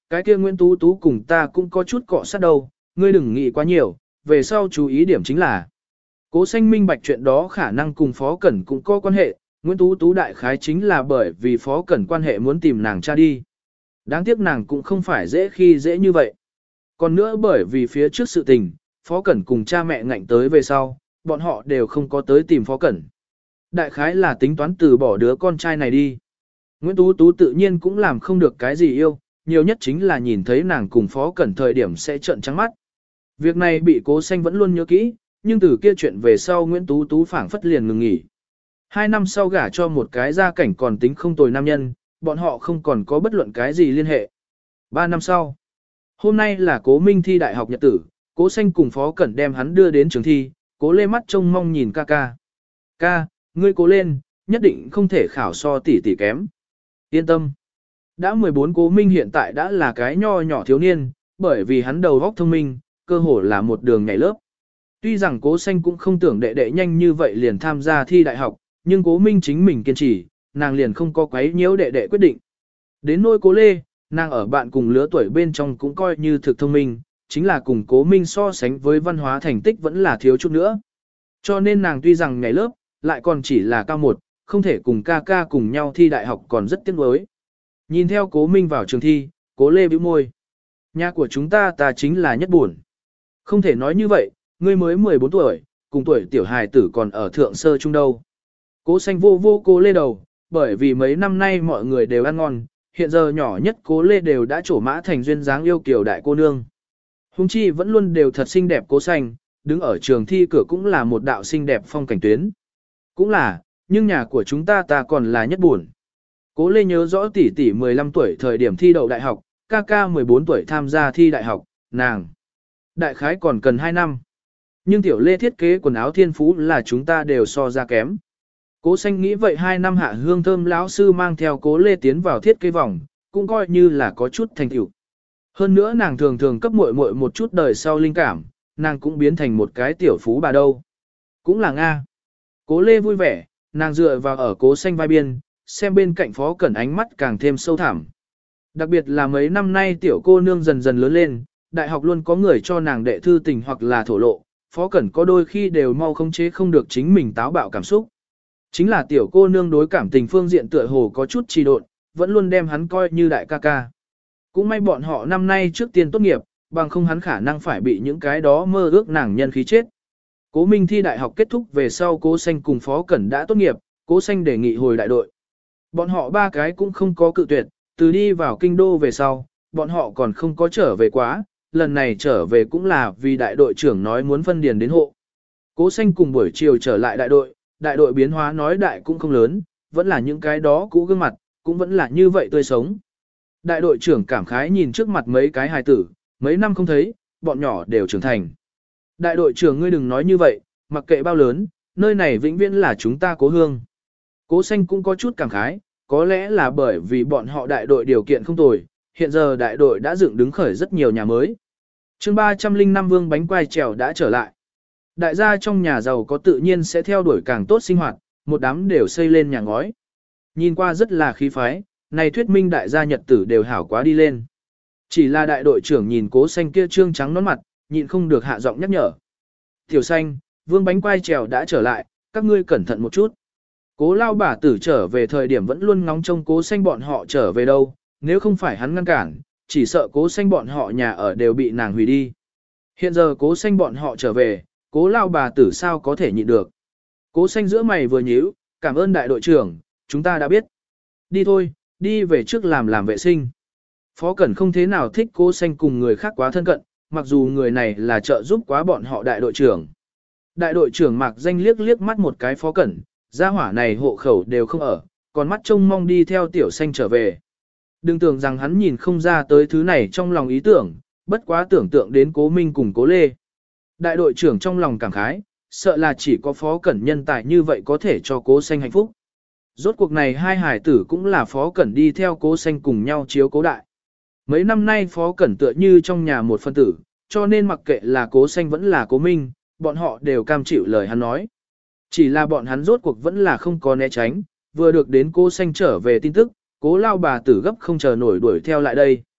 cái kia Nguyễn Tú Tú cùng ta cũng có chút cọ sát đâu, ngươi đừng nghĩ quá nhiều, về sau chú ý điểm chính là. Cố Xanh minh bạch chuyện đó khả năng cùng Phó Cẩn cũng có quan hệ, Nguyễn Tú Tú đại khái chính là bởi vì Phó Cẩn quan hệ muốn tìm nàng cha đi. Đáng tiếc nàng cũng không phải dễ khi dễ như vậy. Còn nữa bởi vì phía trước sự tình, Phó Cẩn cùng cha mẹ ngạnh tới về sau, bọn họ đều không có tới tìm Phó Cẩn. Đại khái là tính toán từ bỏ đứa con trai này đi. Nguyễn Tú Tú tự nhiên cũng làm không được cái gì yêu, nhiều nhất chính là nhìn thấy nàng cùng Phó Cẩn thời điểm sẽ trợn trắng mắt. Việc này bị Cố Xanh vẫn luôn nhớ kỹ, nhưng từ kia chuyện về sau Nguyễn Tú Tú phảng phất liền ngừng nghỉ. 2 năm sau gả cho một cái gia cảnh còn tính không tồi nam nhân, bọn họ không còn có bất luận cái gì liên hệ. 3 năm sau, hôm nay là Cố Minh thi đại học nhật tử, Cố Xanh cùng Phó Cẩn đem hắn đưa đến trường thi, Cố Lê mắt trông mong nhìn ca ca. Ca, ngươi cố lên, nhất định không thể khảo so tỷ tỷ kém. Yên tâm. Đã 14 Cố Minh hiện tại đã là cái nho nhỏ thiếu niên, bởi vì hắn đầu óc thông minh, cơ hồ là một đường nhảy lớp. Tuy rằng Cố Xanh cũng không tưởng đệ đệ nhanh như vậy liền tham gia thi đại học, nhưng Cố Minh chính mình kiên trì, nàng liền không có quấy nhiễu đệ đệ quyết định. Đến nỗi Cố Lê, nàng ở bạn cùng lứa tuổi bên trong cũng coi như thực thông minh, chính là cùng Cố Minh so sánh với văn hóa thành tích vẫn là thiếu chút nữa. Cho nên nàng tuy rằng nhảy lớp, lại còn chỉ là cao 1, không thể cùng ca ca cùng nhau thi đại học còn rất tiếc nuối. Nhìn theo Cố Minh vào trường thi, Cố Lê bĩu môi. Nhà của chúng ta chính là nhất buồn. Không thể nói như vậy, ngươi mới 14 tuổi, cùng tuổi tiểu hài tử còn ở thượng sơ trung đâu. Cố Xanh vô Cố Lê đầu, bởi vì mấy năm nay mọi người đều ăn ngon, hiện giờ nhỏ nhất Cố Lê đều đã trổ mã thành duyên dáng yêu kiều đại cô nương. Hùng chi vẫn luôn đều thật xinh đẹp Cố Xanh, đứng ở trường thi cửa cũng là một đạo xinh đẹp phong cảnh tuyến. Cũng là, nhưng nhà của chúng ta còn là nhất buồn. Cố Lê nhớ rõ tỷ tỷ 15 tuổi thời điểm thi đậu đại học, ca ca 14 tuổi tham gia thi đại học, nàng. Đại khái còn cần 2 năm. Nhưng tiểu Lê thiết kế quần áo thiên phú là chúng ta đều so ra kém. Cố Xanh nghĩ vậy 2 năm hạ hương thơm lão sư mang theo Cố Lê tiến vào thiết kế vòng, cũng coi như là có chút thành tựu. Hơn nữa nàng thường thường cấp muội muội một chút đời sau linh cảm, nàng cũng biến thành một cái tiểu phú bà đâu. Cũng là Nga. Cố Lê vui vẻ, nàng dựa vào ở Cố Xanh vai biên, xem bên cạnh Phó Cẩn ánh mắt càng thêm sâu thẳm. Đặc biệt là mấy năm nay tiểu cô nương dần dần lớn lên, đại học luôn có người cho nàng đệ thư tình hoặc là thổ lộ, Phó Cẩn có đôi khi đều mau khống chế không được chính mình táo bạo cảm xúc. Chính là tiểu cô nương đối cảm tình phương diện tựa hồ có chút trì độn, vẫn luôn đem hắn coi như đại ca ca. Cũng may bọn họ năm nay trước tiên tốt nghiệp, bằng không hắn khả năng phải bị những cái đó mơ ước nàng nhân khí chết. Cố Minh thi đại học kết thúc về sau Cố Xanh cùng Phó Cẩn đã tốt nghiệp, Cố Xanh đề nghị hồi đại đội. Bọn họ 3 cái cũng không có cự tuyệt, từ đi vào kinh đô về sau, bọn họ còn không có trở về quá, lần này trở về cũng là vì đại đội trưởng nói muốn phân điền đến hộ. Cố Xanh cùng buổi chiều trở lại đại đội biến hóa nói đại cũng không lớn, vẫn là những cái đó cũ gương mặt, cũng vẫn là như vậy tươi sống. Đại đội trưởng cảm khái nhìn trước mặt mấy cái hài tử, mấy năm không thấy, bọn nhỏ đều trưởng thành. Đại đội trưởng ngươi đừng nói như vậy, mặc kệ bao lớn, nơi này vĩnh viễn là chúng ta Cố hương. Cố Xanh cũng có chút cảm khái, có lẽ là bởi vì bọn họ đại đội điều kiện không tồi, hiện giờ đại đội đã dựng đứng khởi rất nhiều nhà mới. Chương 305 Vương bánh quai trèo đã trở lại. Đại gia trong nhà giàu có tự nhiên sẽ theo đuổi càng tốt sinh hoạt, một đám đều xây lên nhà ngói. Nhìn qua rất là khí phái, này thuyết minh đại gia nhật tử đều hảo quá đi lên. Chỉ là đại đội trưởng nhìn Cố Xanh kia trương trắng nón mặt, nhịn không được hạ giọng nhắc nhở. Tiểu Xanh, Vương bánh quai trèo đã trở lại, các ngươi cẩn thận một chút. Cố lao bà tử trở về thời điểm vẫn luôn ngóng trông Cố Xanh bọn họ trở về đâu, nếu không phải hắn ngăn cản, chỉ sợ Cố Xanh bọn họ nhà ở đều bị nàng hủy đi. Hiện giờ Cố Xanh bọn họ trở về, Cố lao bà tử sao có thể nhịn được. Cố Xanh giữa mày vừa nhíu, cảm ơn đại đội trưởng, chúng ta đã biết. Đi thôi, đi về trước làm vệ sinh. Phó Cẩn không thế nào thích Cố Xanh cùng người khác quá thân cận, mặc dù người này là trợ giúp quá bọn họ đại đội trưởng. Đại đội trưởng Mạc Danh liếc mắt một cái Phó Cẩn, gia hỏa này hộ khẩu đều không ở, còn mắt trông mong đi theo Tiểu Xanh trở về. Đừng tưởng rằng hắn nhìn không ra tới thứ này trong lòng ý tưởng, bất quá tưởng tượng đến Cố Minh cùng Cố Lê. Đại đội trưởng trong lòng cảm khái, sợ là chỉ có Phó Cẩn nhân tài như vậy có thể cho Cố Xanh hạnh phúc. Rốt cuộc này hai hải tử cũng là Phó Cẩn đi theo Cố Xanh cùng nhau chiếu cố đại. Mấy năm nay Phó Cẩn tựa như trong nhà một phân tử, cho nên mặc kệ là Cố Xanh vẫn là Cố Minh, bọn họ đều cam chịu lời hắn nói. Chỉ là bọn hắn rốt cuộc vẫn là không có né tránh, vừa được đến Cố Xanh trở về tin tức, Cố lao bà tử gấp không chờ nổi đuổi theo lại đây.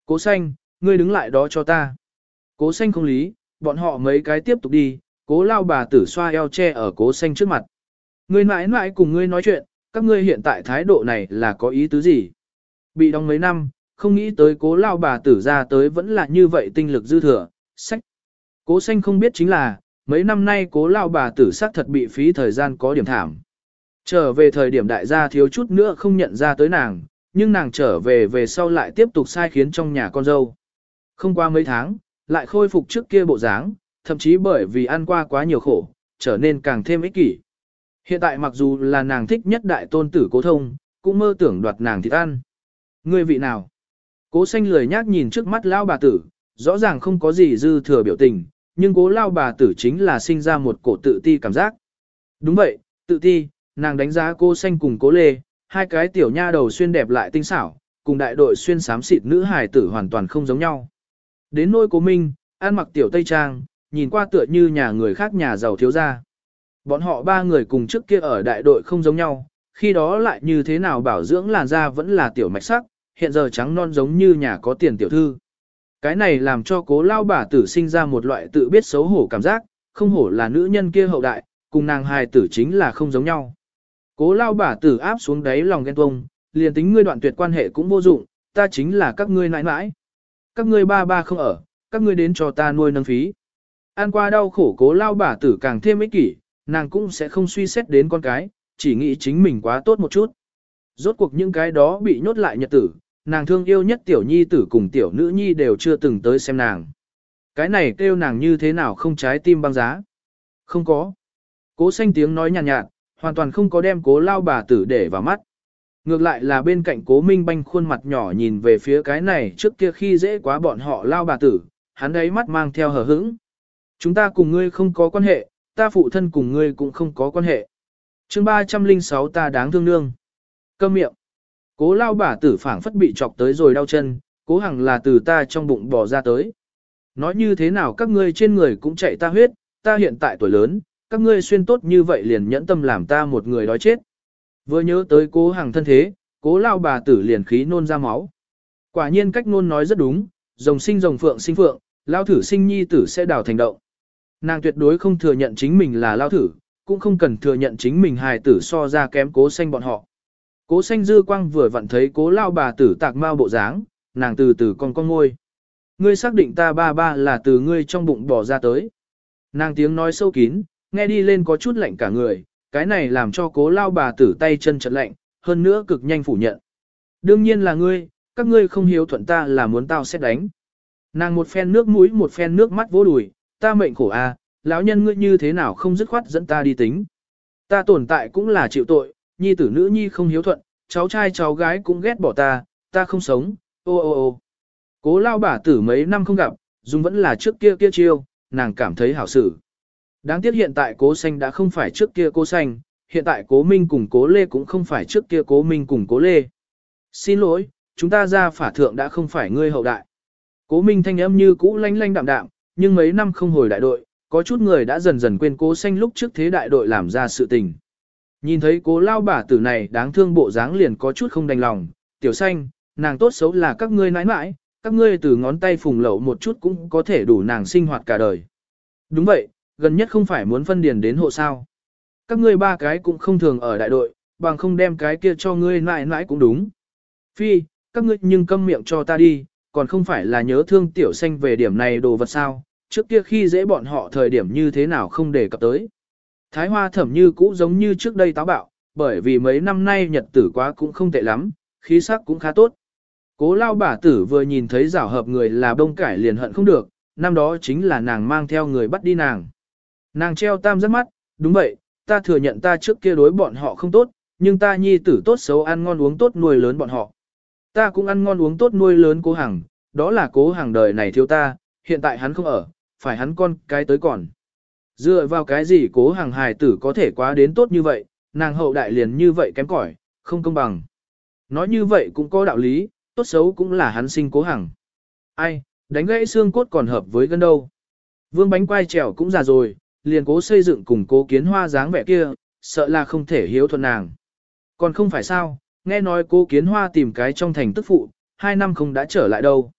Cố xanh, ngươi đứng lại đó cho ta. Cố xanh không lý, bọn họ mấy cái tiếp tục đi, cố lao bà tử xoa eo che ở cố xanh trước mặt. Ngươi mãi mãi cùng ngươi nói chuyện, các ngươi hiện tại thái độ này là có ý tứ gì? Bị đóng mấy năm, không nghĩ tới cố lao bà tử ra tới vẫn là như vậy tinh lực dư thừa, sách. Cố xanh không biết chính là, mấy năm nay cố lao bà tử xác thật bị phí thời gian có điểm thảm. Trở về thời điểm đại gia thiếu chút nữa không nhận ra tới nàng, nhưng nàng trở về về sau lại tiếp tục sai khiến trong nhà con dâu. Không qua mấy tháng, lại khôi phục trước kia bộ dáng, thậm chí bởi vì ăn qua quá nhiều khổ, trở nên càng thêm ích kỷ. Hiện tại mặc dù là nàng thích nhất đại tôn tử cố thông, cũng mơ tưởng đoạt nàng thịt ăn. Ngươi vị nào? Cố xanh lười nhác nhìn trước mắt lao bà tử, rõ ràng không có gì dư thừa biểu tình, nhưng cố lao bà tử chính là sinh ra một cổ tự ti cảm giác. Đúng vậy, tự ti, nàng đánh giá cô xanh cùng cố lê, hai cái tiểu nha đầu xuyên đẹp lại tinh xảo, cùng đại đội xuyên xám xịt nữ hài tử hoàn toàn không giống nhau. Đến nôi cố Minh, ăn mặc tiểu tây trang, nhìn qua tựa như nhà người khác nhà giàu thiếu gia. Bọn họ ba người cùng trước kia ở đại đội không giống nhau, khi đó lại như thế nào bảo dưỡng làn da vẫn là tiểu mạch sắc, hiện giờ trắng non giống như nhà có tiền tiểu thư. Cái này làm cho cố lao bà tử sinh ra một loại tự biết xấu hổ cảm giác, không hổ là nữ nhân kia hậu đại, cùng nàng hài tử chính là không giống nhau. Cố lao bà tử áp xuống đáy lòng ghen tuông, liền tính ngươi đoạn tuyệt quan hệ cũng vô dụng, ta chính là các ngươi nãi nãi. Các ngươi ba ba không ở, các ngươi đến cho ta nuôi nâng phí. Ăn qua đau khổ cố lao bà tử càng thêm ích kỷ, nàng cũng sẽ không suy xét đến con cái, chỉ nghĩ chính mình quá tốt một chút. Rốt cuộc những cái đó bị nhốt lại nhật tử, nàng thương yêu nhất tiểu nhi tử cùng tiểu nữ nhi đều chưa từng tới xem nàng. Cái này kêu nàng như thế nào không trái tim băng giá. Không có. Cố xanh tiếng nói nhàn nhạt, hoàn toàn không có đem cố lao bà tử để vào mắt. Ngược lại là bên cạnh cố Minh Banh khuôn mặt nhỏ nhìn về phía cái này trước kia khi dễ quá bọn họ lao bà tử, hắn đấy mắt mang theo hờ hững. Chúng ta cùng ngươi không có quan hệ, ta phụ thân cùng ngươi cũng không có quan hệ. chương 306 ta đáng thương nương. Câm miệng. Cố lao bà tử phảng phất bị chọc tới rồi đau chân, cố hằng là từ ta trong bụng bò ra tới. Nói như thế nào các ngươi trên người cũng chạy ta huyết, ta hiện tại tuổi lớn, các ngươi xuyên tốt như vậy liền nhẫn tâm làm ta một người đói chết. Vừa nhớ tới cố hằng thân thế, cố lao bà tử liền khí nôn ra máu. Quả nhiên cách nôn nói rất đúng, rồng sinh rồng phượng sinh phượng, lao thử sinh nhi tử sẽ đào thành động. Nàng tuyệt đối không thừa nhận chính mình là lao thử, cũng không cần thừa nhận chính mình hài tử so ra kém cố xanh bọn họ. Cố xanh dư quang vừa vặn thấy cố lao bà tử tạc mau bộ dáng, nàng từ từ con ngôi. Ngươi xác định ta ba ba là từ ngươi trong bụng bỏ ra tới. Nàng tiếng nói sâu kín, nghe đi lên có chút lạnh cả người, cái này làm cho cố lao bà tử tay chân chật lạnh, hơn nữa cực nhanh phủ nhận. Đương nhiên là ngươi, các ngươi không hiếu thuận ta là muốn tao xét đánh. Nàng một phen nước mũi một phen nước mắt vỗ đùi, ta mệnh khổ a, lão nhân ngươi như thế nào không dứt khoát dẫn ta đi tính. Ta tồn tại cũng là chịu tội, nhi tử nữ nhi không hiếu thuận, cháu trai cháu gái cũng ghét bỏ ta, ta không sống, ô ô ô. Cố lao bà tử mấy năm không gặp, dùng vẫn là trước kia kia chiêu, nàng cảm thấy hảo xử. Đáng tiếc hiện tại cố xanh đã không phải trước kia cố xanh, hiện tại cố Minh cùng cố Lê cũng không phải trước kia cố Minh cùng cố Lê. Xin lỗi, chúng ta ra phả thượng đã không phải ngươi hậu đại. Cố Minh thanh âm như cũ lanh lanh đạm đạm, nhưng mấy năm không hồi đại đội, có chút người đã dần dần quên cố xanh lúc trước thế đại đội làm ra sự tình. Nhìn thấy cố lao bà tử này đáng thương bộ dáng liền có chút không đành lòng, tiểu xanh, nàng tốt xấu là các ngươi nãi nãi, các ngươi từ ngón tay phùng lậu một chút cũng có thể đủ nàng sinh hoạt cả đời. Đúng vậy, gần nhất không phải muốn phân điền đến hộ sao. Các ngươi ba cái cũng không thường ở đại đội, bằng không đem cái kia cho ngươi nãi nãi cũng đúng. Phi, các ngươi nhưng câm miệng cho ta đi, còn không phải là nhớ thương tiểu xanh về điểm này đồ vật sao, trước kia khi dễ bọn họ thời điểm như thế nào không để cập tới. Thái Hoa Thẩm như cũ giống như trước đây táo bạo, bởi vì mấy năm nay nhật tử quá cũng không tệ lắm, khí sắc cũng khá tốt. Cố lao bà tử vừa nhìn thấy giảo hợp người là bông cải liền hận không được, năm đó chính là nàng mang theo người bắt đi nàng. Nàng treo tam giác mắt, đúng vậy, ta thừa nhận ta trước kia đối bọn họ không tốt, nhưng ta nhi tử tốt xấu ăn ngon uống tốt nuôi lớn bọn họ. Ta cũng ăn ngon uống tốt nuôi lớn cố Hằng, đó là cố Hằng đời này thiếu ta, hiện tại hắn không ở, phải hắn con cái tới còn. Dựa vào cái gì cố Hằng hài tử có thể quá đến tốt như vậy, nàng hậu đại liền như vậy kém cỏi, không công bằng. Nói như vậy cũng có đạo lý, tốt xấu cũng là hắn sinh cố Hằng. Ai, đánh gãy xương cốt còn hợp với gân đâu. Vương bánh quai trèo cũng già rồi, liền cố xây dựng cùng cố kiến hoa dáng vẻ kia, sợ là không thể hiếu thuận nàng. Còn không phải sao, nghe nói cố kiến hoa tìm cái trong thành tức phụ, 2 năm không đã trở lại đâu.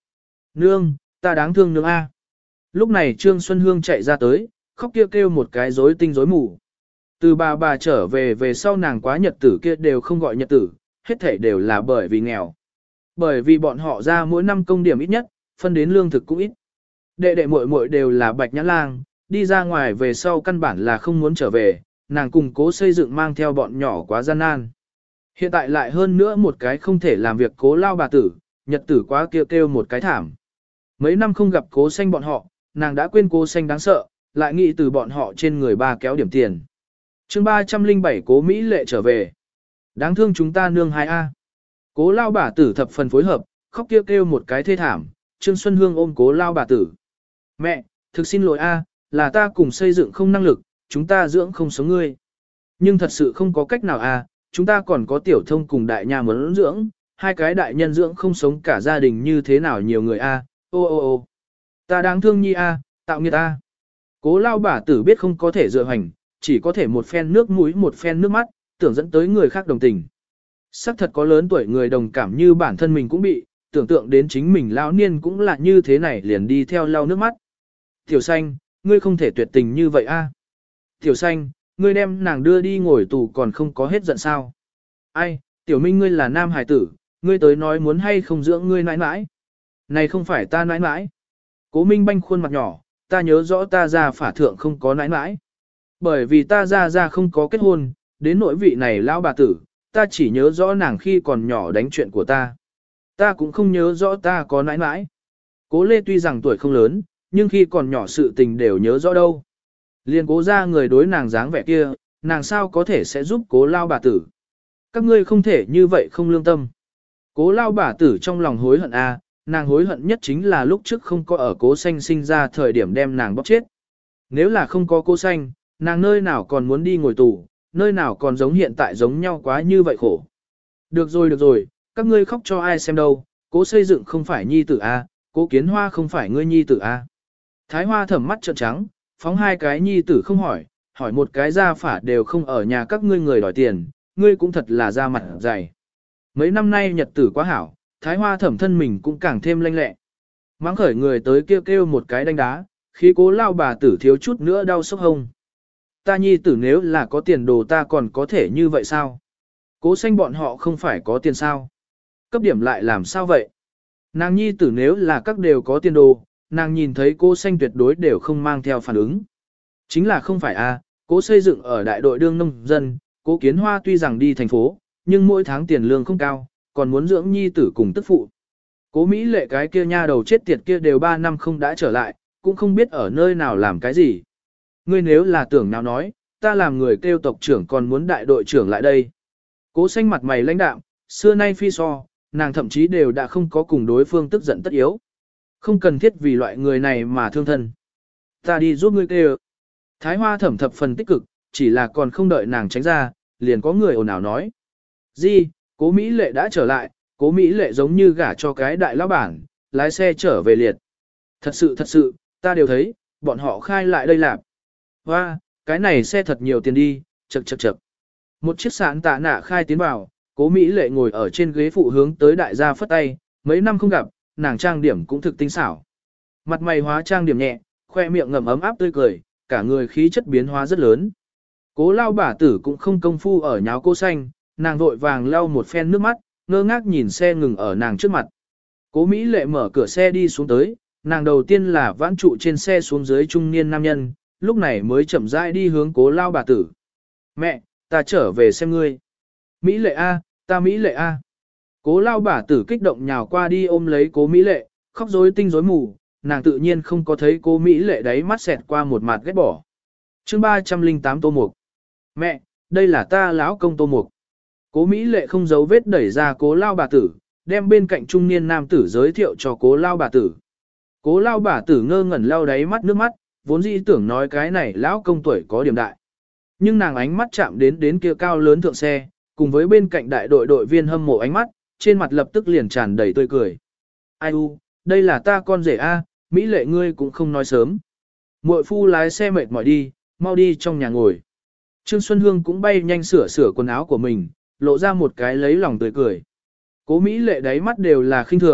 Nương, ta đáng thương nương A. Lúc này Trương Xuân Hương chạy ra tới, khóc kêu một cái rối tinh rối mù. Từ bà trở về sau nàng quá nhật tử kia đều không gọi nhật tử, hết thảy đều là bởi vì nghèo. Bởi vì bọn họ ra mỗi năm công điểm ít nhất, phân đến lương thực cũng ít. Đệ đệ muội muội đều là bạch nhãn lang, đi ra ngoài về sau căn bản là không muốn trở về, nàng cùng cố xây dựng mang theo bọn nhỏ quá gian nan. Hiện tại lại hơn nữa một cái không thể làm việc cố lao bà tử, nhật tử quá kêu một cái thảm. Mấy năm không gặp cố xanh bọn họ, nàng đã quên cố xanh đáng sợ, lại nghĩ từ bọn họ trên người ba kéo điểm tiền. chương 307 cố Mỹ lệ trở về. Đáng thương chúng ta nương 2A. Cố lao bà tử thập phần phối hợp, khóc kêu một cái thê thảm, Trương Xuân Hương ôm cố lao bà tử. Mẹ, thực xin lỗi A, là ta cùng xây dựng không năng lực, chúng ta dưỡng không sống ngươi. Nhưng thật sự không có cách nào A, chúng ta còn có tiểu thông cùng đại nhà muốn dưỡng, hai cái đại nhân dưỡng không sống cả gia đình như thế nào nhiều người A, ô. Ta đáng thương nhi A, tạo nghiệt A. Cố lao bà tử biết không có thể dựa hành, chỉ có thể một phen nước mũi một phen nước mắt, tưởng dẫn tới người khác đồng tình. Sắc thật có lớn tuổi người đồng cảm như bản thân mình cũng bị, tưởng tượng đến chính mình lão niên cũng là như thế này liền đi theo lau nước mắt. Tiểu xanh, ngươi không thể tuyệt tình như vậy a. Tiểu xanh, ngươi đem nàng đưa đi ngồi tù còn không có hết giận sao. Ai, tiểu minh ngươi là nam hải tử, ngươi tới nói muốn hay không dưỡng ngươi nãi nãi. Này không phải ta nãi nãi. Cố minh banh khuôn mặt nhỏ, ta nhớ rõ ta ra phả thượng không có nãi nãi. Bởi vì ta ra không có kết hôn, đến nỗi vị này lão bà tử, ta chỉ nhớ rõ nàng khi còn nhỏ đánh chuyện của ta. Ta cũng không nhớ rõ ta có nãi nãi. Cố Lê tuy rằng tuổi không lớn, nhưng khi còn nhỏ sự tình đều nhớ rõ đâu. Liên cố ra người đối nàng dáng vẻ kia, nàng sao có thể sẽ giúp cố lao bà tử. Các ngươi không thể như vậy không lương tâm. Cố lao bà tử trong lòng hối hận a, nàng hối hận nhất chính là lúc trước không có ở cố xanh sinh ra thời điểm đem nàng bóc chết. Nếu là không có cố xanh, nàng nơi nào còn muốn đi ngồi tù, nơi nào còn giống hiện tại giống nhau quá như vậy khổ. Được rồi, các ngươi khóc cho ai xem đâu, cố xây dựng không phải nhi tử a, cố kiến hoa không phải ngươi nhi tử a. Thái hoa thẩm mắt trợn trắng, phóng hai cái nhi tử không hỏi, hỏi một cái gia phả đều không ở nhà các ngươi người đòi tiền, ngươi cũng thật là ra mặt dày. Mấy năm nay nhật tử quá hảo, thái hoa thẩm thân mình cũng càng thêm lanh lẹ. Mắng khởi người tới kêu một cái đánh đá, khi cố lao bà tử thiếu chút nữa đau sốc hông. Ta nhi tử nếu là có tiền đồ ta còn có thể như vậy sao? Cố xanh bọn họ không phải có tiền sao? Cấp điểm lại làm sao vậy? Nàng nhi tử nếu là các đều có tiền đồ, nàng nhìn thấy cố xanh tuyệt đối đều không mang theo phản ứng. Chính là không phải a, cố xây dựng ở đại đội đương nông dân, cố kiến hoa tuy rằng đi thành phố, nhưng mỗi tháng tiền lương không cao, còn muốn dưỡng nhi tử cùng tức phụ. Cố Mỹ lệ cái kia nha đầu chết tiệt kia đều 3 năm không đã trở lại, cũng không biết ở nơi nào làm cái gì. Ngươi nếu là tưởng nào nói, ta làm người kêu tộc trưởng còn muốn đại đội trưởng lại đây. Cố xanh mặt mày lãnh đạm, xưa nay phi so, nàng thậm chí đều đã không có cùng đối phương tức giận tất yếu. Không cần thiết vì loại người này mà thương thân. Ta đi giúp ngươi kêu. Thái hoa thẩm thập phần tích cực, chỉ là còn không đợi nàng tránh ra, liền có người ồn ào nói. Di, cố Mỹ lệ đã trở lại, cố Mỹ lệ giống như gả cho cái đại lão bản, lái xe trở về liệt. Thật sự, ta đều thấy, bọn họ khai lại đây lạp. Hoa, cái này xe thật nhiều tiền đi, chậc. Một chiếc sạn tạ nạ khai tiến vào, cố Mỹ lệ ngồi ở trên ghế phụ hướng tới đại gia phất tay, mấy năm không gặp, nàng trang điểm cũng thực tinh xảo. Mặt mày hóa trang điểm nhẹ, khoe miệng ngậm ấm áp tươi cười, cả người khí chất biến hóa rất lớn. Cố lao bà tử cũng không công phu ở nháo cô xanh, nàng vội vàng lau một phen nước mắt, ngơ ngác nhìn xe ngừng ở nàng trước mặt. Cố Mỹ lệ mở cửa xe đi xuống tới, nàng đầu tiên là vãn trụ trên xe xuống dưới trung niên nam nhân, lúc này mới chậm rãi đi hướng cố lao bà tử. Mẹ, ta trở về xem ngươi. Mỹ lệ A, ta Mỹ lệ A. Cố lao bà tử kích động nhào qua đi ôm lấy cố Mỹ lệ, khóc rối tinh rối mù, nàng tự nhiên không có thấy cố Mỹ lệ đấy mắt xẹt qua một mặt ghét bỏ. chương 308 Tô Mục. Mẹ, đây là ta lão công Tô Mục. Cố Mỹ lệ không giấu vết đẩy ra cố lao bà tử, đem bên cạnh trung niên nam tử giới thiệu cho cố lao bà tử. Cố lao bà tử ngơ ngẩn lau đáy mắt nước mắt, vốn dĩ tưởng nói cái này lão công tuổi có điểm đại. Nhưng nàng ánh mắt chạm đến kia cao lớn thượng xe, cùng với bên cạnh đại đội đội viên hâm mộ ánh mắt, trên mặt lập tức liền tràn đầy tươi cười. Ai u, đây là ta con rể A, Mỹ lệ ngươi cũng không nói sớm. Muội phu lái xe mệt mỏi đi, mau đi trong nhà ngồi. Trương Xuân Hương cũng bay nhanh sửa quần áo của mình, lộ ra một cái lấy lòng tươi cười. Cố Mỹ lệ đáy mắt đều là khinh thường,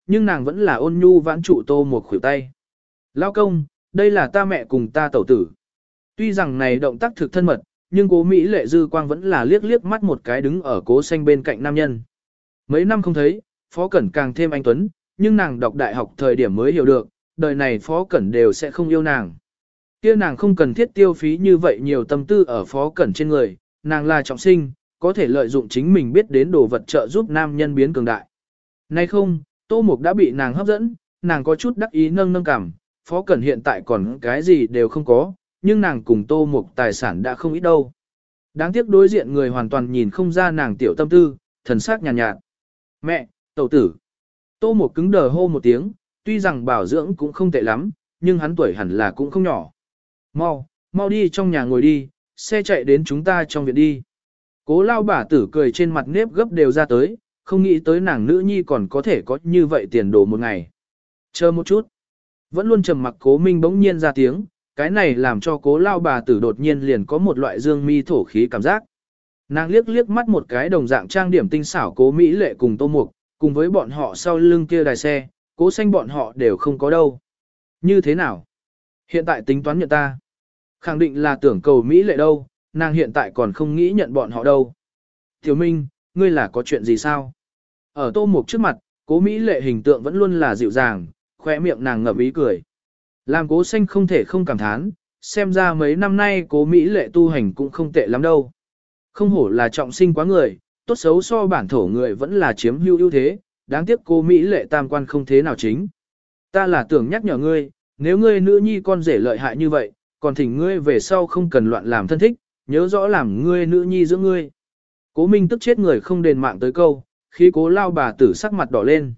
nhưng nàng vẫn là ôn nhu vãn trụ Tô Mục khuỷu tay. Lao công, đây là ta mẹ cùng ta tẩu tử. Tuy rằng này động tác thực thân mật, nhưng cố Mỹ lệ dư quang vẫn là liếc liếc mắt một cái đứng ở cố xanh bên cạnh nam nhân. Mấy năm không thấy, Phó Cẩn càng thêm anh tuấn, nhưng nàng đọc đại học thời điểm mới hiểu được, đời này Phó Cẩn đều sẽ không yêu nàng. Kia nàng không cần thiết tiêu phí như vậy nhiều tâm tư ở Phó Cẩn trên người, nàng là trọng sinh, có thể lợi dụng chính mình biết đến đồ vật trợ giúp nam nhân biến cường đại. Nay không, Tô Mục đã bị nàng hấp dẫn, nàng có chút đắc ý nâng nâng cảm, Phó Cẩn hiện tại còn cái gì đều không có, nhưng nàng cùng Tô Mục tài sản đã không ít đâu. Đáng tiếc đối diện người hoàn toàn nhìn không ra nàng tiểu tâm tư, thần sắc nhàn nhạt. Mẹ, tẩu tử. Tô Mục cứng đờ hô một tiếng, tuy rằng bảo dưỡng cũng không tệ lắm, nhưng hắn tuổi hẳn là cũng không nhỏ. Mau đi trong nhà ngồi đi, xe chạy đến chúng ta trong viện đi. Cố lao bà tử cười trên mặt nếp gấp đều ra tới, không nghĩ tới nàng nữ nhi còn có thể có như vậy tiền đồ một ngày. Chờ một chút. Vẫn luôn trầm mặc Cố Minh bỗng nhiên ra tiếng, cái này làm cho cố lao bà tử đột nhiên liền có một loại dương mi thổ khí cảm giác. Nàng liếc liếc mắt một cái đồng dạng trang điểm tinh xảo Cố Mỹ Lệ cùng Tô Mục, cùng với bọn họ sau lưng kia đài xe, Cố Xanh bọn họ đều không có đâu. Như thế nào? Hiện tại tính toán nhận ta. Khẳng định là tưởng cầu Mỹ Lệ đâu, nàng hiện tại còn không nghĩ nhận bọn họ đâu. Tiểu Minh, ngươi là có chuyện gì sao? Ở Tô Mục trước mặt, Cố Mỹ Lệ hình tượng vẫn luôn là dịu dàng, khóe miệng nàng ngậm ý cười. Làm Cố Xanh không thể không cảm thán, xem ra mấy năm nay Cố Mỹ Lệ tu hành cũng không tệ lắm đâu. Không hổ là trọng sinh quá người, tốt xấu so bản thổ người vẫn là chiếm hữu ưu thế, đáng tiếc Cố Mỹ Lệ tam quan không thế nào chính. Ta là tưởng nhắc nhở ngươi, nếu ngươi nữ nhi con rể lợi hại như vậy, còn thỉnh ngươi về sau không cần loạn làm thân thích, nhớ rõ làm ngươi nữ nhi giữa ngươi. Cố Minh tức chết người không đền mạng tới câu, khi Cố lao bà tử sắc mặt đỏ lên.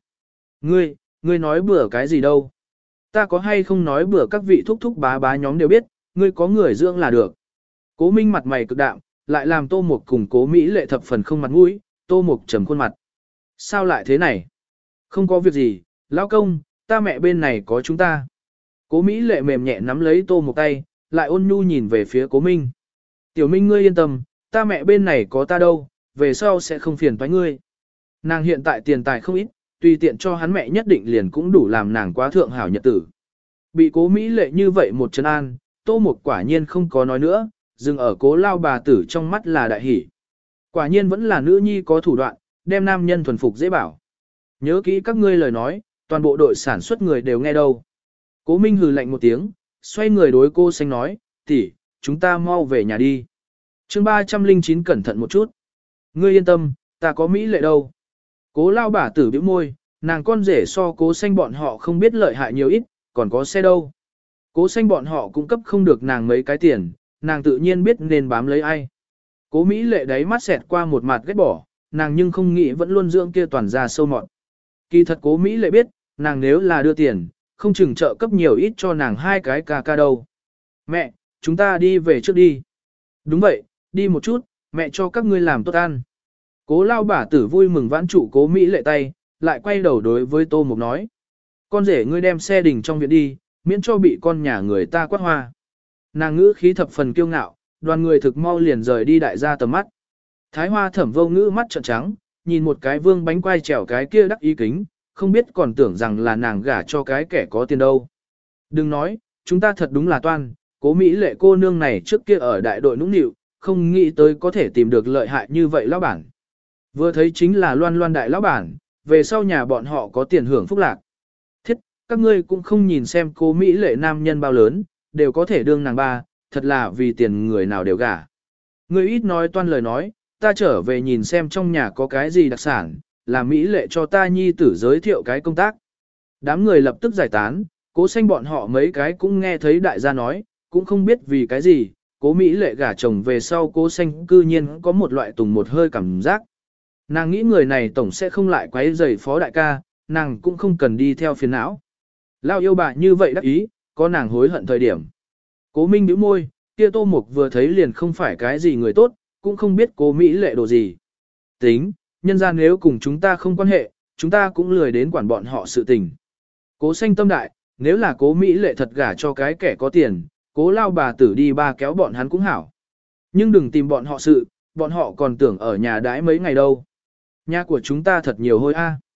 Ngươi nói bừa cái gì đâu? Ta có hay không nói bừa các vị thúc thúc bá bá nhóm đều biết, ngươi có người dưỡng là được. Cố Minh mặt mày cực đạm, lại làm Tô Mục cùng Cố Mỹ Lệ thập phần không mặt mũi, Tô Mục trầm khuôn mặt. Sao lại thế này? Không có việc gì, lão công, ta mẹ bên này có chúng ta. Cố Mỹ Lệ mềm nhẹ nắm lấy Tô Mục tay, lại ôn nhu nhìn về phía Cố Minh. Tiểu Minh ngươi yên tâm, ta mẹ bên này có ta đâu, về sau sẽ không phiền toái ngươi. Nàng hiện tại tiền tài không ít, tùy tiện cho hắn mẹ nhất định liền cũng đủ làm nàng quá thượng hảo nhật tử. Bị Cố Mỹ Lệ như vậy một chân an, Tô Mục quả nhiên không có nói nữa, dừng ở Cố lao bà tử trong mắt là đại hỷ. Quả nhiên vẫn là nữ nhi có thủ đoạn, đem nam nhân thuần phục dễ bảo. Nhớ kỹ các ngươi lời nói, toàn bộ đội sản xuất người đều nghe đâu. Cố Minh hừ lạnh một tiếng, xoay người đối cô Xanh nói, tỷ, chúng ta mau về nhà đi. Chương 309 cẩn thận một chút. Ngươi yên tâm, ta có Mỹ Lệ đâu. Cố lao bà tử bĩu môi, nàng con rể so Cố Xanh bọn họ không biết lợi hại nhiều ít, còn có xe đâu. Cố Xanh bọn họ cũng cấp không được nàng mấy cái tiền, nàng tự nhiên biết nên bám lấy ai. Cố Mỹ Lệ đáy mắt xẹt qua một mặt ghét bỏ, nàng nhưng không nghĩ vẫn luôn dưỡng kia toàn ra sâu mọt. Kỳ thật Cố Mỹ Lệ biết, nàng nếu là đưa tiền, không chừng trợ cấp nhiều ít cho nàng hai cái ca đâu. Mẹ, chúng ta đi về trước đi. Đúng vậy, đi một chút, mẹ cho các ngươi làm tốt ăn. Cố lao bà tử vui mừng vãn trụ Cố Mỹ Lệ tay, lại quay đầu đối với Tô Mục nói. Con rể ngươi đem xe đình trong viện đi, miễn cho bị con nhà người ta quát hoa. Nàng ngữ khí thập phần kiêu ngạo, đoàn người thực mau liền rời đi đại gia tầm mắt. Thái Hoa Thẩm Vô Ngữ mắt trợn trắng, nhìn một cái vương bánh quai trèo cái kia đắc ý kính, không biết còn tưởng rằng là nàng gả cho cái kẻ có tiền đâu. Đừng nói, chúng ta thật đúng là toan, Cố Mỹ Lệ cô nương này trước kia ở đại đội nũng nịu, không nghĩ tới có thể tìm được lợi hại như vậy lão bản. Vừa thấy chính là loan loan đại lão bản, về sau nhà bọn họ có tiền hưởng phúc lạc. Thiết, các ngươi cũng không nhìn xem Cố Mỹ Lệ nam nhân bao lớn, đều có thể đương nàng ba, thật là vì tiền người nào đều gả. Ngươi ít nói toan lời nói, ta trở về nhìn xem trong nhà có cái gì đặc sản, làm Mỹ Lệ cho ta nhi tử giới thiệu cái công tác. Đám người lập tức giải tán, Cố Xanh bọn họ mấy cái cũng nghe thấy đại gia nói, cũng không biết vì cái gì, Cố Mỹ Lệ gả chồng về sau Cố Xanh cư nhiên có một loại tùng một hơi cảm giác. Nàng nghĩ người này tổng sẽ không lại quấy rầy phó đại ca, nàng cũng không cần đi theo phiền não. Lao yêu bà như vậy đắc ý, có nàng hối hận thời điểm. Cố Minh nhíu môi, kia Tô Mục vừa thấy liền không phải cái gì người tốt, cũng không biết Cố Mỹ Lệ đồ gì. Tính, nhân ra nếu cùng chúng ta không quan hệ, chúng ta cũng lười đến quản bọn họ sự tình. Cố Xanh tâm đại, nếu là Cố Mỹ Lệ thật gả cho cái kẻ có tiền, Cố lao bà tử đi ba kéo bọn hắn cũng hảo. Nhưng đừng tìm bọn họ sự, bọn họ còn tưởng ở nhà đãi mấy ngày đâu. Nhà của chúng ta thật nhiều hôi a.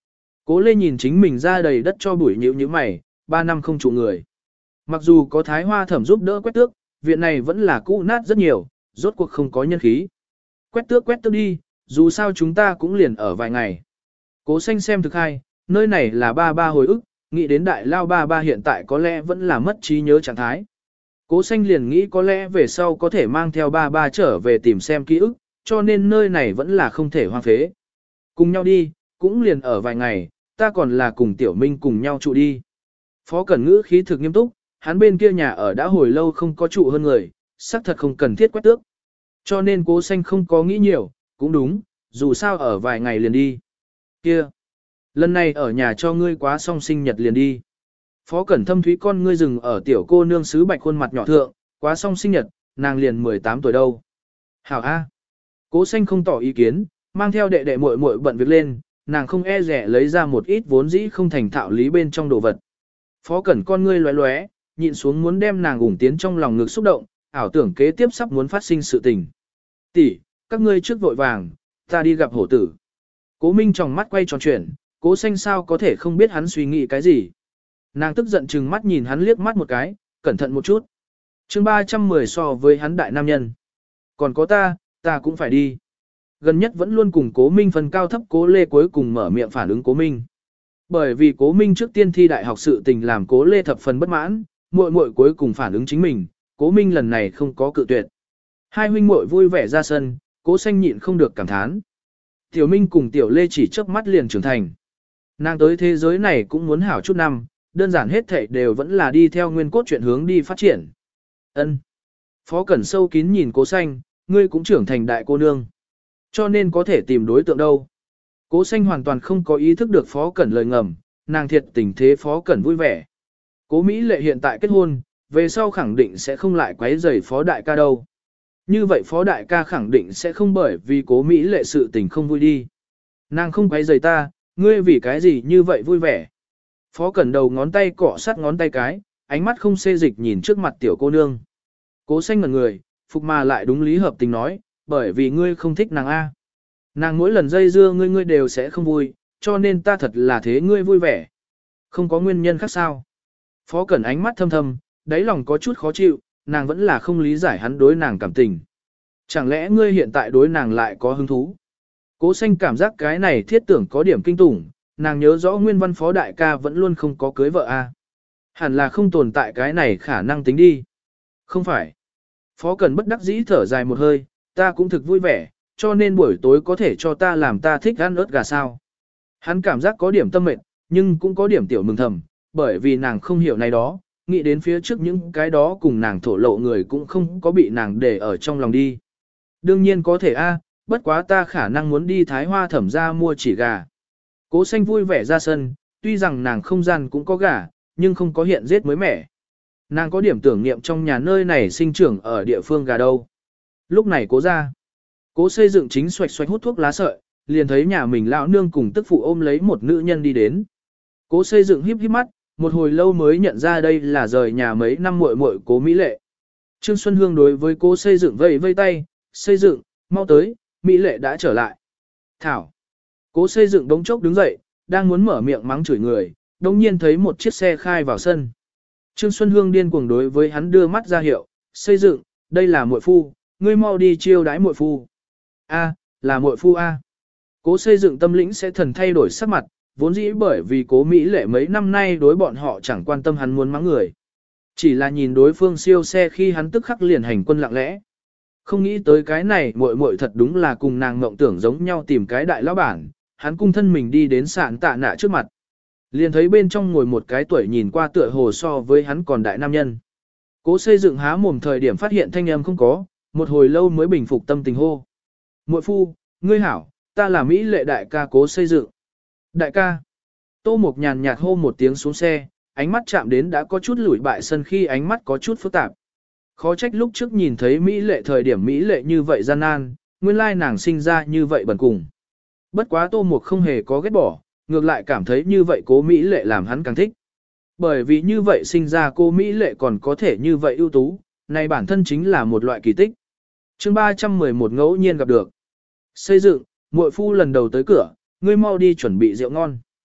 Cố Lê nhìn chính mình ra đầy đất cho bụi nhíu mày, 3 năm không trụ người. Mặc dù có Thái Hoa Thẩm giúp đỡ quét tước, viện này vẫn là cũ nát rất nhiều, rốt cuộc không có nhân khí. Quét tước đi, dù sao chúng ta cũng liền ở vài ngày. Cố Xanh xem thực hay, nơi này là ba hồi ức, nghĩ đến đại lao ba hiện tại có lẽ vẫn là mất trí nhớ trạng thái. Cố Xanh liền nghĩ có lẽ về sau có thể mang theo ba trở về tìm xem ký ức, cho nên nơi này vẫn là không thể hoang phế. Cùng nhau đi, cũng liền ở vài ngày, ta còn là cùng Tiểu Minh cùng nhau trụ đi. Phó Cẩn Ngữ khí thực nghiêm túc, hắn bên kia nhà ở đã hồi lâu không có trụ hơn người, xác thật không cần thiết quét tước. Cho nên Cố Xanh không có nghĩ nhiều, cũng đúng, dù sao ở vài ngày liền đi. Kia, lần này ở nhà cho ngươi quá xong sinh nhật liền đi. Phó Cẩn Thâm thúy con ngươi dừng ở tiểu cô nương sứ bạch khuôn mặt nhỏ thượng, quá xong sinh nhật, nàng liền 18 tuổi đâu. Hảo A. Cố Xanh không tỏ ý kiến, mang theo đệ đệ muội muội bận việc lên, nàng không e rẻ lấy ra một ít vốn dĩ không thành thạo lý bên trong đồ vật. Phó Cẩn con ngươi lóe lóe, nhịn xuống muốn đem nàng ủng tiến trong lòng ngực xúc động, ảo tưởng kế tiếp sắp muốn phát sinh sự tình. Tỷ, các ngươi trước vội vàng, ta đi gặp hổ tử. Cố Minh trong mắt quay tròn chuyển, Cố Xanh sao có thể không biết hắn suy nghĩ cái gì. Nàng tức giận chừng mắt nhìn hắn liếc mắt một cái, cẩn thận một chút. Chương 310 so với hắn đại nam nhân. Còn có ta cũng phải đi. Gần nhất vẫn luôn cùng Cố Minh phân cao thấp Cố Lê cuối cùng mở miệng phản ứng Cố Minh. Bởi vì Cố Minh trước tiên thi đại học sự tình làm Cố Lê thập phần bất mãn, muội cuối cùng phản ứng chính mình, Cố Minh lần này không có cự tuyệt. Hai huynh muội vui vẻ ra sân, Cố Xanh nhịn không được cảm thán. Tiểu Minh cùng Tiểu Lê chỉ chớp mắt liền trưởng thành. Nàng tới thế giới này cũng muốn hảo chút năm, đơn giản hết thảy đều vẫn là đi theo nguyên cốt chuyện hướng đi phát triển. Ân. Phó Cẩn sâu kín nhìn Cố Xanh, ngươi cũng trưởng thành đại cô nương. Cho nên có thể tìm đối tượng đâu. Cố Xanh hoàn toàn không có ý thức được Phó Cẩn lời ngầm, nàng thiệt tình thế Phó Cẩn vui vẻ. Cố Mỹ Lệ hiện tại kết hôn, về sau khẳng định sẽ không lại quấy rầy Phó Đại ca đâu. Như vậy Phó Đại ca khẳng định sẽ không bởi vì Cố Mỹ Lệ sự tình không vui đi. Nàng không quấy rầy ta, ngươi vì cái gì như vậy vui vẻ. Phó Cẩn đầu ngón tay cọ sát ngón tay cái, ánh mắt không xê dịch nhìn trước mặt tiểu cô nương. Cố Xanh ngẩn người, phục mà lại đúng lý hợp tình nói, bởi vì ngươi không thích nàng A. Nàng mỗi lần dây dưa ngươi đều sẽ không vui, cho nên ta thật là thế ngươi vui vẻ. Không có nguyên nhân khác sao. Phó Cẩn ánh mắt thâm thâm, đáy lòng có chút khó chịu, nàng vẫn là không lý giải hắn đối nàng cảm tình. Chẳng lẽ ngươi hiện tại đối nàng lại có hứng thú? Cố Xanh cảm giác cái này thiết tưởng có điểm kinh tủng, nàng nhớ rõ nguyên văn Phó Đại ca vẫn luôn không có cưới vợ A. Hẳn là không tồn tại cái này khả năng tính đi. Không phải. Phó Cẩn bất đắc dĩ thở dài một hơi, ta cũng thực vui vẻ, cho nên buổi tối có thể cho ta làm ta thích ăn ớt gà sao. Hắn cảm giác có điểm tâm mệt, nhưng cũng có điểm tiểu mừng thầm, bởi vì nàng không hiểu này đó, nghĩ đến phía trước những cái đó cùng nàng thổ lộ người cũng không có bị nàng để ở trong lòng đi. Đương nhiên có thể a, bất quá ta khả năng muốn đi Thái Hoa Thẩm ra mua chỉ gà. Cố Xanh vui vẻ ra sân, tuy rằng nàng không gian cũng có gà, nhưng không có hiện giết mới mẻ. Nàng có điểm tưởng niệm trong nhà nơi này sinh trưởng ở địa phương gà đâu. Lúc này Cố ra, Cố Xây Dựng chính xoạch xoạch hút thuốc lá sợi, liền thấy nhà mình lão nương cùng tức phụ ôm lấy một nữ nhân đi đến. Cố Xây Dựng híp híp mắt, một hồi lâu mới nhận ra đây là rời nhà mấy năm muội muội Cố Mỹ Lệ. Trương Xuân Hương đối với Cố Xây Dựng vẫy vây tay, Xây Dựng, mau tới, Mỹ Lệ đã trở lại. Thảo. Cố Xây Dựng đống chốc đứng dậy, đang muốn mở miệng mắng chửi người, đồng nhiên thấy một chiếc xe khai vào sân. Trương Xuân Hương điên cuồng đối với hắn đưa mắt ra hiệu, Xây Dựng, đây là muội phu, ngươi mau đi chiêu đái muội phu. A, là muội phu A. Cố Xây Dựng tâm lĩnh sẽ thần thay đổi sắc mặt, vốn dĩ bởi vì Cố Mỹ Lệ mấy năm nay đối bọn họ chẳng quan tâm hắn muốn mắng người. Chỉ là nhìn đối phương siêu xe khi hắn tức khắc liền hành quân lặng lẽ. Không nghĩ tới cái này muội muội thật đúng là cùng nàng mộng tưởng giống nhau tìm cái đại lão bản, hắn cung thân mình đi đến sạn tạ nạ trước mặt. Liền thấy bên trong ngồi một cái tuổi nhìn qua tựa hồ so với hắn còn đại nam nhân. Cố Xây Dựng há mồm thời điểm phát hiện thanh âm không có, một hồi lâu mới bình phục tâm tình hô. Muội phu, ngươi hảo, ta là Mỹ Lệ đại ca Cố Xây Dựng. Đại ca. Tô Mộc nhàn nhạt hô một tiếng xuống xe, ánh mắt chạm đến đã có chút lủi bại sân khi ánh mắt có chút phức tạp. Khó trách lúc trước nhìn thấy Mỹ Lệ thời điểm Mỹ Lệ như vậy gian nan, nguyên lai nàng sinh ra như vậy bần cùng. Bất quá Tô Mộc không hề có ghét bỏ, ngược lại cảm thấy như vậy Cố Mỹ Lệ làm hắn càng thích. Bởi vì như vậy sinh ra cô Mỹ Lệ còn có thể như vậy ưu tú, này bản thân chính là một loại kỳ tích. Chương 311 ngẫu nhiên gặp được. Xây Dựng, muội phu lần đầu tới cửa, ngươi mau đi chuẩn bị rượu ngon.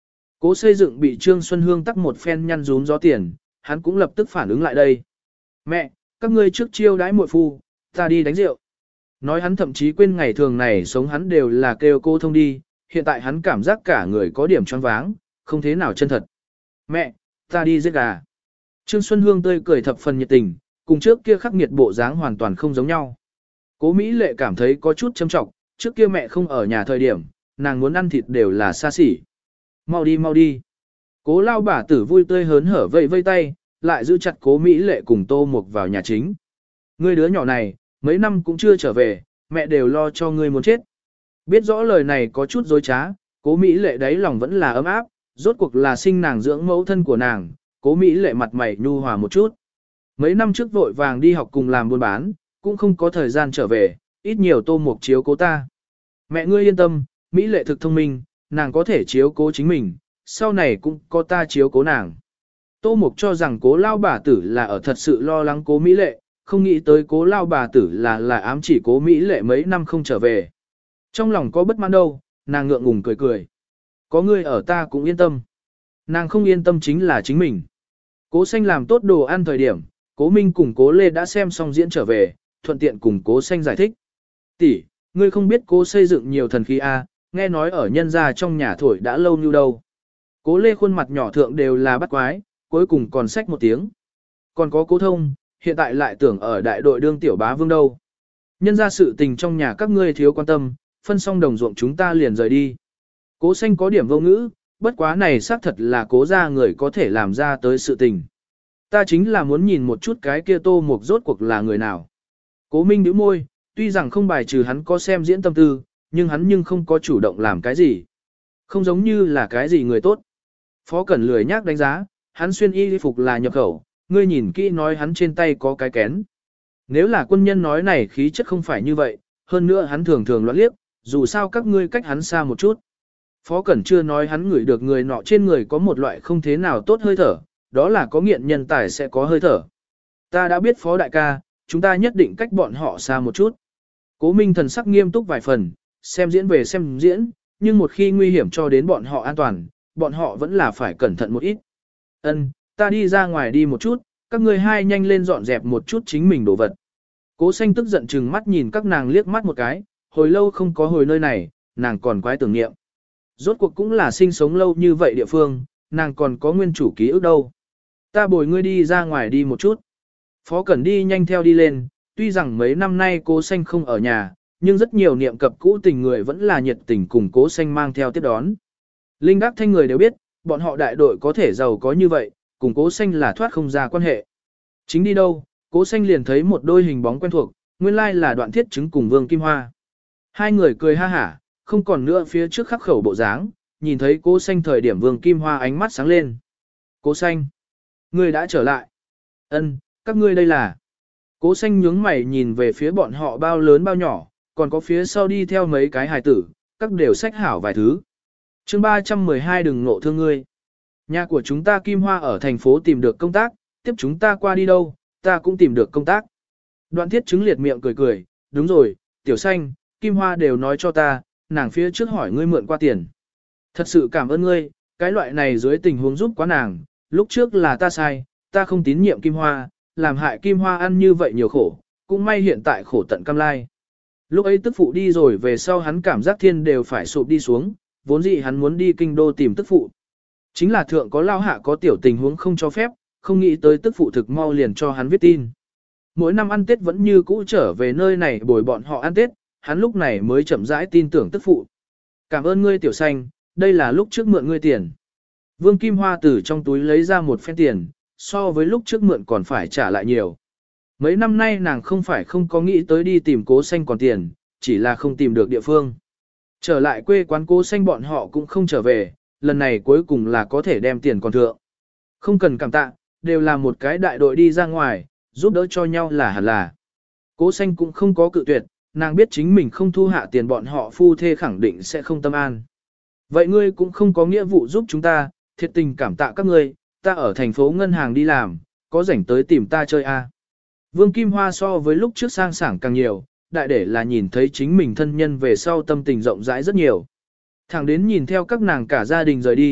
Cố xây dựng bị Trương Xuân Hương tắc một phen nhăn rún gió tiền, hắn cũng lập tức phản ứng lại đây. Mẹ, các ngươi trước chiêu đãi muội phu, ta đi đánh rượu. Nói hắn thậm chí quên ngày thường này sống hắn đều là kêu cô thông đi, hiện tại hắn cảm giác cả người có điểm choáng váng, không thế nào chân thật. Mẹ, ta đi giết gà. Trương Xuân Hương tươi cười thập phần nhiệt tình, cùng trước kia khắc nghiệt bộ dáng hoàn toàn không giống nhau. Cố Mỹ Lệ cảm thấy có chút châm trọng, trước kia mẹ không ở nhà thời điểm, nàng muốn ăn thịt đều là xa xỉ. Mau đi mau đi. Cố lao bà tử vui tươi hớn hở vây vây tay, lại giữ chặt Cố Mỹ Lệ cùng Tô Mục vào nhà chính. Ngươi đứa nhỏ này, mấy năm cũng chưa trở về, mẹ đều lo cho ngươi muốn chết. Biết rõ lời này có chút dối trá, Cố Mỹ Lệ đáy lòng vẫn là ấm áp, rốt cuộc là sinh nàng dưỡng mẫu thân của nàng, Cố Mỹ Lệ mặt mày nhu hòa một chút. Mấy năm trước vội vàng đi học cùng làm buôn bán, cũng không có thời gian trở về, ít nhiều Tô Mục chiếu cố ta. Mẹ ngươi yên tâm, Mỹ Lệ thực thông minh, nàng có thể chiếu cố chính mình, sau này cũng có ta chiếu cố nàng. Tô Mục cho rằng Cố lao bà tử là ở thật sự lo lắng Cố Mỹ Lệ, không nghĩ tới Cố lao bà tử là ám chỉ Cố Mỹ Lệ mấy năm không trở về. Trong lòng có bất mãn đâu, nàng ngượng ngùng cười cười. Có ngươi ở ta cũng yên tâm. Nàng không yên tâm chính là chính mình. Cố Xanh làm tốt đồ ăn thời điểm, Cố Minh cùng Cố Lê đã xem xong diễn trở về, thuận tiện cùng Cố Xanh giải thích. Tỷ, ngươi không biết Cố xây dựng nhiều thần khí a, nghe nói ở nhân gia trong nhà thổi đã lâu như đâu. Cố Lê khuôn mặt nhỏ thượng đều là bắt quái, cuối cùng còn xách một tiếng. Còn có Cố Thông, hiện tại lại tưởng ở đại đội đương tiểu bá vương đâu. Nhân ra sự tình trong nhà các ngươi thiếu quan tâm, phân xong đồng ruộng chúng ta liền rời đi. Cố Xanh có điểm vô ngữ, bất quá này xác thật là Cố gia người có thể làm ra tới sự tình. Ta chính là muốn nhìn một chút cái kia Tô Mục rốt cuộc là người nào. Cố Minh nhíu môi, tuy rằng không bài trừ hắn có xem diễn tâm tư, nhưng hắn không có chủ động làm cái gì. Không giống như là cái gì người tốt. Phó Cẩn lười nhác đánh giá, hắn xuyên y phục là nhập khẩu, ngươi nhìn kỹ nói hắn trên tay có cái kén. Nếu là quân nhân nói này khí chất không phải như vậy, hơn nữa hắn thường thường loạn liếc, dù sao các ngươi cách hắn xa một chút. Phó Cẩn chưa nói hắn ngửi được người nọ trên người có một loại không thế nào tốt hơi thở, đó là có nghiện nhân tài sẽ có hơi thở. Ta đã biết Phó đại ca, chúng ta nhất định cách bọn họ xa một chút. Cố Minh thần sắc nghiêm túc vài phần, xem diễn về xem diễn, nhưng một khi nguy hiểm cho đến bọn họ an toàn, bọn họ vẫn là phải cẩn thận một ít. Ân, ta đi ra ngoài đi một chút, các ngươi hai nhanh lên dọn dẹp một chút chính mình đồ vật. Cố Xanh tức giận chừng mắt nhìn các nàng liếc mắt một cái, hồi lâu không có hồi nơi này, nàng còn quái tưởng niệm. Rốt cuộc cũng là sinh sống lâu như vậy địa phương, nàng còn có nguyên chủ ký ức đâu. Ta bồi ngươi đi ra ngoài đi một chút. Phó Cẩn đi nhanh theo đi lên, tuy rằng mấy năm nay Cố Xanh không ở nhà, nhưng rất nhiều niệm cập cũ tình người vẫn là nhiệt tình cùng Cố Xanh mang theo tiếp đón. Linh Đắc Thanh người đều biết, bọn họ đại đội có thể giàu có như vậy, cùng Cố Xanh là thoát không ra quan hệ. Chính đi đâu, Cố Xanh liền thấy một đôi hình bóng quen thuộc, nguyên lai là Đoạn Thiết Trứng cùng Vương Kim Hoa. Hai người cười ha hả, không còn nữa phía trước khắc khẩu bộ dáng, nhìn thấy Cố Xanh thời điểm Vương Kim Hoa ánh mắt sáng lên. Cố Xanh, ngươi đã trở lại. Ân, các ngươi đây là. Cố Xanh nhướng mày nhìn về phía bọn họ bao lớn bao nhỏ, còn có phía sau đi theo mấy cái hài tử, các đều xách hảo vài thứ. Chương 312 đừng ngộ thương ngươi. Nhà của chúng ta Kim Hoa ở thành phố tìm được công tác, tiếp chúng ta qua đi đâu, ta cũng tìm được công tác. Đoạn Thiết Trứng liệt miệng cười cười, đúng rồi, Tiểu Xanh, Kim Hoa đều nói cho ta, nàng phía trước hỏi ngươi mượn qua tiền. Thật sự cảm ơn ngươi, cái loại này dưới tình huống giúp quá nàng, lúc trước là ta sai, ta không tín nhiệm Kim Hoa, làm hại Kim Hoa ăn như vậy nhiều khổ, cũng may hiện tại khổ tận cam lai. Lúc ấy tức phụ đi rồi về sau hắn cảm giác thiên đều phải sụp đi xuống, vốn dĩ hắn muốn đi kinh đô tìm tức phụ. Chính là thượng có lao hạ có tiểu tình huống không cho phép, không nghĩ tới tức phụ thực mau liền cho hắn viết tin. Mỗi năm ăn Tết vẫn như cũ trở về nơi này bồi bọn họ ăn Tết, hắn lúc này mới chậm rãi tin tưởng tức phụ. Cảm ơn ngươi Tiểu Xanh, đây là lúc trước mượn ngươi tiền. Vương Kim Hoa từ trong túi lấy ra một phen tiền, so với lúc trước mượn còn phải trả lại nhiều. Mấy năm nay nàng không phải không có nghĩ tới đi tìm Cố Xanh còn tiền, chỉ là không tìm được địa phương. Trở lại quê quán Cố Xanh bọn họ cũng không trở về, lần này cuối cùng là có thể đem tiền còn thượng. Không cần cảm tạ, đều là một cái đại đội đi ra ngoài, giúp đỡ cho nhau là hẳn là. Cố Xanh cũng không có cự tuyệt, nàng biết chính mình không thu hạ tiền bọn họ phu thê khẳng định sẽ không tâm an. Vậy ngươi cũng không có nghĩa vụ giúp chúng ta, thiệt tình cảm tạ các ngươi, ta ở thành phố ngân hàng đi làm, có rảnh tới tìm ta chơi à. Vương Kim Hoa so với lúc trước sang sảng càng nhiều, đại để là nhìn thấy chính mình thân nhân về sau tâm tình rộng rãi rất nhiều. Thẳng đến nhìn theo các nàng cả gia đình rời đi,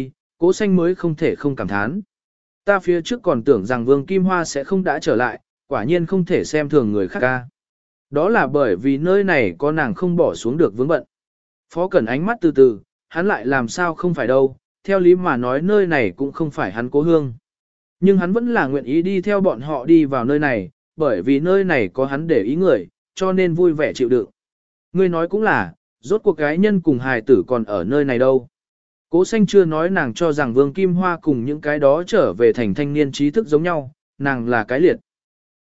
Cố Xanh mới không thể không cảm thán. Ta phía trước còn tưởng rằng Vương Kim Hoa sẽ không đã trở lại, quả nhiên không thể xem thường người khác ca. Đó là bởi vì nơi này có nàng không bỏ xuống được vướng bận. Phó Cẩn ánh mắt từ từ, hắn lại làm sao không phải đâu, theo lý mà nói nơi này cũng không phải hắn cố hương. Nhưng hắn vẫn là nguyện ý đi theo bọn họ đi vào nơi này, bởi vì nơi này có hắn để ý người, cho nên vui vẻ chịu đựng. Ngươi nói cũng là, rốt cuộc cái nhân cùng hài tử còn ở nơi này đâu. Cố Xanh chưa nói nàng cho rằng Vương Kim Hoa cùng những cái đó trở về thành thanh niên trí thức giống nhau, nàng là cái liệt.